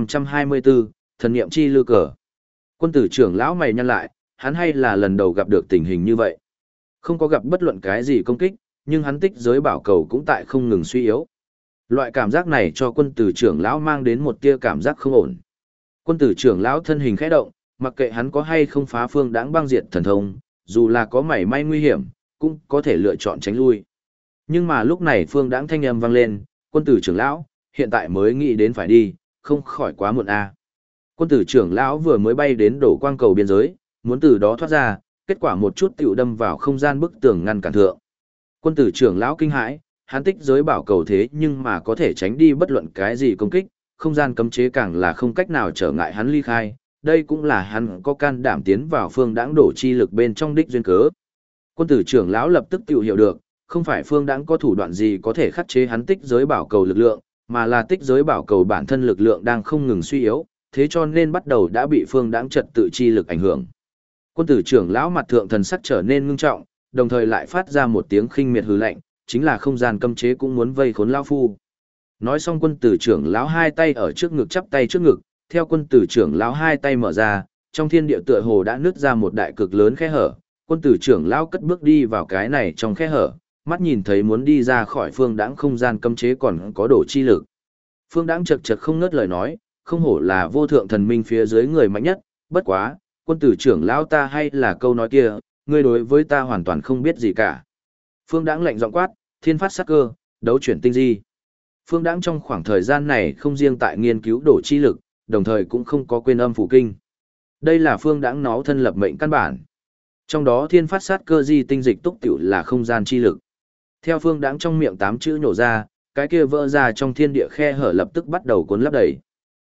1524, thần niệm chi lư cờ. Quân tử trưởng lão mày nhăn lại, hắn hay là lần đầu gặp được tình hình như vậy. Không có gặp bất luận cái gì công kích, nhưng hắn tích giới bảo cầu cũng tại không ngừng suy yếu. Loại cảm giác này cho quân tử trưởng lão mang đến một tia cảm giác không ổn. Quân tử trưởng lão thân hình khẽ động, mặc kệ hắn có hay không phá Phương Đãng băng diệt thần thông, dù là có mảy may nguy hiểm, cũng có thể lựa chọn tránh lui. Nhưng mà lúc này Phương Đãng thanh âm vang lên, quân tử trưởng lão, hiện tại mới nghĩ đến phải đi, không khỏi quá muộn a. Quân tử trưởng lão vừa mới bay đến đổ quang cầu biên giới, muốn từ đó thoát ra, kết quả một chút tiểu đâm vào không gian bức tường ngăn cản thượng. Quân tử trưởng lão kinh hãi, hắn tích giới bảo cầu thế nhưng mà có thể tránh đi bất luận cái gì công kích, không gian cấm chế càng là không cách nào trở ngại hắn ly khai, đây cũng là hắn có can đảm tiến vào Phương Đãng đổ chi lực bên trong đích duyên cớ. Quân tử trưởng lão lập tức tự hiểu được, không phải Phương Đãng có thủ đoạn gì có thể khắc chế hắn tích giới bảo cầu lực lượng, mà là tích giới bảo cầu bản thân lực lượng đang không ngừng suy yếu, thế cho nên bắt đầu đã bị Phương Đãng trật tự chi lực ảnh hưởng. Quân tử trưởng lão mặt thượng thần sắc trở nên ngưng trọng, đồng thời lại phát ra một tiếng khinh miệt hừ lạnh, chính là không gian cấm chế cũng muốn vây khốn lão phu. Nói xong quân tử trưởng lão hai tay ở trước ngực chắp tay trước ngực, theo quân tử trưởng lão hai tay mở ra, trong thiên địa tựa hồ đã nứt ra một đại cực lớn khe hở, quân tử trưởng lão cất bước đi vào cái này trong khe hở, mắt nhìn thấy muốn đi ra khỏi Phương Đãng không gian cấm chế còn có đổ chi lực. Phương Đãng chật chật không ngớt lời nói, không hổ là vô thượng thần minh phía dưới người mạnh nhất, bất quá, quân tử trưởng lão ta hay là câu nói kia, ngươi đối với ta hoàn toàn không biết gì cả. Phương Đãng lạnh giọng quát, thiên phát sắc cơ, đấu chuyển tinh di. Phương Đãng trong khoảng thời gian này không riêng tại nghiên cứu đổ chi lực, đồng thời cũng không có quên âm phủ kinh. Đây là Phương Đãng nó thân lập mệnh căn bản. Trong đó thiên phát sát cơ di tinh dịch túc tiểu là không gian chi lực. Theo Phương Đãng trong miệng 8 chữ nhổ ra, cái kia vỡ ra trong thiên địa khe hở lập tức bắt đầu cuốn lấp đầy.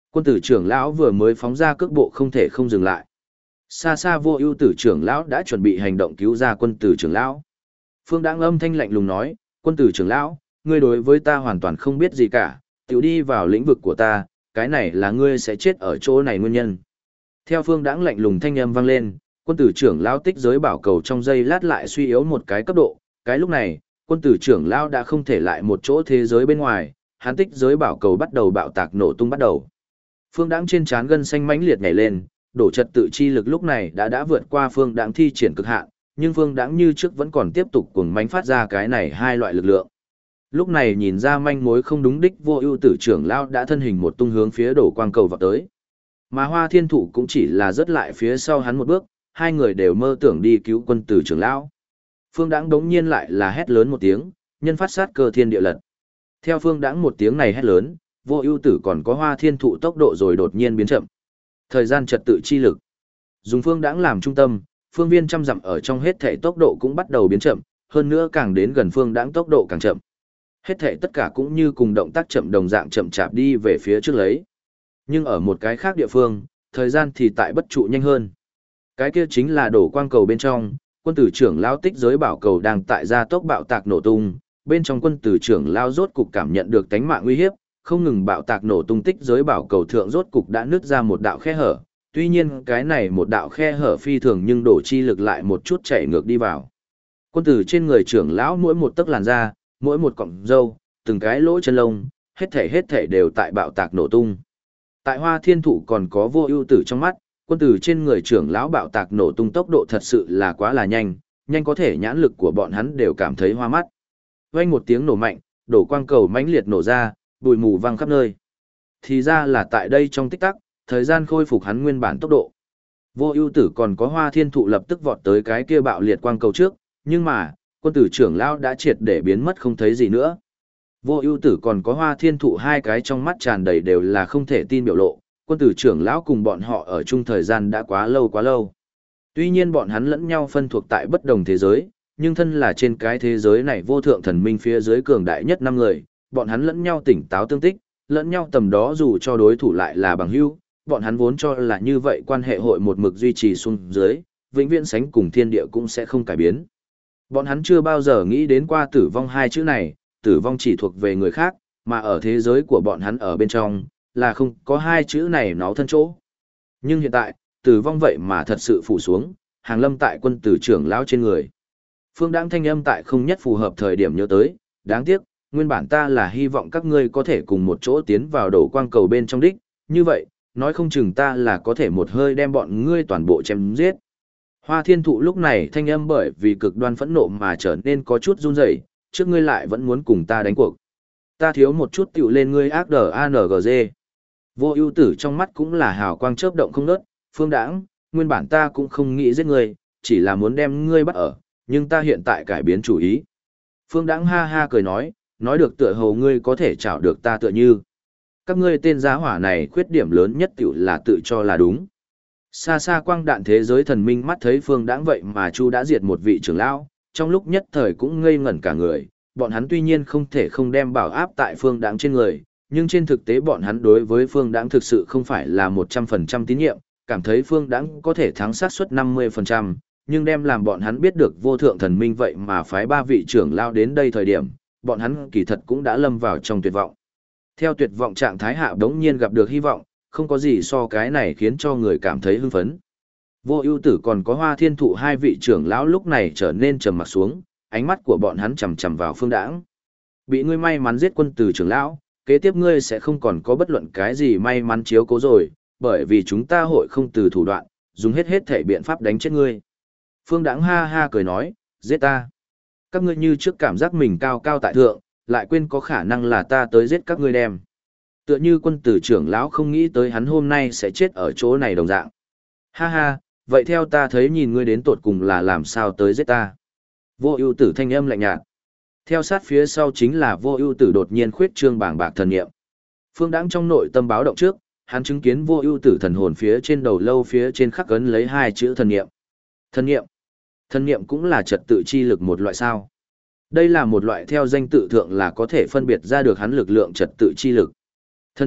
Quân tử trưởng lão vừa mới phóng ra cước bộ không thể không dừng lại. Xa xa Vô Ưu Tử trưởng lão đã chuẩn bị hành động cứu ra quân tử trưởng lão. Phương Đãng âm thanh lạnh lùng nói, "Quân tử trưởng lão, ngươi đối với ta hoàn toàn không biết gì cả, tiểu đi vào lĩnh vực của ta, cái này là ngươi sẽ chết ở chỗ này nguyên nhân." Theo Phương Đãng lạnh lùng thanh âm vang lên, quân tử trưởng lão tích giới bảo cầu trong giây lát lại suy yếu một cái cấp độ, cái lúc này, quân tử trưởng lão đã không thể lại một chỗ thế giới bên ngoài, hắn tích giới bảo cầu bắt đầu bạo tạc nổ tung bắt đầu. Phương Đãng trên trán gân xanh mãnh liệt nhảy lên, đổ trật tự chi lực lúc này đã vượt qua Phương Đãng thi triển cực hạn, nhưng Phương Đãng như trước vẫn còn tiếp tục cuồng mãnh phát ra cái này hai loại lực lượng. Lúc này nhìn ra manh mối không đúng đích, Vô Ưu Tử trưởng lão đã thân hình một tung hướng phía đổ quang cầu vọt tới. Mà Hoa Thiên Thụ cũng chỉ là rớt lại phía sau hắn một bước, hai người đều mơ tưởng đi cứu quân tử trưởng lão. Phương Đãng đống nhiên lại là hét lớn một tiếng, nhân phát sát cơ thiên địa lật. Theo Phương Đãng một tiếng này hét lớn, Vô Ưu Tử còn có Hoa Thiên Thụ tốc độ rồi đột nhiên biến chậm. Thời gian trật tự chi lực. Dùng Phương Đãng làm trung tâm, phương viên trăm dặm ở trong hết thảy tốc độ cũng bắt đầu biến chậm, hơn nữa càng đến gần Phương Đãng tốc độ càng chậm. Hết thảy tất cả cũng như cùng động tác chậm đồng dạng chậm chạp đi về phía trước lấy. Nhưng ở một cái khác địa phương, thời gian thì tại bất trụ nhanh hơn. Cái kia chính là đổ quang cầu bên trong, quân tử trưởng lão tích giới bảo cầu đang tại gia tốc bạo tạc nổ tung, bên trong quân tử trưởng lão rốt cục cảm nhận được tánh mạng uy hiếp, không ngừng bạo tạc nổ tung, tích giới bảo cầu thượng rốt cục đã nứt ra một đạo khe hở, tuy nhiên cái này một đạo khe hở phi thường nhưng đổ chi lực lại một chút chạy ngược đi vào. Quân tử trên người trưởng lão mỗi một tấc làn da, mỗi một cọng râu, từng cái lỗ chân lông, hết thảy đều tại bạo tạc nổ tung. Tại Hoa Thiên Thụ còn có Vô Ưu Tử trong mắt, quân tử trên người trưởng lão bạo tạc nổ tung tốc độ thật sự là quá là nhanh, nhanh có thể nhãn lực của bọn hắn đều cảm thấy hoa mắt. Vang một tiếng nổ mạnh, đổ quang cầu mãnh liệt nổ ra, bụi mù văng khắp nơi. Thì ra là tại đây trong tích tắc, thời gian khôi phục hắn nguyên bản tốc độ. Vô Ưu Tử còn có Hoa Thiên Thụ lập tức vọt tới cái kia bạo liệt quang cầu trước, nhưng mà, quân tử trưởng lão đã triệt để biến mất không thấy gì nữa. Vô Ưu Tử còn có Hoa Thiên Thụ hai cái trong mắt tràn đầy đều là không thể tin biểu lộ, quân tử trưởng lão cùng bọn họ ở chung thời gian đã quá lâu. Tuy nhiên bọn hắn lẫn nhau phân thuộc tại bất đồng thế giới, nhưng thân là trên cái thế giới này vô thượng thần minh phía dưới cường đại nhất 5 người, bọn hắn lẫn nhau tỉnh táo tương tích, lẫn nhau tầm đó dù cho đối thủ lại là bằng hữu, bọn hắn vốn cho là như vậy quan hệ hội một mực duy trì xuống dưới, vĩnh viễn sánh cùng thiên địa cũng sẽ không cải biến. Bọn hắn chưa bao giờ nghĩ đến qua tử vong hai chữ này, tử vong chỉ thuộc về người khác, mà ở thế giới của bọn hắn ở bên trong, là không có hai chữ này nó thân chỗ. Nhưng hiện tại, tử vong vậy mà thật sự phủ xuống, hàng lâm tại quân tử trưởng lão trên người. Phương Đãng thanh âm tại không nhất phù hợp thời điểm nhớ tới, đáng tiếc, nguyên bản ta là hy vọng các ngươi có thể cùng một chỗ tiến vào đổ quang cầu bên trong đích, như vậy, nói không chừng ta là có thể một hơi đem bọn ngươi toàn bộ chém giết. Hoa Thiên Thụ lúc này thanh âm bởi vì cực đoan phẫn nộ mà trở nên có chút run rẩy, trước ngươi lại vẫn muốn cùng ta đánh cuộc. Ta thiếu một chút tiểu lên ngươi ác DANGG. Vô Ưu Tử trong mắt cũng là hào quang chớp động không ngớt, Phương Đãng, nguyên bản ta cũng không nghĩ giết ngươi, chỉ là muốn đem ngươi bắt ở, nhưng ta hiện tại cải biến chủ ý. Phương Đãng ha ha cười nói được tựa hồ ngươi có thể chảo được ta tựa như. Các ngươi tên giá hỏa này khuyết điểm lớn nhất tiểu là tự cho là đúng. Xa xa quang đạn thế giới thần minh mắt thấy Phương Đãng vậy mà Chu đã diệt một vị trưởng lão, trong lúc nhất thời cũng ngây ngẩn cả người, bọn hắn tuy nhiên không thể không đem bảo áp tại Phương Đãng trên người, nhưng trên thực tế bọn hắn đối với Phương Đãng thực sự không phải là 100% tín nhiệm, cảm thấy Phương Đãng có thể thắng xác suất 50%, nhưng đem làm bọn hắn biết được vô thượng thần minh vậy mà phái 3 vị trưởng lão đến đây thời điểm, bọn hắn kỳ thật cũng đã lâm vào trong tuyệt vọng. Theo tuyệt vọng trạng thái hạ đống nhiên gặp được hy vọng, không có gì so cái này khiến cho người cảm thấy hưng phấn. Vô Ưu Tử còn có Hoa Thiên Thụ hai vị trưởng lão lúc này trở nên trầm mặc xuống, ánh mắt của bọn hắn chằm chằm vào Phương Đãng. Bị ngươi may mắn giết quân tử trưởng lão, kế tiếp ngươi sẽ không còn có bất luận cái gì may mắn chiếu cố rồi, bởi vì chúng ta hội không từ thủ đoạn, dùng hết thể biện pháp đánh chết ngươi. Phương Đãng ha ha cười nói, giết ta. Các ngươi như trước cảm giác mình cao cao tại thượng, lại quên có khả năng là ta tới giết các ngươi đem. Tựa như quân tử trưởng lão không nghĩ tới hắn hôm nay sẽ chết ở chỗ này đồng dạng. Ha ha, vậy theo ta thấy nhìn ngươi đến tột cùng là làm sao tới giết ta. Vô Ưu Tử thanh âm lạnh nhạt. Theo sát phía sau chính là Vô Ưu Tử đột nhiên khuyết trương bảng bạc thần niệm. Phương Đãng trong nội tâm báo động trước, hắn chứng kiến Vô Ưu Tử thần hồn phía trên đầu lâu phía trên khắc ấn lấy hai chữ thần niệm. Thần niệm. Thần niệm cũng là trật tự chi lực một loại sao? Đây là một loại theo danh tự thượng là có thể phân biệt ra được hắn lực lượng trật tự chi lực. Thần niệm,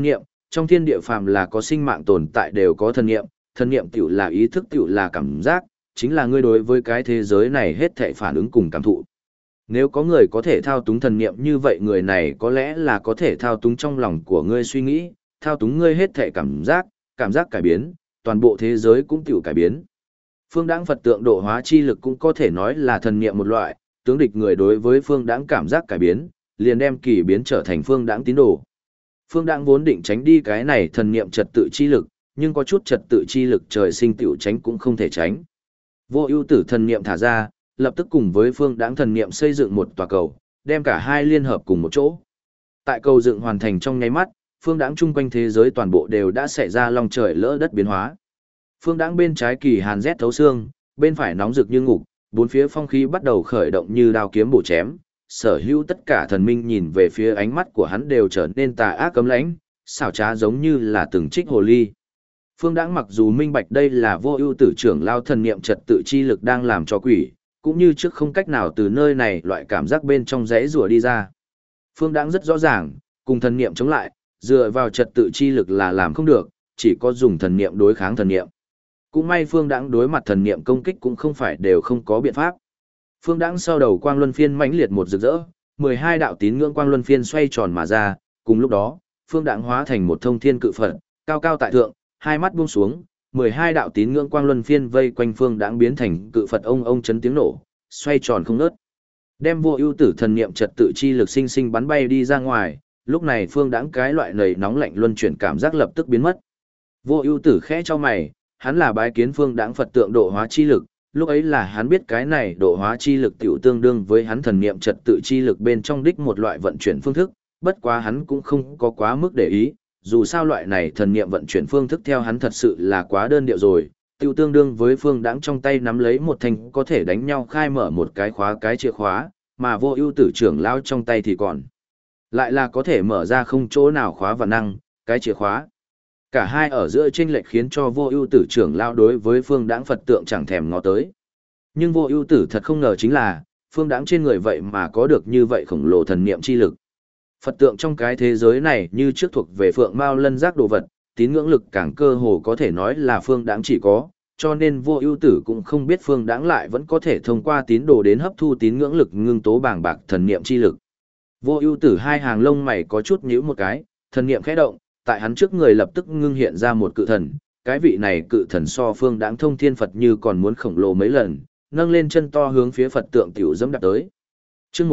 trong thiên địa phàm là có sinh mạng tồn tại đều có thần niệm tiểu là ý thức tiểu là cảm giác, chính là ngươi đối với cái thế giới này hết thảy phản ứng cùng cảm thụ. Nếu có người có thể thao túng thần niệm như vậy người này có lẽ là có thể thao túng trong lòng của ngươi suy nghĩ, thao túng ngươi hết thảy cảm giác cải biến, toàn bộ thế giới cũng tiểu cải biến. Phương Đãng Phật tượng độ hóa chi lực cũng có thể nói là thần niệm một loại, tướng địch người đối với Phương Đãng cảm giác cải biến, liền đem kỳ biến trở thành Phương Đãng tín đồ. Phương Đãng vốn định tránh đi cái này thần niệm trật tự chi lực, nhưng có chút trật tự chi lực trời sinh tiểu tránh cũng không thể tránh. Vô ưu tử thần niệm thả ra, lập tức cùng với Phương Đãng thần niệm xây dựng một tòa cầu, đem cả hai liên hợp cùng một chỗ. Tại cầu dựng hoàn thành trong nháy mắt, Phương Đãng chung quanh thế giới toàn bộ đều đã xảy ra long trời lỡ đất biến hóa. Phương Đãng bên trái kỳ hàn rét thấu xương, bên phải nóng rực như ngục, bốn phía phong khí bắt đầu khởi động như đao kiếm bổ chém, sở hữu tất cả thần minh nhìn về phía ánh mắt của hắn đều trở nên tà ác cấm lãnh, xảo trá giống như là từng trích hồ ly. Phương Đãng mặc dù minh bạch đây là vô ưu tử trưởng lao thần niệm trật tự chi lực đang làm cho quỷ, cũng như trước không cách nào từ nơi này loại cảm giác bên trong rẽ rùa đi ra. Phương Đãng rất rõ ràng, cùng thần niệm chống lại, dựa vào trật tự chi lực là làm không được, chỉ có dùng thần niệm đối kháng thần niệm. Cũng may Phương Đãng đối mặt thần niệm công kích cũng không phải đều không có biện pháp. Phương Đãng sau đầu quang luân phiên mãnh liệt một rực rỡ, 12 đạo tín ngưỡng quang luân phiên xoay tròn mà ra, cùng lúc đó, Phương Đãng hóa thành một thông thiên cự Phật, cao cao tại thượng, hai mắt buông xuống, 12 đạo tín ngưỡng quang luân phiên vây quanh Phương Đãng biến thành cự Phật ông chấn tiếng nổ, xoay tròn không ngớt. Đem vô ưu tử thần niệm trật tự chi lực sinh sinh bắn bay đi ra ngoài, lúc này Phương Đãng cái loại nầy nóng lạnh luân chuyển cảm giác lập tức biến mất. Vô ưu tử khẽ cho mày, hắn là bái kiến Phương Đãng Phật tượng độ hóa chi lực, lúc ấy là hắn biết cái này độ hóa chi lực tiểu tương đương với hắn thần niệm trật tự chi lực bên trong đích một loại vận chuyển phương thức, bất quá hắn cũng không có quá mức để ý, dù sao loại này thần niệm vận chuyển phương thức theo hắn thật sự là quá đơn điệu rồi, tiểu tương đương với Phương Đãng trong tay nắm lấy một thanh có thể đánh nhau khai mở một cái khóa cái chìa khóa, mà vô ưu tử trưởng lao trong tay thì còn lại là có thể mở ra không chỗ nào khóa và năng, cái chìa khóa. Cả hai ở giữa chênh lệch khiến cho vô ưu tử trưởng lao đối với Phương Đãng Phật tượng chẳng thèm ngó tới. Nhưng vô ưu tử thật không ngờ chính là, Phương Đãng trên người vậy mà có được như vậy khổng lồ thần niệm chi lực. Phật tượng trong cái thế giới này như trước thuộc về Phượng Mao Lân Giác đồ vật, tín ngưỡng lực càng cơ hồ có thể nói là Phương Đãng chỉ có, cho nên vô ưu tử cũng không biết Phương Đãng lại vẫn có thể thông qua tín đồ đến hấp thu tín ngưỡng lực ngưng tố bàng bạc thần niệm chi lực. Vô ưu tử hai hàng lông mày có chút nhíu một cái, thần niệm khẽ động, tại hắn trước người lập tức ngưng hiện ra một cự thần, cái vị này cự thần so Phương Đãng thông thiên Phật như còn muốn khổng lồ mấy lần, nâng lên chân to hướng phía Phật tượng tiểu dẫm đạp tới. Chương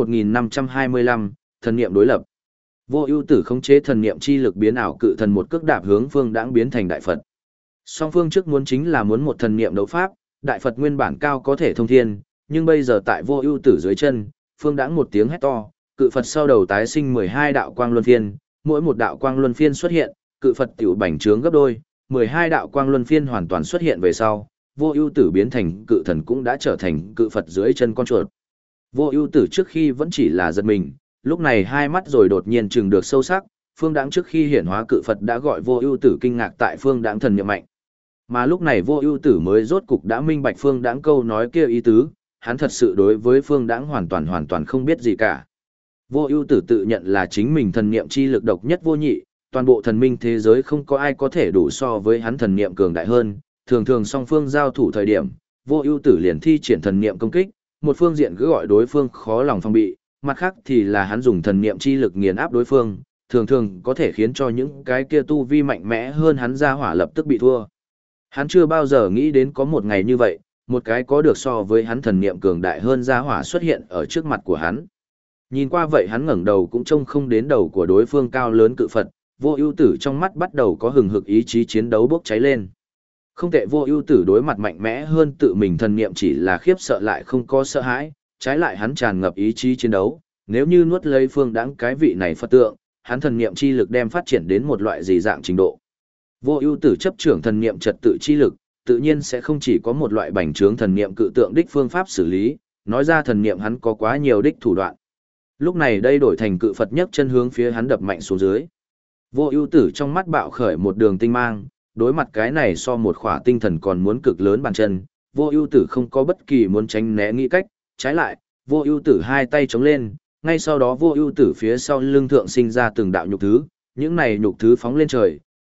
1525, thần niệm đối lập. Vô ưu tử khống chế thần niệm chi lực biến ảo cự thần một cước đạp hướng Phương Đãng biến thành đại Phật. Song phương trước muốn chính là muốn một thần niệm đấu pháp, đại Phật nguyên bản cao có thể thông thiên, nhưng bây giờ tại vô ưu tử dưới chân, Phương Đãng một tiếng hét to, cự Phật sau đầu tái sinh 12 đạo quang luân phiên, mỗi một đạo quang luân phiên xuất hiện, cự Phật tiểu bành trướng gấp đôi, 12 đạo quang luân phiên hoàn toàn xuất hiện về sau, vô ưu tử biến thành cự thần cũng đã trở thành cự Phật dưới chân con chuột. Vô ưu tử trước khi vẫn chỉ là giật mình, lúc này hai mắt rồi đột nhiên trừng được sâu sắc, Phương Đãng trước khi hiển hóa cự Phật đã gọi vô ưu tử kinh ngạc tại Phương Đãng thần niệm mạnh. Mà lúc này vô ưu tử mới rốt cục đã minh bạch Phương Đãng câu nói kia ý tứ, hắn thật sự đối với Phương Đãng hoàn toàn không biết gì cả. Vô ưu tử tự nhận là chính mình thần niệm chi lực độc nhất vô nhị, toàn bộ thần minh thế giới không có ai có thể đủ so với hắn thần niệm cường đại hơn, thường song phương giao thủ thời điểm, vô ưu tử liền thi triển thần niệm công kích, một phương diện cứ gọi đối phương khó lòng phòng bị, mặt khác thì là hắn dùng thần niệm chi lực nghiền áp đối phương, thường có thể khiến cho những cái kia tu vi mạnh mẽ hơn hắn ra hỏa lập tức bị thua. Hắn chưa bao giờ nghĩ đến có một ngày như vậy, một cái có được so với hắn thần niệm cường đại hơn ra hỏa xuất hiện ở trước mặt của hắn. Nhìn qua vậy hắn ngẩng đầu cũng trông không đến đầu của đối phương cao lớn cự Phật, vô ưu tử trong mắt bắt đầu có hừng hực ý chí chiến đấu bốc cháy lên. Không tệ, vô ưu tử đối mặt mạnh mẽ hơn tự mình thần niệm chỉ là khiếp sợ lại không có sợ hãi, trái lại hắn tràn ngập ý chí chiến đấu, nếu như nuốt lấy Phương Đãng cái vị này Phật tượng, hắn thần niệm chi lực đem phát triển đến một loại gì dạng trình độ. Vô ưu tử chấp trưởng thần niệm trật tự chi lực, tự nhiên sẽ không chỉ có một loại bành trướng thần niệm cự tượng đích phương pháp xử lý, nói ra thần niệm hắn có quá nhiều đích thủ đoạn. Lúc này đây đổi thành cự Phật nhấc chân hướng phía hắn đập mạnh xuống dưới. Vô ưu tử trong mắt bạo khởi một đường tinh mang, đối mặt cái này so một khỏa tinh thần còn muốn cực lớn bàn chân, vô ưu tử không có bất kỳ muốn tránh né nghĩ cách, trái lại, vô ưu tử hai tay chống lên, ngay sau đó vô ưu tử phía sau lưng thượng sinh ra từng đạo nhục thứ, những này nhục thứ phóng lên trời,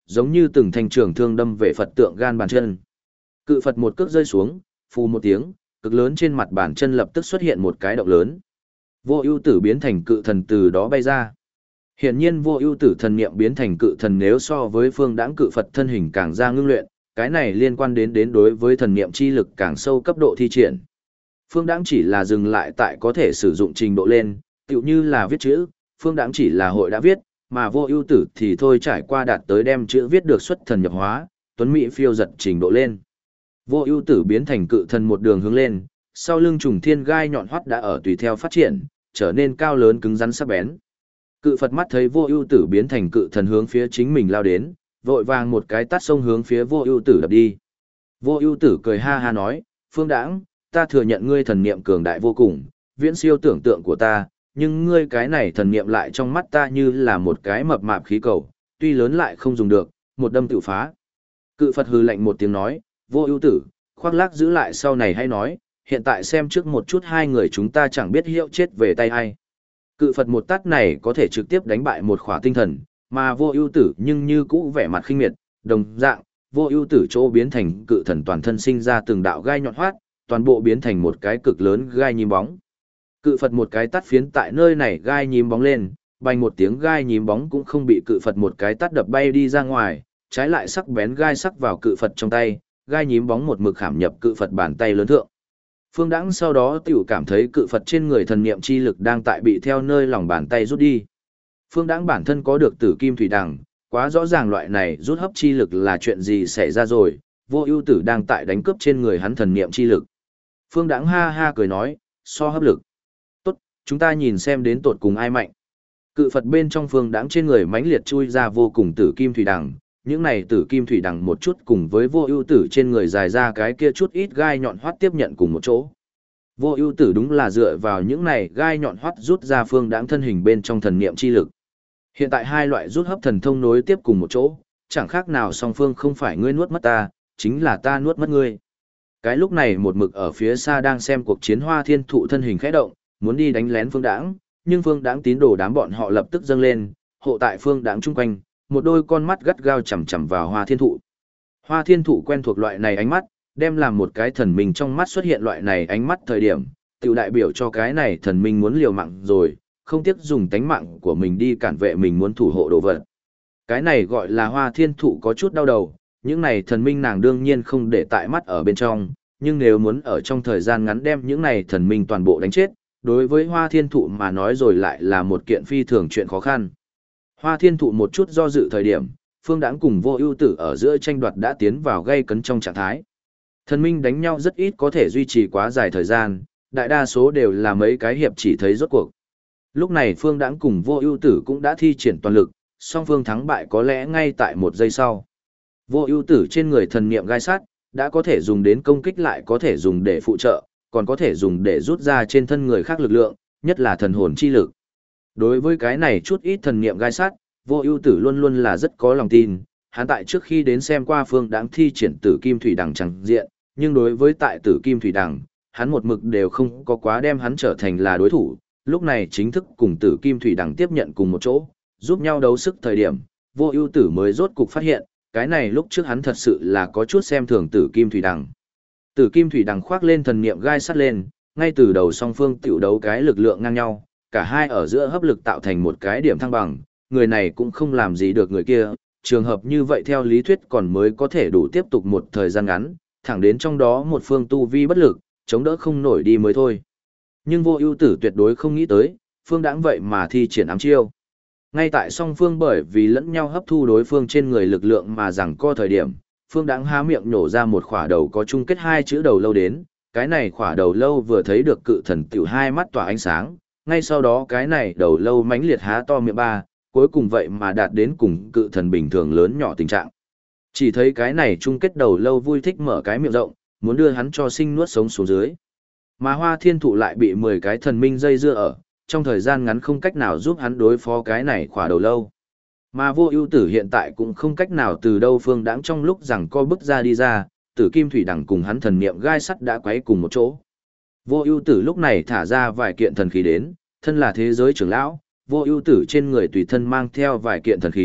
giống như từng thanh trường thương đâm về Phật tượng gan bàn chân. Cự Phật một cước rơi xuống, phù một tiếng, cực lớn trên mặt bàn chân lập tức xuất hiện một cái động lớn. Vô Ưu Tử biến thành cự thần từ đó bay ra. Hiển nhiên Vô Ưu Tử thần niệm biến thành cự thần nếu so với Phương Đãng cự Phật thân hình càng ra ngưng luyện, cái này liên quan đến đối với thần niệm chi lực càng sâu cấp độ thi triển. Phương Đãng chỉ là dừng lại tại có thể sử dụng trình độ lên, tựu như là viết chữ, Phương Đãng chỉ là hội đã viết, mà Vô Ưu Tử thì thôi trải qua đạt tới đem chữ viết được xuất thần nhập hóa, tuấn mỹ phiêu giật trình độ lên. Vô Ưu Tử biến thành cự thần một đường hướng lên, sau lưng trùng thiên gai nhọn hoắt đã ở tùy theo phát triển, trở nên cao lớn cứng rắn sắc bén. Cự Phật mắt thấy Vô Ưu Tử biến thành cự thần hướng phía chính mình lao đến, vội vàng một cái tát xông hướng phía Vô Ưu Tử đập đi. Vô Ưu Tử cười ha ha nói, "Phương Đãng, ta thừa nhận ngươi thần niệm cường đại vô cùng, viễn siêu tưởng tượng của ta, nhưng ngươi cái này thần niệm lại trong mắt ta như là một cái mập mạp khí cầu, tuy lớn lại không dùng được, một đâm tự phá." Cự Phật hừ lạnh một tiếng nói, "Vô Ưu Tử, khoác lác giữ lại sau này hay nói, hiện tại xem trước một chút hai người chúng ta chẳng biết hiệu chết về tay ai." Cự Phật một tát này có thể trực tiếp đánh bại một khỏa tinh thần, mà Vô Ưu Tử nhưng như cũ vẻ mặt khinh miệt, đồng dạng, Vô Ưu Tử chỗ biến thành cự thần toàn thân sinh ra từng đạo gai nhọn hoắt, toàn bộ biến thành một cái cực lớn gai nhím bóng. Cự Phật một cái tát phiến tại nơi này gai nhím bóng lên, bành một tiếng gai nhím bóng cũng không bị Cự Phật một cái tát đập bay đi ra ngoài, trái lại sắc bén gai sắc vào Cự Phật trong tay, gai nhím bóng một mực khảm nhập Cự Phật bàn tay lớn thượng. Phương Đãng sau đó tiểu cảm thấy Cự Phật trên người thần niệm chi lực đang tại bị theo nơi lòng bàn tay rút đi. Phương Đãng bản thân có được Tử Kim Thủy Đằng, quá rõ ràng loại này rút hấp chi lực là chuyện gì xảy ra rồi, Vô Ưu Tử đang tại đánh cướp trên người hắn thần niệm chi lực. Phương Đãng ha ha cười nói, so hấp lực. Tốt, chúng ta nhìn xem đến tột cùng ai mạnh. Cự Phật bên trong Phương Đãng trên người mãnh liệt chui ra vô cùng Tử Kim Thủy Đằng, những này Tử Kim Thủy Đằng một chút cùng với Vô Ưu Tử trên người dài ra cái kia chút ít gai nhọn hoắt tiếp nhận cùng một chỗ. Vô Ưu Tử đúng là dựa vào những này gai nhọn hoắt rút ra Phương Đãng thân hình bên trong thần niệm chi lực. Hiện tại hai loại rút hấp thần thông nối tiếp cùng một chỗ, chẳng khác nào song phương không phải ngươi nuốt mất ta, chính là ta nuốt mất ngươi. Cái lúc này một mực ở phía xa đang xem cuộc chiến Hoa Thiên Thụ thân hình khẽ động, muốn đi đánh lén Phương Đãng, nhưng Phương Đãng tín đồ đám bọn họ lập tức dâng lên, hộ tại Phương Đãng chung quanh, một đôi con mắt gắt gao chằm chằm vào Hoa Thiên Thụ. Hoa Thiên Thụ quen thuộc loại này ánh mắt, đem làm một cái thần minh trong mắt xuất hiện loại này ánh mắt thời điểm, tiểu đại biểu cho cái này thần minh muốn liều mạng rồi, không tiếc dùng tánh mạng của mình đi cản vệ mình muốn thủ hộ đồ vật. Cái này gọi là Hoa Thiên Thụ có chút đau đầu, những này thần minh nàng đương nhiên không để tại mắt ở bên trong, nhưng nếu muốn ở trong thời gian ngắn đem những này thần minh toàn bộ đánh chết, đối với Hoa Thiên Thụ mà nói rồi lại là một kiện phi thường chuyện khó khăn. Hoa Thiên Thụ một chút do dự thời điểm, Phương Đãng cùng Vô Ưu Tử ở giữa tranh đoạt đã tiến vào gay cấn trong trạng thái. Thần minh đánh nhau rất ít có thể duy trì quá dài thời gian, đại đa số đều là mấy cái hiệp chỉ thấy rốt cuộc. Lúc này Phương Đãng cùng Vô Ưu Tử cũng đã thi triển toàn lực, song phương thắng bại có lẽ ngay tại một giây sau. Vô Ưu Tử trên người thần niệm gai sắt, đã có thể dùng đến công kích lại có thể dùng để phụ trợ, còn có thể dùng để rút ra trên thân người khác lực lượng, nhất là thần hồn chi lực. Đối với cái này chút ít thần niệm gai sắt, Vô Ưu Tử luôn luôn là rất có lòng tin, hắn tại trước khi đến xem qua Phương Đãng thi triển Tử Kim Thủy Đằng chẳng diện, nhưng đối với tại Tử Kim Thủy Đằng, hắn một mực đều không có quá đem hắn trở thành là đối thủ, lúc này chính thức cùng Tử Kim Thủy Đằng tiếp nhận cùng một chỗ, giúp nhau đấu sức thời điểm, Vô Ưu Tử mới rốt cục phát hiện, cái này lúc trước hắn thật sự là có chút xem thường Tử Kim Thủy Đằng. Tử Kim Thủy Đằng khoác lên thần niệm gai sắt lên, ngay từ đầu song phương tiểu đấu cái lực lượng ngang nhau, cả hai ở giữa hấp lực tạo thành một cái điểm thăng bằng, người này cũng không làm gì được người kia, trường hợp như vậy theo lý thuyết còn mới có thể đủ tiếp tục một thời gian ngắn, thẳng đến trong đó một phương tu vi bất lực, chống đỡ không nổi đi mới thôi. Nhưng Vô Ưu Tử tuyệt đối không nghĩ tới, Phương Đãng vậy mà thi triển ám chiêu. Ngay tại song phương bởi vì lẫn nhau hấp thu đối phương trên người lực lượng mà giằng co thời điểm, Phương Đãng há miệng nhổ ra một khỏa đầu có chung kết hai chữ đầu lâu đến, cái này khỏa đầu lâu vừa thấy được cự thần tiểu hai mắt tỏa ánh sáng, ngay sau đó cái này đầu lâu mãnh liệt há to miệng ba, cuối cùng vậy mà đạt đến cùng cự thần bình thường lớn nhỏ tình trạng. Chỉ thấy cái này chung kết đầu lâu vui thích mở cái miệng rộng, muốn đưa hắn cho sinh nuốt sống xuống dưới. Mà Hoa Thiên Thụ lại bị 10 cái thần minh dây dưa ở, trong thời gian ngắn không cách nào giúp hắn đối phó cái này khỏa đầu lâu. Mà Vô Ưu Tử hiện tại cũng không cách nào từ đâu Phương Đãng trong lúc rằng co bức ra đi ra, Tử Kim Thủy Đằng cùng hắn thần niệm gai sắt đã quấy cùng một chỗ. Vô Ưu Tử lúc này thả ra vài kiện thần khí đến, thân là thế giới trưởng lão, Vô Ưu Tử trên người tùy thân mang theo vài kiện thần khí,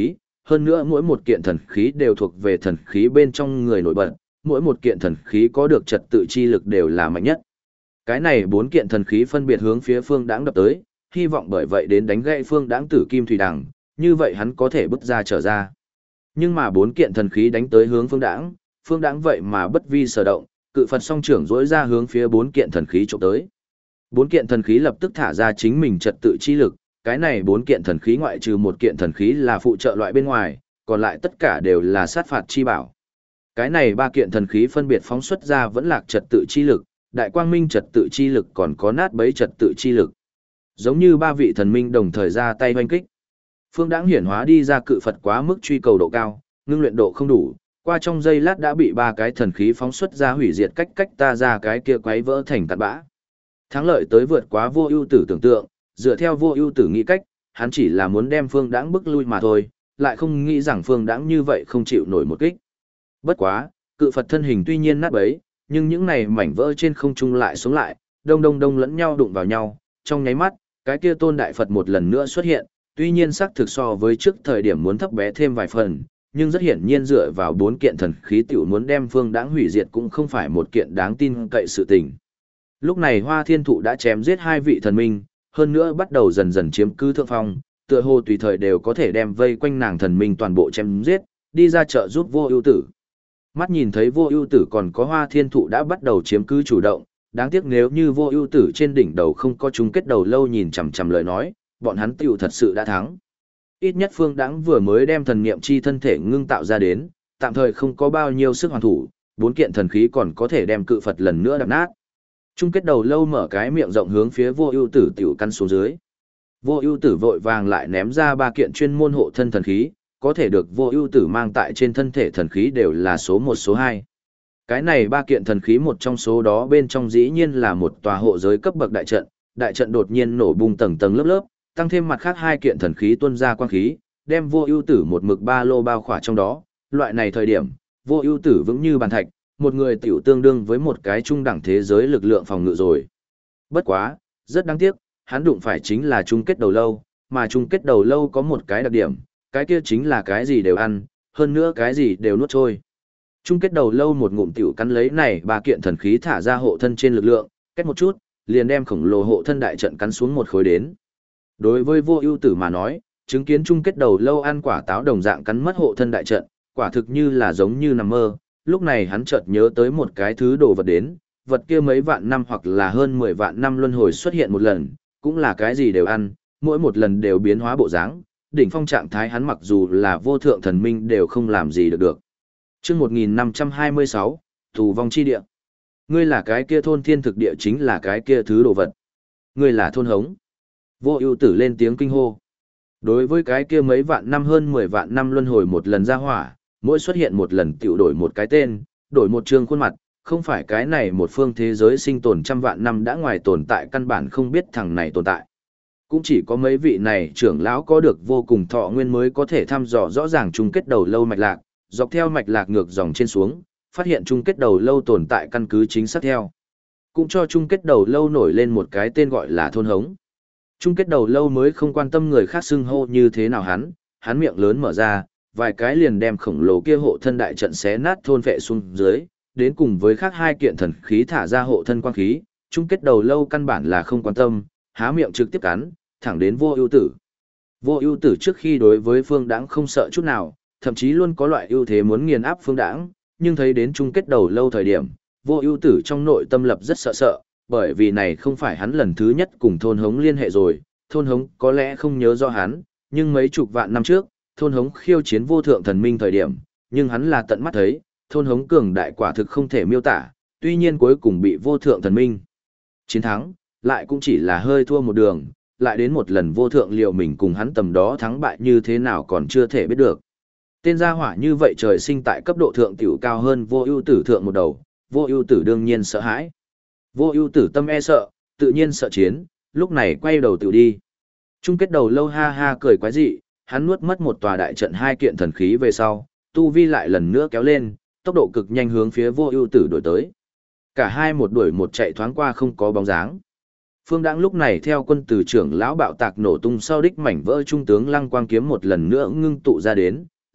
hơn nữa mỗi một kiện thần khí đều thuộc về thần khí bên trong người nổi bật, mỗi một kiện thần khí có được trật tự chi lực đều là mạnh nhất. Cái này 4 kiện thần khí phân biệt hướng phía Phương Đãng đập tới, hy vọng bởi vậy đến đánh gãy Phương Đãng tử kim thủy đằng, như vậy hắn có thể bứt ra trở ra. Nhưng mà 4 kiện thần khí đánh tới hướng Phương Đãng vậy mà bất vi sở động, cự Phật song trưởng duỗi ra hướng phía 4 kiện thần khí chụp tới. 4 kiện thần khí lập tức thả ra chính mình trật tự chi lực, cái này 4 kiện thần khí ngoại trừ một kiện thần khí là phụ trợ loại bên ngoài, còn lại tất cả đều là sát phạt chi bảo. Cái này 3 kiện thần khí phân biệt phóng xuất ra vẫn lạc trật tự chi lực, đại quang minh trật tự chi lực còn có nát bấy trật tự chi lực. Giống như 3 vị thần minh đồng thời ra tay hoành kích. Phương Đãng hiển hóa đi ra cự Phật quá mức truy cầu độ cao, ngưng luyện độ không đủ, qua trong giây lát đã bị 3 cái thần khí phóng xuất ra hủy diệt cách ta ra cái kia quấy vỡ thành tạt bã. Thắng lợi tới vượt quá Vô Ưu Tử tưởng tượng, dựa theo Vô Ưu Tử nghĩ cách, hắn chỉ là muốn đem Phương Đãng bức lui mà thôi, lại không nghĩ rằng Phương Đãng như vậy không chịu nổi một kích. Bất quá, cự Phật thân hình tuy nhiên nát bấy, nhưng những này mảnh vỡ trên không trung lại sống lại, đông lẫn nhau đụng vào nhau, trong nháy mắt, cái kia tôn đại Phật một lần nữa xuất hiện, tuy nhiên xác thực so với trước thời điểm muốn thấp bé thêm vài phần, nhưng rất hiển nhiên dựa vào 4 kiện thần khí tiểu muốn đem Phương Đãng hủy diệt cũng không phải một kiện đáng tin cậy sự tình. Lúc này Hoa Thiên Thụ đã chém giết 2 vị thần minh, hơn nữa bắt đầu dần dần chiếm cứ thượng phong, tựa hồ tùy thời đều có thể đem vây quanh nàng thần minh toàn bộ chém giết, đi ra trợ giúp Vô Ưu Tử. Mắt nhìn thấy Vô Ưu Tử còn có Hoa Thiên Thụ đã bắt đầu chiếm cứ chủ động, đáng tiếc nếu như Vô Ưu Tử trên đỉnh đầu không có chung kết đầu lâu nhìn chằm chằm lời nói, bọn hắn tiểu thật sự đã thắng. Ít nhất Phương Đãng vừa mới đem thần niệm chi thân thể ngưng tạo ra đến, tạm thời không có bao nhiêu sức hoàn thủ, 4 kiện thần khí còn có thể đem cự Phật lần nữa đập nát. Chung kết đầu lâu mở cái miệng rộng hướng phía Vô Ưu Tử tiểu căn xuống dưới. Vô Ưu Tử vội vàng lại ném ra 3 kiện chuyên môn hộ thân thần khí, có thể được Vô Ưu Tử mang tại trên thân thể thần khí đều là số 1 số 2. Cái này 3 kiện thần khí một trong số đó bên trong dĩ nhiên là một tòa hộ giới cấp bậc đại trận đột nhiên nổ bung tầng tầng lớp lớp, tăng thêm mặt khác 2 kiện thần khí tuôn ra quang khí, đem Vô Ưu Tử một mực ba lô bao khỏa trong đó. Loại này thời điểm, Vô Ưu Tử vững như bàn thạch, một người tiểu tương đương với một cái trung đẳng thế giới lực lượng phòng ngự rồi. Bất quá, rất đáng tiếc, hắn đụng phải chính là chung kết đầu lâu, mà chung kết đầu lâu có một cái đặc điểm, cái kia chính là cái gì đều ăn, hơn nữa cái gì đều nuốt trôi. Chung kết đầu lâu một ngụm tiểu cắn lấy này 3 kiện thần khí thả ra hộ thân trên lực lượng, cách một chút, liền đem khổng lồ hộ thân đại trận cắn xuống một khối đến. Đối với Vô Ưu Tử mà nói, chứng kiến chung kết đầu lâu ăn quả táo đồng dạng cắn mất hộ thân đại trận, quả thực như là giống như nằm mơ. Lúc này hắn chợt nhớ tới một cái thứ đồ vật đến, vật kia mấy vạn năm hoặc là hơn 10 vạn năm luân hồi xuất hiện một lần, cũng là cái gì đều ăn, mỗi một lần đều biến hóa bộ dáng, đỉnh phong trạng thái hắn mặc dù là vô thượng thần minh đều không làm gì được. Chương 1526, Tù vong chi địa. Ngươi là cái kia thôn thiên thực địa chính là cái kia thứ đồ vật. Ngươi là thôn hống. Vô Ưu Tử lên tiếng kinh hô. Đối với cái kia mấy vạn năm hơn 10 vạn năm luân hồi một lần ra hỏa, mỗi xuất hiện một lần tiểu đổi một cái tên, đổi một trương khuôn mặt, không phải cái này một phương thế giới sinh tồn trăm vạn năm đã ngoài tồn tại căn bản không biết thằng này tồn tại. Cũng chỉ có mấy vị này trưởng lão có được vô cùng thọ nguyên mới có thể thăm dò rõ ràng chung kết đầu lâu mạch lạc, dọc theo mạch lạc ngược dòng trên xuống, phát hiện chung kết đầu lâu tồn tại căn cứ chính xác theo. Cũng cho chung kết đầu lâu nổi lên một cái tên gọi là thôn hống. Chung kết đầu lâu mới không quan tâm người khác xưng hô như thế nào hắn miệng lớn mở ra, vài cái liền đem khổng lồ kia hộ thân đại trận xé nát thôn vệ xuống dưới, đến cùng với khác 2 kiện thần khí thả ra hộ thân quang khí, chung kết đầu lâu căn bản là không quan tâm, há miệng trực tiếp cắn, thẳng đến Vô Ưu Tử. Vô Ưu Tử trước khi đối với Phương Đãng không sợ chút nào, thậm chí luôn có loại ưu thế muốn nghiền áp Phương Đãng, nhưng thấy đến chung kết đầu lâu thời điểm, Vô Ưu Tử trong nội tâm lập rất sợ, bởi vì này không phải hắn lần thứ nhất cùng thôn hống liên hệ rồi, thôn hống có lẽ không nhớ rõ hắn, nhưng mấy chục vạn năm trước, thôn hống khiêu chiến vô thượng thần minh thời điểm, nhưng hắn là tận mắt thấy, thôn hống cường đại quả thực không thể miêu tả, tuy nhiên cuối cùng bị vô thượng thần minh chiến thắng, lại cũng chỉ là hơi thua một đường, lại đến một lần vô thượng liệu mình cùng hắn tầm đó thắng bại như thế nào còn chưa thể biết được. Tên gia hỏa như vậy trời sinh tại cấp độ thượng tiểu cao hơn Vô Ưu Tử thượng một đầu, Vô Ưu Tử đương nhiên sợ hãi. Vô Ưu Tử tâm e sợ, tự nhiên sợ chiến, lúc này quay đầu tiểu đi. Chung kết đầu lâu ha ha cười quái dị, hắn nuốt mất một tòa đại trận 2 kiện thần khí về sau, tu vi lại lần nữa kéo lên, tốc độ cực nhanh hướng phía Vô Ưu Tử đuổi tới. Cả hai một đuổi một chạy thoáng qua không có bóng dáng. Phương Đãng lúc này theo quân từ trưởng lão bạo tạc nổ tung sau đích mảnh vỡ trung tướng Lăng Quang kiếm một lần nữa ngưng tụ ra đến,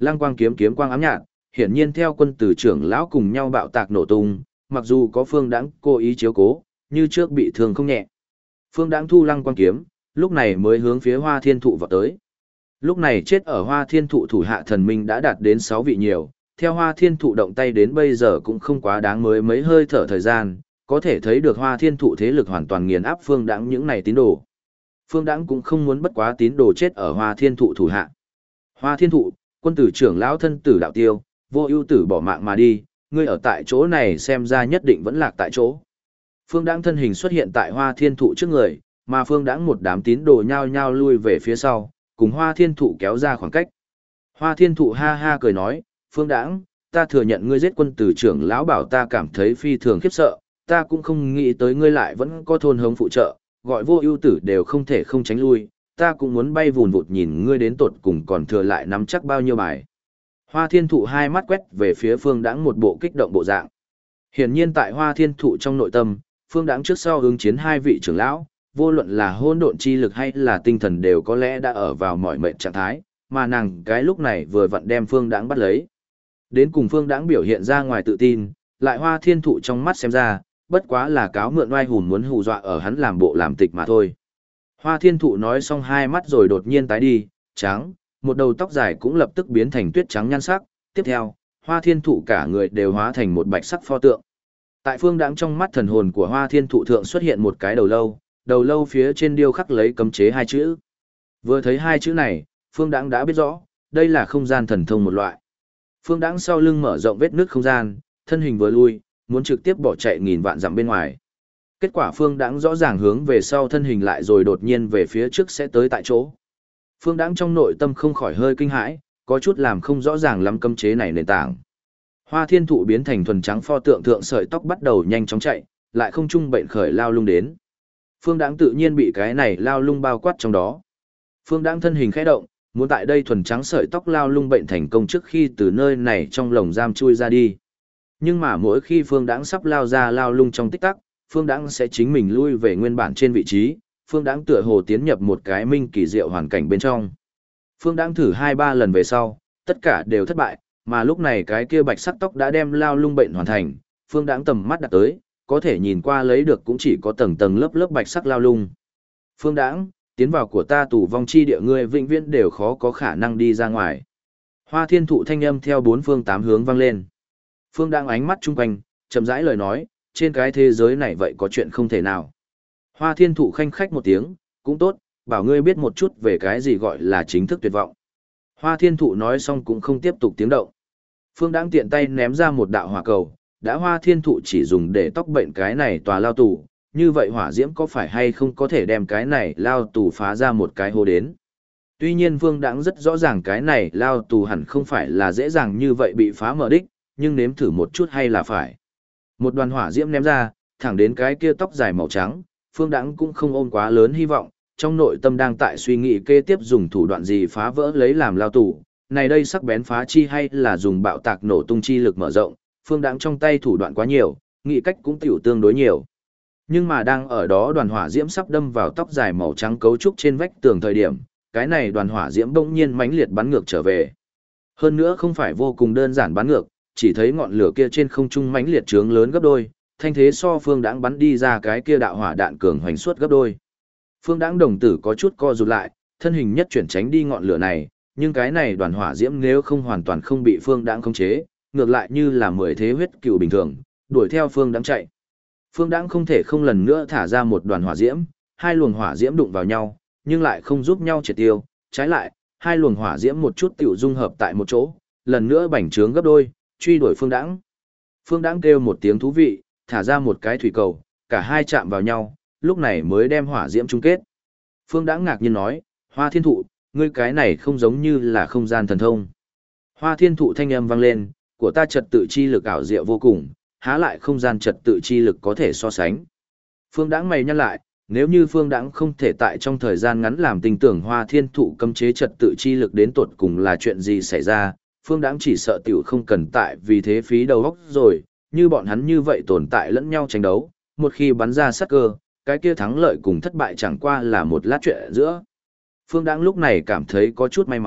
Lăng quang kiếm kiếm quang ám nhạt, hiển nhiên theo quân tử trưởng lão cùng nhau bạo tạc nổ tung, mặc dù có Phương Đãng cố ý chiếu cố, như trước bị thương không nhẹ. Phương Đãng thu lăng quang kiếm, lúc này mới hướng phía Hoa Thiên Thụ vọt tới. Lúc này chết ở Hoa Thiên Thụ thủ hạ thần minh đã đạt đến 6 vị nhiều, theo Hoa Thiên Thụ động tay đến bây giờ cũng không quá đáng, mới mấy hơi thở thời gian, có thể thấy được Hoa Thiên Thụ thế lực hoàn toàn nghiền áp Phương Đãng những này tín đồ. Phương Đãng cũng không muốn bất quá tín đồ chết ở Hoa Thiên Thụ thủ hạ. Hoa Thiên Thụ, quân tử trưởng lão thân tử đạo tiêu, vô ưu tử bỏ mạng mà đi, ngươi ở tại chỗ này xem ra nhất định vẫn lạc tại chỗ. Phương Đãng thân hình xuất hiện tại Hoa Thiên Thụ trước người, mà Phương Đãng một đám tín đồ nhao nhao lui về phía sau, cùng Hoa Thiên Thụ kéo ra khoảng cách. Hoa Thiên Thụ ha ha cười nói, Phương Đãng, ta thừa nhận ngươi giết quân tử trưởng lão bảo ta cảm thấy phi thường khiếp sợ, ta cũng không nghĩ tới ngươi lại vẫn có thôn hống phụ trợ, gọi vô ưu tử đều không thể không tránh lui, ta cũng muốn bay vùn vụt nhìn ngươi đến tột cùng còn thừa lại nắm chắc bao nhiêu bài. Hoa Thiên Thụ hai mắt quét về phía Phương Đãng một bộ kích động bộ dạng. Hiển nhiên tại Hoa Thiên Thụ trong nội tâm, Phương Đãng trước sau ứng chiến hai vị trưởng lão, vô luận là hỗn độn chi lực hay là tinh thần đều có lẽ đã ở vào mọi mệnh trạng thái, mà nàng cái lúc này vừa vặn đem Phương Đãng bắt lấy. Đến cùng Phương Đãng biểu hiện ra ngoài tự tin, lại Hoa Thiên Thụ trong mắt xem ra, bất quá là cáo mượn oai hùn muốn hù dọa ở hắn làm bộ làm tịch mà thôi. Hoa Thiên Thụ nói xong hai mắt rồi đột nhiên tái đi, trắng, một đầu tóc dài cũng lập tức biến thành tuyết trắng nhan sắc, tiếp theo, Hoa Thiên Thụ cả người đều hóa thành một bạch sắc pho tượng. Tại Phương Đãng trong mắt thần hồn của Hoa Thiên Thụ thượng xuất hiện một cái đầu lâu phía trên điêu khắc lấy cấm chế hai chữ. Vừa thấy hai chữ này, Phương Đãng đã biết rõ, đây là không gian thần thông một loại. Phương Đãng sau lưng mở rộng vết nứt không gian, thân hình vừa lui, muốn trực tiếp bỏ chạy nghìn vạn dặm bên ngoài. Kết quả Phương Đãng rõ ràng hướng về sau thân hình lại rồi đột nhiên về phía trước sẽ tới tại chỗ. Phương Đãng trong nội tâm không khỏi hơi kinh hãi, có chút làm không rõ ràng lắm cấm chế này nền tảng. Hoa Thiên Thụ biến thành thuần trắng pho tượng thượng sợi tóc bắt đầu nhanh chóng chạy, lại không trung bệnh khởi lao lung đến. Phương Đãng tự nhiên bị cái này lao lung bao quát trong đó. Phương Đãng thân hình khẽ động, muốn tại đây thuần trắng sợi tóc lao lung bệnh thành công trước khi từ nơi này trong lồng giam chui ra đi. Nhưng mà mỗi khi Phương Đãng sắp lao ra lao lung trong tích tắc, Phương Đãng sẽ chính mình lui về nguyên bản trên vị trí, Phương Đãng tựa hồ tiến nhập một cái minh kỳ diệu hoàn cảnh bên trong. Phương Đãng thử 2-3 lần về sau, tất cả đều thất bại, mà lúc này cái kia bạch sắc tóc đã đem lao lung bệnh hoàn thành, Phương Đãng tầm mắt đặt tới, có thể nhìn qua lấy được cũng chỉ có tầng tầng lớp lớp bạch sắc lao lung. Phương Đãng, tiến vào của ta tù vong chi địa ngươi vĩnh viễn đều khó có khả năng đi ra ngoài. Hoa Thiên Thụ thanh âm theo bốn phương tám hướng vang lên. Phương Đãng ánh mắt chung quanh, chậm rãi lời nói, trên cái thế giới này vậy có chuyện không thể nào. Hoa Thiên Thụ khanh khách một tiếng, cũng tốt, bảo ngươi biết một chút về cái gì gọi là chính thức tuyệt vọng. Hoa Thiên Thụ nói xong cũng không tiếp tục tiếng động. Phương Đãng tiện tay ném ra một đạo hỏa cầu, đã Hoa Thiên Thụ chỉ dùng để tóc bệnh cái này tòa lao tù, như vậy hỏa diễm có phải hay không có thể đem cái này lao tù phá ra một cái hố đến. Tuy nhiên Phương Đãng rất rõ ràng cái này lao tù hẳn không phải là dễ dàng như vậy bị phá mở đích, nhưng nếm thử một chút hay là phải. Một đoàn hỏa diễm ném ra, thẳng đến cái kia tóc dài màu trắng, Phương Đãng cũng không ôm quá lớn hy vọng, trong nội tâm đang tại suy nghĩ kế tiếp dùng thủ đoạn gì phá vỡ lấy làm lao tù, này đây sắc bén phá chi hay là dùng bạo tạc nổ tung chi lực mở rộng, Phương Đãng trong tay thủ đoạn quá nhiều, nghĩ cách cũng tiểu tương đối nhiều. Nhưng mà đang ở đó đoàn hỏa diễm sắp đâm vào tóc dài màu trắng cấu trúc trên vách tường thời điểm, cái này đoàn hỏa diễm bỗng nhiên mãnh liệt bắn ngược trở về. Hơn nữa không phải vô cùng đơn giản bắn ngược, chỉ thấy ngọn lửa kia trên không trung mãnh liệt trướng lớn gấp đôi, thanh thế so Phương Đãng bắn đi ra cái kia đạo hỏa đạn cường hoành suốt gấp đôi. Phương Đãng đồng tử có chút co rụt lại, thân hình nhất chuyển tránh đi ngọn lửa này, nhưng cái này đoàn hỏa diễm nếu không hoàn toàn không bị Phương Đãng khống chế, ngược lại như là 10 thế huyết cừu bình thường, đuổi theo Phương Đãng chạy. Phương Đãng không thể không lần nữa thả ra một đoàn hỏa diễm, hai luồng hỏa diễm đụng vào nhau, nhưng lại không giúp nhau triệt tiêu, trái lại, hai luồng hỏa diễm một chút tiểu dung hợp tại một chỗ, lần nữa bành trướng gấp đôi, truy đuổi Phương Đãng. Phương Đãng kêu một tiếng thú vị, thả ra một cái thủy cầu, cả hai chạm vào nhau, lúc này mới đem hỏa diễm chung kết. Phương Đãng ngạc nhiên nói, Hoa Thiên Thụ, ngươi cái này không giống như là không gian thần thông. Hoa Thiên Thụ thanh âm vang lên, của ta trật tự chi lực ảo diệu vô cùng, há lại không gian trật tự chi lực có thể so sánh. Phương Đãng mày nhăn lại, nếu như Phương Đãng không thể tại trong thời gian ngắn làm tình tưởng Hoa Thiên Thụ cấm chế trật tự chi lực đến tột cùng là chuyện gì xảy ra, Phương Đãng chỉ sợ tiểu không cần tại vì thế phí đầu óc rồi, như bọn hắn như vậy tồn tại lẫn nhau tranh đấu, một khi bắn ra sát cơ, cái kia thắng lợi cùng thất bại chẳng qua là một lát chuyện giữa. Phương Đãng lúc này cảm thấy có chút may mắn,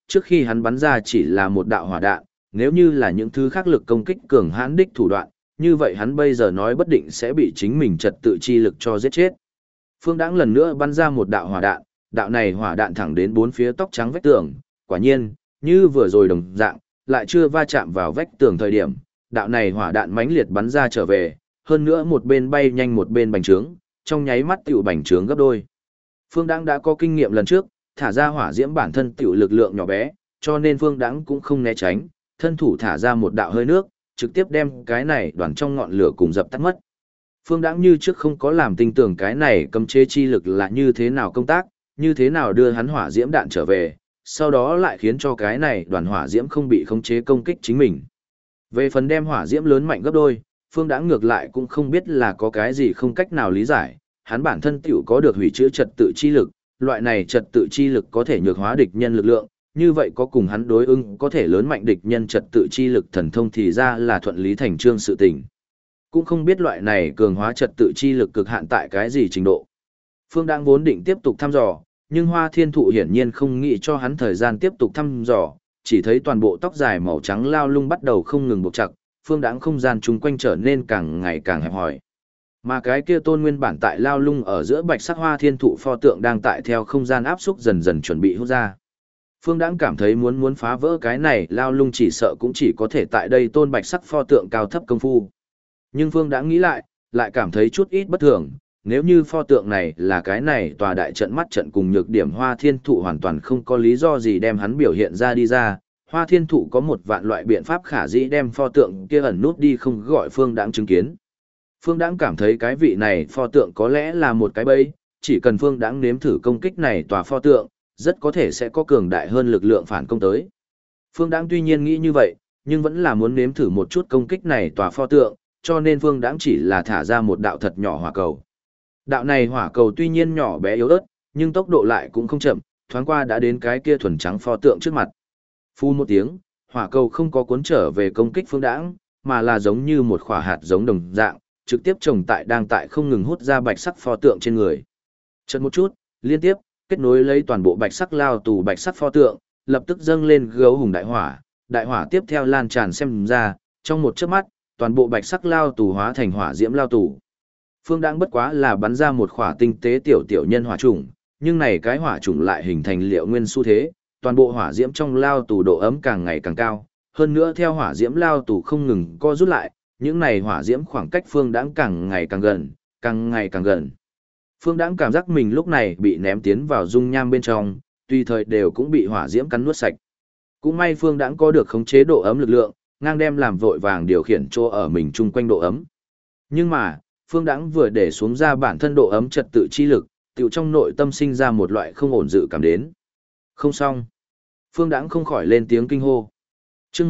trước khi hắn bắn ra chỉ là một đạo hỏa đạn, nếu như là những thứ khác lực công kích cường hãn đích thủ đoạn, như vậy hắn bây giờ nói bất định sẽ bị chính mình trật tự chi lực cho giết chết. Phương Đãng lần nữa bắn ra một đạo hỏa đạn, đạo này hỏa đạn thẳng đến bốn phía tóc trắng vách tường, quả nhiên, như vừa rồi đồng dạng, lại chưa va chạm vào vách tường thời điểm, đạo này hỏa đạn mãnh liệt bắn ra trở về, hơn nữa một bên bay nhanh một bên bành trướng, trong nháy mắt tiểu bành trướng gấp đôi. Phương Đãng đã có kinh nghiệm lần trước, thả ra hỏa diễm bản thân tiểu lực lượng nhỏ bé, cho nên Phương Đãng cũng không né tránh, thân thủ thả ra một đạo hơi nước, trực tiếp đem cái này đoàn trong ngọn lửa cùng dập tắt mất. Phương Đãng như trước không có làm tinh tưởng cái này cấm chế chi lực là như thế nào công tác, như thế nào đưa hắn hỏa diễm đạn trở về, sau đó lại khiến cho cái này đoàn hỏa diễm không bị khống chế công kích chính mình. Về phần đem hỏa diễm lớn mạnh gấp đôi, Phương Đãng ngược lại cũng không biết là có cái gì không cách nào lý giải, hắn bản thân tiểu có được hủy chữa trật tự chi lực, loại này trật tự chi lực có thể nhược hóa địch nhân lực lượng, như vậy có cùng hắn đối ứng có thể lớn mạnh địch nhân trật tự chi lực thần thông thì ra là thuận lý thành trương sự tình. Cũng không biết loại này cường hóa trật tự chi lực cực hạn tại cái gì trình độ. Phương Đãng vốn định tiếp tục thăm dò, nhưng Hoa Thiên Thụ hiển nhiên không nghĩ cho hắn thời gian tiếp tục thăm dò, chỉ thấy toàn bộ tóc dài màu trắng lao lung bắt đầu không ngừng buộc chặt, Phương Đãng không gian chung quanh trở nên càng ngày càng hẹp hòi. Mà cái kia tôn nguyên bản tại lao lung ở giữa bạch sắc Hoa Thiên Thụ pho tượng đang tại theo không gian áp xúc dần dần chuẩn bị hút ra. Phương Đãng cảm thấy muốn phá vỡ cái này lao lung chỉ sợ cũng chỉ có thể tại đây tôn bạch sắc pho tượng cao thấp công phu. Nhưng Phương Đãng nghĩ lại cảm thấy chút ít bất thường, nếu như pho tượng này là cái này tòa đại trận mắt trận cùng nhược điểm Hoa Thiên Thụ hoàn toàn không có lý do gì đem hắn biểu hiện ra đi ra. Hoa Thiên Thụ có một vạn loại biện pháp khả dĩ đem pho tượng kia ẩn nút đi không gọi Phương Đãng chứng kiến. Phương Đãng cảm thấy cái vị này pho tượng có lẽ là một cái bẫy, chỉ cần Phương Đãng nếm thử công kích này tòa pho tượng, rất có thể sẽ có cường đại hơn lực lượng phản công tới. Phương Đãng tuy nhiên nghĩ như vậy, nhưng vẫn là muốn nếm thử một chút công kích này tòa pho tượng, cho nên Phương Đãng chỉ là thả ra một đạo thật nhỏ hỏa cầu. Đạo này hỏa cầu tuy nhiên nhỏ bé yếu ớt, nhưng tốc độ lại cũng không chậm, thoáng qua đã đến cái kia thuần trắng pho tượng trước mặt. Phu một tiếng, hỏa cầu không có cuốn trở về công kích Phương Đãng, mà là giống như một quả hạt giống đồng dạng, trực tiếp trồng tại đang tại không ngừng hút ra bạch sắc pho tượng trên người. Chợt một chút, liên tiếp kết nối lấy toàn bộ bạch sắc lao tù bạch sắc pho tượng, lập tức dâng lên gấu hùng đại hỏa tiếp theo lan tràn xem ra, trong một chớp mắt, toàn bộ bạch sắc lao tù hóa thành hỏa diễm lao tù. Phương Đãng bất quá là bắn ra một khỏa tinh tế tiểu nhân hỏa chủng, nhưng này cái hỏa chủng lại hình thành liệu nguyên xu thế, toàn bộ hỏa diễm trong lao tù độ ấm càng ngày càng cao, hơn nữa theo hỏa diễm lao tù không ngừng co rút lại, những này hỏa diễm khoảng cách Phương Đãng càng ngày càng gần, càng ngày càng gần. Phương Đãng cảm giác mình lúc này bị ném tiến vào dung nham bên trong, tùy thời đều cũng bị hỏa diễm cắn nuốt sạch. Cũng may Phương Đãng có được khống chế độ ấm lực lượng, ngang đem làm vội vàng điều khiển chỗ ở mình chung quanh độ ấm. Nhưng mà, Phương Đãng vừa để xuống ra bản thân độ ấm trật tự chi lực, tiểu trong nội tâm sinh ra một loại không ổn dự cảm đến. Không xong. Phương Đãng không khỏi lên tiếng kinh hô. Chương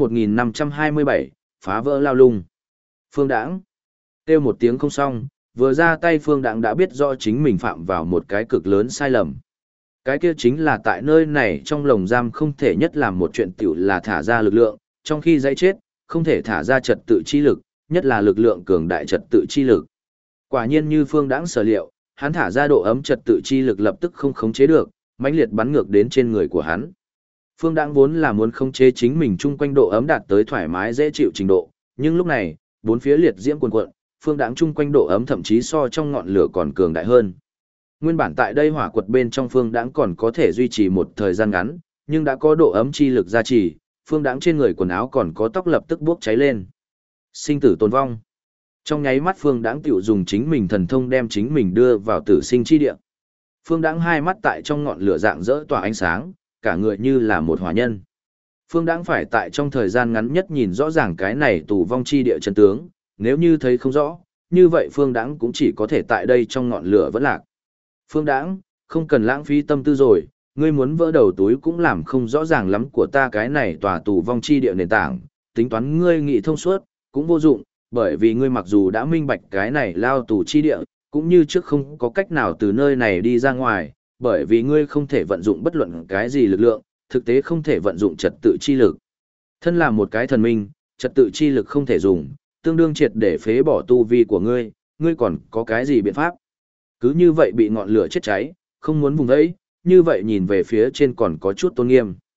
1527, phá vỡ lao lung. Phương Đãng kêu một tiếng không xong, vừa ra tay Phương Đãng đã biết rõ chính mình phạm vào một cái cực lớn sai lầm. Cái kia chính là tại nơi này trong lồng giam không thể nhất làm một chuyện tiểu là thả ra lực lượng, trong khi dãy chết, không thể thả ra trật tự chi lực, nhất là lực lượng cường đại trật tự chi lực. Quả nhiên như Phương Đãng sở liệu, hắn thả ra độ ấm trật tự chi lực lập tức không khống chế được, mãnh liệt bắn ngược đến trên người của hắn. Phương Đãng vốn là muốn khống chế chính mình chung quanh độ ấm đạt tới thoải mái dễ chịu trình độ, nhưng lúc này, bốn phía liệt diễm cuồn cuộn, Phương Đãng chung quanh độ ấm thậm chí so trong ngọn lửa còn cường đại hơn. Nguyên bản tại đây hỏa quật bên trong Phương Đãng còn có thể duy trì một thời gian ngắn, nhưng đã có độ ấm chi lực gia trì, Phương Đãng trên người quần áo còn có tóc lập tức bốc cháy lên. Sinh tử tồn vong. Trong nháy mắt Phương Đãng tiểu dùng chính mình thần thông đem chính mình đưa vào tử sinh chi địa. Phương Đãng hai mắt tại trong ngọn lửa rạng rỡ tỏa ánh sáng, cả người như là một hỏa nhân. Phương Đãng phải tại trong thời gian ngắn nhất nhìn rõ ràng cái này tù vong chi địa chân tướng, nếu như thấy không rõ, như vậy Phương Đãng cũng chỉ có thể tại đây trong ngọn lửa vẫn lạc. Phương Đãng, không cần lãng phí tâm tư rồi, ngươi muốn vỡ đầu túi cũng làm không rõ ràng lắm của ta cái này tòa tù vong chi địa nền tảng, tính toán ngươi nghĩ thông suốt, cũng vô dụng, bởi vì ngươi mặc dù đã minh bạch cái này lao tù chi địa, cũng như trước không có cách nào từ nơi này đi ra ngoài, bởi vì ngươi không thể vận dụng bất luận cái gì lực lượng, thực tế không thể vận dụng trật tự chi lực. Thân là một cái thần minh, trật tự chi lực không thể dùng, tương đương triệt để phế bỏ tu vi của ngươi, ngươi còn có cái gì biện pháp? Cứ như vậy bị ngọn lửa chết cháy, không muốn vùng ấy, như vậy nhìn về phía trên còn có chút tôn nghiêm.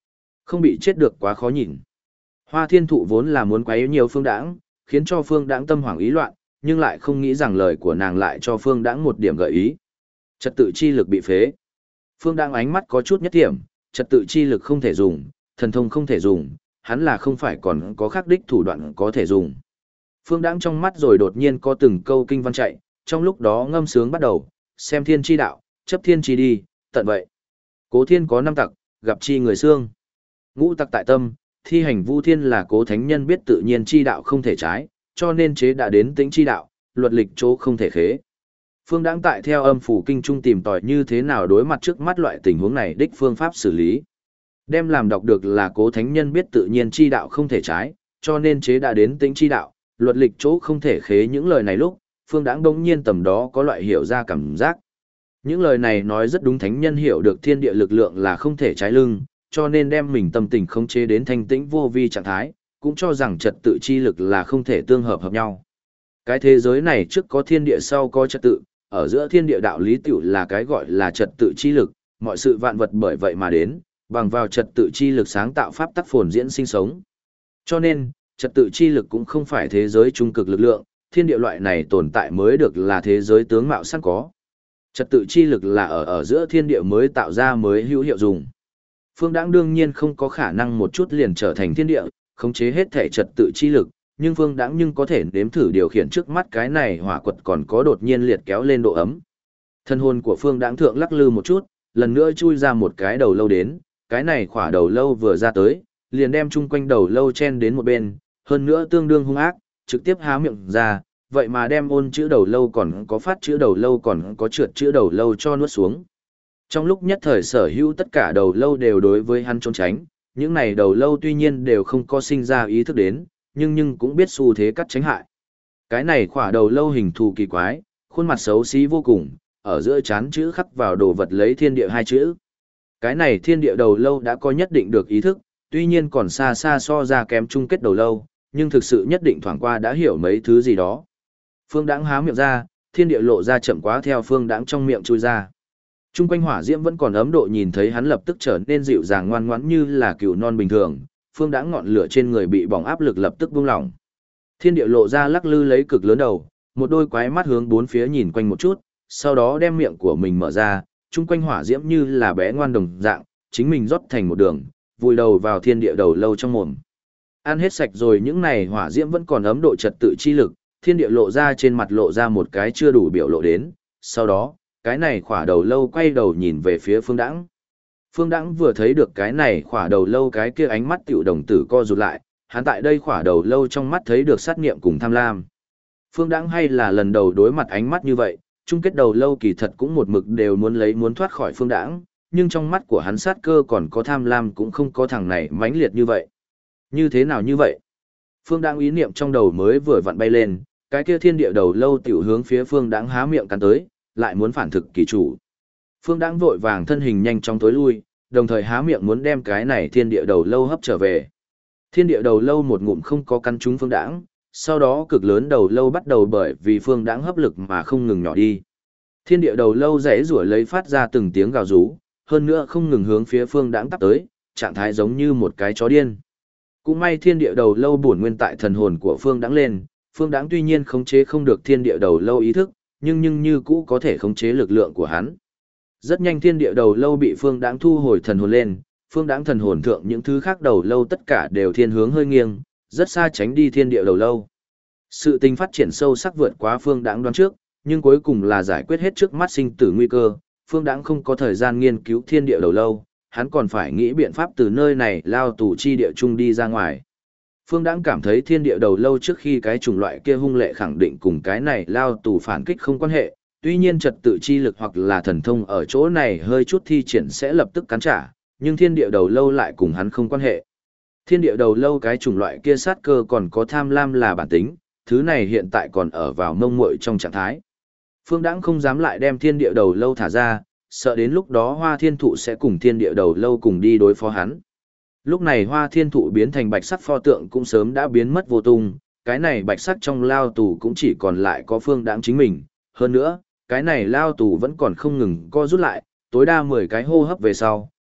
Không bị chết được quá khó nhìn. Hoa thiên thụ vốn là muốn quấy nhiều Phương Đãng, khiến cho Phương Đãng tâm hoảng ý loạn, nhưng lại không nghĩ rằng lời của nàng lại cho Phương Đãng một điểm gợi ý. Trật tự chi lực bị phế. Phương Đãng ánh mắt có chút nhất điểm, trật tự chi lực không thể dùng, thần thông không thể dùng, hắn là không phải còn có khắc đích thủ đoạn có thể dùng. Phương Đãng trong mắt rồi đột nhiên có từng câu kinh văn chạy, trong lúc đó ngâm sướng bắt đầu, xem thiên chi đạo, chấp thiên chi đi, tận vậy. Cố thiên có năm tặc, gặp chi người xương. Ngũ tặc tại tâm, thi hành vu thiên là cố thánh nhân biết tự nhiên chi đạo không thể trái, cho nên chế đã đến tính chi đạo, luật lịch chỗ không thể khế. Phương Đãng tại theo âm phủ kinh trung tìm tòi như thế nào đối mặt trước mắt loại tình huống này đích phương pháp xử lý. Đem làm đọc được là cố thánh nhân biết tự nhiên chi đạo không thể trái, cho nên chế đã đến tính chi đạo, luật lịch chỗ không thể khế những lời này lúc, Phương Đãng đống nhiên tầm đó có loại hiểu ra cảm giác. Những lời này nói rất đúng, thánh nhân hiểu được thiên địa lực lượng là không thể trái lưng, cho nên đem mình tâm tình khống chế đến thanh tĩnh vô vi trạng thái, cũng cho rằng trật tự chi lực là không thể tương hợp hợp nhau. Cái thế giới này trước có thiên địa sau có trật tự, ở giữa thiên địa đạo lý tiểu là cái gọi là trật tự chi lực, mọi sự vạn vật bởi vậy mà đến, bằng vào trật tự chi lực sáng tạo pháp tắc phồn diễn sinh sống. Cho nên, trật tự chi lực cũng không phải thế giới trung cực lực lượng, thiên địa loại này tồn tại mới được là thế giới tướng mạo sẵn có. Trật tự chi lực là ở giữa thiên địa mới tạo ra mới hữu hiệu dùng. Phương Đãng đương nhiên không có khả năng một chút liền trở thành thiên địa, khống chế hết thể trật tự chi lực, nhưng Phương Đãng nhưng có thể nếm thử điều khiển trước mắt cái này hỏa quật còn có đột nhiên liệt kéo lên độ ấm. Thân hồn của Phương Đãng thượng lắc lư một chút, lần nữa chui ra một cái đầu lâu đến, cái này khỏa đầu lâu vừa ra tới, liền đem chung quanh đầu lâu chen đến một bên, hơn nữa tương đương hung ác, trực tiếp há miệng ra, vậy mà đem ôn chữ đầu lâu còn có phát chữ đầu lâu còn có trượt chữ đầu lâu cho nuốt xuống. Trong lúc nhất thời sở hữu tất cả đầu lâu đều đối với hắn trốn tránh, những này đầu lâu tuy nhiên đều không có sinh ra ý thức đến, nhưng cũng biết xu thế cắt tránh hại. Cái này khỏa đầu lâu hình thù kỳ quái, khuôn mặt xấu xí vô cùng, ở giữa chán chữ khắc vào đồ vật lấy thiên địa hai chữ. Cái này thiên địa đầu lâu đã có nhất định được ý thức, tuy nhiên còn xa xa so ra kém chung kết đầu lâu, nhưng thực sự nhất định thoảng qua đã hiểu mấy thứ gì đó. Phương Đãng há miệng ra, thiên địa lộ ra chậm quá theo Phương Đãng trong miệng chui ra. Trung quanh hỏa diễm vẫn còn ấm độ, nhìn thấy hắn lập tức trở nên dịu dàng ngoan ngoãn như là cừu non bình thường, Phương Đãng ngọn lửa trên người bị bỏng áp lực lập tức buông lỏng. Thiên địa lộ ra lắc lư lấy cực lớn đầu, một đôi quái mắt hướng bốn phía nhìn quanh một chút, sau đó đem miệng của mình mở ra, trung quanh hỏa diễm như là bé ngoan đồng dạng, chính mình rót thành một đường, vùi đầu vào thiên địa đầu lâu trong mồm. Ăn hết sạch rồi những này hỏa diễm vẫn còn ấm độ trật tự chi lực, thiên địa lộ ra trên mặt lộ ra một cái chưa đủ biểu lộ đến, sau đó, cái này khỏa đầu lâu quay đầu nhìn về phía Phương Đãng. Phương Đãng vừa thấy được cái này khỏa đầu lâu cái kia ánh mắt tiểu đồng tử co rụt lại, hắn tại đây khỏa đầu lâu trong mắt thấy được sát nghiệm cùng tham lam. Phương Đãng hay là lần đầu đối mặt ánh mắt như vậy, chung kết đầu lâu kỳ thật cũng một mực đều muốn thoát khỏi Phương Đãng, nhưng trong mắt của hắn sát cơ còn có tham lam cũng không có thằng này mãnh liệt như vậy. Như thế nào như vậy? Phương Đãng ý niệm trong đầu mới vừa vặn bay lên, cái kia thiên địa đầu lâu tiểu hướng phía Phương Đãng há miệng cắn tới, lại muốn phản thực kỳ chủ. Phương Đãng vội vàng thân hình nhanh chóng tối lui, đồng thời há miệng muốn đem cái này thiên địa đầu lâu hấp trở về. Thiên địa đầu lâu một ngụm không có cắn trúng Phương Đãng, sau đó cực lớn đầu lâu bắt đầu bởi vì Phương Đãng hấp lực mà không ngừng nhỏ đi. Thiên địa đầu lâu rẽ rủa lấy phát ra từng tiếng gào rú, hơn nữa không ngừng hướng phía Phương Đãng tắp tới, trạng thái giống như một cái chó điên. Cũng may thiên địa đầu lâu bổn nguyên tại thần hồn của Phương Đãng lên, Phương Đãng tuy nhiên khống chế không được thiên địa đầu lâu ý thức, nhưng như cũ có thể khống chế lực lượng của hắn. Rất nhanh thiên địa đầu lâu bị Phương Đãng thu hồi thần hồn lên, Phương Đãng thần hồn thượng những thứ khác đầu lâu tất cả đều thiên hướng hơi nghiêng, rất xa tránh đi thiên địa đầu lâu. Sự tình phát triển sâu sắc vượt quá Phương Đãng đoán trước, nhưng cuối cùng là giải quyết hết trước mắt sinh tử nguy cơ, Phương Đãng không có thời gian nghiên cứu thiên địa đầu lâu, hắn còn phải nghĩ biện pháp từ nơi này lao tù chi địa chung đi ra ngoài. Phương Đãng cảm thấy thiên địa đầu lâu trước khi cái chủng loại kia hung lệ khẳng định cùng cái này lao tù phản kích không quan hệ, tuy nhiên trật tự chi lực hoặc là thần thông ở chỗ này hơi chút thi triển sẽ lập tức cắn trả, nhưng thiên địa đầu lâu lại cùng hắn không quan hệ. Thiên địa đầu lâu cái chủng loại kia sát cơ còn có tham lam là bản tính, thứ này hiện tại còn ở vào mông muội trong trạng thái. Phương Đãng không dám lại đem thiên địa đầu lâu thả ra, sợ đến lúc đó Hoa Thiên Thụ sẽ cùng thiên địa đầu lâu cùng đi đối phó hắn. Lúc này Hoa Thiên Thụ biến thành bạch sắc pho tượng cũng sớm đã biến mất vô tung, cái này bạch sắc trong lao tù cũng chỉ còn lại có Phương Đãng chính mình. Hơn nữa, cái này lao tù vẫn còn không ngừng co rút lại, tối đa 10 cái hô hấp về sau,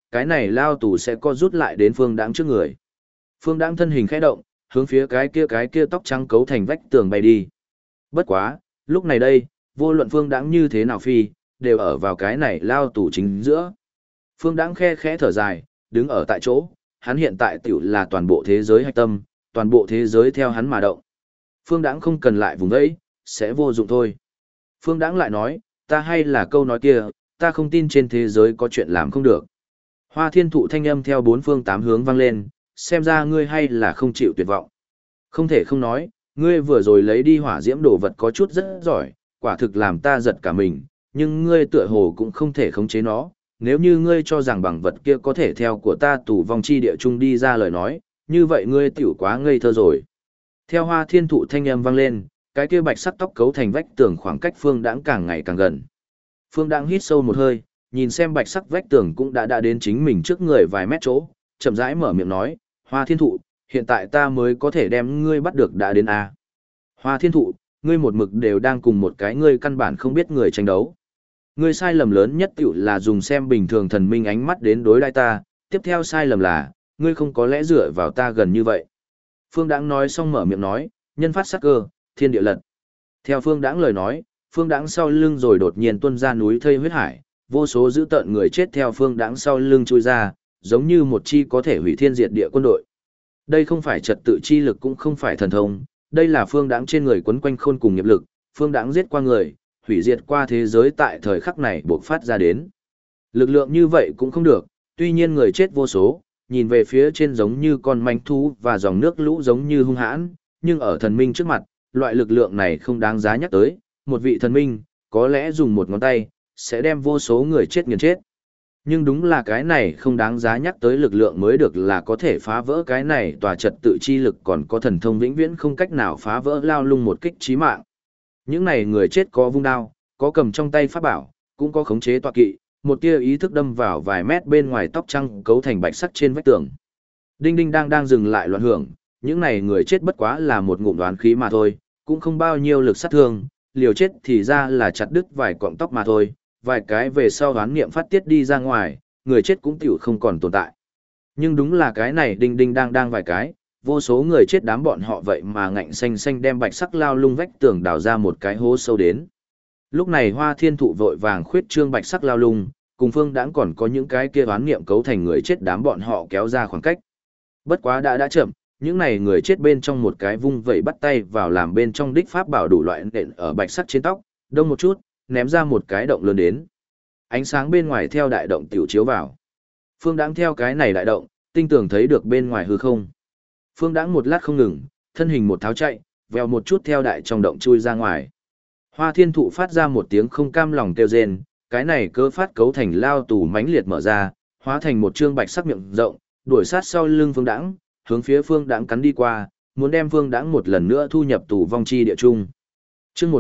cái này lao tù sẽ co rút lại đến Phương Đãng trước người. Phương Đãng thân hình khẽ động, hướng phía cái kia tóc trắng cấu thành vách tường bay đi. Bất quá, lúc này đây, vô luận Phương Đãng như thế nào phi, đều ở vào cái này lao tù chính giữa. Phương Đãng khe khẽ thở dài, đứng ở tại chỗ, hắn hiện tại tiểu là toàn bộ thế giới hạch tâm, toàn bộ thế giới theo hắn mà động. Phương Đãng không cần lại vùng đấy, sẽ vô dụng thôi. Phương Đãng lại nói, ta hay là câu nói kia, ta không tin trên thế giới có chuyện làm không được. Hoa Thiên Thụ thanh âm theo bốn phương tám hướng vang lên, xem ra ngươi hay là không chịu tuyệt vọng. Không thể không nói, ngươi vừa rồi lấy đi hỏa diễm đồ vật có chút rất giỏi, quả thực làm ta giật cả mình, nhưng ngươi tựa hồ cũng không thể khống chế nó. Nếu như ngươi cho rằng bằng vật kia có thể theo của ta tù vong chi địa trung đi ra lời nói, như vậy ngươi tiểu quá ngây thơ rồi. Theo Hoa Thiên Thụ thanh âm vang lên, cái kia bạch sắc tóc cấu thành vách tường khoảng cách Phương Đãng càng ngày càng gần. Phương Đãng hít sâu một hơi, nhìn xem bạch sắc vách tường cũng đã đến chính mình trước người vài mét chỗ, chậm rãi mở miệng nói, Hoa Thiên Thụ, hiện tại ta mới có thể đem ngươi bắt được đã đến A. Hoa Thiên Thụ, ngươi một mực đều đang cùng một cái ngươi căn bản không biết người tranh đấu. Ngươi sai lầm lớn nhất tiểu là dùng xem bình thường thần minh ánh mắt đến đối đãi ta, tiếp theo sai lầm là, ngươi không có lẽ dựa vào ta gần như vậy. Phương Đãng nói xong mở miệng nói, nhân phát sắc cơ, thiên địa lật. Theo Phương Đãng lời nói, Phương Đãng sau lưng rồi đột nhiên tuôn ra núi thây huyết hải, vô số dữ tợn người chết theo Phương Đãng sau lưng chui ra, giống như một chi có thể hủy thiên diệt địa quân đội. Đây không phải trật tự chi lực cũng không phải thần thông, đây là Phương Đãng trên người quấn quanh khôn cùng nghiệp lực, Phương Đãng giết qua người, hủy diệt qua thế giới tại thời khắc này bộc phát ra đến. Lực lượng như vậy cũng không được, tuy nhiên người chết vô số, nhìn về phía trên giống như con manh thú và dòng nước lũ giống như hung hãn, nhưng ở thần minh trước mặt, loại lực lượng này không đáng giá nhắc tới, một vị thần minh, có lẽ dùng một ngón tay, sẽ đem vô số người chết nghiền chết. Nhưng đúng là cái này không đáng giá nhắc tới lực lượng mới được là có thể phá vỡ cái này tòa trật tự chi lực còn có thần thông vĩnh viễn không cách nào phá vỡ lao lung một kích chí mạng. Những này người chết có vung đao, có cầm trong tay pháp bảo, cũng có khống chế tọa kỵ, một tia ý thức đâm vào vài mét bên ngoài tóc trăng cấu thành bạch sắc trên vách tường. Đinh đinh đang dừng lại loạn hưởng, những này người chết bất quá là một ngụm đoán khí mà thôi, cũng không bao nhiêu lực sát thương, liều chết thì ra là chặt đứt vài cọng tóc mà thôi, vài cái về sau đoán niệm phát tiết đi ra ngoài, người chết cũng tiểu không còn tồn tại. Nhưng đúng là cái này đinh đinh đang vài cái, vô số người chết đám bọn họ vậy mà ngạnh xanh xanh đem bạch sắc lao lung vách tường đào ra một cái hố sâu đến. Lúc này Hoa Thiên Thụ vội vàng khuyết trương bạch sắc lao lung, cùng Phương Đãng còn có những cái kia đoán niệm cấu thành người chết đám bọn họ kéo ra khoảng cách. Bất quá đã chậm, những này người chết bên trong một cái vung vẩy bắt tay vào làm bên trong đích pháp bảo đủ loại nện ở bạch sắc trên tóc, đông một chút, ném ra một cái động lớn đến. Ánh sáng bên ngoài theo đại động tiểu chiếu vào. Phương Đãng theo cái này đại động, tinh tường thấy được bên ngoài hư không. Phương Đãng một lát không ngừng, thân hình một tháo chạy, vèo một chút theo đại trong động chui ra ngoài. Hoa Thiên Thụ phát ra một tiếng không cam lòng kêu rên, cái này cơ phát cấu thành lao tù mãnh liệt mở ra, hóa thành một trương bạch sắc miệng rộng, đuổi sát sau lưng Phương Đãng, hướng phía Phương Đãng cắn đi qua, muốn đem Phương Đãng một lần nữa thu nhập tù vong chi địa trung. Chương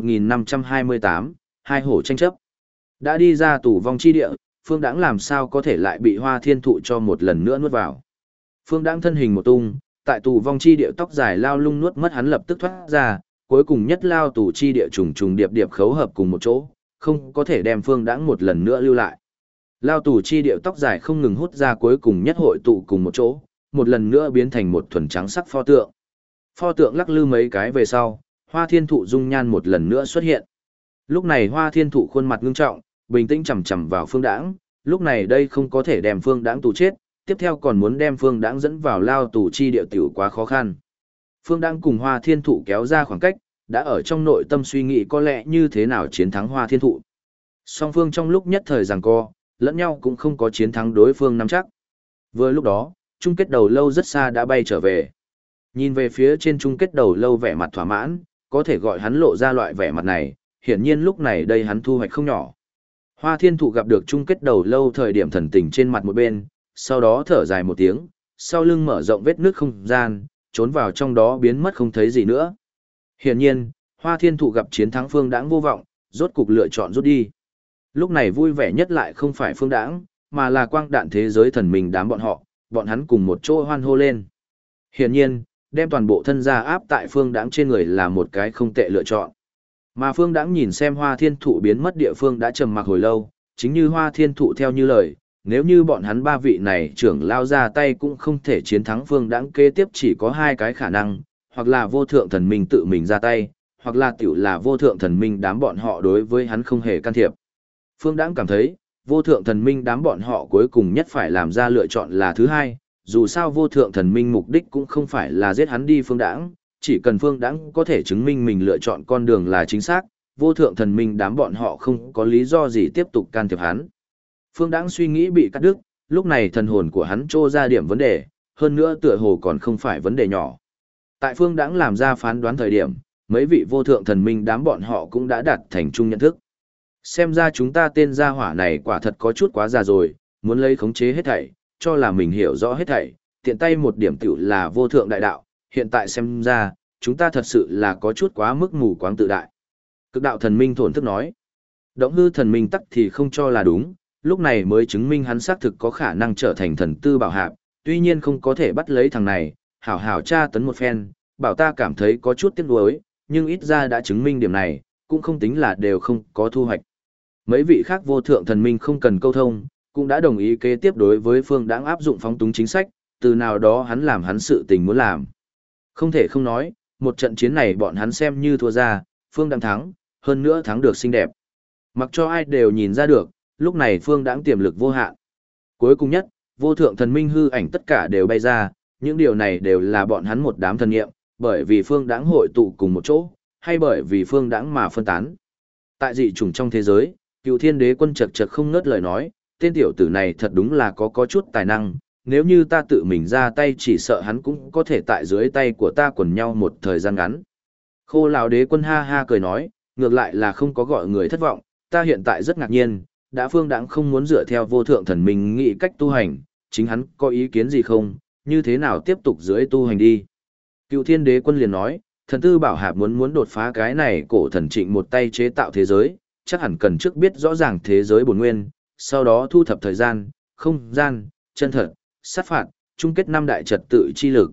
1528, hai hổ tranh chấp. Đã đi ra tù vong chi địa, Phương Đãng làm sao có thể lại bị Hoa Thiên Thụ cho một lần nữa nuốt vào. Phương Đãng thân hình một tung, tại tù vong chi địa tóc dài lao lung nuốt mất hắn lập tức thoát ra, cuối cùng nhất lao tù chi địa trùng trùng điệp điệp khấu hợp cùng một chỗ, không có thể đem Phương Đãng một lần nữa lưu lại. Lao tù chi địa tóc dài không ngừng hút ra cuối cùng nhất hội tụ cùng một chỗ, một lần nữa biến thành một thuần trắng sắc pho tượng. Pho tượng lắc lư mấy cái về sau, Hoa Thiên Thụ dung nhan một lần nữa xuất hiện. Lúc này Hoa Thiên Thụ khuôn mặt ngưng trọng, bình tĩnh chằm chằm vào Phương Đãng, lúc này đây không có thể đem Phương Đãng tù chết, tiếp theo còn muốn đem Phương Đãng dẫn vào lao tù chi địa tiểu quá khó khăn. Phương Đãng cùng Hoa Thiên Thụ kéo ra khoảng cách, đã ở trong nội tâm suy nghĩ có lẽ như thế nào chiến thắng Hoa Thiên Thụ. Song phương trong lúc nhất thời giằng co, lẫn nhau cũng không có chiến thắng đối phương nắm chắc. Vừa lúc đó, chung kết đầu lâu rất xa đã bay trở về. Nhìn về phía trên chung kết đầu lâu vẻ mặt thỏa mãn, có thể gọi hắn lộ ra loại vẻ mặt này, hiển nhiên lúc này đây hắn thu hoạch không nhỏ. Hoa Thiên Thụ gặp được chung kết đầu lâu thời điểm thần tình trên mặt một bên, sau đó thở dài một tiếng, sau lưng mở rộng vết nước không gian, trốn vào trong đó biến mất không thấy gì nữa. Hiển nhiên, Hoa Thiên Thụ gặp chiến thắng Phương Đãng vô vọng, rốt cục lựa chọn rút đi. Lúc này vui vẻ nhất lại không phải Phương Đãng, mà là quang đạn thế giới thần mình đám bọn hắn cùng một chỗ hoan hô lên. Hiển nhiên, đem toàn bộ thân gia áp tại Phương Đãng trên người là một cái không tệ lựa chọn. Mà Phương Đãng nhìn xem Hoa Thiên Thụ biến mất địa phương đã trầm mặc hồi lâu, chính như Hoa Thiên Thụ theo như lời, nếu như bọn hắn ba vị này trưởng lao ra tay cũng không thể chiến thắng Phương Đãng, kế tiếp chỉ có hai cái khả năng, hoặc là vô thượng thần minh tự mình ra tay, hoặc là tiểu là vô thượng thần minh đám bọn họ đối với hắn không hề can thiệp. Phương Đãng cảm thấy, vô thượng thần minh đám bọn họ cuối cùng nhất phải làm ra lựa chọn là thứ hai, dù sao vô thượng thần minh mục đích cũng không phải là giết hắn đi Phương Đãng, chỉ cần Phương Đãng có thể chứng minh mình lựa chọn con đường là chính xác, vô thượng thần minh đám bọn họ không có lý do gì tiếp tục can thiệp hắn. Phương Đãng suy nghĩ bị cắt đứt, lúc này thần hồn của hắn trô ra điểm vấn đề, hơn nữa tựa hồ còn không phải vấn đề nhỏ. Tại Phương Đãng làm ra phán đoán thời điểm, mấy vị vô thượng thần minh đám bọn họ cũng đã đạt thành chung nhận thức. Xem ra chúng ta tên gia hỏa này quả thật có chút quá già rồi, muốn lấy khống chế hết thảy, cho là mình hiểu rõ hết thảy, tiện tay một điểm tiểu là vô thượng đại đạo, hiện tại xem ra, chúng ta thật sự là có chút quá mức mù quáng tự đại. Cực đạo thần minh thổn thức nói. Động hư thần minh tắc thì không cho là đúng, lúc này mới chứng minh hắn xác thực có khả năng trở thành thần tư bảo hạp, tuy nhiên không có thể bắt lấy thằng này, hảo hảo tra tấn một phen, bảo ta cảm thấy có chút tiếc nuối, nhưng ít ra đã chứng minh điểm này, cũng không tính là đều không có thu hoạch. Mấy vị khác vô thượng thần minh không cần câu thông, cũng đã đồng ý kế tiếp đối với Phương Đãng áp dụng phóng túng chính sách, từ nào đó hắn làm hắn sự tình muốn làm. Không thể không nói, một trận chiến này bọn hắn xem như thua ra, Phương Đãng thắng, hơn nữa thắng được xinh đẹp. Mặc cho ai đều nhìn ra được, lúc này Phương Đãng tiềm lực vô hạn. Cuối cùng nhất, vô thượng thần minh hư ảnh tất cả đều bay ra, những điều này đều là bọn hắn một đám thần nghiệm, bởi vì Phương Đãng hội tụ cùng một chỗ, hay bởi vì Phương Đãng mà phân tán. Tại dị chủng trong thế giới, Cựu Thiên Đế Quân chật chật không ngớt lời nói, tên tiểu tử này thật đúng là có chút tài năng, nếu như ta tự mình ra tay chỉ sợ hắn cũng có thể tại dưới tay của ta quần nhau một thời gian ngắn. Khô Lão Đế Quân ha ha cười nói, ngược lại là không có gọi người thất vọng, ta hiện tại rất ngạc nhiên, đã Phương Đãng không muốn dựa theo vô thượng thần minh nghĩ cách tu hành, chính hắn có ý kiến gì không, như thế nào tiếp tục dưới tu hành đi. Cựu Thiên Đế Quân liền nói, thần tư bảo hạp muốn đột phá cái này cổ thần trịnh một tay chế tạo thế giới, chắc hẳn cần trước biết rõ ràng thế giới bổn nguyên, sau đó thu thập thời gian, không gian, chân thật, sát phạt, chung kết năm đại trật tự chi lực,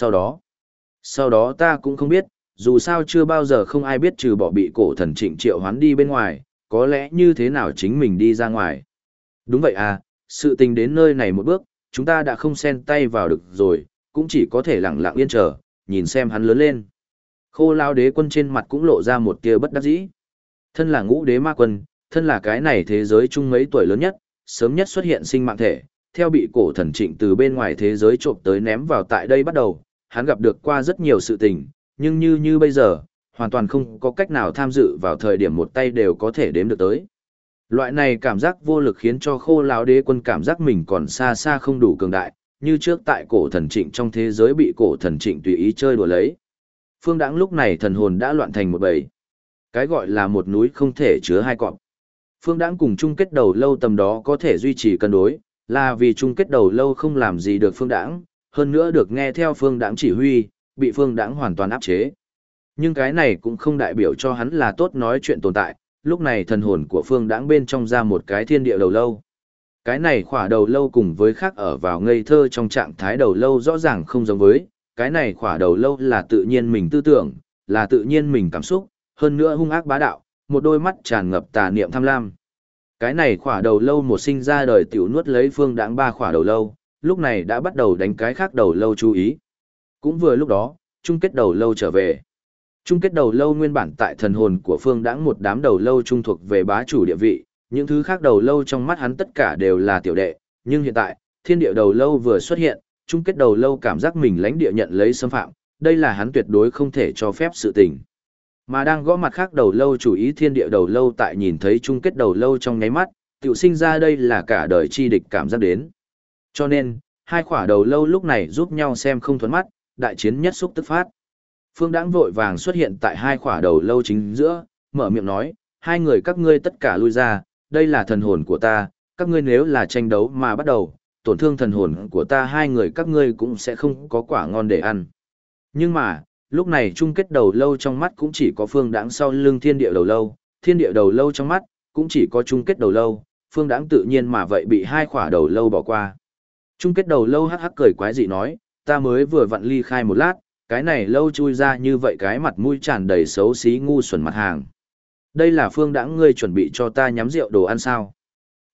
sau đó ta cũng không biết, dù sao chưa bao giờ không ai biết trừ bỏ bị cổ thần trịnh triệu hoán đi bên ngoài, có lẽ như thế nào chính mình đi ra ngoài. Đúng vậy à, sự tình đến nơi này một bước, chúng ta đã không xen tay vào được rồi, cũng chỉ có thể lặng lặng yên chờ, nhìn xem hắn lớn lên. Khô Lão Đế Quân trên mặt cũng lộ ra một tia bất đắc dĩ. Thân là Ngũ Đế Ma Quân, thân là cái này thế giới chung mấy tuổi lớn nhất, sớm nhất xuất hiện sinh mạng thể, theo bị cổ thần trịnh từ bên ngoài thế giới trộm tới ném vào tại đây bắt đầu, hắn gặp được qua rất nhiều sự tình, nhưng như bây giờ, hoàn toàn không có cách nào tham dự vào thời điểm một tay đều có thể đếm được tới. Loại này cảm giác vô lực khiến cho Khô Lão Đế Quân cảm giác mình còn xa xa không đủ cường đại, như trước tại cổ thần trịnh trong thế giới bị cổ thần trịnh tùy ý chơi đùa lấy. Phương Đãng lúc này thần hồn đã loạn thành một bầy. Cái gọi là một núi không thể chứa hai cọp. Phương Đãng cùng chung kết đầu lâu tầm đó có thể duy trì cân đối, là vì chung kết đầu lâu không làm gì được Phương Đãng, hơn nữa được nghe theo Phương Đãng chỉ huy, bị Phương Đãng hoàn toàn áp chế. Nhưng cái này cũng không đại biểu cho hắn là tốt nói chuyện tồn tại, lúc này thần hồn của Phương Đãng bên trong ra một cái thiên địa đầu lâu. Cái này khỏa đầu lâu cùng với khác ở vào ngây thơ trong trạng thái đầu lâu rõ ràng không giống với, cái này khỏa đầu lâu là tự nhiên mình tư tưởng, là tự nhiên mình cảm xúc, hơn nữa hung ác bá đạo, một đôi mắt tràn ngập tà niệm tham lam. Cái này khỏa đầu lâu một sinh ra đời tiểu nuốt lấy Phương Đãng ba khỏa đầu lâu, lúc này đã bắt đầu đánh cái khác đầu lâu chú ý. Cũng vừa lúc đó, chung kết đầu lâu trở về. Chung kết đầu lâu nguyên bản tại thần hồn của Phương Đãng một đám đầu lâu trung thuộc về bá chủ địa vị, những thứ khác đầu lâu trong mắt hắn tất cả đều là tiểu đệ, nhưng hiện tại, thiên địa đầu lâu vừa xuất hiện, chung kết đầu lâu cảm giác mình lãnh địa nhận lấy xâm phạm, đây là hắn tuyệt đối không thể cho phép sự tình. Mà đang gõ mặt khác đầu lâu chủ ý thiên địa đầu lâu tại nhìn thấy chung kết đầu lâu trong nháy mắt, tiểu sinh ra đây là cả đời chi địch cảm giác đến. Cho nên, hai khỏa đầu lâu lúc này giúp nhau xem không thuẫn mắt, đại chiến nhất xúc tức phát. Phương Đãng vội vàng xuất hiện tại hai khỏa đầu lâu chính giữa, mở miệng nói, hai người các ngươi tất cả lui ra, đây là thần hồn của ta, các ngươi nếu là tranh đấu mà bắt đầu, tổn thương thần hồn của ta hai người các ngươi cũng sẽ không có quả ngon để ăn. Nhưng mà, lúc này chung kết đầu lâu trong mắt cũng chỉ có Phương Đãng sau lưng thiên địa đầu lâu trong mắt cũng chỉ có chung kết đầu lâu, Phương Đãng tự nhiên mà vậy bị hai khỏa đầu lâu bỏ qua. Chung kết đầu lâu hắc hắc cười quái dị nói, ta mới vừa vặn ly khai một lát, cái này lâu chui ra như vậy cái mặt mũi tràn đầy xấu xí ngu xuẩn mặt hàng. Đây là Phương Đãng ngươi chuẩn bị cho ta nhắm rượu đồ ăn sao?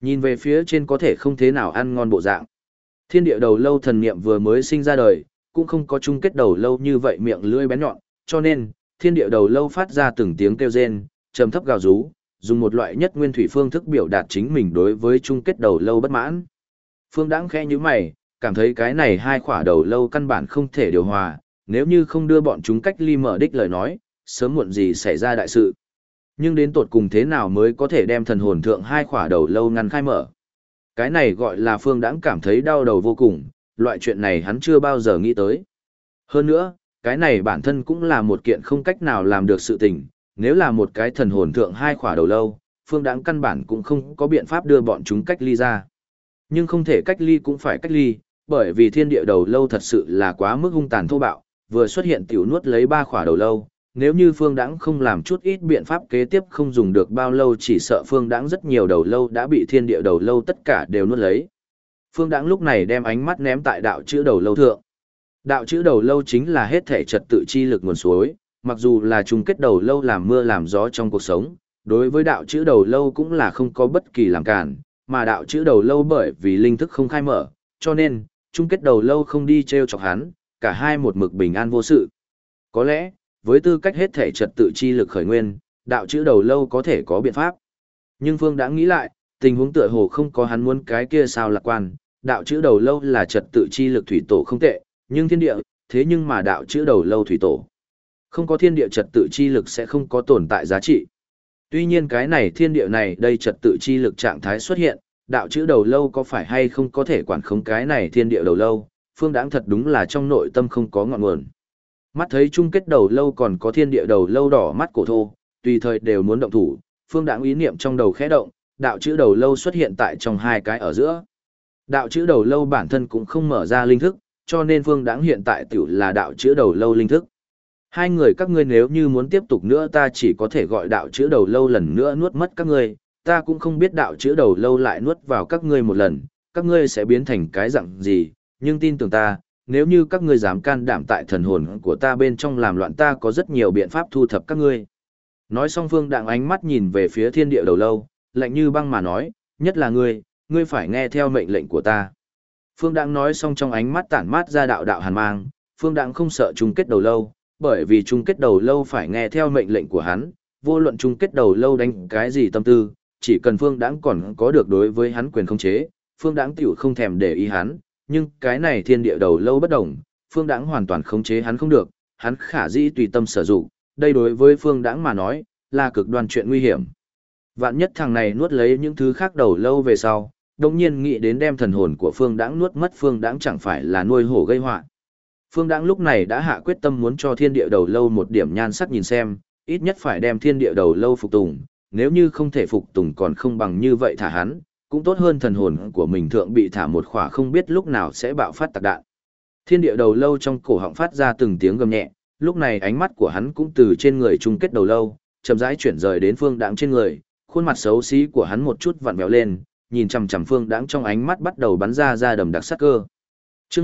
Nhìn về phía trên có thể không thế nào ăn ngon bộ dạng. Thiên địa đầu lâu thần niệm vừa mới sinh ra đời, cũng không có chung kết đầu lâu như vậy miệng lưỡi bén nhọn, cho nên, thiên địa đầu lâu phát ra từng tiếng kêu rên, trầm thấp gào rú, dùng một loại nhất nguyên thủy phương thức biểu đạt chính mình đối với chung kết đầu lâu bất mãn. Phương Đãng khẽ nhíu mày, cảm thấy cái này hai khỏa đầu lâu căn bản không thể điều hòa, nếu như không đưa bọn chúng cách ly mở đích lời nói, sớm muộn gì xảy ra đại sự. Nhưng đến tột cùng thế nào mới có thể đem thần hồn thượng hai khỏa đầu lâu ngăn khai mở? Cái này gọi là Phương Đãng cảm thấy đau đầu vô cùng, loại chuyện này hắn chưa bao giờ nghĩ tới. Hơn nữa, cái này bản thân cũng là một kiện không cách nào làm được sự tình, nếu là một cái thần hồn thượng hai khỏa đầu lâu, Phương Đãng căn bản cũng không có biện pháp đưa bọn chúng cách ly ra. Nhưng không thể cách ly cũng phải cách ly, bởi vì thiên địa đầu lâu thật sự là quá mức hung tàn thô bạo, vừa xuất hiện tiểu nuốt lấy ba khỏa đầu lâu, nếu như Phương Đãng không làm chút ít biện pháp kế tiếp không dùng được bao lâu chỉ sợ Phương Đãng rất nhiều đầu lâu đã bị thiên địa đầu lâu tất cả đều nuốt lấy. Phương Đãng lúc này đem ánh mắt ném tại đạo chữ đầu lâu thượng. Đạo chữ đầu lâu chính là hết thể trật tự chi lực nguồn suối, mặc dù là chung kết đầu lâu làm mưa làm gió trong cuộc sống, đối với đạo chữ đầu lâu cũng là không có bất kỳ làm cản, mà đạo chữ đầu lâu bởi vì linh thức không khai mở, cho nên, chung kết đầu lâu không đi treo chọc hắn, cả hai một mực bình an vô sự. Có lẽ, với tư cách hết thể trật tự chi lực khởi nguyên, đạo chữ đầu lâu có thể có biện pháp. Nhưng Phương đã nghĩ lại, tình huống tựa hồ không có hắn muốn cái kia sao lạc quan, đạo chữ đầu lâu là trật tự chi lực thủy tổ không tệ, nhưng thiên địa, thế nhưng mà đạo chữ đầu lâu thủy tổ. Không có thiên địa trật tự chi lực sẽ không có tồn tại giá trị. Tuy nhiên cái này thiên địa này đây trật tự chi lực trạng thái xuất hiện, đạo chữ đầu lâu có phải hay không có thể quản khống cái này thiên địa đầu lâu, Phương Đãng thật đúng là trong nội tâm không có ngọn nguồn. Mắt thấy chung kết đầu lâu còn có thiên địa đầu lâu đỏ mắt cổ thô, tùy thời đều muốn động thủ, Phương Đãng ý niệm trong đầu khẽ động, đạo chữ đầu lâu xuất hiện tại trong hai cái ở giữa. Đạo chữ đầu lâu bản thân cũng không mở ra linh thức, cho nên Phương Đãng hiện tại tiểu là đạo chữ đầu lâu linh thức. Hai người các ngươi nếu như muốn tiếp tục nữa ta chỉ có thể gọi đạo chữ đầu lâu lần nữa nuốt mất các ngươi, ta cũng không biết đạo chữ đầu lâu lại nuốt vào các ngươi một lần, các ngươi sẽ biến thành cái dạng gì, nhưng tin tưởng ta, nếu như các ngươi dám can đảm tại thần hồn của ta bên trong làm loạn ta có rất nhiều biện pháp thu thập các ngươi. Nói xong Phương Đãng ánh mắt nhìn về phía thiên địa đầu lâu, lạnh như băng mà nói, nhất là ngươi phải nghe theo mệnh lệnh của ta. Phương Đãng nói xong trong ánh mắt tản mát ra đạo đạo hàn mang, Phương Đãng không sợ chung kết đầu lâu, bởi vì chung kết đầu lâu phải nghe theo mệnh lệnh của hắn, vô luận chung kết đầu lâu đánh cái gì tâm tư, chỉ cần Phương Đãng còn có được đối với hắn quyền khống chế, Phương Đãng tiểu không thèm để ý hắn, nhưng cái này thiên địa đầu lâu bất đồng, Phương Đãng hoàn toàn khống chế hắn không được, hắn khả dĩ tùy tâm sử dụng, đây đối với Phương Đãng mà nói, là cực đoan chuyện nguy hiểm. Vạn nhất thằng này nuốt lấy những thứ khác đầu lâu về sau, đồng nhiên nghĩ đến đem thần hồn của Phương Đãng nuốt mất Phương Đãng chẳng phải là nuôi hổ gây họa. Phương Đãng lúc này đã hạ quyết tâm muốn cho thiên địa đầu lâu một điểm nhan sắc nhìn xem, ít nhất phải đem thiên địa đầu lâu phục tùng, nếu như không thể phục tùng còn không bằng như vậy thả hắn, cũng tốt hơn thần hồn của mình thượng bị thả một khỏa không biết lúc nào sẽ bạo phát tạc đạn. Thiên địa đầu lâu trong cổ họng phát ra từng tiếng gầm nhẹ, lúc này ánh mắt của hắn cũng từ trên người chung kết đầu lâu, chậm rãi chuyển rời đến Phương Đãng trên người, khuôn mặt xấu xí của hắn một chút vặn vẹo lên, nhìn chằm chằm Phương Đãng trong ánh mắt bắt đầu bắn ra đầm đặc sắc cơ. Chương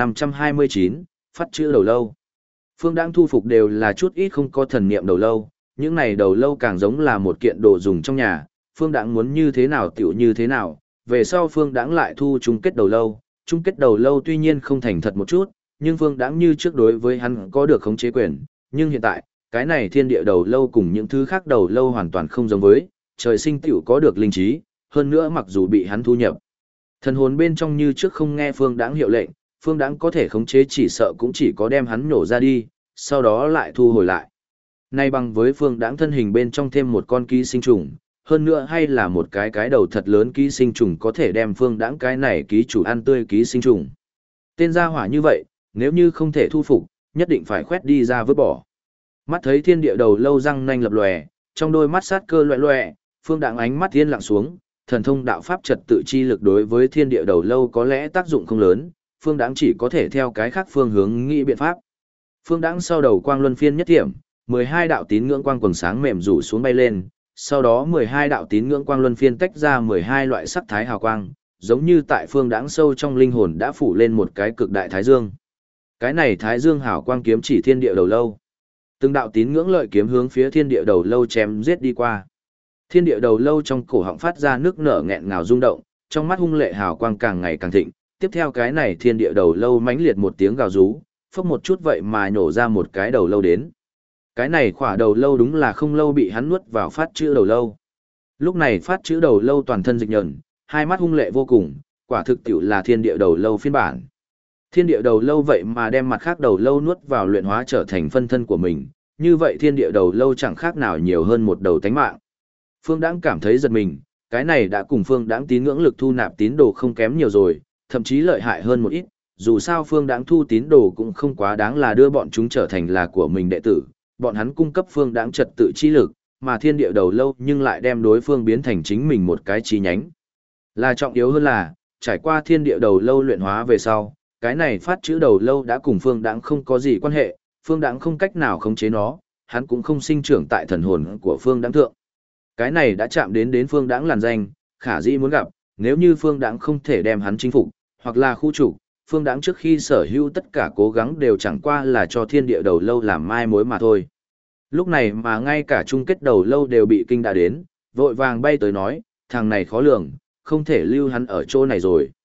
1529, phát chữ đầu lâu. Phương Đãng thu phục đều là chút ít không có thần niệm đầu lâu, những này đầu lâu càng giống là một kiện đồ dùng trong nhà, Phương Đãng muốn như thế nào tiểu như thế nào, về sau Phương Đãng lại thu chung kết đầu lâu, chung kết đầu lâu tuy nhiên không thành thật một chút, nhưng Phương Đãng như trước đối với hắn có được khống chế quyền, nhưng hiện tại, cái này thiên địa đầu lâu cùng những thứ khác đầu lâu hoàn toàn không giống với, trời sinh tiểu có được linh trí, hơn nữa mặc dù bị hắn thu nhập. Thần hồn bên trong như trước không nghe Phương Đãng hiệu lệnh, Phương Đãng có thể khống chế chỉ sợ cũng chỉ có đem hắn nhổ ra đi, sau đó lại thu hồi lại. Nay bằng với Phương Đãng thân hình bên trong thêm một con ký sinh trùng, hơn nữa hay là một cái đầu thật lớn ký sinh trùng có thể đem Phương Đãng cái này ký chủ ăn tươi ký sinh trùng. Tên gia hỏa như vậy, nếu như không thể thu phục, nhất định phải khoét đi ra vứt bỏ. Mắt thấy thiên địa đầu lâu răng nanh lập lòe, trong đôi mắt sát cơ loẹt loẹt, Phương Đãng ánh mắt yên lặng xuống, thần thông đạo pháp trật tự chi lực đối với thiên địa đầu lâu có lẽ tác dụng không lớn, Phương Đãng chỉ có thể theo cái khác phương hướng nghĩ biện pháp. Phương Đãng sau đầu quang luân phiên nhất thiểm, 12 đạo tín ngưỡng quang quầng sáng mềm rủ xuống bay lên, sau đó 12 đạo tín ngưỡng quang luân phiên tách ra 12 loại sắc thái hào quang, giống như tại Phương Đãng sâu trong linh hồn đã phủ lên một cái cực đại thái dương. Cái này thái dương hào quang kiếm chỉ thiên địa đầu lâu. Từng đạo tín ngưỡng lợi kiếm hướng phía thiên địa đầu lâu chém giết đi qua. Thiên địa đầu lâu trong cổ họng phát ra nước nở nghẹn ngào rung động, trong mắt hung lệ hào quang càng ngày càng thịnh, tiếp theo cái này thiên địa đầu lâu mãnh liệt một tiếng gào rú, phốc một chút vậy mà nhổ ra một cái đầu lâu đến. Cái này khỏa đầu lâu đúng là không lâu bị hắn nuốt vào phát chữ đầu lâu. Lúc này phát chữ đầu lâu toàn thân dịch nhợn, hai mắt hung lệ vô cùng, quả thực tiểu là thiên địa đầu lâu phiên bản. Thiên địa đầu lâu vậy mà đem mặt khác đầu lâu nuốt vào luyện hóa trở thành phân thân của mình, như vậy thiên địa đầu lâu chẳng khác nào nhiều hơn một đầu tánh mạng. Phương Đãng cảm thấy giật mình, cái này đã cùng Phương Đãng tín ngưỡng lực thu nạp tín đồ không kém nhiều rồi, thậm chí lợi hại hơn một ít, dù sao Phương Đãng thu tín đồ cũng không quá đáng là đưa bọn chúng trở thành là của mình đệ tử, bọn hắn cung cấp Phương Đãng trật tự chi lực, mà thiên địa đầu lâu nhưng lại đem đối phương biến thành chính mình một cái chi nhánh. Là trọng yếu hơn là, trải qua thiên địa đầu lâu luyện hóa về sau, cái này phát chữ đầu lâu đã cùng Phương Đãng không có gì quan hệ, Phương Đãng không cách nào khống chế nó, hắn cũng không sinh trưởng tại thần hồn của Phương Đãng thượng. Cái này đã chạm đến Phương Đãng làn danh, khả dĩ muốn gặp, nếu như Phương Đãng không thể đem hắn chinh phục, hoặc là khu trục, Phương Đãng trước khi sở hữu tất cả cố gắng đều chẳng qua là cho thiên địa đầu lâu làm mai mối mà thôi. Lúc này mà ngay cả chung kết đầu lâu đều bị kinh đã đến, vội vàng bay tới nói, thằng này khó lường, không thể lưu hắn ở chỗ này rồi.